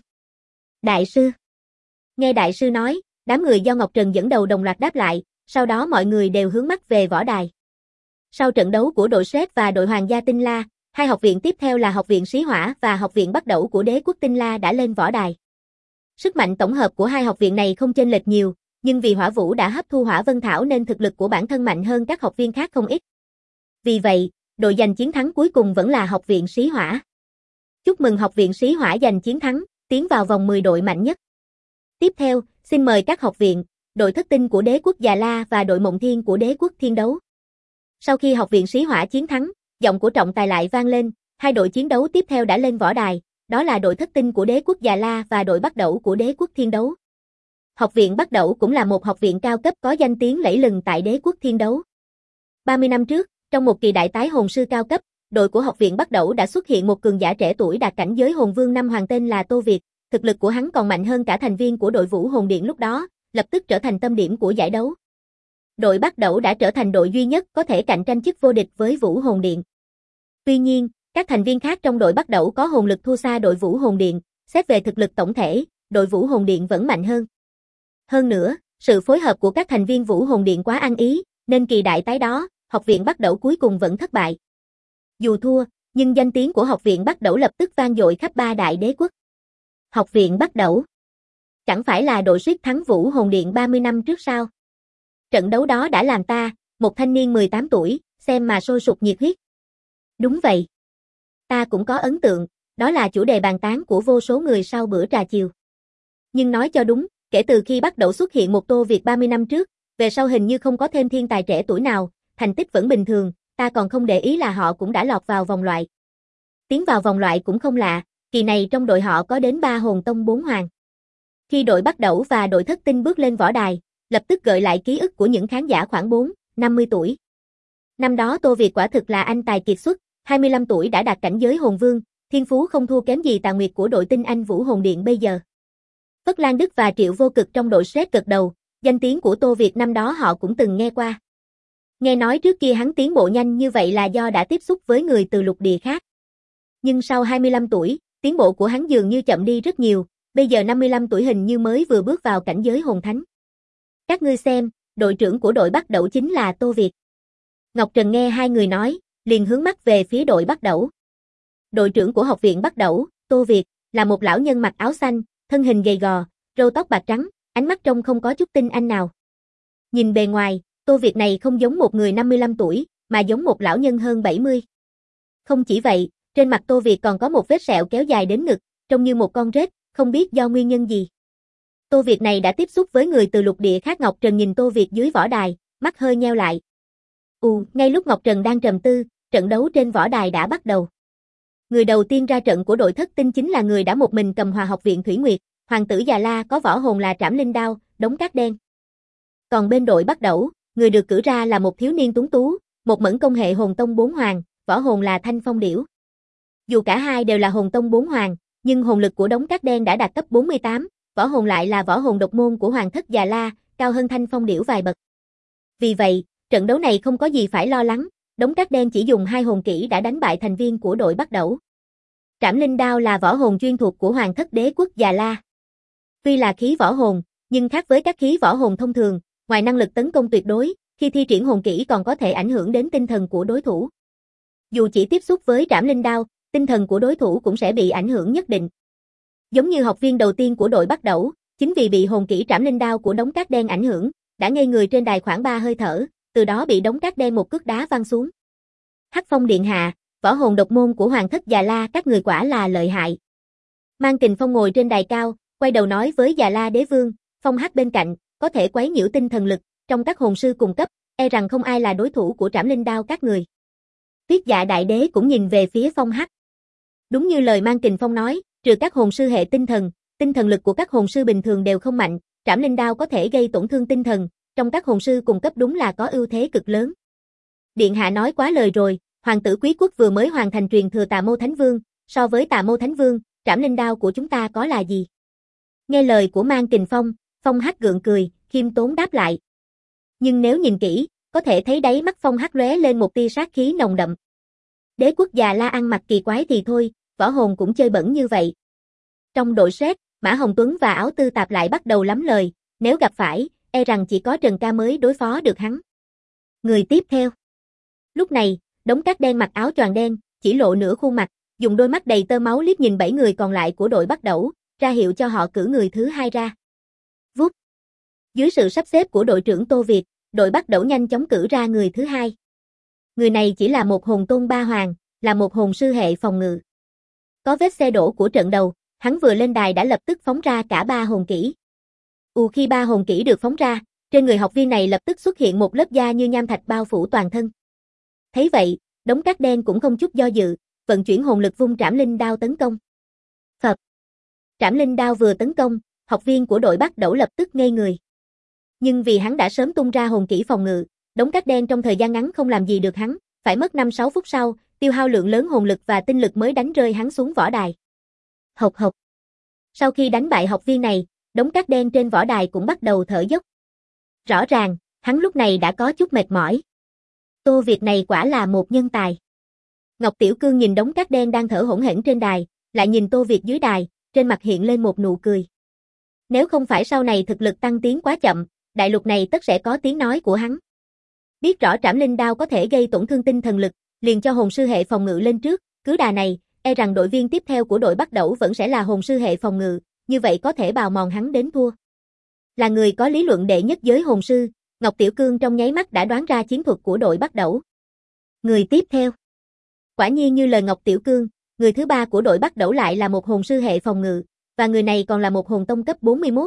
Đại sư. Nghe đại sư nói, đám người do Ngọc Trần dẫn đầu đồng loạt đáp lại, sau đó mọi người đều hướng mắt về võ đài. Sau trận đấu của đội Sét và đội Hoàng gia Tinh La, hai học viện tiếp theo là học viện Xí Hỏa và học viện Bắt Đẩu của Đế quốc Tinh La đã lên võ đài. Sức mạnh tổng hợp của hai học viện này không chênh lệch nhiều, nhưng vì Hỏa Vũ đã hấp thu Hỏa Vân Thảo nên thực lực của bản thân mạnh hơn các học viên khác không ít. Vì vậy, đội giành chiến thắng cuối cùng vẫn là học viện Xí Hỏa. Chúc mừng học viện Xí Hỏa giành chiến thắng, tiến vào vòng 10 đội mạnh nhất. Tiếp theo, xin mời các học viện, đội Thất Tinh của Đế quốc Già La và đội Mộng Thiên của Đế quốc Thiên đấu. Sau khi học viện Xí Hỏa chiến thắng, giọng của trọng tài lại vang lên, hai đội chiến đấu tiếp theo đã lên võ đài, đó là đội Thất Tinh của Đế quốc Già La và đội Bắt Đẩu của Đế quốc Thiên đấu. Học viện Bắt Đẩu cũng là một học viện cao cấp có danh tiếng lẫy lừng tại Đế quốc Thiên đấu. 30 năm trước, trong một kỳ đại tái hồn sư cao cấp, đội của học viện Bắt Đẩu đã xuất hiện một cường giả trẻ tuổi đạt cảnh giới hồn vương năm hoàng tên là Tô Việt, thực lực của hắn còn mạnh hơn cả thành viên của đội Vũ Hồn Điện lúc đó, lập tức trở thành tâm điểm của giải đấu. Đội Bắt Đẩu đã trở thành đội duy nhất có thể cạnh tranh chức vô địch với Vũ Hồn Điện. Tuy nhiên, các thành viên khác trong đội Bắt Đẩu có hồn lực thua xa đội Vũ Hồn Điện, xét về thực lực tổng thể, đội Vũ Hồn Điện vẫn mạnh hơn. Hơn nữa, sự phối hợp của các thành viên Vũ Hồn Điện quá ăn ý, nên kỳ đại tái đó, học viện Bắt Đẩu cuối cùng vẫn thất bại. Dù thua, nhưng danh tiếng của học viện Bắt Đẩu lập tức vang dội khắp ba đại đế quốc. Học viện Bắt Đẩu chẳng phải là đội suýt thắng Vũ Hồn Điện 30 năm trước sao? Trận đấu đó đã làm ta, một thanh niên 18 tuổi, xem mà sôi sục nhiệt huyết. Đúng vậy. Ta cũng có ấn tượng, đó là chủ đề bàn tán của vô số người sau bữa trà chiều. Nhưng nói cho đúng, kể từ khi Bắt Đẩu xuất hiện một Tô Việt 30 năm trước, về sau hình như không có thêm thiên tài trẻ tuổi nào, thành tích vẫn bình thường, ta còn không để ý là họ cũng đã lọt vào vòng loại. Tiến vào vòng loại cũng không lạ, kỳ này trong đội họ có đến 3 hồn tông 4 hoàng. Khi đội Bắt Đẩu và đội Thất Tinh bước lên võ đài, lập tức gợi lại ký ức của những khán giả khoảng 50 tuổi. Năm đó Tô Việt quả thực là anh tài kiệt xuất, 25 tuổi đã đạt cảnh giới hồn vương, thiên phú không thua kém gì Tà Nguyệt của đội Tinh Anh Vũ Hồn Điện bây giờ. Phất Lan Đức và Triệu Vô Cực trong đội Sét gật đầu, danh tiếng của Tô Việt năm đó họ cũng từng nghe qua. Nghe nói trước kia hắn tiến bộ nhanh như vậy là do đã tiếp xúc với người từ lục địa khác. Nhưng sau 25 tuổi, tiến bộ của hắn dường như chậm đi rất nhiều, bây giờ 55 tuổi hình như mới vừa bước vào cảnh giới hồn thánh. Các ngươi xem, đội trưởng của đội Bắt Đẩu chính là Tô Việt. Ngọc Trần nghe hai người nói, liền hướng mắt về phía đội Bắt Đẩu. Đội trưởng của học viện Bắt Đẩu, Tô Việt, là một lão nhân mặc áo xanh, thân hình gầy gò, râu tóc bạc trắng, ánh mắt trông không có chút tinh anh nào. Nhìn bề ngoài, Tô Việt này không giống một người 55 tuổi, mà giống một lão nhân hơn 70. Không chỉ vậy, trên mặt Tô Việt còn có một vết sẹo kéo dài đến ngực, trông như một con rết, không biết do nguyên nhân gì. Tô Việt này đã tiếp xúc với người từ lục địa khác. Ngọc Trần nhìn Tô Việt dưới võ đài, mắt hơi nheo lại. Ngay lúc Ngọc Trần đang trầm tư, trận đấu trên võ đài đã bắt đầu. Người đầu tiên ra trận của đội Thất Tinh chính là người đã một mình cầm hòa học viện Thủy Nguyệt, hoàng tử Già La có võ hồn là Trảm Linh Đao, đống cát đen. Còn bên đội Bắt Đẩu, người được cử ra là một thiếu niên tuấn tú, một mẫn công hệ hồn tông 4 hoàng, võ hồn là Thanh Phong Điểu. Dù cả hai đều là hồn tông 4 hoàng, nhưng hồn lực của đống cát đen đã đạt cấp 48, võ hồn lại là võ hồn độc môn của hoàng thất Già La, cao hơn Thanh Phong Điểu vài bậc. Vì vậy, trận đấu này không có gì phải lo lắng, Đống cát đen chỉ dùng 2 hồn kỹ đã đánh bại thành viên của đội Bắt Đẩu. Trảm Linh Đao là võ hồn chuyên thuộc của Hoàng thất đế quốc Già La. Tuy là khí võ hồn, nhưng khác với các khí võ hồn thông thường, ngoài năng lực tấn công tuyệt đối, khi thi triển hồn kỹ còn có thể ảnh hưởng đến tinh thần của đối thủ. Dù chỉ tiếp xúc với Trảm Linh Đao, tinh thần của đối thủ cũng sẽ bị ảnh hưởng nhất định. Giống như học viên đầu tiên của đội Bắt Đẩu, chính vì bị hồn kỹ Trảm Linh Đao của đống cát đen ảnh hưởng, đã ngây người trên đài khoảng 3 hơi thở, từ đó bị đống cát đen một cước đá văng xuống. Hắc Phong điện hạ, võ hồn độc môn của Hoàng thất Già La các người quả là lợi hại. Mang Kình Phong ngồi trên đài cao, quay đầu nói với Già La đế vương, Phong Hắc bên cạnh, có thể quấy nhiễu tinh thần lực, trong các hồn sư cùng cấp, e rằng không ai là đối thủ của Trảm Linh Đao các người. Tuyết Dạ đại đế cũng nhìn về phía Phong Hắc. Đúng như lời Mang Kình Phong nói, trừ các hồn sư hệ tinh thần lực của các hồn sư bình thường đều không mạnh, Trảm Linh Đao có thể gây tổn thương tinh thần, trong các hồn sư cùng cấp đúng là có ưu thế cực lớn. Điện hạ nói quá lời rồi, hoàng tử Quý Quốc vừa mới hoàn thành truyền thừa Tà Mâu Thánh Vương, so với Tà Mâu Thánh Vương, Trảm Linh Đao của chúng ta có là gì? Nghe lời của Mang Kình Phong, Phong Hắc gượng cười, khiêm tốn đáp lại. Nhưng nếu nhìn kỹ, có thể thấy đáy mắt Phong Hắc lóe lên một tia sát khí nồng đậm. Đế quốc Già La ăn mặc kỳ quái thì thôi, võ hồn cũng chơi bẩn như vậy. Trong đội Sét, Mã Hồng Tuấn và Áo Tư Tạp lại bắt đầu lắm lời, nếu gặp phải, e rằng chỉ có Trần Ca mới đối phó được hắn. Người tiếp theo. Lúc này, đống cát đen mặc áo choàng đen, chỉ lộ nửa khuôn mặt, dùng đôi mắt đầy tơ máu liếc nhìn 7 người còn lại của đội Bắt Đẩu, ra hiệu cho họ cử người thứ 2 ra. Vút. Dưới sự sắp xếp của đội trưởng Tô Việt, đội Bắt Đẩu nhanh chóng cử ra người thứ 2. Người này chỉ là một hồn tôn ba hoàng, là một hồn sư hệ phòng ngự. Có vết xe đổ của trận đầu, hắn vừa lên đài đã lập tức phóng ra cả 3 hồn kỹ. Khi 3 hồn kỹ được phóng ra, trên người học viên này lập tức xuất hiện một lớp da như nham thạch bao phủ toàn thân. Thấy vậy, đống cát đen cũng không chút do dự, vận chuyển hồn lực vung Trảm Linh Đao tấn công. Phập. Trảm Linh Đao vừa tấn công, học viên của đội Bắt Đẩu lập tức ngây người. Nhưng vì hắn đã sớm tung ra hồn kỹ phòng ngự, đống cát đen trong thời gian ngắn không làm gì được hắn, phải mất 5-6 phút sau, tiêu hao lượng lớn hồn lực và tinh lực mới đánh rơi hắn xuống võ đài. Hộc hộc. Sau khi đánh bại học viên này, đống cát đen trên võ đài cũng bắt đầu thở dốc. Rõ ràng, hắn lúc này đã có chút mệt mỏi. Tô Việt này quả là một nhân tài. Ngọc Tiểu Cương nhìn đống cát đen đang thở hổn hển trên đài, lại nhìn Tô Việt dưới đài, trên mặt hiện lên một nụ cười. Nếu không phải sau này thực lực tăng tiến quá chậm, đại lục này tất sẽ có tiếng nói của hắn. Biết rõ Trảm Linh Đao có thể gây tổn thương tinh thần lực, liền cho hồn sư hệ phòng ngự lên trước, cứ đà này, e rằng đội viên tiếp theo của đội Bắt Đẩu vẫn sẽ là hồn sư hệ phòng ngự, như vậy có thể bào mòn hắn đến thua. Là người có lý luận đệ nhất giới hồn sư, Ngọc Tiểu Cương trong nháy mắt đã đoán ra chiến thuật của đội Bắt Đẩu. Người tiếp theo. Quả nhiên như lời Ngọc Tiểu Cương, người thứ 3 của đội Bắt Đẩu lại là một hồn sư hệ phòng ngự, và người này còn là một hồn tông cấp 41.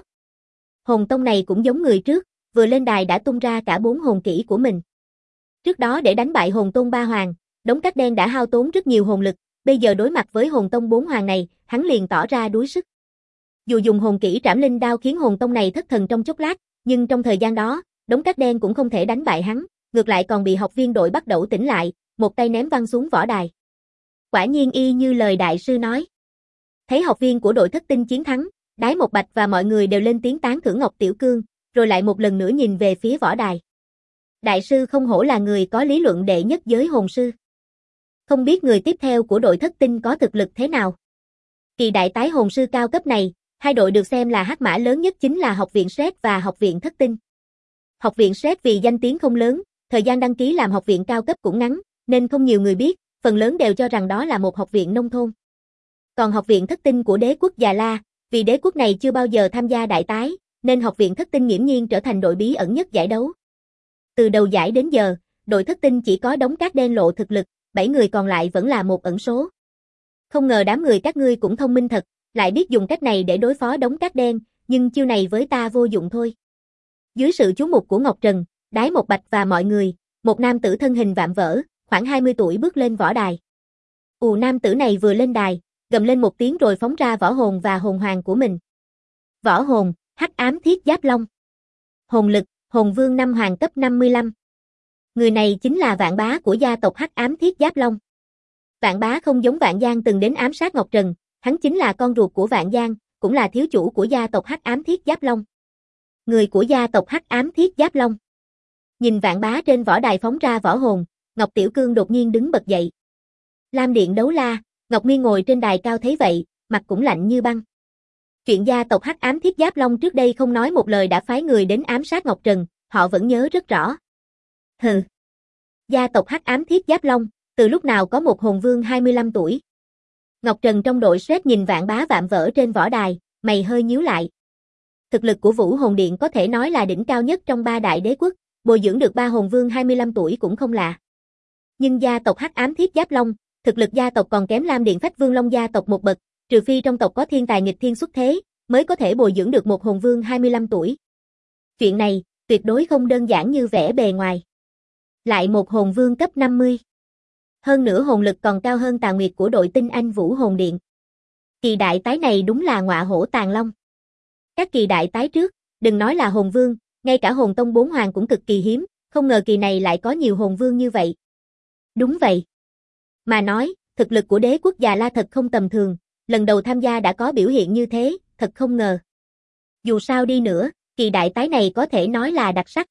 Hồn tông này cũng giống người trước, vừa lên đài đã tung ra cả 4 hồn kỹ của mình. Trước đó để đánh bại hồn tôn ba hoàng, đống cát đen đã hao tốn rất nhiều hồn lực, bây giờ đối mặt với hồn tông 4 hoàng này, hắn liền tỏ ra đuối sức. Dù dùng hồn kỹ Trảm Linh Đao khiến hồn tông này thất thần trong chốc lát, nhưng trong thời gian đó, đống cát đen cũng không thể đánh bại hắn, ngược lại còn bị học viên đội Bắt Đẩu tỉnh lại, một tay ném văng xuống võ đài. Quả nhiên y như lời đại sư nói. Thấy học viên của đội Thất Tinh chiến thắng, Đái Một Bạch và mọi người đều lên tiếng tán thưởng Ngọc Tiểu Cương, rồi lại một lần nữa nhìn về phía võ đài. Đại sư không hổ là người có lý luận đệ nhất giới hồn sư. Không biết người tiếp theo của đội Thất Tinh có thực lực thế nào. Kỳ đại tái hồn sư cao cấp này, hai đội được xem là hắc mã lớn nhất chính là Học viện Sét và Học viện Thất Tinh. Học viện Sét vì danh tiếng không lớn, thời gian đăng ký làm học viện cao cấp cũng ngắn, nên không nhiều người biết, phần lớn đều cho rằng đó là một học viện nông thôn. Còn Học viện Thất Tinh của đế quốc Già La, vì đế quốc này chưa bao giờ tham gia đại tái, nên Học viện Thất Tinh nghiễm nhiên trở thành đội bí ẩn nhất giải đấu. Từ đầu giải đến giờ, đội Thất Tinh chỉ có đống cát đen lộ thực lực, 7 người còn lại vẫn là một ẩn số. Không ngờ đám người các ngươi cũng thông minh thật, lại biết dùng cách này để đối phó đống cát đen, nhưng chiêu này với ta vô dụng thôi. Dưới sự chú mục của Ngọc Trần, Đái Một Bạch và mọi người, một nam tử thân hình vạm vỡ, khoảng 20 tuổi bước lên võ đài. Nam tử này vừa lên đài, gầm lên một tiếng rồi phóng ra võ hồn và hồn hoàng của mình. Võ hồn, Hắc Ám Thiết Giáp Long. Hồn lực, Hồn Vương 5 hoàng cấp 55. Người này chính là Vạn Bá của gia tộc Hắc Ám Thiết Giáp Long. Vạn Bá không giống Vạn Giang từng đến ám sát Ngọc Trần, hắn chính là con ruột của Vạn Giang, cũng là thiếu chủ của gia tộc Hắc Ám Thiết Giáp Long. Người của gia tộc Hắc Ám Thiết Giáp Long. Nhìn Vạn Bá trên võ đài phóng ra võ hồn, Ngọc Tiểu Cương đột nhiên đứng bật dậy. Lam Điện đấu la, Ngọc Nguyên ngồi trên đài cao thấy vậy, mặt cũng lạnh như băng. Chuyện gia tộc Hắc Ám Thiết Giáp Long trước đây không nói một lời đã phái người đến ám sát Ngọc Trần, họ vẫn nhớ rất rõ. Hừ. Gia tộc Hắc Ám Thiết Giáp Long, từ lúc nào có một hồn vương 25 tuổi? Ngọc Trần trong đội Sret nhìn vạn bá vạm vỡ trên võ đài, mày hơi nhíu lại. Thực lực của Vũ Hồn Điện có thể nói là đỉnh cao nhất trong 3 đại đế quốc, bồi dưỡng được 3 hồn vương 25 tuổi cũng không lạ. Nhưng gia tộc Hắc Ám Thiết Giáp Long, thực lực gia tộc còn kém Lam Điện Phách Vương Long gia tộc một bậc, trừ phi trong tộc có thiên tài nghịch thiên xuất thế, mới có thể bồi dưỡng được một hồn vương 25 tuổi. Chuyện này, tuyệt đối không đơn giản như vẻ bề ngoài. Lại một hồn vương cấp 50. Hơn nữa hồn lực còn cao hơn Tà Nguyệt của đội tinh anh Vũ Hồn Điện. Kỳ đại tái này đúng là ngọa hổ tàng long. Các kỳ đại tái trước, đừng nói là hồn vương, ngay cả hồn tông 4 hoàng cũng cực kỳ hiếm, không ngờ kỳ này lại có nhiều hồn vương như vậy. Đúng vậy. Mà nói, thực lực của đế quốc Già La thật không tầm thường, lần đầu tham gia đã có biểu hiện như thế, thật không ngờ. Dù sao đi nữa, kỳ đại tái này có thể nói là đặc sắc.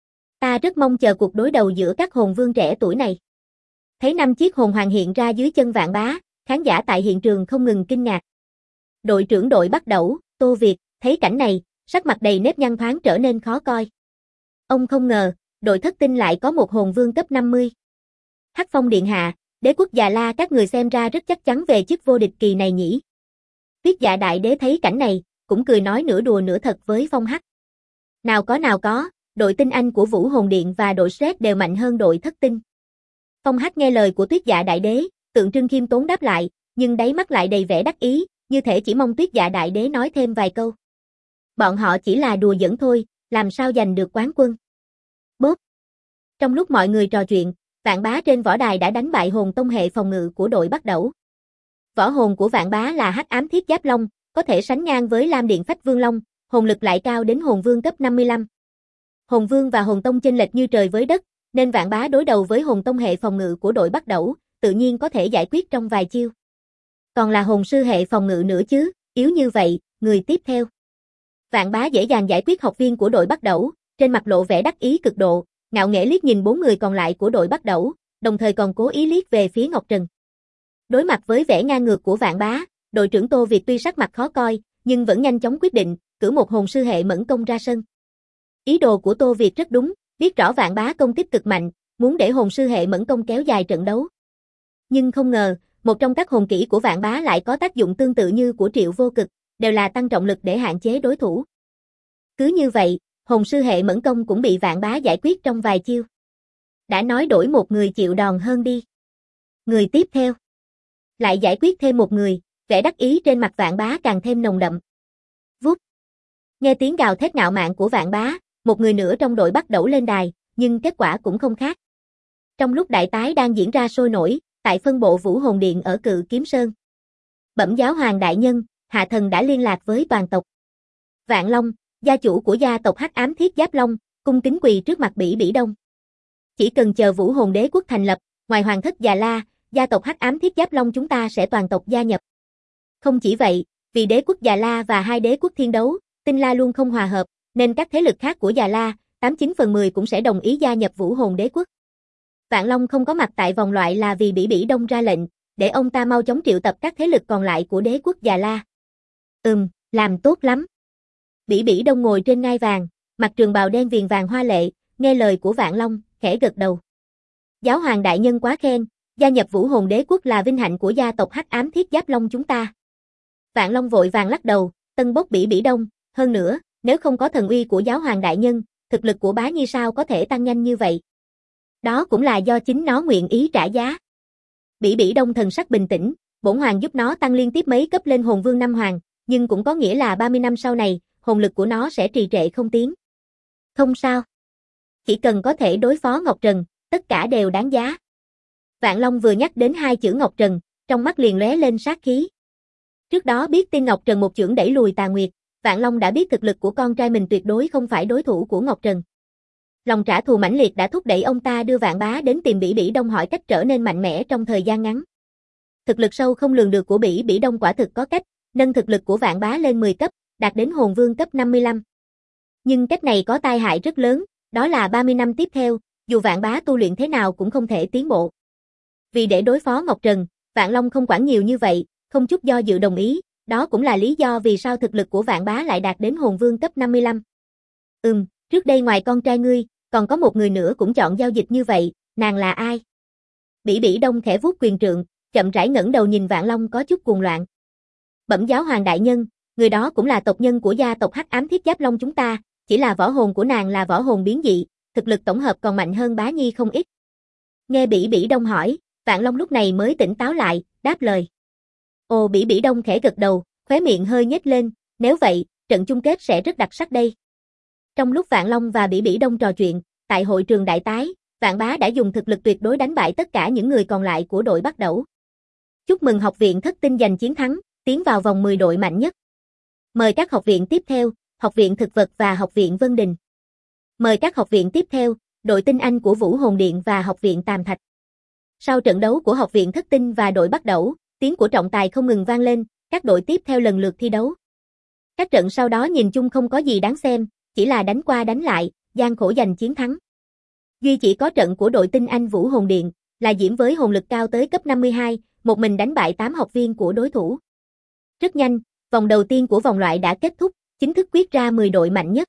Ta rất mong chờ cuộc đối đầu giữa các hồn vương trẻ tuổi này. Thấy 5 chiếc hồn hoàng hiện ra dưới chân vạn bá, khán giả tại hiện trường không ngừng kinh ngạc. Đội trưởng đội bắt đầu, Tô Việt, thấy cảnh này, sắc mặt đầy nếp nhăn thoáng trở nên khó coi. Ông không ngờ, đội thất tinh lại có một hồn vương cấp 50. Hắc Phong điện hạ, đế quốc Già La các người xem ra rất chắc chắn về chức vô địch kỳ này nhỉ. Tuyết Dạ đại đế thấy cảnh này, cũng cười nói nửa đùa nửa thật với Phong Hắc. Nào có, đội tinh anh của Vũ Hồn Điện và đội Sret đều mạnh hơn đội thất tinh. Phong Hắc nghe lời của Tuyết Dạ đại đế, tượng trưng khiêm tốn đáp lại, nhưng đáy mắt lại đầy vẻ đắc ý, như thể chỉ mong Tuyết Dạ đại đế nói thêm vài câu. Bọn họ chỉ là đùa giỡn thôi, làm sao giành được quán quân. Bốp. Trong lúc mọi người trò chuyện, Vạn Bá trên võ đài đã đánh bại hồn tông hệ phòng ngự của đội bắt đầu. Võ hồn của Vạn Bá là Hắc Ám Thiết Giáp Long, có thể sánh ngang với Lam Điện Phách Vương Long, hồn lực lại cao đến hồn vương cấp 55. Hồn vương và hồn tông chênh lệch như trời với đất, nên Vạn Bá đối đầu với hồn tông hệ phòng ngự của đội bắt đầu, tự nhiên có thể giải quyết trong vài chiêu. Còn là hồn sư hệ phòng ngự nữa chứ, yếu như vậy, người tiếp theo. Vạn Bá dễ dàng giải quyết học viên của đội bắt đầu, trên mặt lộ vẻ đắc ý cực độ, ngạo nghễ liếc nhìn 4 người còn lại của đội bắt đầu, đồng thời còn cố ý liếc về phía Ngọc Trần. Đối mặt với vẻ ngang ngược của Vạn Bá, đội trưởng Tô Việt tuy sắc mặt khó coi, nhưng vẫn nhanh chóng quyết định, cử một hồn sư hệ mẫn công ra sân. Ý đồ của Tô Việt rất đúng, biết rõ Vạn Bá công kích cực mạnh, muốn để hồn sư hệ mẫn công kéo dài trận đấu. Nhưng không ngờ, một trong các hồn kỹ của Vạn Bá lại có tác dụng tương tự như của Triệu Vô Cực, đều là tăng trọng lực để hạn chế đối thủ. Cứ như vậy, hồn sư hệ mẫn công cũng bị Vạn Bá giải quyết trong vài chiêu. Đã nói đổi một người chịu đòn hơn đi. Người tiếp theo. Lại giải quyết thêm một người, vẻ đắc ý trên mặt Vạn Bá càng thêm nồng đậm. Vút. Nghe tiếng gào thét ngạo mạn của Vạn Bá, một người nữa trong đội bắt đầu lên đài, nhưng kết quả cũng không khác. Trong lúc đại tái đang diễn ra sôi nổi, tại phân bộ Vũ Hồn Điện ở Cự Kiếm Sơn. Bẩm giáo hoàng đại nhân, hạ thần đã liên lạc với toàn tộc. Vạn Long, gia chủ của gia tộc Hắc Ám Thiết Giáp Long, cung kính quỳ trước mặt Bỉ Bỉ Đông. Chỉ cần chờ Vũ Hồn Đế quốc thành lập, ngoài hoàng thất Già La, gia tộc Hắc Ám Thiết Giáp Long chúng ta sẽ toàn tộc gia nhập. Không chỉ vậy, vì đế quốc Già La và hai đế quốc thiên đấu, Tinh La luôn không hòa hợp, nên các thế lực khác của Già La, 89/10 cũng sẽ đồng ý gia nhập Vũ Hồn Đế quốc. Vạn Long không có mặt tại vòng loại là vì Bỉ Bỉ Đông ra lệnh, để ông ta mau chóng triệu tập các thế lực còn lại của đế quốc Già La. Làm tốt lắm. Bỉ Bỉ Đông ngồi trên ngai vàng, mặc trường bào đen viền vàng hoa lệ, nghe lời của Vạn Long, khẽ gật đầu. Giáo hoàng đại nhân quá khen, gia nhập Vũ Hồn Đế quốc là vinh hạnh của gia tộc Hắc Ám Thiết Giáp Long chúng ta. Vạn Long vội vàng lắc đầu, tân bốc Bỉ Bỉ Đông, hơn nữa, nếu không có thần uy của giáo hoàng đại nhân, thực lực của bá nhi sao có thể tăng nhanh như vậy. Đó cũng là do chính nó nguyện ý trả giá. Bỉ Bỉ Đông thần sắc bình tĩnh, bổn hoàng giúp nó tăng liên tiếp mấy cấp lên hồn vương 5 hoàng, nhưng cũng có nghĩa là 30 năm sau này, hồn lực của nó sẽ trì trệ không tiến. Không sao. Chỉ cần có thể đối phó Ngọc Trần, tất cả đều đáng giá. Vạn Long vừa nhắc đến hai chữ Ngọc Trần, trong mắt liền lóe lên sát khí. Trước đó biết tin Ngọc Trần một chưởng đẩy lùi Tà Nguyệt, Vạn Long đã biết thực lực của con trai mình tuyệt đối không phải đối thủ của Ngọc Trần. Lòng trả thù mãnh liệt đã thúc đẩy ông ta đưa Vạn Bá đến tìm Bỉ Bỉ Đông hỏi cách trở nên mạnh mẽ trong thời gian ngắn. Thực lực sâu không lường được của Bỉ Bỉ Đông quả thực có cách, nâng thực lực của Vạn Bá lên 10 cấp, đạt đến hồn vương cấp 55. Nhưng cách này có tai hại rất lớn, đó là 30 năm tiếp theo, dù Vạn Bá tu luyện thế nào cũng không thể tiến bộ. Vì để đối phó Ngọc Trần, Vạn Long không quản nhiều như vậy, không chút do dự đồng ý, đó cũng là lý do vì sao thực lực của Vạn Bá lại đạt đến hồn vương cấp 55. Trước đây ngoài con trai ngươi, còn có một người nữa cũng chọn giao dịch như vậy, nàng là ai? Bỉ Bỉ Đông khẽ vuốt quyền trượng, chậm rãi ngẩng đầu nhìn Vạn Long có chút cuồng loạn. Bẩm giáo hoàng đại nhân, người đó cũng là tộc nhân của gia tộc Hắc Ám Thiết Giáp Long chúng ta, chỉ là võ hồn của nàng là võ hồn biến dị, thực lực tổng hợp còn mạnh hơn Bá Nhi không ít. Nghe Bỉ Bỉ Đông hỏi, Vạn Long lúc này mới tỉnh táo lại, đáp lời. Ồ, Bỉ Bỉ Đông khẽ gật đầu, khóe miệng hơi nhếch lên, nếu vậy, trận chung kết sẽ rất đặc sắc đây. Trong lúc Vạn Long và Bỉ Bỉ Đông trò chuyện, tại hội trường đại tái, Vạn Bá đã dùng thực lực tuyệt đối đánh bại tất cả những người còn lại của đội Bắt Đẩu. Chúc mừng học viện Thất Tinh giành chiến thắng, tiến vào vòng 10 đội mạnh nhất. Mời các học viện tiếp theo, Học viện Thực vật và Học viện Vân Đình. Mời các học viện tiếp theo, đội Tinh Anh của Vũ Hồn Điện và Học viện Tàm Thạch. Sau trận đấu của Học viện Thất Tinh và đội Bắt Đẩu, tiếng của trọng tài không ngừng vang lên, các đội tiếp theo lần lượt thi đấu. Các trận sau đó nhìn chung không có gì đáng xem, chỉ là đánh qua đánh lại, gian khổ giành chiến thắng. Duy chỉ có trận của đội Tinh Anh Vũ Hồn Điện, là Diễm với hồn lực cao tới cấp 52, một mình đánh bại 8 học viên của đối thủ. Rất nhanh, vòng đầu tiên của vòng loại đã kết thúc, chính thức quyết ra 10 đội mạnh nhất.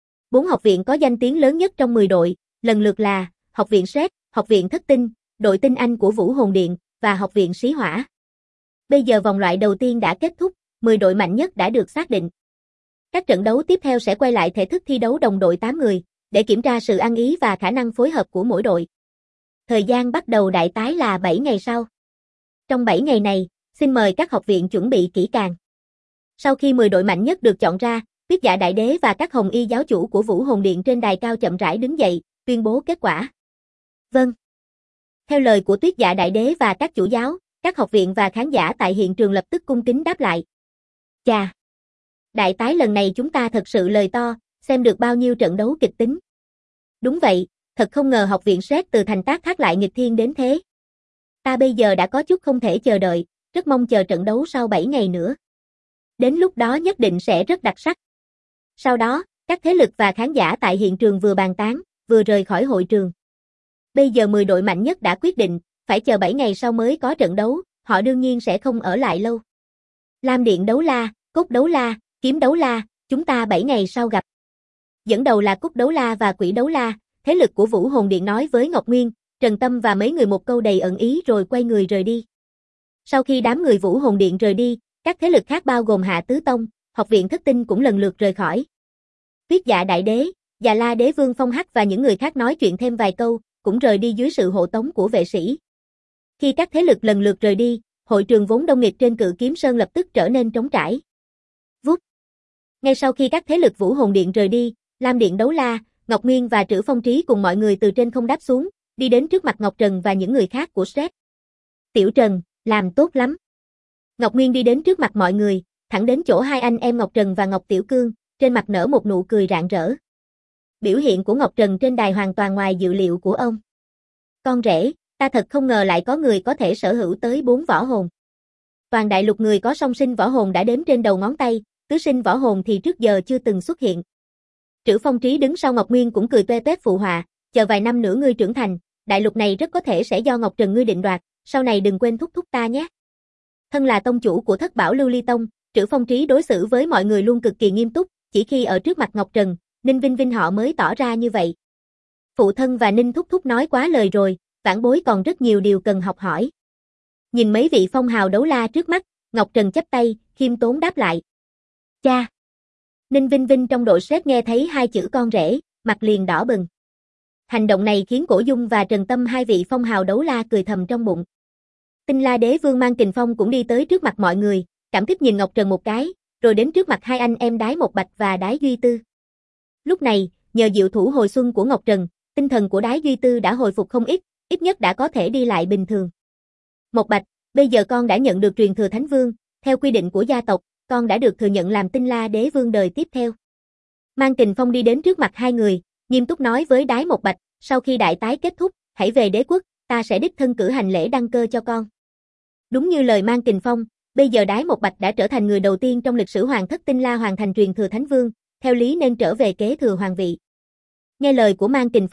4 học viện có danh tiếng lớn nhất trong 10 đội, lần lượt là Học viện Sét, Học viện Thất Tinh, đội Tinh Anh của Vũ Hồn Điện và Học viện Xí Hỏa. Bây giờ vòng loại đầu tiên đã kết thúc, 10 đội mạnh nhất đã được xác định. Các trận đấu tiếp theo sẽ quay lại thể thức thi đấu đồng đội 8 người, để kiểm tra sự ăn ý và khả năng phối hợp của mỗi đội. Thời gian bắt đầu đại tái là 7 ngày sau. Trong 7 ngày này, xin mời các học viện chuẩn bị kỹ càng. Sau khi 10 đội mạnh nhất được chọn ra, Tuyết Dạ Đại Đế và các Hồng Y giáo chủ của Vũ Hồn Điện trên đài cao chậm rãi đứng dậy, tuyên bố kết quả. Vâng. Theo lời của Tuyết Dạ Đại Đế và các chủ giáo, các học viện và khán giả tại hiện trường lập tức cung kính đáp lại. Chà! Đại tái lần này chúng ta thật sự lời to, xem được bao nhiêu trận đấu kịch tính. Đúng vậy, thật không ngờ học viện Sét từ thành tác thác lại nghịch thiên đến thế. Ta bây giờ đã có chút không thể chờ đợi, rất mong chờ trận đấu sau 7 ngày nữa. Đến lúc đó nhất định sẽ rất đặc sắc. Sau đó, các thế lực và khán giả tại hiện trường vừa bàn tán, vừa rời khỏi hội trường. Bây giờ 10 đội mạnh nhất đã quyết định, phải chờ 7 ngày sau mới có trận đấu, họ đương nhiên sẽ không ở lại lâu. Lam Điện Đấu La, Cốt Đấu La, Kiếm Đấu La, chúng ta 7 ngày sau gặp. Dẫn đầu là Cốt Đấu La và Quỷ Đấu La, thế lực của Vũ Hồn Điện nói với Ngọc Nguyên, Trần Tâm và mấy người một câu đầy ẩn ý rồi quay người rời đi. Sau khi đám người Vũ Hồn Điện rời đi, các thế lực khác bao gồm Hạ Tứ Tông, Học viện Thất Tinh cũng lần lượt rời khỏi. Tuyết Dạ Đại Đế, Già La Đế Vương Phong Hắc và những người khác nói chuyện thêm vài câu, cũng rời đi dưới sự hộ tống của vệ sĩ. Khi các thế lực lần lượt rời đi, hội trường vốn đông nghịt trên Cự Kiếm Sơn lập tức trở nên trống trải. Vút. Ngay sau khi các thế lực Vũ Hồn Điện rời đi, Lam Điện Đấu La, Ngọc Nguyên và Trữ Phong Trí cùng mọi người từ trên không đáp xuống, đi đến trước mặt Ngọc Trần và những người khác của Sét. Tiểu Trần, làm tốt lắm. Ngọc Nguyên đi đến trước mặt mọi người, thẳng đến chỗ hai anh em Ngọc Trần và Ngọc Tiểu Cương, trên mặt nở một nụ cười rạng rỡ. Biểu hiện của Ngọc Trần trên đài hoàn toàn ngoài dự liệu của ông. Con rể, ta thật không ngờ lại có người có thể sở hữu tới 4 võ hồn. Toàn đại lục người có song sinh võ hồn đã đếm trên đầu ngón tay, tứ sinh võ hồn thì trước giờ chưa từng xuất hiện. Trữ Phong Trí đứng sau Ngọc Nguyên cũng cười toe toét phụ họa, chờ vài năm nữa ngươi trưởng thành, đại lục này rất có thể sẽ do Ngọc Trần ngươi định đoạt, sau này đừng quên thúc thúc ta nhé. Thân là tông chủ của Thất Bảo Lưu Ly Tông, Trữ Phong Trí đối xử với mọi người luôn cực kỳ nghiêm túc, chỉ khi ở trước mặt Ngọc Trần, Ninh Vinh Vinh họ mới tỏ ra như vậy. Phụ thân và Ninh thúc thúc nói quá lời rồi, vãn bối còn rất nhiều điều cần học hỏi. Nhìn mấy vị phong hào đấu la trước mắt, Ngọc Trần chắp tay, khiêm tốn đáp lại. Cha! Ninh Vinh Vinh trong đội Sét nghe thấy hai chữ con rể, mặt liền đỏ bừng. Hành động này khiến Cổ Dung và Trần Tâm hai vị phong hào đấu la cười thầm trong bụng. Tinh La Đế Vương Mang Kình Phong cũng đi tới trước mặt mọi người, cảm kích nhìn Ngọc Trần một cái, rồi đến trước mặt hai anh em Đái Một Bạch và Đái Duy Tư. Lúc này, nhờ diệu thủ hồi xuân của Ngọc Trần, tinh thần của Đái Duy Tư đã hồi phục không ít nhất đã có thể đi lại bình thường. Một Bạch, bây giờ con đã nhận được truyền thừa Thánh Vương, theo quy định của gia tộc, con đã được thừa nhận làm Tinh La Đế Vương đời tiếp theo. Mang Kình Phong đi đến trước mặt hai người, nghiêm túc nói với Đái Một Bạch, sau khi đại tái kết thúc, hãy về đế quốc, ta sẽ đích thân cử hành lễ đăng cơ cho con. Đúng như lời Mang Kình Phong, bây giờ Đái Một Bạch đã trở thành người đầu tiên trong lịch sử Hoàng thất Tinh La hoàn thành truyền thừa Thánh Vương, theo lý nên trở về kế thừa hoàng vị. Nghe lời của Mang Kình Phong,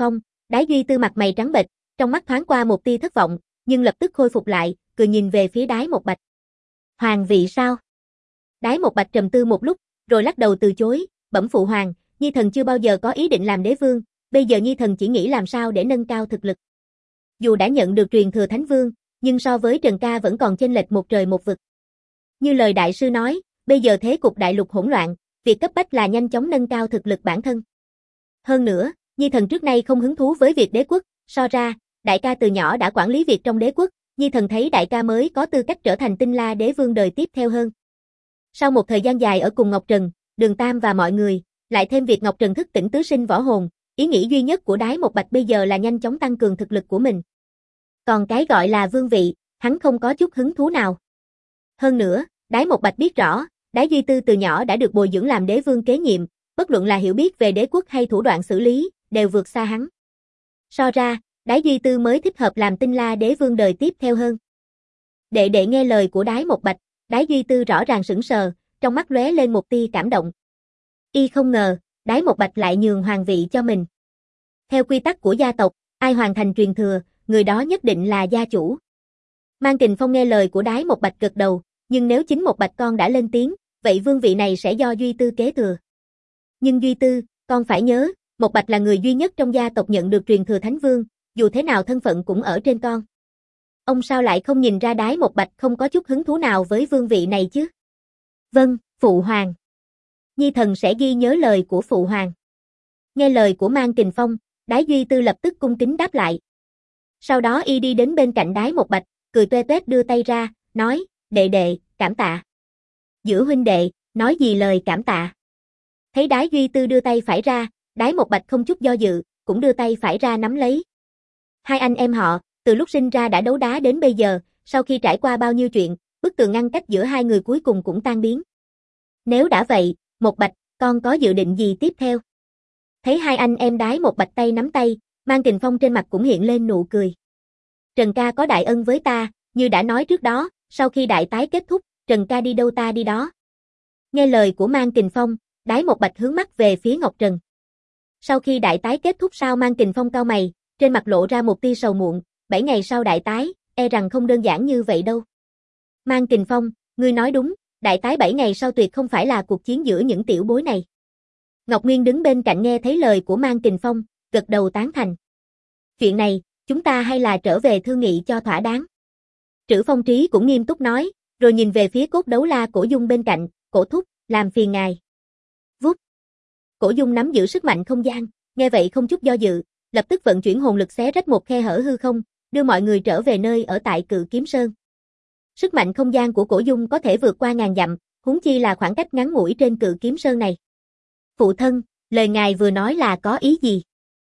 Đái Duy Tư mặt mày trắng bệch, trong mắt thoáng qua một tia thất vọng, nhưng lập tức khôi phục lại, cười nhìn về phía Đái Một Bạch. Hoàng vị sao? Đái Một Bạch trầm tư một lúc, rồi lắc đầu từ chối, bẩm phụ hoàng, Nhi thần chưa bao giờ có ý định làm đế vương, bây giờ Nhi thần chỉ nghĩ làm sao để nâng cao thực lực. Dù đã nhận được truyền thừa Thánh Vương, nhưng so với Trần ca vẫn còn chênh lệch một trời một vực. Như lời đại sư nói, bây giờ thế cục đại lục hỗn loạn, việc cấp bách là nhanh chóng nâng cao thực lực bản thân. Hơn nữa, Nhi thần trước nay không hứng thú với việc đế quốc, so ra, đại ca từ nhỏ đã quản lý việc trong đế quốc, Nhi thần thấy đại ca mới có tư cách trở thành Tinh La đế vương đời tiếp theo hơn. Sau một thời gian dài ở cùng Ngọc Trần, Đường Tam và mọi người, lại thêm việc Ngọc Trần thức tỉnh tứ sinh võ hồn, ý nghĩ duy nhất của Đái Một Bạch bây giờ là nhanh chóng tăng cường thực lực của mình. Còn cái gọi là vương vị, hắn không có chút hứng thú nào. Hơn nữa, Đái Một Bạch biết rõ, Đái Duy Tư từ nhỏ đã được bồi dưỡng làm đế vương kế nhiệm, bất luận là hiểu biết về đế quốc hay thủ đoạn xử lý, đều vượt xa hắn. So ra, Đái Duy Tư mới thích hợp làm Tinh La đế vương đời tiếp theo hơn. Đệ đệ nghe lời của Đái Một Bạch, Đái Duy Tư rõ ràng sững sờ, trong mắt lóe lên một tia cảm động. Y không ngờ, Đái Một Bạch lại nhường hoàng vị cho mình. Theo quy tắc của gia tộc, ai hoàn thành truyền thừa, người đó nhất định là gia chủ. Mang Kình Phong nghe lời của Đái Một Bạch gật đầu, nhưng nếu chính Một Bạch con đã lên tiếng, vậy vương vị này sẽ do Duy Tư kế thừa. Nhưng Duy Tư, con phải nhớ, Một Bạch là người duy nhất trong gia tộc nhận được truyền thừa Thánh Vương, dù thế nào thân phận cũng ở trên con. Ông sao lại không nhìn ra Đái Một Bạch không có chút hứng thú nào với vương vị này chứ? Vâng, phụ hoàng. Nhi thần sẽ ghi nhớ lời của phụ hoàng. Nghe lời của Mang Kình Phong, Đái Duy Tư lập tức cung kính đáp lại. Sau đó y đi đến bên cạnh Đái Một Bạch, cười toe toét đưa tay ra, nói, đệ đệ, cảm tạ. Giữa huynh đệ, nói gì lời cảm tạ. Thấy Đái Duy Tư đưa tay phải ra, Đái Một Bạch không chút do dự, cũng đưa tay phải ra nắm lấy. Hai anh em họ, từ lúc sinh ra đã đấu đá đến bây giờ, sau khi trải qua bao nhiêu chuyện, bức tường ngăn cách giữa hai người cuối cùng cũng tan biến. Nếu đã vậy, Một Bạch, con có dự định gì tiếp theo? Thấy hai anh em Đái Một Bạch tay nắm tay, Mang Kình Phong trên mặt cũng hiện lên nụ cười. Trần ca có đại ân với ta, như đã nói trước đó, sau khi đại tái kết thúc, Trần ca đi đâu ta đi đó. Nghe lời của Mang Kình Phong, Đái Một Bạch hướng mắt về phía Ngọc Trần. Sau khi đại tái kết thúc sao? Mang Kình Phong cau mày, trên mặt lộ ra một tia sầu muộn, 7 ngày sau đại tái, e rằng không đơn giản như vậy đâu. Mang Kình Phong, ngươi nói đúng, đại tái 7 ngày sau tuyệt không phải là cuộc chiến giữa những tiểu bối này. Ngọc Nguyên đứng bên cạnh nghe thấy lời của Mang Kình Phong, gật đầu tán thành. Chuyện này, chúng ta hay là trở về thương nghị cho thỏa đáng. Trữ Phong Trí cũng nghiêm túc nói, rồi nhìn về phía Cốt Đấu La Cổ Dung bên cạnh, Cổ thúc, làm phiền ngài. Vút. Cổ Dung nắm giữ sức mạnh không gian, nghe vậy không chút do dự, lập tức vận chuyển hồn lực xé rách một khe hở hư không, đưa mọi người trở về nơi ở tại Cự Kiếm Sơn. Sức mạnh không gian của Cổ Dung có thể vượt qua ngàn dặm, huống chi là khoảng cách ngắn ngủi trên Cự Kiếm Sơn này. Phụ thân, lời ngài vừa nói là có ý gì?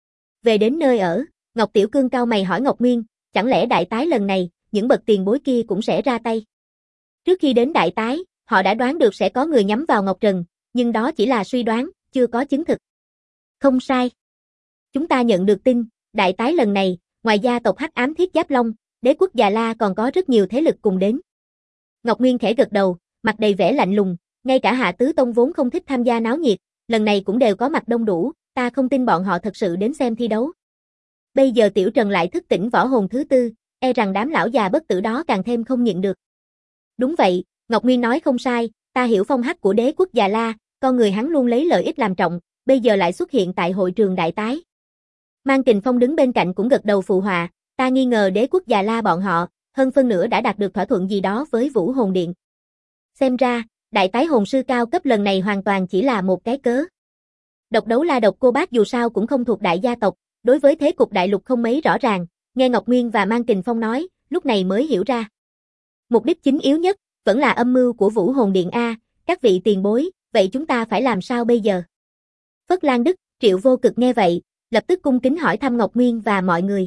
Về đến nơi ở, Ngọc Tiểu Cương cau mày hỏi Ngọc Nguyên, chẳng lẽ đại tái lần này, những bậc tiền bối kia cũng sẽ ra tay? Trước khi đến đại tái, họ đã đoán được sẽ có người nhắm vào Ngọc Trần, nhưng đó chỉ là suy đoán, chưa có chứng thực. Không sai. Chúng ta nhận được tin, đại tái lần này, ngoài gia tộc Hắc Ám Thiết Giáp Long, đế quốc Già La còn có rất nhiều thế lực cùng đến. Ngọc Nguyên khẽ gật đầu, mặt đầy vẻ lạnh lùng, ngay cả Hạ Tứ Tông vốn không thích tham gia náo nhiệt, lần này cũng đều có mặt đông đủ, ta không tin bọn họ thật sự đến xem thi đấu. Bây giờ Tiểu Trần lại thức tỉnh võ hồn thứ tư, e rằng đám lão già bất tử đó càng thêm không nhịn được. Đúng vậy, Ngọc Nguyên nói không sai, ta hiểu phong hắc của đế quốc Già La, con người hắn luôn lấy lợi ích làm trọng, bây giờ lại xuất hiện tại hội trường đại tái. Mang Kình Phong đứng bên cạnh cũng gật đầu phụ họa, ta nghi ngờ đế quốc Già La bọn họ, hơn phân nửa đã đạt được thỏa thuận gì đó với Vũ Hồn Điện. Xem ra, đại tái hồn sư cao cấp lần này hoàn toàn chỉ là một cái cớ. Độc Đấu La Độc Cô Bác dù sao cũng không thuộc đại gia tộc, đối với thế cục đại lục không mấy rõ ràng, nghe Ngọc Nguyên và Mang Kình Phong nói, lúc này mới hiểu ra. Mục đích chính yếu nhất, vẫn là âm mưu của Vũ Hồn Điện A, các vị tiền bối, vậy chúng ta phải làm sao bây giờ? Phất Lan Đức, Triệu Vô Cực nghe vậy, lập tức cung kính hỏi thăm Ngọc Nguyên và mọi người.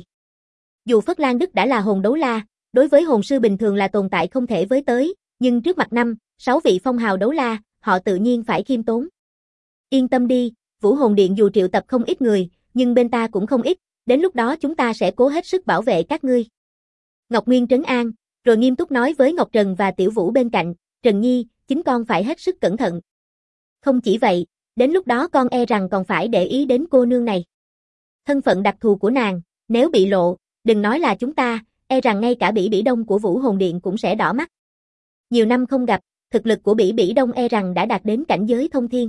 Dù Phất Lan Đức đã là hồn đấu la, đối với hồn sư bình thường là tồn tại không thể với tới, nhưng trước mặt 5-6 vị phong hào đấu la, họ tự nhiên phải khiêm tốn. Yên tâm đi, Vũ Hồn Điện dù triệu tập không ít người, nhưng bên ta cũng không ít, đến lúc đó chúng ta sẽ cố hết sức bảo vệ các ngươi. Ngọc Nguyên trấn an, rồi nghiêm túc nói với Ngọc Trần và Tiểu Vũ bên cạnh, Trần Nhi, chính con phải hết sức cẩn thận. Không chỉ vậy, đến lúc đó con e rằng còn phải để ý đến cô nương này. Thân phận đặc thù của nàng, nếu bị lộ, đừng nói là chúng ta, e rằng ngay cả Bỉ Bỉ Đông của Vũ Hồn Điện cũng sẽ đỏ mắt. Nhiều năm không gặp, thực lực của Bỉ Bỉ Đông e rằng đã đạt đến cảnh giới thông thiên.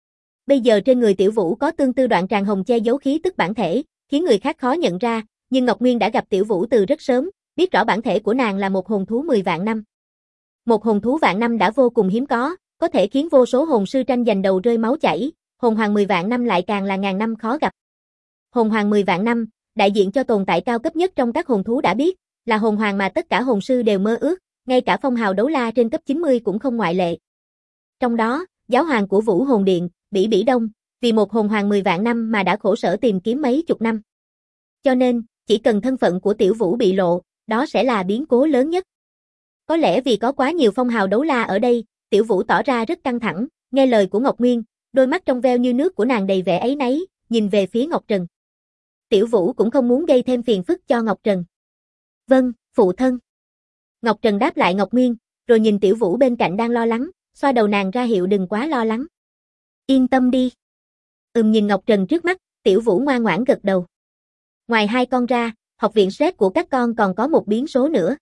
Bây giờ trên người Tiểu Vũ có tương tư đoạn tràng hồng che giấu khí tức bản thể, khiến người khác khó nhận ra, nhưng Ngọc Nguyên đã gặp Tiểu Vũ từ rất sớm, biết rõ bản thể của nàng là một hồn thú 10 vạn năm. Một hồn thú vạn năm đã vô cùng hiếm có thể khiến vô số hồn sư tranh giành đầu rơi máu chảy, hồn hoàng 10 vạn năm lại càng là ngàn năm khó gặp. Hồn hoàng 10 vạn năm, đại diện cho tồn tại cao cấp nhất trong các hồn thú đã biết, là hồn hoàng mà tất cả hồn sư đều mơ ước, ngay cả phong hào đấu la trên cấp 90 cũng không ngoại lệ. Trong đó, giáo hoàng của Vũ Hồn Điện, Bỉ Bỉ Đông, vì một hồn hoàng 10 vạn năm mà đã khổ sở tìm kiếm mấy chục năm. Cho nên, chỉ cần thân phận của Tiểu Vũ bị lộ, đó sẽ là biến cố lớn nhất. Có lẽ vì có quá nhiều phong hào đấu la ở đây, Tiểu Vũ tỏ ra rất căng thẳng, nghe lời của Ngọc Nguyên, đôi mắt trong veo như nước của nàng đầy vẻ áy náy, nhìn về phía Ngọc Trần. Tiểu Vũ cũng không muốn gây thêm phiền phức cho Ngọc Trần. Vâng, phụ thân. Ngọc Trần đáp lại Ngọc Nguyên, rồi nhìn Tiểu Vũ bên cạnh đang lo lắng, xoa đầu nàng ra hiệu đừng quá lo lắng. Yên tâm đi. Nhìn Ngọc Trần trước mắt, Tiểu Vũ ngoan ngoãn gật đầu. Ngoài hai con ra, học viện stress của các con còn có một biến số nữa.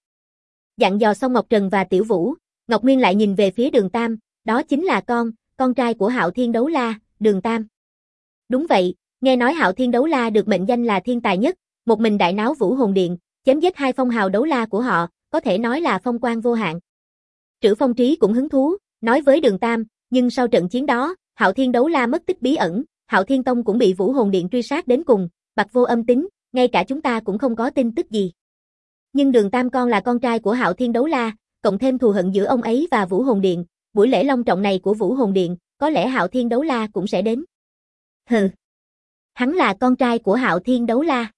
Dặn dò xong Ngọc Trần và Tiểu Vũ, Ngọc Nguyên lại nhìn về phía Đường Tam, đó chính là con trai của Hạo Thiên Đấu La, Đường Tam. Đúng vậy, nghe nói Hạo Thiên Đấu La được mệnh danh là thiên tài nhất, một mình đại náo Vũ Hồn Điện, chém giết hai phong hào đấu la của họ, có thể nói là phong quang vô hạn. Trữ Phong Trí cũng hứng thú, nói với Đường Tam, nhưng sau trận chiến đó, Hạo Thiên Đấu La mất tích bí ẩn, Hạo Thiên Tông cũng bị Vũ Hồn Điện truy sát đến cùng, bặt vô âm tín, ngay cả chúng ta cũng không có tin tức gì. Nhưng Đường Tam con là con trai của Hạo Thiên Đấu La, cộng thêm thù hận giữa ông ấy và Vũ Hồn Điện, buổi lễ long trọng này của Vũ Hồn Điện, có lẽ Hạo Thiên Đấu La cũng sẽ đến. Hừ. Hắn là con trai của Hạo Thiên Đấu La.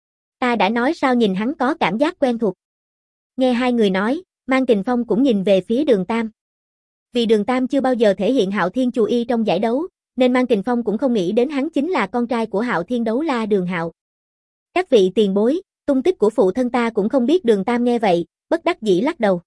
Ta đã nói sao nhìn hắn có cảm giác quen thuộc. Nghe hai người nói, Mang Kình Phong cũng nhìn về phía Đường Tam. Vì Đường Tam chưa bao giờ thể hiện Hạo Thiên Chù Y trong giải đấu, nên Mang Kình Phong cũng không nghĩ đến hắn chính là con trai của Hạo Thiên Đấu La Đường Hạo. Các vị tiền bối, tung tích của phụ thân ta cũng không biết. Đường Tam nghe vậy, bất đắc dĩ lắc đầu.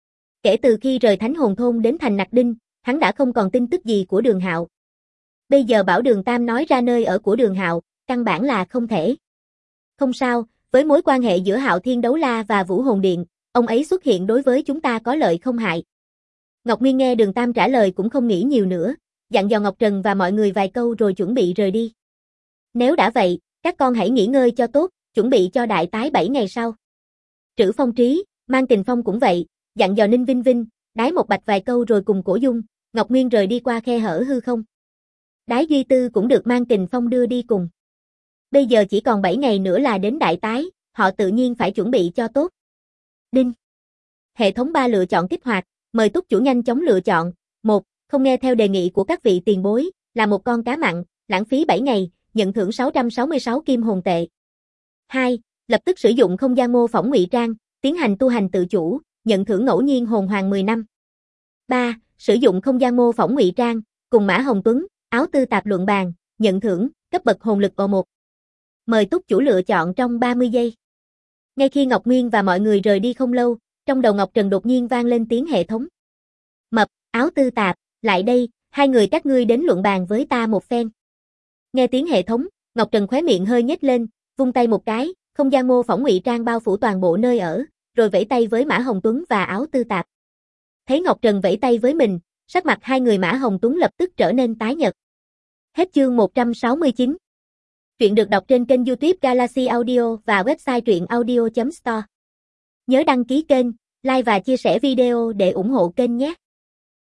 Kể từ khi rời Thánh Hồn Thôn đến thành Nặc Đinh, hắn đã không còn tin tức gì của Đường Hạo. Bây giờ bảo Đường Tam nói ra nơi ở của Đường Hạo, căn bản là không thể. Không sao, với mối quan hệ giữa Hạo Thiên Đấu La và Vũ Hồn Điện, ông ấy xuất hiện đối với chúng ta có lợi không hại. Ngọc Nguyên nghe Đường Tam trả lời cũng không nghĩ nhiều nữa, dặn dò Ngọc Trần và mọi người vài câu rồi chuẩn bị rời đi. Nếu đã vậy, các con hãy nghỉ ngơi cho tốt, chuẩn bị cho đại tái 7 ngày sau. Trữ Phong Trí, Mang Kình Phong cũng vậy, dặn dò Ninh Vinh Vinh, Đái Một Bạch vài câu rồi cùng Cổ Dung, Ngọc Nguyên rời đi qua khe hở hư không. Đái Duy Tư cũng được Mang Kình Phong đưa đi cùng. Bây giờ chỉ còn 7 ngày nữa là đến đại tái, họ tự nhiên phải chuẩn bị cho tốt. Đinh. Hệ thống 3 lựa chọn kích hoạt, mời túc chủ nhanh chóng lựa chọn. 1. Không nghe theo đề nghị của các vị tiền bối, là một con cá mặn, lãng phí 7 ngày, nhận thưởng 666 kim hồn tệ. 2. Lập tức sử dụng không gian mô phỏng ngụy trang, tiến hành tu hành tự chủ, nhận thưởng ngẫu nhiên hồn hoàng 10 năm. 3. Sử dụng không gian mô phỏng ngụy trang, cùng Mã Hồng Tuấn, áo tư tạp luận bàn, nhận thưởng, cấp bậc hồn lực O1. Mời túc chủ lựa chọn trong 30 giây. Ngay khi Ngọc Nguyên và mọi người rời đi không lâu, trong đầu Ngọc Trần đột nhiên vang lên tiếng hệ thống. Mập, áo tư tạp, lại đây, hai người các ngươi đến luận bàn với ta một phen. Nghe tiếng hệ thống, Ngọc Trần khóe miệng hơi nhếch lên, vung tay một cái, không gian mô phỏng ngụy trang bao phủ toàn bộ nơi ở, rồi vẫy tay với Mã Hồng Tuấn và áo tư tạp. Thấy Ngọc Trần vẫy tay với mình, sắc mặt hai người Mã Hồng Tuấn lập tức trở nên tái nhợt. Hết chương 169. Truyện được đọc trên kênh YouTube Galaxy Audio và website truyệnaudio.store. Nhớ đăng ký kênh, like và chia sẻ video để ủng hộ kênh nhé.